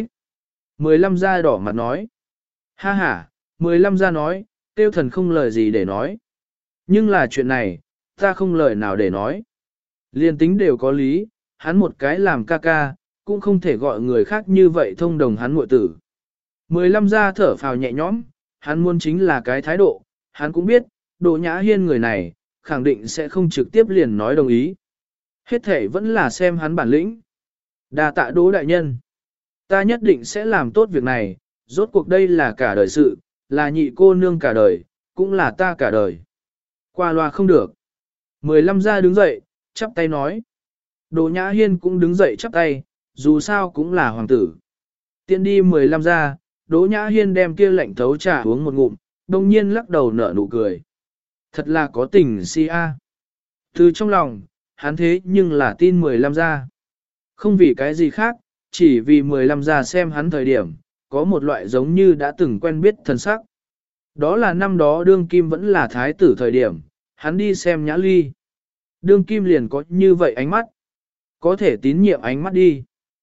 Speaker 1: 15 gia đỏ mặt nói. Ha ha, 15 gia nói, tiêu thần không lời gì để nói. Nhưng là chuyện này, ta không lời nào để nói. Liên tính đều có lý, hắn một cái làm ca ca, cũng không thể gọi người khác như vậy thông đồng hắn muội tử. 15 gia thở phào nhẹ nhõm, hắn muốn chính là cái thái độ, hắn cũng biết, Đỗ Nhã Hiên người này, khẳng định sẽ không trực tiếp liền nói đồng ý. Hết thể vẫn là xem hắn bản lĩnh. Đa tạ Đỗ đại nhân. Ta nhất định sẽ làm tốt việc này, rốt cuộc đây là cả đời sự, là nhị cô nương cả đời, cũng là ta cả đời. Qua loa không được. 15 gia đứng dậy, chắp tay nói. Đỗ Nhã Hiên cũng đứng dậy chắp tay, dù sao cũng là hoàng tử. Tiện đi 15 gia, Đỗ Nhã Hiên đem kia lạnh thấu trà uống một ngụm, đồng nhiên lắc đầu nở nụ cười. Thật là có tình si a. Từ trong lòng, hắn thế nhưng là tin 15 gia. Không vì cái gì khác, chỉ vì 15 gia xem hắn thời điểm, có một loại giống như đã từng quen biết thân sắc. Đó là năm đó đương kim vẫn là thái tử thời điểm, hắn đi xem Nhã Ly. Đương kim liền có như vậy ánh mắt. Có thể tín nhiệm ánh mắt đi.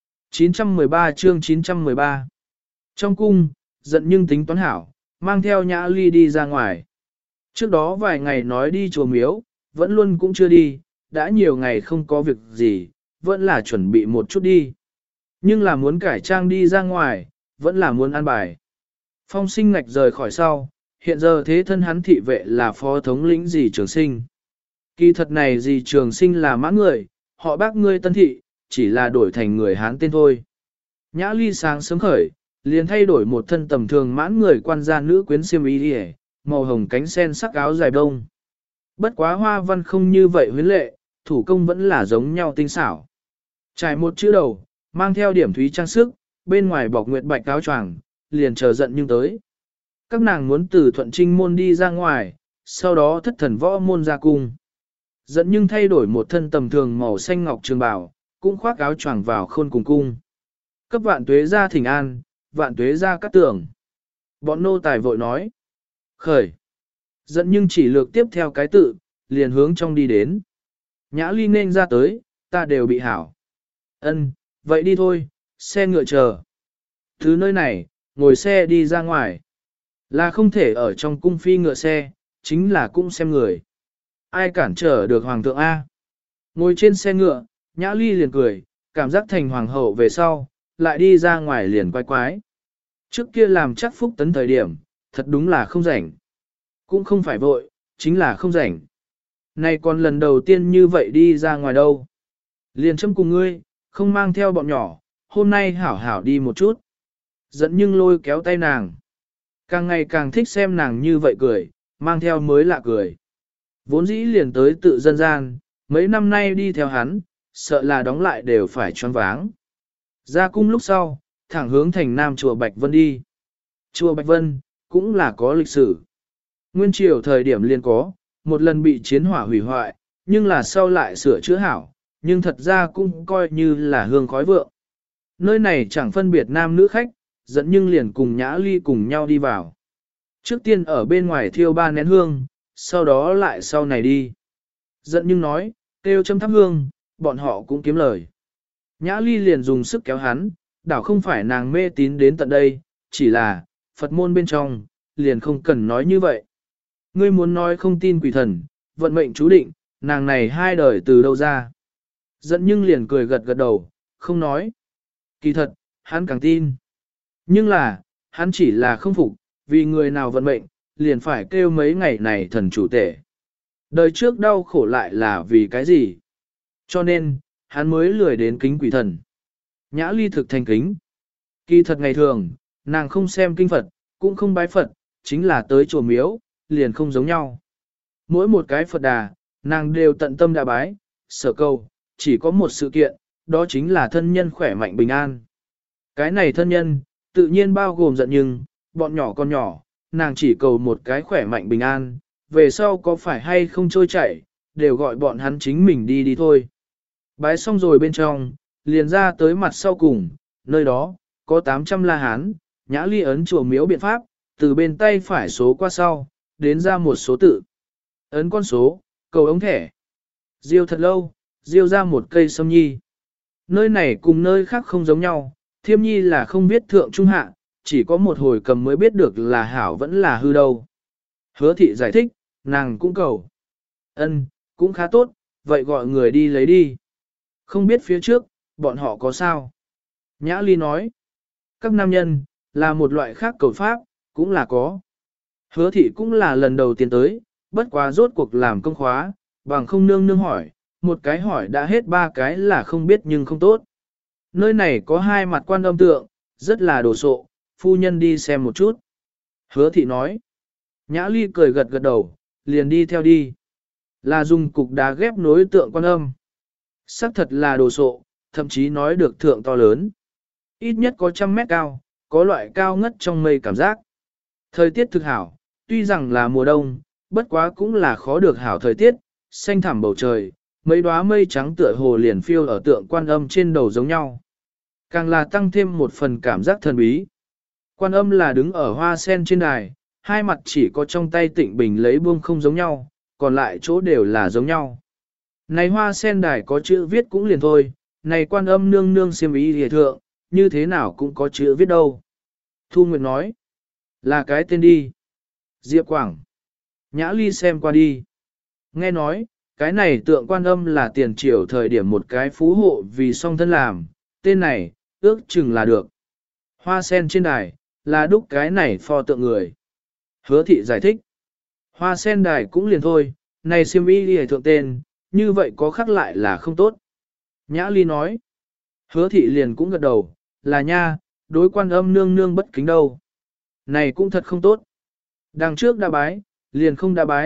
Speaker 1: 913 chương 913 Trong cung, giận nhưng tính toán hảo, mang theo Nhã Ly đi ra ngoài. Trước đó vài ngày nói đi chùa miếu, vẫn luôn cũng chưa đi, đã nhiều ngày không có việc gì, vẫn là chuẩn bị một chút đi. Nhưng là muốn cải trang đi ra ngoài, vẫn là muốn ăn bài. Phong Sinh ngạch rời khỏi sau, hiện giờ thế thân hắn thị vệ là phó thống lĩnh dì Trường Sinh. Kỳ thật này dì Trường Sinh là mãn người, họ bác ngươi tân thị, chỉ là đổi thành người Hán tên thôi. Nhã Ly sáng sớm khởi, liền thay đổi một thân tầm thường mãn người quan gia nữ quyến xiêm y đi màu hồng cánh sen sắc áo dài đông. Bất quá hoa văn không như vậy huyến lệ, thủ công vẫn là giống nhau tinh xảo. Trải một chữ đầu, mang theo điểm thúy trang sức, bên ngoài bọc nguyệt bạch áo choàng, liền chờ giận nhưng tới. Các nàng muốn từ thuận trinh môn đi ra ngoài, sau đó thất thần võ môn ra cung. Giận nhưng thay đổi một thân tầm thường màu xanh ngọc trường bào, cũng khoác áo choàng vào khôn cùng cung. Cấp vạn tuế ra thỉnh an, vạn tuế ra cắt tưởng. Bọn nô tài vội nói. Khởi. Giận nhưng chỉ lược tiếp theo cái tự, liền hướng trong đi đến. Nhã ly nên ra tới, ta đều bị hảo. Ân, vậy đi thôi, xe ngựa chờ. Thứ nơi này, ngồi xe đi ra ngoài. Là không thể ở trong cung phi ngựa xe, chính là cung xem người. Ai cản trở được hoàng thượng A. Ngồi trên xe ngựa, Nhã ly liền cười, cảm giác thành hoàng hậu về sau, lại đi ra ngoài liền quái quái. Trước kia làm chắc phúc tấn thời điểm, thật đúng là không rảnh. Cũng không phải vội, chính là không rảnh. Này còn lần đầu tiên như vậy đi ra ngoài đâu. Liền châm cùng ngươi, không mang theo bọn nhỏ, hôm nay hảo hảo đi một chút. Dẫn nhưng lôi kéo tay nàng. Càng ngày càng thích xem nàng như vậy cười, mang theo mới lạ cười. Vốn dĩ liền tới tự dân gian, mấy năm nay đi theo hắn, sợ là đóng lại đều phải choáng váng. Ra cung lúc sau, thẳng hướng thành nam chùa Bạch Vân đi. Chùa Bạch Vân, cũng là có lịch sử. Nguyên triều thời điểm liền có, một lần bị chiến hỏa hủy hoại, nhưng là sau lại sửa chữa hảo, nhưng thật ra cũng coi như là hương khói vượng. Nơi này chẳng phân biệt nam nữ khách, dẫn nhưng liền cùng Nhã ly cùng nhau đi vào. Trước tiên ở bên ngoài thiêu 3 nén hương, sau đó lại sau này đi. Dẫn nhưng nói, kêu châm thắp hương, bọn họ cũng kiếm lời. Nhã ly liền dùng sức kéo hắn, đảo không phải nàng mê tín đến tận đây, chỉ là, Phật môn bên trong, liền không cần nói như vậy. Ngươi muốn nói không tin quỷ thần, vận mệnh chú định, nàng này 2 đời từ đâu ra. Dẫn nhưng liền cười gật gật đầu, không nói. Kỳ thật, hắn càng tin. Nhưng là, hắn chỉ là không phục, vì người nào vận mệnh, liền phải kêu mấy ngày này thần chủ tể. Đời trước đau khổ lại là vì cái gì? Cho nên, hắn mới lười đến kính quỷ thần. Nhã ly thực thành kính. Kỳ thật ngày thường, nàng không xem kinh Phật, cũng không bái Phật, chính là tới chùa miếu, liền không giống nhau. Mỗi một cái Phật đà, nàng đều tận tâm đã bái, sở cầu, chỉ có một sự kiện, đó chính là thân nhân khỏe mạnh bình an. Cái này thân nhân, tự nhiên bao gồm giận nhưng, bọn nhỏ con nhỏ, nàng chỉ cầu một cái khỏe mạnh bình an, về sau có phải hay không trôi chảy, đều gọi bọn hắn chính mình đi đi thôi. Bái xong rồi bên trong, liền ra tới mặt sau cùng, nơi đó, có 800 la hán, Nhã ly ấn chùa miếu biện pháp, từ bên tay phải số qua sau, đến ra một số tự. Ấn con số, cầu ống thẻ. Diêu thật lâu, diêu ra một cây sâm nhi. Nơi này cùng nơi khác không giống nhau, thiêm nhi là không biết thượng trung hạ, chỉ có một hồi cầm mới biết được là hảo vẫn là hư đâu. Hứa thị giải thích, nàng cũng cầu. Ân, cũng khá tốt, vậy gọi người đi lấy đi. Không biết phía trước, bọn họ có sao? Nhã ly nói, các nam nhân, là một loại khác cầu pháp, cũng là có. Hứa thị cũng là lần đầu tiên tới, bất quá rốt cuộc làm công khóa, bằng không nương nương hỏi, một cái hỏi đã hết 3 cái là không biết nhưng không tốt. Nơi này có 2 mặt quan âm tượng, rất là đồ sộ, phu nhân đi xem một chút. Hứa thị nói, Nhã ly cười gật gật đầu, liền đi theo đi. Là dùng cục đá ghép nối tượng quan âm. Sắc thật là đồ sộ, thậm chí nói được thượng to lớn. Ít nhất có 100 mét cao, có loại cao ngất trong mây cảm giác. Thời tiết thực hảo, tuy rằng là mùa đông, bất quá cũng là khó được hảo thời tiết, xanh thẳm bầu trời, mấy đóa mây trắng tựa hồ liền phiêu ở tượng quan âm trên đầu giống nhau. Càng là tăng thêm một phần cảm giác thần bí. Quan âm là đứng ở hoa sen trên đài, 2 mặt chỉ có trong tay tịnh bình lấy buông không giống nhau, còn lại chỗ đều là giống nhau. Này hoa sen đài có chữ viết cũng liền thôi, này quan âm nương nương xiêm ý hề thượng, như thế nào cũng có chữ viết đâu. Thu Nguyệt nói, là cái tên đi. Diệp Quảng. Nhã ly xem qua đi. Nghe nói, cái này tượng quan âm là tiền triều thời điểm một cái phú hộ vì song thân làm, tên này, ước chừng là được. Hoa sen trên đài, là đúc cái này pho tượng người. Hứa thị giải thích. Hoa sen đài cũng liền thôi, này xiêm y đi thượng tên, như vậy có khắc lại là không tốt. Nhã ly nói. Hứa thị liền cũng gật đầu, là nha, đối quan âm nương nương bất kính đâu. Này cũng thật không tốt. Đằng trước đã bái, liền không đã bái,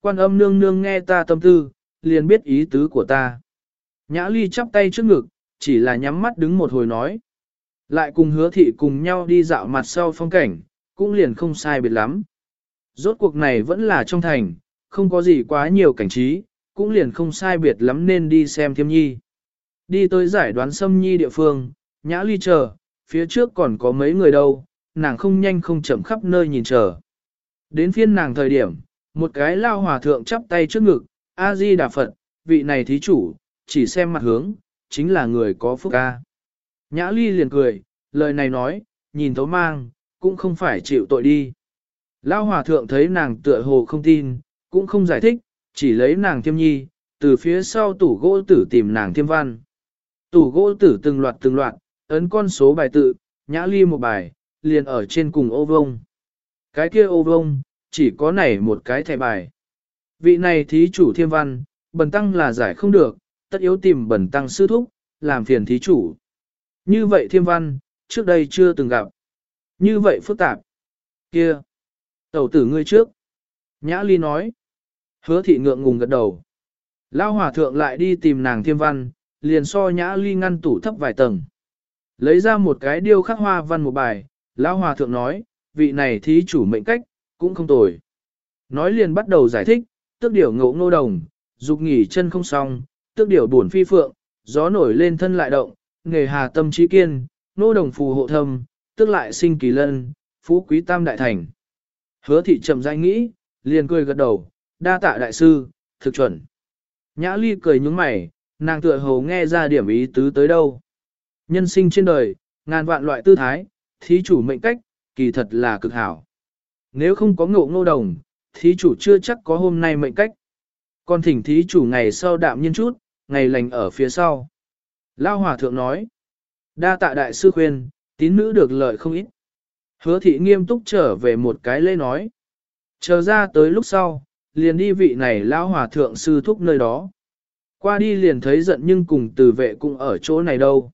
Speaker 1: Quan Âm nương nương nghe ta tâm tư, liền biết ý tứ của ta. Nhã Ly chắp tay trước ngực, chỉ là nhắm mắt đứng một hồi nói. Lại cùng Hứa thị cùng nhau đi dạo mặt sau phong cảnh, cũng liền không sai biệt lắm. Rốt cuộc này vẫn là trong thành, không có gì quá nhiều cảnh trí, cũng liền không sai biệt lắm nên đi xem Thiêm Nhi. Đi tới giải đoán Sâm Nhi địa phương, Nhã Ly chờ, phía trước còn có mấy người đâu, nàng không nhanh không chậm khắp nơi nhìn chờ. Đến phiên nàng thời điểm, một cái lao hòa thượng chắp tay trước ngực, A-di Đà Phật, vị này thí chủ, chỉ xem mặt hướng, chính là người có phúc ca. Nhã Ly liền cười, lời này nói, nhìn thấu mang, cũng không phải chịu tội đi. Lao hòa thượng thấy nàng tựa hồ không tin, cũng không giải thích, chỉ lấy nàng Thiêm Nhi, từ phía sau tủ gỗ tử tìm nàng Thiêm Văn. Tủ gỗ tử từng loạt, ấn con số bài tự, Nhã Ly một bài, liền ở trên cùng ô vông. Cái kia ô vông, chỉ có này một cái thẻ bài. Vị này thí chủ Thiêm Văn, bần tăng là giải không được, tất yếu tìm bần tăng sư thúc, làm phiền thí chủ. Như vậy Thiêm Văn, trước đây chưa từng gặp. Như vậy phức tạp. Kia, tẩu tử ngươi trước. Nhã Ly nói. Hứa thị ngượng ngùng gật đầu. Lao hòa thượng lại đi tìm nàng Thiêm Văn, liền so Nhã Ly ngăn tủ thấp vài tầng. Lấy ra một cái điêu khắc hoa văn một bài, Lão hòa thượng nói, vị này thí chủ mệnh cách, cũng không tồi. Nói liền bắt đầu giải thích, tước điểu ngộ ngô đồng, dục nghỉ chân không xong, tước điểu buồn phi phượng, gió nổi lên thân lại động, nghề hà tâm trí kiên, ngô đồng phù hộ thâm, tước lại sinh kỳ lân, phú quý tam đại thành. Hứa thị chậm rãi nghĩ, liền cười gật đầu, đa tạ đại sư, thực chuẩn. Nhã Ly cười nhướng mày, nàng tựa hồ nghe ra điểm ý tứ tới đâu. Nhân sinh trên đời, ngàn vạn loại tư thái, thí chủ mệnh cách, kỳ thật là cực hảo. Nếu không có ngộ ngô đồng, thí chủ chưa chắc có hôm nay mệnh cách. Còn thỉnh thí chủ ngày sau đạm nhiên chút, ngày lành ở phía sau. Lao hòa thượng nói, đa tạ đại sư khuyên, tín nữ được lợi không ít. Hứa thị nghiêm túc trở về một cái lễ nói. Chờ ra tới lúc sau, liền đi vị này Lao hòa thượng sư thúc nơi đó. Qua đi liền thấy giận nhưng cùng tử vệ cũng ở chỗ này đâu.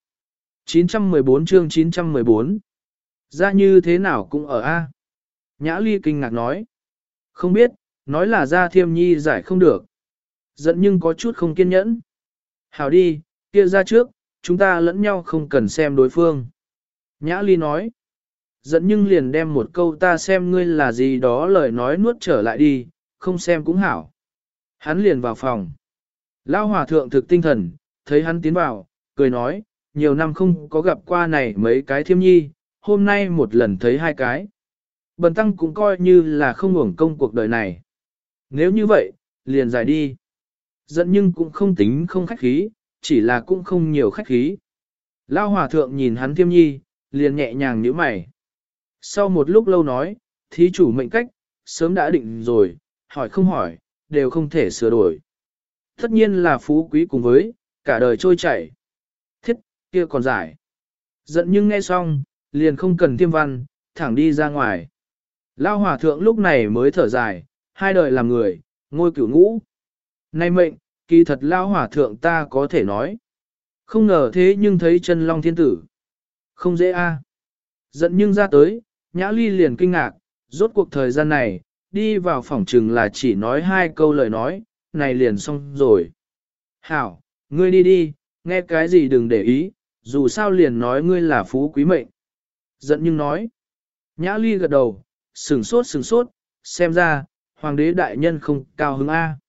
Speaker 1: 914 chương 914. Ra như thế nào cũng ở A. Nhã Ly kinh ngạc nói. Không biết, nói là ra Thiêm Nhi giải không được. Giận nhưng có chút không kiên nhẫn. Hảo đi, kia ra trước, chúng ta lẫn nhau không cần xem đối phương. Nhã Ly nói. Giận nhưng liền đem một câu ta xem ngươi là gì đó lời nói nuốt trở lại đi, không xem cũng hảo. Hắn liền vào phòng. Lao hòa thượng thực tinh thần, thấy hắn tiến vào, cười nói, nhiều năm không có gặp qua này mấy cái Thiêm Nhi, hôm nay một lần thấy hai cái. Bần tăng cũng coi như là không hưởng công cuộc đời này. Nếu như vậy, liền giải đi. Giận nhưng cũng không tính không khách khí, chỉ là cũng không nhiều khách khí. Lao hòa thượng nhìn hắn Thiêm Nhi, liền nhẹ nhàng nhíu mày. Sau một lúc lâu nói, thí chủ mệnh cách, sớm đã định rồi, hỏi không hỏi, đều không thể sửa đổi. Tất nhiên là phú quý cùng với, cả đời trôi chảy. Thiết, kia còn giải. Giận nhưng nghe xong, liền không cần Thiêm Văn, thẳng đi ra ngoài. Lao hòa thượng lúc này mới thở dài, hai đời làm người, ngôi cửu ngũ. Này mệnh, kỳ thật Lao hòa thượng ta có thể nói. Không ngờ thế nhưng thấy chân long thiên tử. Không dễ a. Giận nhưng ra tới, Nhã Ly liền kinh ngạc, rốt cuộc thời gian này, đi vào phòng trừng là chỉ nói hai câu lời nói, này liền xong rồi. Hảo, ngươi đi đi, nghe cái gì đừng để ý, dù sao liền nói ngươi là phú quý mệnh. Giận nhưng nói. Nhã Ly gật đầu, sừng sốt, xem ra, hoàng đế đại nhân không cao hứng A.